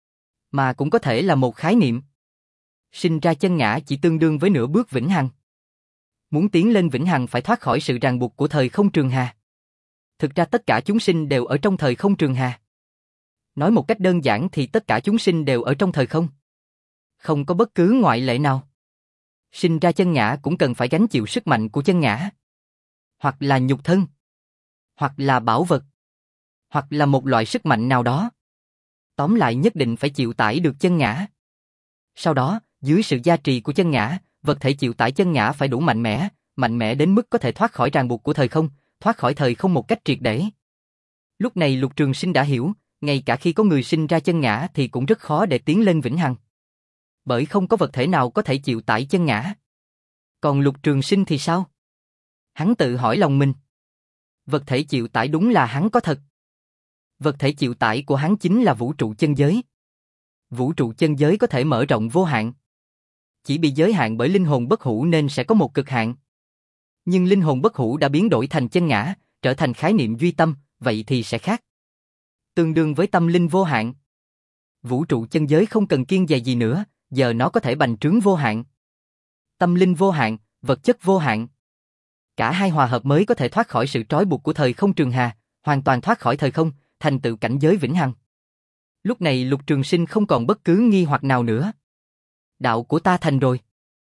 mà cũng có thể là một khái niệm. Sinh ra chân ngã chỉ tương đương với nửa bước vĩnh hằng. Muốn tiến lên vĩnh hằng phải thoát khỏi sự ràng buộc của thời không trường hà. Thực ra tất cả chúng sinh đều ở trong thời không trường hà. Nói một cách đơn giản thì tất cả chúng sinh đều ở trong thời không. Không có bất cứ ngoại lệ nào. Sinh ra chân ngã cũng cần phải gánh chịu sức mạnh của chân ngã. Hoặc là nhục thân. Hoặc là bảo vật. Hoặc là một loại sức mạnh nào đó. Tóm lại nhất định phải chịu tải được chân ngã. Sau đó, dưới sự gia trì của chân ngã, vật thể chịu tải chân ngã phải đủ mạnh mẽ, mạnh mẽ đến mức có thể thoát khỏi ràng buộc của thời không, thoát khỏi thời không một cách triệt để. Lúc này Lục Trường Sinh đã hiểu, ngay cả khi có người sinh ra chân ngã thì cũng rất khó để tiến lên vĩnh hằng. Bởi không có vật thể nào có thể chịu tải chân ngã. Còn Lục Trường Sinh thì sao? Hắn tự hỏi lòng mình. Vật thể chịu tải đúng là hắn có thật. Vật thể chịu tải của hắn chính là vũ trụ chân giới. Vũ trụ chân giới có thể mở rộng vô hạn. Chỉ bị giới hạn bởi linh hồn bất hủ nên sẽ có một cực hạn. Nhưng linh hồn bất hủ đã biến đổi thành chân ngã, trở thành khái niệm duy tâm, vậy thì sẽ khác. tương đương với tâm linh vô hạn. Vũ trụ chân giới không cần kiêng dè gì nữa, giờ nó có thể bành trướng vô hạn. Tâm linh vô hạn, vật chất vô hạn. Cả hai hòa hợp mới có thể thoát khỏi sự trói buộc của thời không trường hà, hoàn toàn thoát khỏi thời không, thành tựu cảnh giới vĩnh hằng. Lúc này Lục Trường Sinh không còn bất cứ nghi hoặc nào nữa. Đạo của ta thành rồi.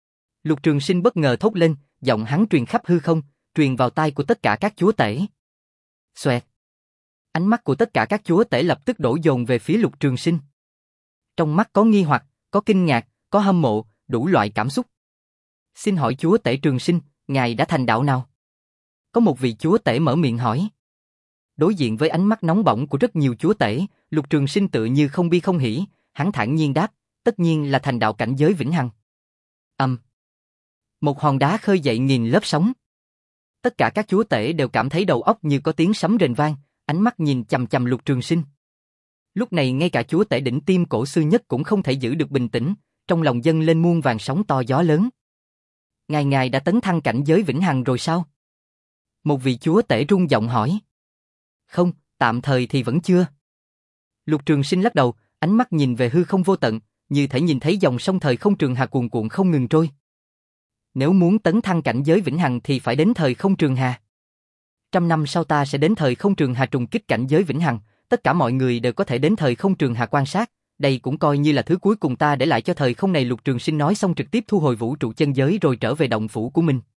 Lục Trường Sinh bất ngờ thốt lên, giọng hắn truyền khắp hư không, truyền vào tai của tất cả các chúa tể. Xoẹt. Ánh mắt của tất cả các chúa tể lập tức đổ dồn về phía Lục Trường Sinh. Trong mắt có nghi hoặc, có kinh ngạc, có hâm mộ, đủ loại cảm xúc. Xin hỏi chúa tể Trường Sinh, ngài đã thành đạo nào? Có một vị chúa tể mở miệng hỏi. Đối diện với ánh mắt nóng bỏng của rất nhiều chúa tể, Lục Trường Sinh tự như không bi không hỉ, hắn thản nhiên đáp, tất nhiên là thành đạo cảnh giới vĩnh hằng. Ầm. Um. Một hòn đá khơi dậy nghìn lớp sóng. Tất cả các chúa tể đều cảm thấy đầu óc như có tiếng sấm rền vang, ánh mắt nhìn chằm chằm Lục Trường Sinh. Lúc này ngay cả chúa tể đỉnh tiêm cổ xưa nhất cũng không thể giữ được bình tĩnh, trong lòng dâng lên muôn vàn sóng to gió lớn. Ngài ngài đã tấn thăng cảnh giới vĩnh hằng rồi sao? Một vị chúa tể rung giọng hỏi. Không, tạm thời thì vẫn chưa. Lục Trường Sinh lắc đầu, ánh mắt nhìn về hư không vô tận, như thể nhìn thấy dòng sông thời không trường hà cuồn cuộn không ngừng trôi. Nếu muốn tấn thăng cảnh giới vĩnh hằng thì phải đến thời không trường hà. Trăm năm sau ta sẽ đến thời không trường hà trùng kích cảnh giới vĩnh hằng, tất cả mọi người đều có thể đến thời không trường hà quan sát, đây cũng coi như là thứ cuối cùng ta để lại cho thời không này. Lục Trường Sinh nói xong trực tiếp thu hồi vũ trụ chân giới rồi trở về động phủ của mình.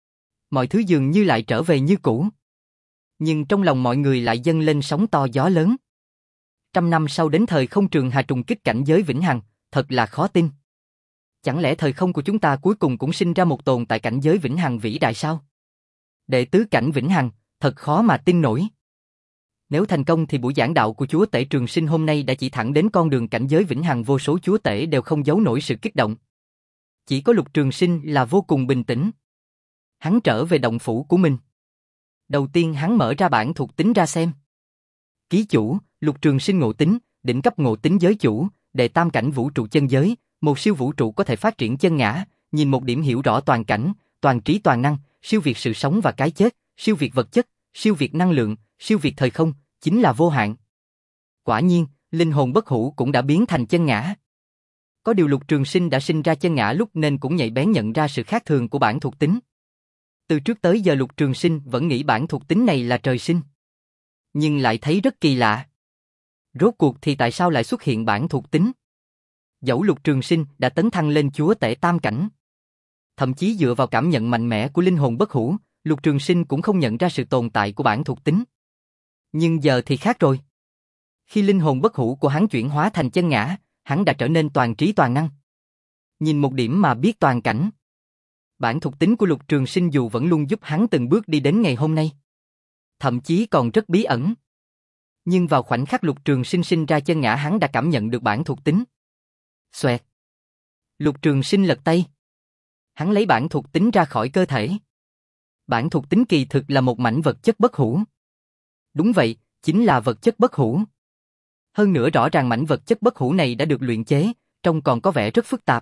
Mọi thứ dường như lại trở về như cũ. Nhưng trong lòng mọi người lại dâng lên sóng to gió lớn. Trăm năm sau đến thời không trường hà trùng kích cảnh giới vĩnh hằng, thật là khó tin. Chẳng lẽ thời không của chúng ta cuối cùng cũng sinh ra một tồn tại cảnh giới vĩnh hằng vĩ đại sao? Đệ tứ cảnh vĩnh hằng, thật khó mà tin nổi. Nếu thành công thì buổi giảng đạo của chúa tể Trường Sinh hôm nay đã chỉ thẳng đến con đường cảnh giới vĩnh hằng, vô số chúa tể đều không giấu nổi sự kích động. Chỉ có Lục Trường Sinh là vô cùng bình tĩnh. Hắn trở về động phủ của mình. Đầu tiên hắn mở ra bản thuộc tính ra xem. Ký chủ, Lục Trường Sinh ngộ tính, đỉnh cấp ngộ tính giới chủ, đệ tam cảnh vũ trụ chân giới, một siêu vũ trụ có thể phát triển chân ngã, nhìn một điểm hiểu rõ toàn cảnh, toàn trí toàn năng, siêu việt sự sống và cái chết, siêu việt vật chất, siêu việt năng lượng, siêu việt thời không, chính là vô hạn. Quả nhiên, linh hồn bất hủ cũng đã biến thành chân ngã. Có điều Lục Trường Sinh đã sinh ra chân ngã lúc nên cũng nhạy bén nhận ra sự khác thường của bản thuộc tính. Từ trước tới giờ Lục Trường Sinh vẫn nghĩ bản thuộc tính này là trời sinh. Nhưng lại thấy rất kỳ lạ. Rốt cuộc thì tại sao lại xuất hiện bản thuộc tính? Dẫu Lục Trường Sinh đã tấn thăng lên chúa tể tam cảnh. Thậm chí dựa vào cảm nhận mạnh mẽ của linh hồn bất hủ, Lục Trường Sinh cũng không nhận ra sự tồn tại của bản thuộc tính. Nhưng giờ thì khác rồi. Khi linh hồn bất hủ của hắn chuyển hóa thành chân ngã, hắn đã trở nên toàn trí toàn năng. Nhìn một điểm mà biết toàn cảnh. Bản thuộc tính của Lục Trường Sinh dù vẫn luôn giúp hắn từng bước đi đến ngày hôm nay. Thậm chí còn rất bí ẩn. Nhưng vào khoảnh khắc Lục Trường Sinh sinh ra chân ngã, hắn đã cảm nhận được bản thuộc tính. Xoẹt. Lục Trường Sinh lật tay. Hắn lấy bản thuộc tính ra khỏi cơ thể. Bản thuộc tính kỳ thực là một mảnh vật chất bất hủ. Đúng vậy, chính là vật chất bất hủ. Hơn nữa rõ ràng mảnh vật chất bất hủ này đã được luyện chế, trông còn có vẻ rất phức tạp.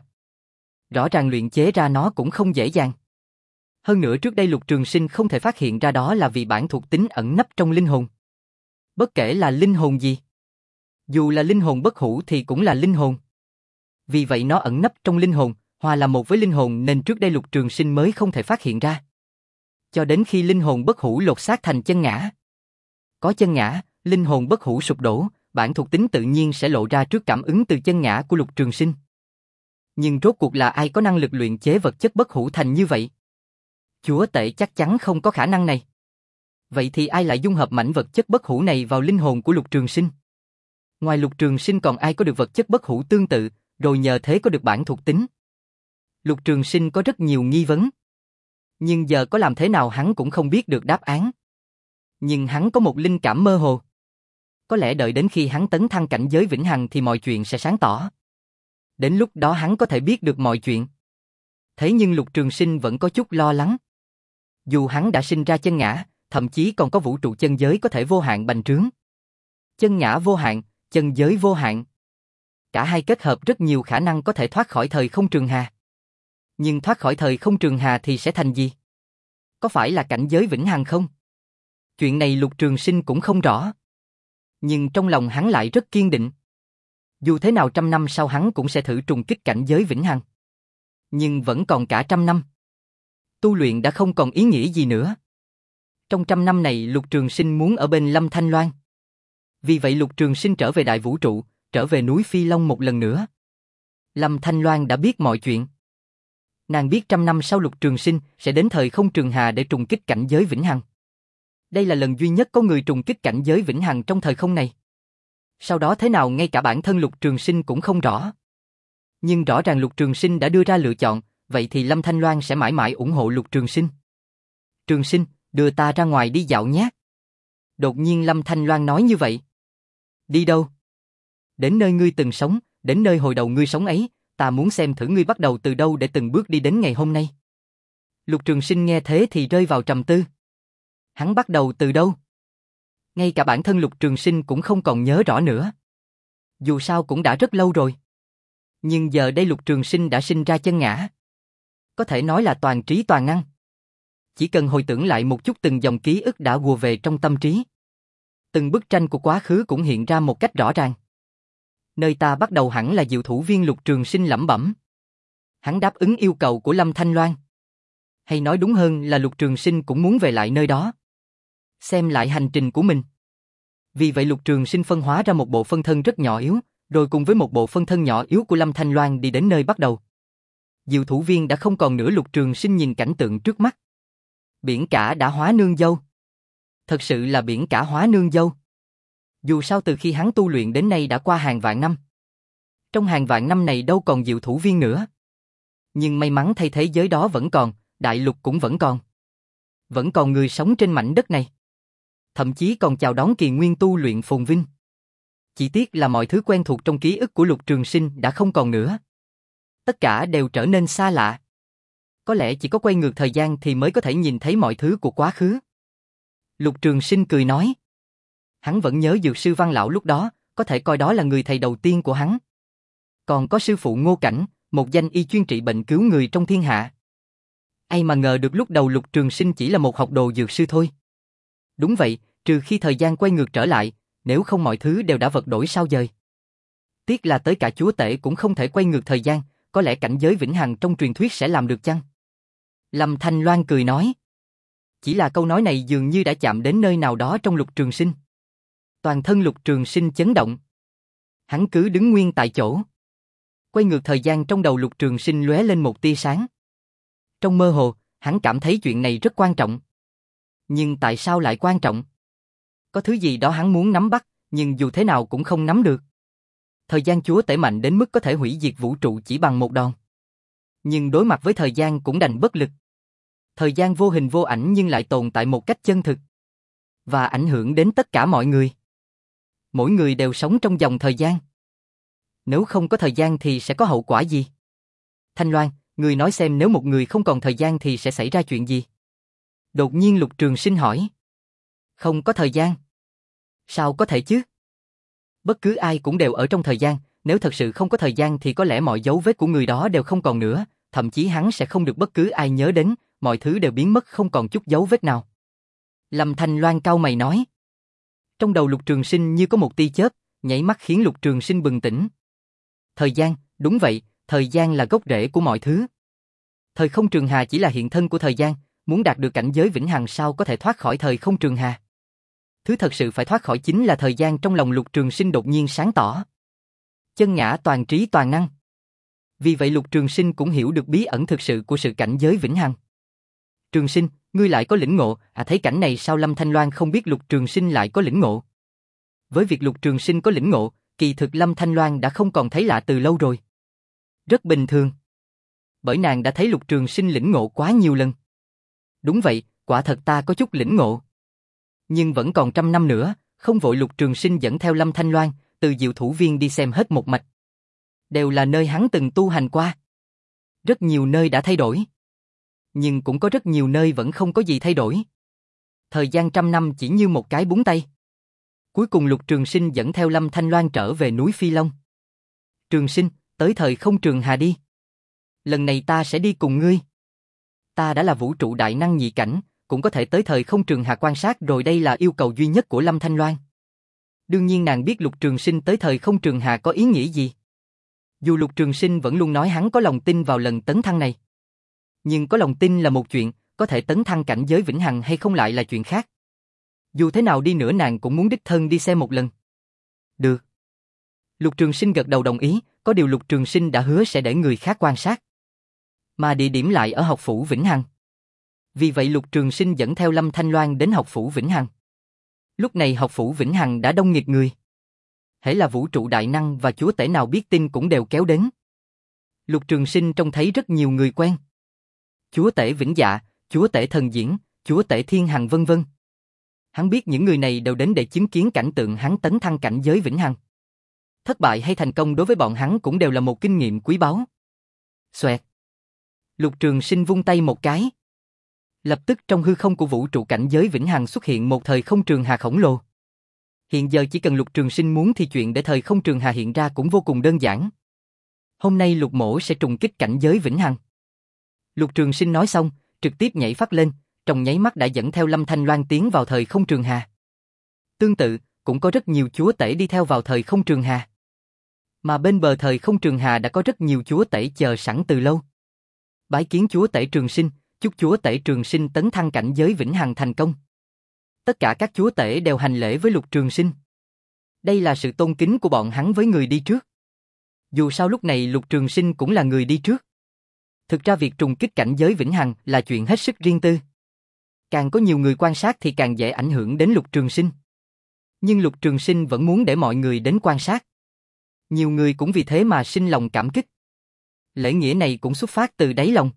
Rõ ràng luyện chế ra nó cũng không dễ dàng. Hơn nữa trước đây Lục Trường Sinh không thể phát hiện ra đó là vì bản thuộc tính ẩn nấp trong linh hồn. Bất kể là linh hồn gì. Dù là linh hồn bất hủ thì cũng là linh hồn. Vì vậy nó ẩn nấp trong linh hồn, hòa là một với linh hồn nên trước đây Lục Trường Sinh mới không thể phát hiện ra. Cho đến khi linh hồn bất hủ lột xác thành chân ngã. Có chân ngã, linh hồn bất hủ sụp đổ, bản thuộc tính tự nhiên sẽ lộ ra trước cảm ứng từ chân ngã của Lục Trường Sinh. Nhưng rốt cuộc là ai có năng lực luyện chế vật chất bất hủ thành như vậy? Chúa tể chắc chắn không có khả năng này. Vậy thì ai lại dung hợp mảnh vật chất bất hủ này vào linh hồn của Lục Trường Sinh? Ngoài Lục Trường Sinh còn ai có được vật chất bất hủ tương tự, rồi nhờ thế có được bản thuộc tính? Lục Trường Sinh có rất nhiều nghi vấn. Nhưng giờ có làm thế nào hắn cũng không biết được đáp án. Nhưng hắn có một linh cảm mơ hồ. Có lẽ đợi đến khi hắn tấn thăng cảnh giới vĩnh hằng thì mọi chuyện sẽ sáng tỏ. Đến lúc đó hắn có thể biết được mọi chuyện. Thế nhưng Lục Trường Sinh vẫn có chút lo lắng. Dù hắn đã sinh ra chân ngã, thậm chí còn có vũ trụ chân giới có thể vô hạn bành trướng. Chân ngã vô hạn, chân giới vô hạn. Cả hai kết hợp rất nhiều khả năng có thể thoát khỏi thời không trường hà. Nhưng thoát khỏi thời không trường hà thì sẽ thành gì? Có phải là cảnh giới vĩnh hằng không? Chuyện này Lục Trường Sinh cũng không rõ. Nhưng trong lòng hắn lại rất kiên định. Dù thế nào trăm năm sau hắn cũng sẽ thử trùng kích cảnh giới vĩnh hằng. Nhưng vẫn còn cả trăm năm. Tu luyện đã không còn ý nghĩa gì nữa. Trong trăm năm này Lục Trường Sinh muốn ở bên Lâm Thanh Loan. Vì vậy Lục Trường Sinh trở về Đại Vũ Trụ, trở về núi Phi Long một lần nữa. Lâm Thanh Loan đã biết mọi chuyện. Nàng biết trăm năm sau Lục Trường Sinh sẽ đến thời không trường hà để trùng kích cảnh giới vĩnh hằng. Đây là lần duy nhất có người trùng kích cảnh giới vĩnh hằng trong thời không này. Sau đó thế nào ngay cả bản thân Lục Trường Sinh cũng không rõ. Nhưng rõ ràng Lục Trường Sinh đã đưa ra lựa chọn, vậy thì Lâm Thanh Loan sẽ mãi mãi ủng hộ Lục Trường Sinh. Trường Sinh, đưa ta ra ngoài đi dạo nhé. Đột nhiên Lâm Thanh Loan nói như vậy. Đi đâu? Đến nơi ngươi từng sống, đến nơi hồi đầu ngươi sống ấy, ta muốn xem thử ngươi bắt đầu từ đâu để từng bước đi đến ngày hôm nay. Lục Trường Sinh nghe thế thì rơi vào trầm tư. Hắn bắt đầu từ đâu? Ngay cả bản thân Lục Trường Sinh cũng không còn nhớ rõ nữa. Dù sao cũng đã rất lâu rồi. Nhưng giờ đây Lục Trường Sinh đã sinh ra chân ngã. Có thể nói là toàn trí toàn năng. Chỉ cần hồi tưởng lại một chút từng dòng ký ức đã ùa về trong tâm trí. Từng bức tranh của quá khứ cũng hiện ra một cách rõ ràng. Nơi ta bắt đầu hẳn là diệu thủ viên Lục Trường Sinh lẩm bẩm. Hắn đáp ứng yêu cầu của Lâm Thanh Loan. Hay nói đúng hơn là Lục Trường Sinh cũng muốn về lại nơi đó. Xem lại hành trình của mình. Vì vậy Lục Trường Sinh phân hóa ra một bộ phân thân rất nhỏ yếu, rồi cùng với một bộ phân thân nhỏ yếu của Lâm Thanh Loan đi đến nơi bắt đầu. Diệu thủ viên đã không còn nữa. Lục Trường Sinh nhìn cảnh tượng trước mắt. Biển cả đã hóa nương dâu. Thật sự là biển cả hóa nương dâu. Dù sao từ khi hắn tu luyện đến nay đã qua hàng vạn năm. Trong hàng vạn năm này đâu còn diệu thủ viên nữa. Nhưng may mắn thay thế giới đó vẫn còn, đại lục cũng vẫn còn. Vẫn còn người sống trên mảnh đất này. Thậm chí còn chào đón kỳ nguyên tu luyện phồn vinh. Chỉ tiếc là mọi thứ quen thuộc trong ký ức của Lục Trường Sinh đã không còn nữa. Tất cả đều trở nên xa lạ. Có lẽ chỉ có quay ngược thời gian thì mới có thể nhìn thấy mọi thứ của quá khứ. Lục Trường Sinh cười nói. Hắn vẫn nhớ Dược sư Văn Lão lúc đó, có thể coi đó là người thầy đầu tiên của hắn. Còn có sư phụ Ngô Cảnh, một danh y chuyên trị bệnh cứu người trong thiên hạ. Ai mà ngờ được lúc đầu Lục Trường Sinh chỉ là một học đồ dược sư thôi. Đúng vậy, trừ khi thời gian quay ngược trở lại, nếu không mọi thứ đều đã vật đổi sao dời. Tiếc là tới cả chúa tể cũng không thể quay ngược thời gian, có lẽ cảnh giới vĩnh hằng trong truyền thuyết sẽ làm được chăng? Lâm Thanh Loan cười nói. Chỉ là câu nói này dường như đã chạm đến nơi nào đó trong Lục Trường Sinh. Toàn thân Lục Trường Sinh chấn động. Hắn cứ đứng nguyên tại chỗ. Quay ngược thời gian trong đầu Lục Trường Sinh lóe lên một tia sáng. Trong mơ hồ, hắn cảm thấy chuyện này rất quan trọng. Nhưng tại sao lại quan trọng? Có thứ gì đó hắn muốn nắm bắt, nhưng dù thế nào cũng không nắm được. Thời gian chúa tể mạnh đến mức có thể hủy diệt vũ trụ chỉ bằng một đòn. Nhưng đối mặt với thời gian cũng đành bất lực. Thời gian vô hình vô ảnh nhưng lại tồn tại một cách chân thực. Và ảnh hưởng đến tất cả mọi người. Mỗi người đều sống trong dòng thời gian. Nếu không có thời gian thì sẽ có hậu quả gì? Thanh Loan, người nói xem nếu một người không còn thời gian thì sẽ xảy ra chuyện gì? Đột nhiên Lục Trường Sinh hỏi. Không có thời gian? Sao có thể chứ? Bất cứ ai cũng đều ở trong thời gian, nếu thật sự không có thời gian thì có lẽ mọi dấu vết của người đó đều không còn nữa, thậm chí hắn sẽ không được bất cứ ai nhớ đến, mọi thứ đều biến mất không còn chút dấu vết nào. Lâm Thanh Loan cau mày nói. Trong đầu Lục Trường Sinh như có một tia chớp, nhảy mắt khiến Lục Trường Sinh bừng tỉnh. Thời gian, đúng vậy, thời gian là gốc rễ của mọi thứ. Thời không trường hà chỉ là hiện thân của thời gian, muốn đạt được cảnh giới vĩnh hằng sao có thể thoát khỏi thời không trường hà. Thứ thật sự phải thoát khỏi chính là thời gian. Trong lòng Lục Trường Sinh đột nhiên sáng tỏ. Chân ngã toàn trí toàn năng. Vì vậy Lục Trường Sinh cũng hiểu được bí ẩn thực sự của sự cảnh giới vĩnh hằng. Trường Sinh, ngươi lại có lĩnh ngộ, à thấy cảnh này sao Lâm Thanh Loan không biết Lục Trường Sinh lại có lĩnh ngộ. Với việc Lục Trường Sinh có lĩnh ngộ, kỳ thực Lâm Thanh Loan đã không còn thấy lạ từ lâu rồi. Rất bình thường. Bởi nàng đã thấy Lục Trường Sinh lĩnh ngộ quá nhiều lần. Đúng vậy, quả thật ta có chút lĩnh ngộ. Nhưng vẫn còn trăm năm nữa, không vội. Lục Trường Sinh dẫn theo Lâm Thanh Loan, từ diệu thủ viên đi xem hết một mạch. Đều là nơi hắn từng tu hành qua. Rất nhiều nơi đã thay đổi. Nhưng cũng có rất nhiều nơi vẫn không có gì thay đổi. Thời gian trăm năm chỉ như một cái búng tay. Cuối cùng Lục Trường Sinh dẫn theo Lâm Thanh Loan trở về núi Phi Long. Trường Sinh, tới thời không trường hà đi. Lần này ta sẽ đi cùng ngươi. Ta đã là vũ trụ đại năng nhị cảnh, cũng có thể tới thời không trường hà quan sát rồi, đây là yêu cầu duy nhất của Lâm Thanh Loan. Đương nhiên nàng biết Lục Trường Sinh tới thời không trường hà có ý nghĩa gì. Dù Lục Trường Sinh vẫn luôn nói hắn có lòng tin vào lần tấn thăng này. Nhưng có lòng tin là một chuyện, có thể tấn thăng cảnh giới vĩnh hằng hay không lại là chuyện khác. Dù thế nào đi nữa nàng cũng muốn đích thân đi xem một lần. Được. Lục Trường Sinh gật đầu đồng ý, có điều Lục Trường Sinh đã hứa sẽ để người khác quan sát. Mà địa điểm lại ở học phủ Vĩnh Hằng. Vì vậy Lục Trường Sinh dẫn theo Lâm Thanh Loan đến học phủ Vĩnh Hằng. Lúc này học phủ Vĩnh Hằng đã đông nghịt người. Hễ là vũ trụ đại năng và chúa tể nào biết tin cũng đều kéo đến. Lục Trường Sinh trông thấy rất nhiều người quen. Chúa tể Vĩnh Dạ, chúa tể Thần Diễn, chúa tể Thiên Hằng vân vân. Hắn biết những người này đều đến để chứng kiến cảnh tượng hắn tấn thăng cảnh giới Vĩnh Hằng. Thất bại hay thành công đối với bọn hắn cũng đều là một kinh nghiệm quý báu. Xoẹt. Lục Trường Sinh vung tay một cái. Lập tức trong hư không của vũ trụ cảnh giới Vĩnh Hằng xuất hiện một thời không trường hà khổng lồ. Hiện giờ chỉ cần Lục Trường Sinh muốn thì chuyện để thời không trường hà hiện ra cũng vô cùng đơn giản. Hôm nay Lục Mỗ sẽ trùng kích cảnh giới Vĩnh Hằng. Lục Trường Sinh nói xong, trực tiếp nhảy phát lên, trong nháy mắt đã dẫn theo Lâm Thanh Loan tiến vào thời không trường hà. Tương tự, cũng có rất nhiều chúa tể đi theo vào thời không trường hà. Mà bên bờ thời không trường hà đã có rất nhiều chúa tể chờ sẵn từ lâu. Bái kiến chúa tể Trường Sinh, chúc chúa tể Trường Sinh tấn thăng cảnh giới Vĩnh Hằng thành công. Tất cả các chúa tể đều hành lễ với Lục Trường Sinh. Đây là sự tôn kính của bọn hắn với người đi trước. Dù sao lúc này Lục Trường Sinh cũng là người đi trước. Thực ra việc trùng kích cảnh giới Vĩnh Hằng là chuyện hết sức riêng tư. Càng có nhiều người quan sát thì càng dễ ảnh hưởng đến Lục Trường Sinh. Nhưng Lục Trường Sinh vẫn muốn để mọi người đến quan sát. Nhiều người cũng vì thế mà sinh lòng cảm kích. Lễ nghĩa này cũng xuất phát từ đáy lòng.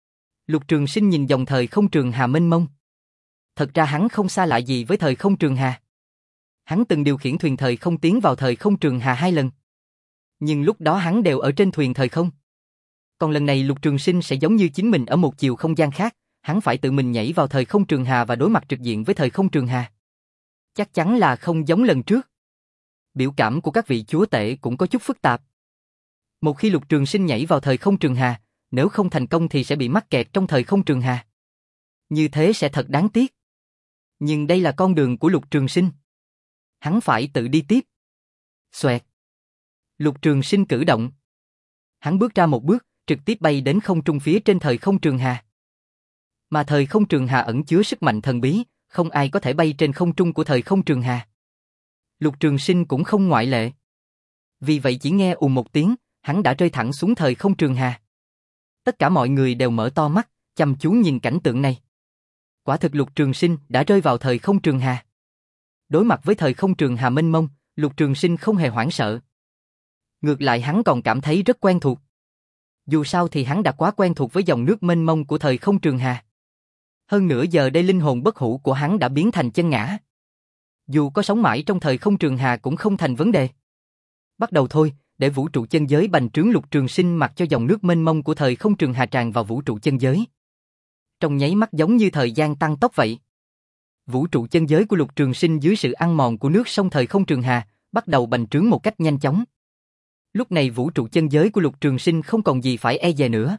Lục Trường Sinh nhìn dòng thời không trường hà mênh mông. Thật ra hắn không xa lạ gì với thời không trường hà. Hắn từng điều khiển thuyền thời không tiến vào thời không trường hà hai lần. Nhưng lúc đó hắn đều ở trên thuyền thời không. Còn lần này Lục Trường Sinh sẽ giống như chính mình ở một chiều không gian khác, hắn phải tự mình nhảy vào thời không trường hà và đối mặt trực diện với thời không trường hà. Chắc chắn là không giống lần trước. Biểu cảm của các vị chúa tể cũng có chút phức tạp. Một khi Lục Trường Sinh nhảy vào thời không trường hà, nếu không thành công thì sẽ bị mắc kẹt trong thời không trường hà. Như thế sẽ thật đáng tiếc. Nhưng đây là con đường của Lục Trường Sinh. Hắn phải tự đi tiếp. Xoẹt. Lục Trường Sinh cử động. Hắn bước ra một bước, trực tiếp bay đến không trung phía trên thời không trường hà. Mà thời không trường hà ẩn chứa sức mạnh thần bí, không ai có thể bay trên không trung của thời không trường hà. Lục Trường Sinh cũng không ngoại lệ. Vì vậy chỉ nghe ùm một tiếng, hắn đã rơi thẳng xuống thời không trường hà. Tất cả mọi người đều mở to mắt, chăm chú nhìn cảnh tượng này. Quả thực Lục Trường Sinh đã rơi vào thời không trường hà. Đối mặt với thời không trường hà mênh mông, Lục Trường Sinh không hề hoảng sợ. Ngược lại hắn còn cảm thấy rất quen thuộc. Dù sao thì hắn đã quá quen thuộc với dòng nước mênh mông của thời không trường hà. Hơn nữa giờ đây linh hồn bất hủ của hắn đã biến thành chân ngã. Dù có sống mãi trong thời không trường hà cũng không thành vấn đề. Bắt đầu thôi, để vũ trụ chân giới bành trướng. Lục Trường Sinh mặc cho dòng nước mênh mông của thời không trường hà tràn vào vũ trụ chân giới. Trong nháy mắt giống như thời gian tăng tốc vậy. Vũ trụ chân giới của Lục Trường Sinh dưới sự ăn mòn của nước sông thời không trường hà, bắt đầu bành trướng một cách nhanh chóng. Lúc này vũ trụ chân giới của Lục Trường Sinh không còn gì phải e dè nữa.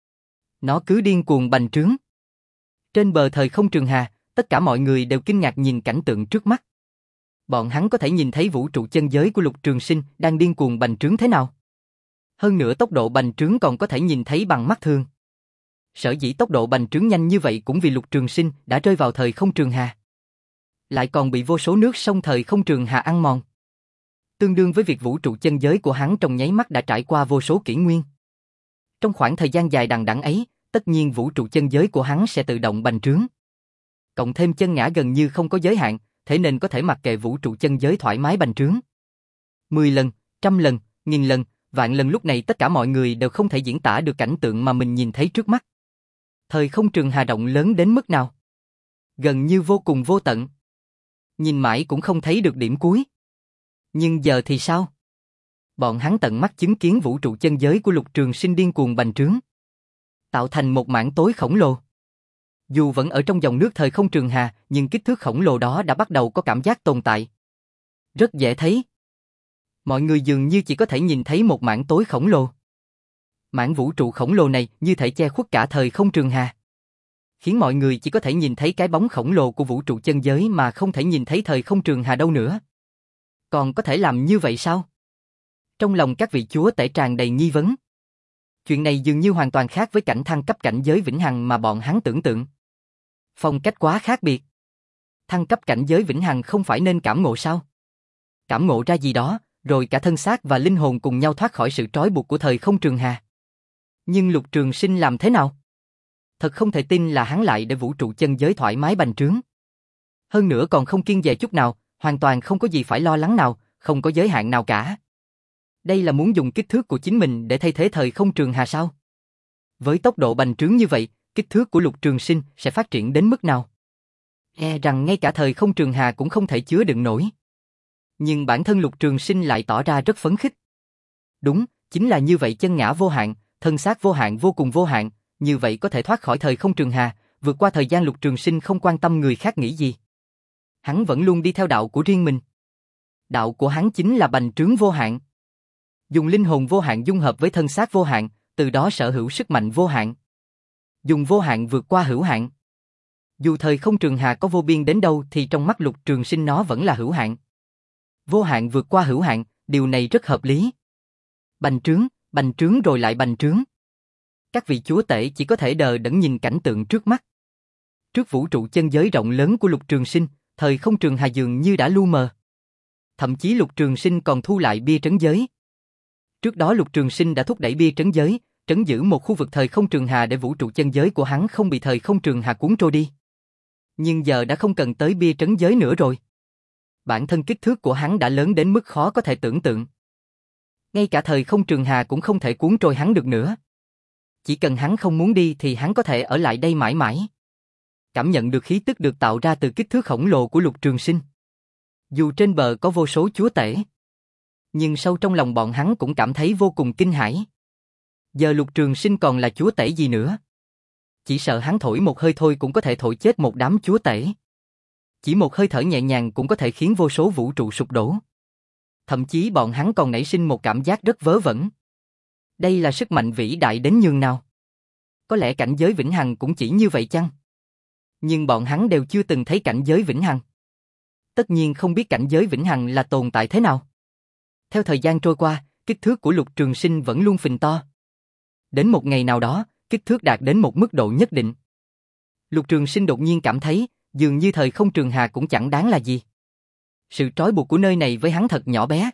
Nó cứ điên cuồng bành trướng. Trên bờ thời không trường hà, tất cả mọi người đều kinh ngạc nhìn cảnh tượng trước mắt. Bọn hắn có thể nhìn thấy vũ trụ chân giới của Lục Trường Sinh đang điên cuồng bành trướng thế nào. Hơn nữa tốc độ bành trướng còn có thể nhìn thấy bằng mắt thường. Sở dĩ tốc độ bành trướng nhanh như vậy cũng vì Lục Trường Sinh đã rơi vào thời không trường hà. Lại còn bị vô số nước sông thời không trường hà ăn mòn. Tương đương với việc vũ trụ chân giới của hắn trong nháy mắt đã trải qua vô số kỷ nguyên. Trong khoảng thời gian dài đằng đẵng ấy, tất nhiên vũ trụ chân giới của hắn sẽ tự động bành trướng. Cộng thêm chân ngã gần như không có giới hạn, thế nên có thể mặc kệ vũ trụ chân giới thoải mái bành trướng. Mười lần, trăm lần, nghìn lần, vạn lần lúc này tất cả mọi người đều không thể diễn tả được cảnh tượng mà mình nhìn thấy trước mắt. Thời không trường hà động lớn đến mức nào? Gần như vô cùng vô tận. Nhìn mãi cũng không thấy được điểm cuối. Nhưng giờ thì sao? Bọn hắn tận mắt chứng kiến vũ trụ chân giới của Lục Trường Sinh điên cuồng bành trướng, tạo thành một mảng tối khổng lồ. Dù vẫn ở trong dòng nước thời không trường hà, nhưng kích thước khổng lồ đó đã bắt đầu có cảm giác tồn tại. Rất dễ thấy. Mọi người dường như chỉ có thể nhìn thấy một mảng tối khổng lồ. Mảng vũ trụ khổng lồ này như thể che khuất cả thời không trường hà, khiến mọi người chỉ có thể nhìn thấy cái bóng khổng lồ của vũ trụ chân giới mà không thể nhìn thấy thời không trường hà đâu nữa. Còn có thể làm như vậy sao? Trong lòng các vị chúa tể tràn đầy nghi vấn. Chuyện này dường như hoàn toàn khác với cảnh thăng cấp cảnh giới vĩnh hằng mà bọn hắn tưởng tượng. Phong cách quá khác biệt. Thăng cấp cảnh giới vĩnh hằng không phải nên cảm ngộ sao? Cảm ngộ ra gì đó, rồi cả thân xác và linh hồn cùng nhau thoát khỏi sự trói buộc của thời không trường hà. Nhưng Lục Trường Sinh làm thế nào? Thật không thể tin là hắn lại để vũ trụ chân giới thoải mái bành trướng. Hơn nữa còn không kiêng dè chút nào, hoàn toàn không có gì phải lo lắng nào, không có giới hạn nào cả. Đây là muốn dùng kích thước của chính mình để thay thế thời không trường hà sao? Với tốc độ bành trướng như vậy, kích thước của Lục Trường Sinh sẽ phát triển đến mức nào? E rằng ngay cả thời không trường hà cũng không thể chứa đựng nổi. Nhưng bản thân Lục Trường Sinh lại tỏ ra rất phấn khích. Đúng, chính là như vậy, chân ngã vô hạn, thân xác vô hạn vô cùng vô hạn, như vậy có thể thoát khỏi thời không trường hà, vượt qua thời gian. Lục Trường Sinh không quan tâm người khác nghĩ gì. Hắn vẫn luôn đi theo đạo của riêng mình. Đạo của hắn chính là bành trướng vô hạn. Dùng linh hồn vô hạn dung hợp với thân xác vô hạn, từ đó sở hữu sức mạnh vô hạn. Dùng vô hạn vượt qua hữu hạn. Dù thời không trường hà có vô biên đến đâu thì trong mắt Lục Trường Sinh nó vẫn là hữu hạn. Vô hạn vượt qua hữu hạn, điều này rất hợp lý. Bành trướng, bành trướng rồi lại bành trướng. Các vị chúa tể chỉ có thể đờ đẫn nhìn cảnh tượng trước mắt. Trước vũ trụ chân giới rộng lớn của Lục Trường Sinh, thời không trường hà dường như đã lu mờ. Thậm chí Lục Trường Sinh còn thu lại bia trấn giới. Trước đó Lục Trường Sinh đã thúc đẩy bia trấn giới, trấn giữ một khu vực thời không trường hà để vũ trụ chân giới của hắn không bị thời không trường hà cuốn trôi đi. Nhưng giờ đã không cần tới bia trấn giới nữa rồi. Bản thân kích thước của hắn đã lớn đến mức khó có thể tưởng tượng. Ngay cả thời không trường hà cũng không thể cuốn trôi hắn được nữa. Chỉ cần hắn không muốn đi thì hắn có thể ở lại đây mãi mãi. Cảm nhận được khí tức được tạo ra từ kích thước khổng lồ của Lục Trường Sinh. Dù trên bờ có vô số chúa tể, nhưng sâu trong lòng bọn hắn cũng cảm thấy vô cùng kinh hãi. Giờ Lục Trường Sinh còn là chúa tể gì nữa? Chỉ sợ hắn thổi một hơi thôi cũng có thể thổi chết một đám chúa tể. Chỉ một hơi thở nhẹ nhàng cũng có thể khiến vô số vũ trụ sụp đổ. Thậm chí bọn hắn còn nảy sinh một cảm giác rất vớ vẩn. Đây là sức mạnh vĩ đại đến nhường nào? Có lẽ cảnh giới vĩnh hằng cũng chỉ như vậy chăng? Nhưng bọn hắn đều chưa từng thấy cảnh giới vĩnh hằng. Tất nhiên không biết cảnh giới vĩnh hằng là tồn tại thế nào. Theo thời gian trôi qua, kích thước của Lục Trường Sinh vẫn luôn phình to. Đến một ngày nào đó, kích thước đạt đến một mức độ nhất định. Lục Trường Sinh đột nhiên cảm thấy, dường như thời không trường hà cũng chẳng đáng là gì. Sự trói buộc của nơi này với hắn thật nhỏ bé.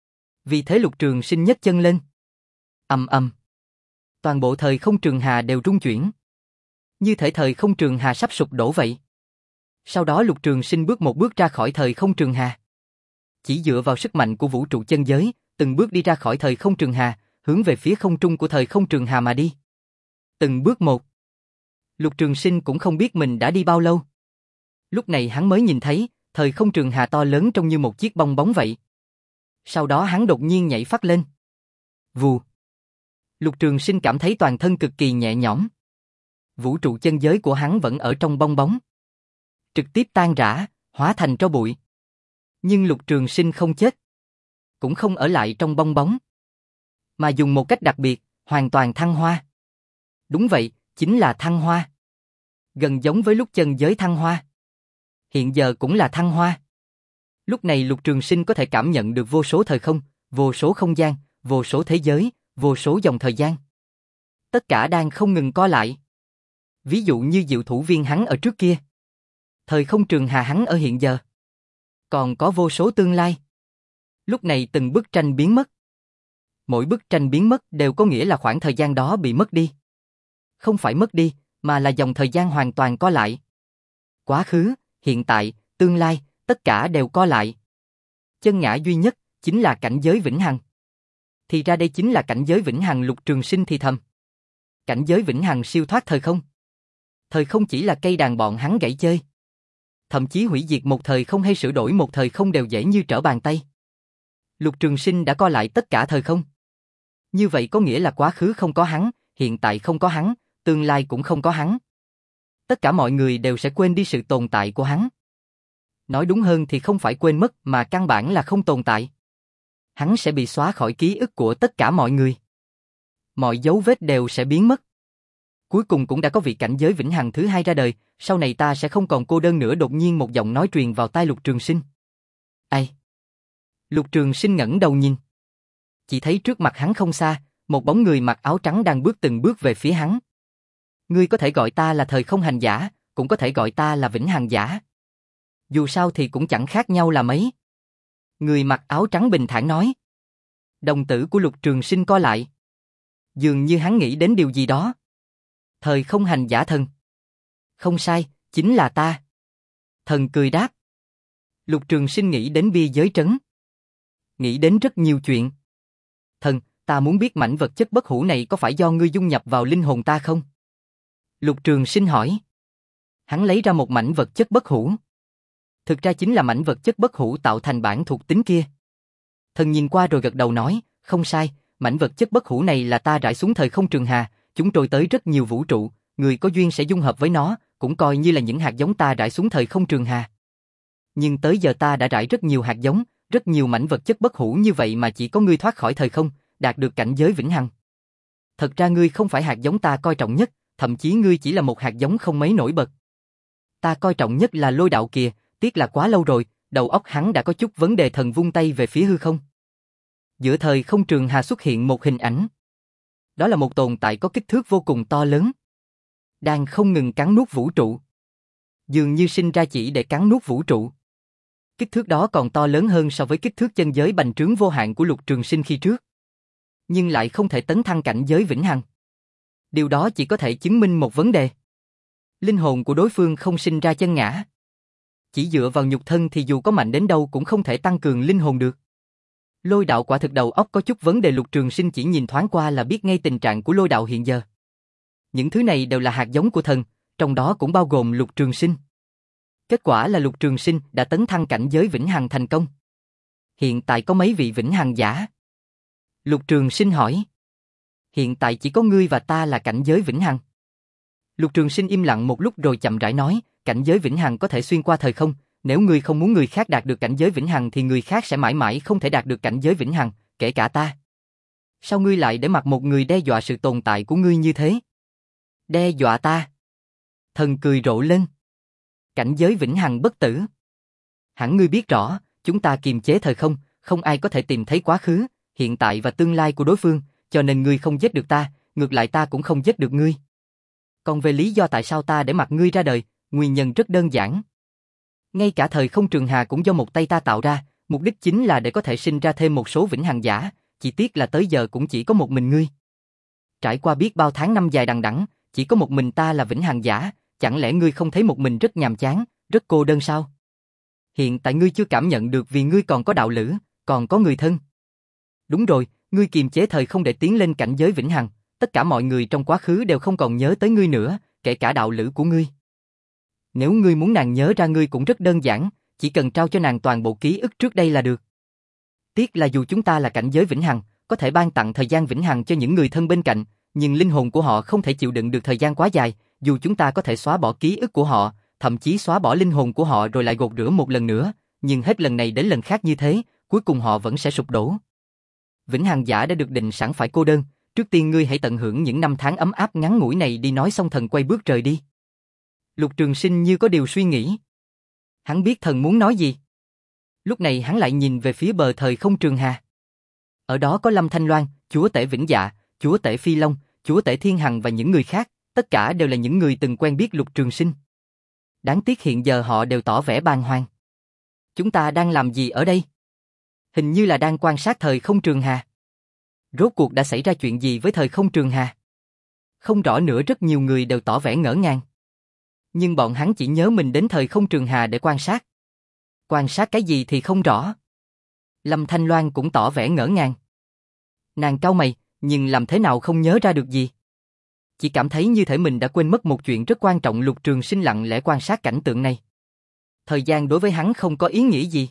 Vì thế Lục Trường Sinh nhấc chân lên. Ầm ầm. Toàn bộ thời không trường hà đều rung chuyển. Như thể thời không trường hà sắp sụp đổ vậy. Sau đó Lục Trường Sinh bước một bước ra khỏi thời không trường hà. Chỉ dựa vào sức mạnh của vũ trụ chân giới, từng bước đi ra khỏi thời không trường hà, hướng về phía không trung của thời không trường hà mà đi. Từng bước một. Lục Trường Sinh cũng không biết mình đã đi bao lâu. Lúc này hắn mới nhìn thấy, thời không trường hà to lớn trông như một chiếc bong bóng vậy. Sau đó hắn đột nhiên nhảy phắt lên. Vù. Lục Trường Sinh cảm thấy toàn thân cực kỳ nhẹ nhõm. Vũ trụ chân giới của hắn vẫn ở trong bong bóng. Trực tiếp tan rã, hóa thành tro bụi. Nhưng Lục Trường Sinh không chết. Cũng không ở lại trong bong bóng. Mà dùng một cách đặc biệt, hoàn toàn thăng hoa. Đúng vậy, chính là thăng hoa. Gần giống với lúc chân giới thăng hoa. Hiện giờ cũng là thăng hoa. Lúc này Lục Trường Sinh có thể cảm nhận được vô số thời không, vô số không gian, vô số thế giới, vô số dòng thời gian. Tất cả đang không ngừng co lại. Ví dụ như diệu thủ viên hắn ở trước kia. Thời không trường hà hắn ở hiện giờ. Còn có vô số tương lai. Lúc này từng bức tranh biến mất. Mỗi bức tranh biến mất đều có nghĩa là khoảng thời gian đó bị mất đi. Không phải mất đi, mà là dòng thời gian hoàn toàn co lại. Quá khứ, hiện tại, tương lai, tất cả đều co lại. Chân ngã duy nhất, chính là cảnh giới vĩnh hằng. Thì ra đây chính là cảnh giới vĩnh hằng. Lục Trường Sinh thì thầm. Cảnh giới vĩnh hằng siêu thoát thời không. Thời không chỉ là cây đàn bọn hắn gãy chơi. Thậm chí hủy diệt một thời không hay sửa đổi một thời không đều dễ như trở bàn tay. Lục Trường Sinh đã co lại tất cả thời không. Như vậy có nghĩa là quá khứ không có hắn, hiện tại không có hắn, tương lai cũng không có hắn. Tất cả mọi người đều sẽ quên đi sự tồn tại của hắn. Nói đúng hơn thì không phải quên mất mà căn bản là không tồn tại. Hắn sẽ bị xóa khỏi ký ức của tất cả mọi người. Mọi dấu vết đều sẽ biến mất. Cuối cùng cũng đã có vị cảnh giới vĩnh hằng thứ hai ra đời, sau này ta sẽ không còn cô đơn nữa. Đột nhiên một giọng nói truyền vào tai Lục Trường Sinh. Ai? Lục Trường Sinh ngẩng đầu nhìn. Chỉ thấy trước mặt hắn không xa, một bóng người mặc áo trắng đang bước từng bước về phía hắn. Ngươi có thể gọi ta là thời không hành giả, cũng có thể gọi ta là vĩnh hằng giả. Dù sao thì cũng chẳng khác nhau là mấy. Người mặc áo trắng bình thản nói. Đồng tử của Lục Trường Sinh co lại. Dường như hắn nghĩ đến điều gì đó. Thời không hành giả thần. Không sai, chính là ta. Thần cười đáp. Lục Trường Sinh nghĩ đến bia giới trấn. Nghĩ đến rất nhiều chuyện. Thần, ta muốn biết mảnh vật chất bất hủ này có phải do ngươi dung nhập vào linh hồn ta không? Lục Trường Sinh hỏi. Hắn lấy ra một mảnh vật chất bất hủ. Thực ra chính là mảnh vật chất bất hủ tạo thành bản thuộc tính kia. Thần nhìn qua rồi gật đầu nói, không sai, mảnh vật chất bất hủ này là ta rải xuống thời không trường hà, chúng trôi tới rất nhiều vũ trụ, người có duyên sẽ dung hợp với nó, cũng coi như là những hạt giống ta rải xuống thời không trường hà. Nhưng tới giờ ta đã rải rất nhiều hạt giống, rất nhiều mảnh vật chất bất hủ như vậy mà chỉ có ngươi thoát khỏi thời không, đạt được cảnh giới vĩnh hằng. Thật ra ngươi không phải hạt giống ta coi trọng nhất, thậm chí ngươi chỉ là một hạt giống không mấy nổi bật. Ta coi trọng nhất là Lôi Đạo kìa, tiếc là quá lâu rồi, đầu óc hắn đã có chút vấn đề. Thần vung tay về phía hư không. Giữa thời không trường hà xuất hiện một hình ảnh. Đó là một tồn tại có kích thước vô cùng to lớn, đang không ngừng cắn nuốt vũ trụ. Dường như sinh ra chỉ để cắn nuốt vũ trụ. Kích thước đó còn to lớn hơn so với kích thước chân giới bành trướng vô hạn của Lục Trường Sinh khi trước. Nhưng lại không thể tấn thăng cảnh giới vĩnh hằng. Điều đó chỉ có thể chứng minh một vấn đề. Linh hồn của đối phương không sinh ra chân ngã. Chỉ dựa vào nhục thân thì dù có mạnh đến đâu cũng không thể tăng cường linh hồn được. Lôi Đạo quả thực đầu óc có chút vấn đề. Lục Trường Sinh chỉ nhìn thoáng qua là biết ngay tình trạng của Lôi Đạo hiện giờ. Những thứ này đều là hạt giống của thần, trong đó cũng bao gồm Lục Trường Sinh. Kết quả là Lục Trường Sinh đã tấn thăng cảnh giới vĩnh hằng thành công. Hiện tại có mấy vị vĩnh hằng giả? Lục Trường Sinh hỏi. Hiện tại chỉ có ngươi và ta là cảnh giới vĩnh hằng. Lục Trường Sinh im lặng một lúc rồi chậm rãi nói, cảnh giới vĩnh hằng có thể xuyên qua thời không, nếu ngươi không muốn người khác đạt được cảnh giới vĩnh hằng thì người khác sẽ mãi mãi không thể đạt được cảnh giới vĩnh hằng, kể cả ta. Sao ngươi lại để mặc một người đe dọa sự tồn tại của ngươi như thế? Đe dọa ta? Thần cười rộ lên. Cảnh giới vĩnh hằng bất tử. Hẳn ngươi biết rõ, chúng ta kiềm chế thời không, không ai có thể tìm thấy quá khứ, hiện tại và tương lai của đối phương, cho nên ngươi không giết được ta, ngược lại ta cũng không giết được ngươi. Còn về lý do tại sao ta để mặc ngươi ra đời, nguyên nhân rất đơn giản. Ngay cả thời không trường hà cũng do một tay ta tạo ra, mục đích chính là để có thể sinh ra thêm một số vĩnh hằng giả, chỉ tiếc là tới giờ cũng chỉ có một mình ngươi. Trải qua biết bao tháng năm dài đằng đẵng, chỉ có một mình ta là vĩnh hằng giả, chẳng lẽ ngươi không thấy một mình rất nhàm chán, rất cô đơn sao? Hiện tại ngươi chưa cảm nhận được vì ngươi còn có đạo lữ, còn có người thân. Đúng rồi, ngươi kiềm chế thời không để tiến lên cảnh giới vĩnh hằng, tất cả mọi người trong quá khứ đều không còn nhớ tới ngươi nữa, kể cả đạo lữ của ngươi. Nếu ngươi muốn nàng nhớ ra ngươi cũng rất đơn giản, chỉ cần trao cho nàng toàn bộ ký ức trước đây là được. Tiếc là dù chúng ta là cảnh giới vĩnh hằng, có thể ban tặng thời gian vĩnh hằng cho những người thân bên cạnh, nhưng linh hồn của họ không thể chịu đựng được thời gian quá dài, dù chúng ta có thể xóa bỏ ký ức của họ, thậm chí xóa bỏ linh hồn của họ rồi lại gột rửa một lần nữa, nhưng hết lần này đến lần khác như thế, cuối cùng họ vẫn sẽ sụp đổ. Vĩnh hằng giả đã được định sẵn phải cô đơn, trước tiên ngươi hãy tận hưởng những năm tháng ấm áp ngắn ngủi này đi. Nói xong thần quay bước rời đi. Lục Trường Sinh như có điều suy nghĩ. Hắn biết thần muốn nói gì. Lúc này hắn lại nhìn về phía bờ thời không trường hà. Ở đó có Lâm Thanh Loan, chúa tể Vĩnh Dạ, chúa tể Phi Long, chúa tể Thiên Hằng và những người khác, tất cả đều là những người từng quen biết Lục Trường Sinh. Đáng tiếc hiện giờ họ đều tỏ vẻ bàng hoàng. Chúng ta đang làm gì ở đây? Hình như là đang quan sát thời không trường hà. Rốt cuộc đã xảy ra chuyện gì với thời không trường hà? Không rõ nữa. Rất nhiều người đều tỏ vẻ ngỡ ngàng. Nhưng bọn hắn chỉ nhớ mình đến thời không trường hà để quan sát. Quan sát cái gì thì không rõ. Lâm Thanh Loan cũng tỏ vẻ ngỡ ngàng. Nàng cau mày, nhưng làm thế nào không nhớ ra được gì. Chỉ cảm thấy như thể mình đã quên mất một chuyện rất quan trọng. Lục Trường Sinh lặng lẽ quan sát cảnh tượng này. Thời gian đối với hắn không có ý nghĩa gì.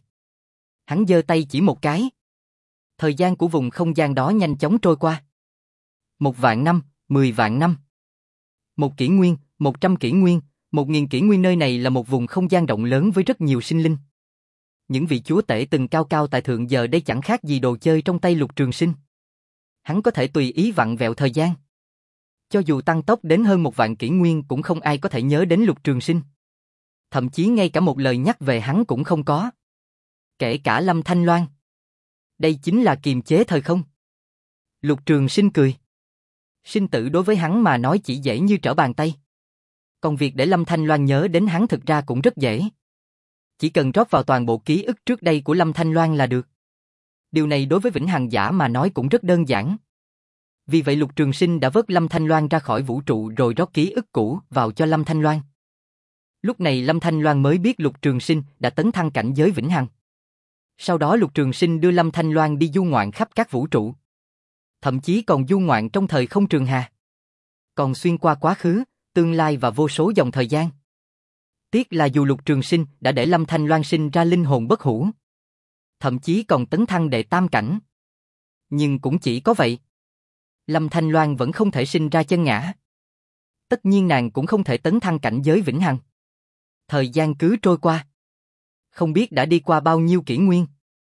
Hắn giơ tay chỉ một cái. Thời gian của vùng không gian đó nhanh chóng trôi qua. Một vạn năm, mười vạn năm. Một kỷ nguyên, một trăm kỷ nguyên, một nghìn kỷ nguyên. Nơi này là một vùng không gian rộng lớn với rất nhiều sinh linh. Những vị chúa tể từng cao cao tại thượng giờ đây chẳng khác gì đồ chơi trong tay Lục Trường Sinh. Hắn có thể tùy ý vặn vẹo thời gian. Cho dù tăng tốc đến hơn một vạn kỷ nguyên cũng không ai có thể nhớ đến Lục Trường Sinh. Thậm chí ngay cả một lời nhắc về hắn cũng không có. Kể cả Lâm Thanh Loan. Đây chính là kiềm chế thời không. Lục Trường Sinh cười. Sinh tử đối với hắn mà nói chỉ dễ như trở bàn tay. Còn việc để Lâm Thanh Loan nhớ đến hắn thực ra cũng rất dễ. Chỉ cần rót vào toàn bộ ký ức trước đây của Lâm Thanh Loan là được. Điều này đối với Vĩnh Hằng Giả mà nói cũng rất đơn giản. Vì vậy Lục Trường Sinh đã vớt Lâm Thanh Loan ra khỏi vũ trụ rồi rót ký ức cũ vào cho Lâm Thanh Loan. Lúc này Lâm Thanh Loan mới biết Lục Trường Sinh đã tấn thăng cảnh giới Vĩnh Hằng. Sau đó Lục Trường Sinh đưa Lâm Thanh Loan đi du ngoạn khắp các vũ trụ. Thậm chí còn du ngoạn trong thời không trường hà. Còn xuyên qua quá khứ, tương lai và vô số dòng thời gian. Tiếc là dù Lục Trường Sinh đã để Lâm Thanh Loan sinh ra linh hồn bất hủ. Thậm chí còn tấn thăng đệ tam cảnh. Nhưng cũng chỉ có vậy. Lâm Thanh Loan vẫn không thể sinh ra chân ngã. Tất nhiên nàng cũng không thể tấn thăng cảnh giới Vĩnh Hằng. Thời gian cứ trôi qua. Không biết đã đi qua bao nhiêu kỷ nguyên.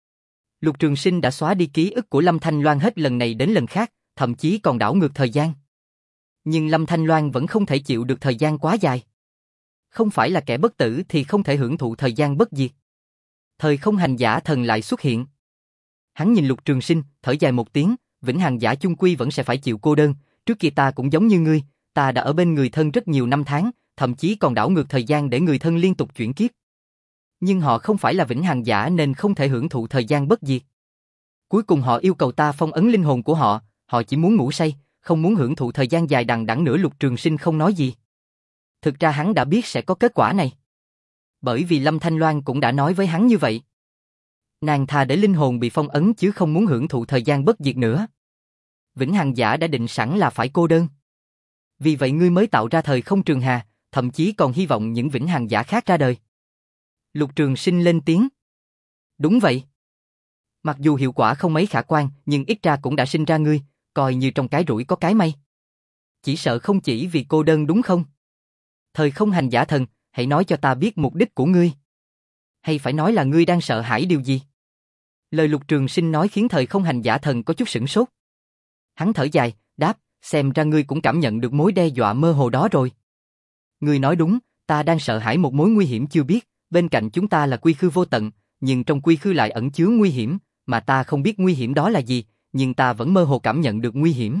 Lục Trường Sinh đã xóa đi ký ức của Lâm Thanh Loan hết lần này đến lần khác, thậm chí còn đảo ngược thời gian. Nhưng Lâm Thanh Loan vẫn không thể chịu được thời gian quá dài. Không phải là kẻ bất tử thì không thể hưởng thụ thời gian bất diệt. Thời không hành giả thần lại xuất hiện. Hắn nhìn Lục Trường Sinh, thở dài một tiếng, Vĩnh Hằng Giả chung quy vẫn sẽ phải chịu cô đơn, trước kia ta cũng giống như ngươi, ta đã ở bên người thân rất nhiều năm tháng, thậm chí còn đảo ngược thời gian để người thân liên tục chuyển kiếp. Nhưng họ không phải là Vĩnh Hằng Giả nên không thể hưởng thụ thời gian bất diệt. Cuối cùng họ yêu cầu ta phong ấn linh hồn của họ, họ chỉ muốn ngủ say, không muốn hưởng thụ thời gian dài đằng đẵng nữa. Lục Trường Sinh không nói gì. Thực ra hắn đã biết sẽ có kết quả này. Bởi vì Lâm Thanh Loan cũng đã nói với hắn như vậy. Nàng thà để linh hồn bị phong ấn chứ không muốn hưởng thụ thời gian bất diệt nữa. Vĩnh Hằng Giả đã định sẵn là phải cô đơn. Vì vậy ngươi mới tạo ra thời không trường hà, thậm chí còn hy vọng những Vĩnh Hằng Giả khác ra đời. Lục Trường Sinh lên tiếng. Đúng vậy. Mặc dù hiệu quả không mấy khả quan, nhưng ít ra cũng đã sinh ra ngươi, coi như trong cái rủi có cái may. Chỉ sợ không chỉ vì cô đơn đúng không? Thời không hành giả thần, hãy nói cho ta biết mục đích của ngươi. Hay phải nói là ngươi đang sợ hãi điều gì? Lời Lục Trường Sinh nói khiến thời không hành giả thần có chút sửng sốt. Hắn thở dài, đáp, xem ra ngươi cũng cảm nhận được mối đe dọa mơ hồ đó rồi. Ngươi nói đúng, ta đang sợ hãi một mối nguy hiểm chưa biết, bên cạnh chúng ta là quy khư vô tận, nhưng trong quy khư lại ẩn chứa nguy hiểm, mà ta không biết nguy hiểm đó là gì, nhưng ta vẫn mơ hồ cảm nhận được nguy hiểm.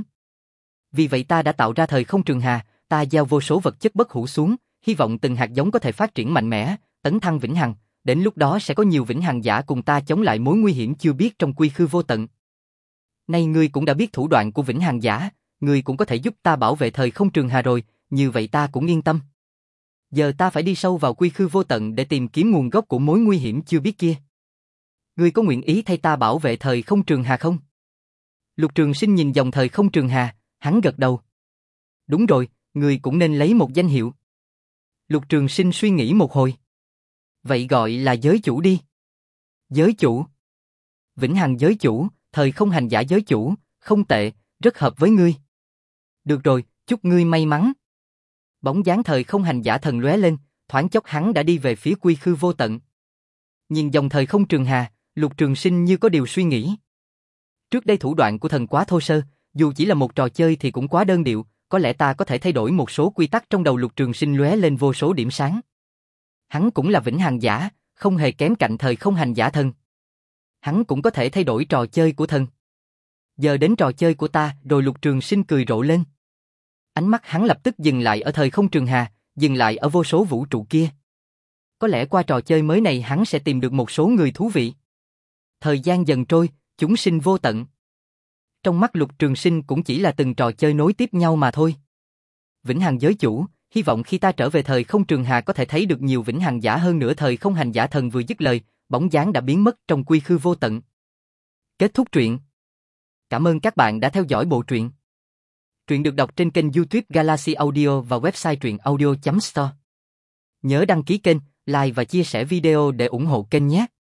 Vì vậy ta đã tạo ra thời không trường hà, ta gieo vô số vật chất bất hủ xuống, hy vọng từng hạt giống có thể phát triển mạnh mẽ, tấn thăng vĩnh hằng, đến lúc đó sẽ có nhiều Vĩnh Hằng Giả cùng ta chống lại mối nguy hiểm chưa biết trong quy khư vô tận. Nay ngươi cũng đã biết thủ đoạn của Vĩnh Hằng Giả, ngươi cũng có thể giúp ta bảo vệ thời không trường hà rồi, như vậy ta cũng yên tâm. Giờ ta phải đi sâu vào quy khư vô tận để tìm kiếm nguồn gốc của mối nguy hiểm chưa biết kia. Ngươi có nguyện ý thay ta bảo vệ thời không trường hà không? Lục Trường Sinh nhìn dòng thời không trường hà, hắn gật đầu. Đúng rồi, ngươi cũng nên lấy một danh hiệu. Lục Trường Sinh suy nghĩ một hồi. Vậy gọi là giới chủ đi. Giới chủ. Vĩnh Hằng giới chủ, thời không hành giả giới chủ, không tệ, rất hợp với ngươi. Được rồi, chúc ngươi may mắn. Bóng dáng thời không hành giả thần lóe lên, thoáng chốc hắn đã đi về phía quy khư vô tận. Nhìn dòng thời không trường hà, Lục Trường Sinh như có điều suy nghĩ. Trước đây thủ đoạn của thần quá thô sơ, dù chỉ là một trò chơi thì cũng quá đơn điệu, có lẽ ta có thể thay đổi một số quy tắc. Trong đầu Lục Trường Sinh lóe lên vô số điểm sáng. Hắn cũng là Vĩnh Hằng Giả, không hề kém cạnh thời không hành giả thần. Hắn cũng có thể thay đổi trò chơi của thần. Giờ đến trò chơi của ta, rồi Lục Trường Sinh cười rộ lên. Ánh mắt hắn lập tức dừng lại ở thời không trường hà, dừng lại ở vô số vũ trụ kia. Có lẽ qua trò chơi mới này hắn sẽ tìm được một số người thú vị. Thời gian dần trôi, chúng sinh vô tận. Trong mắt Lục Trường Sinh cũng chỉ là từng trò chơi nối tiếp nhau mà thôi. Vĩnh Hằng giới chủ, hy vọng khi ta trở về thời không trường hà có thể thấy được nhiều Vĩnh Hằng Giả hơn nữa. Thời không hành giả thần vừa dứt lời, bóng dáng đã biến mất trong quy khư vô tận. Kết thúc truyện. Cảm ơn các bạn đã theo dõi bộ truyện. Truyện được đọc trên kênh YouTube Galaxy Audio và website truyện audio chấm store. Nhớ đăng ký kênh, like và chia sẻ video để ủng hộ kênh nhé.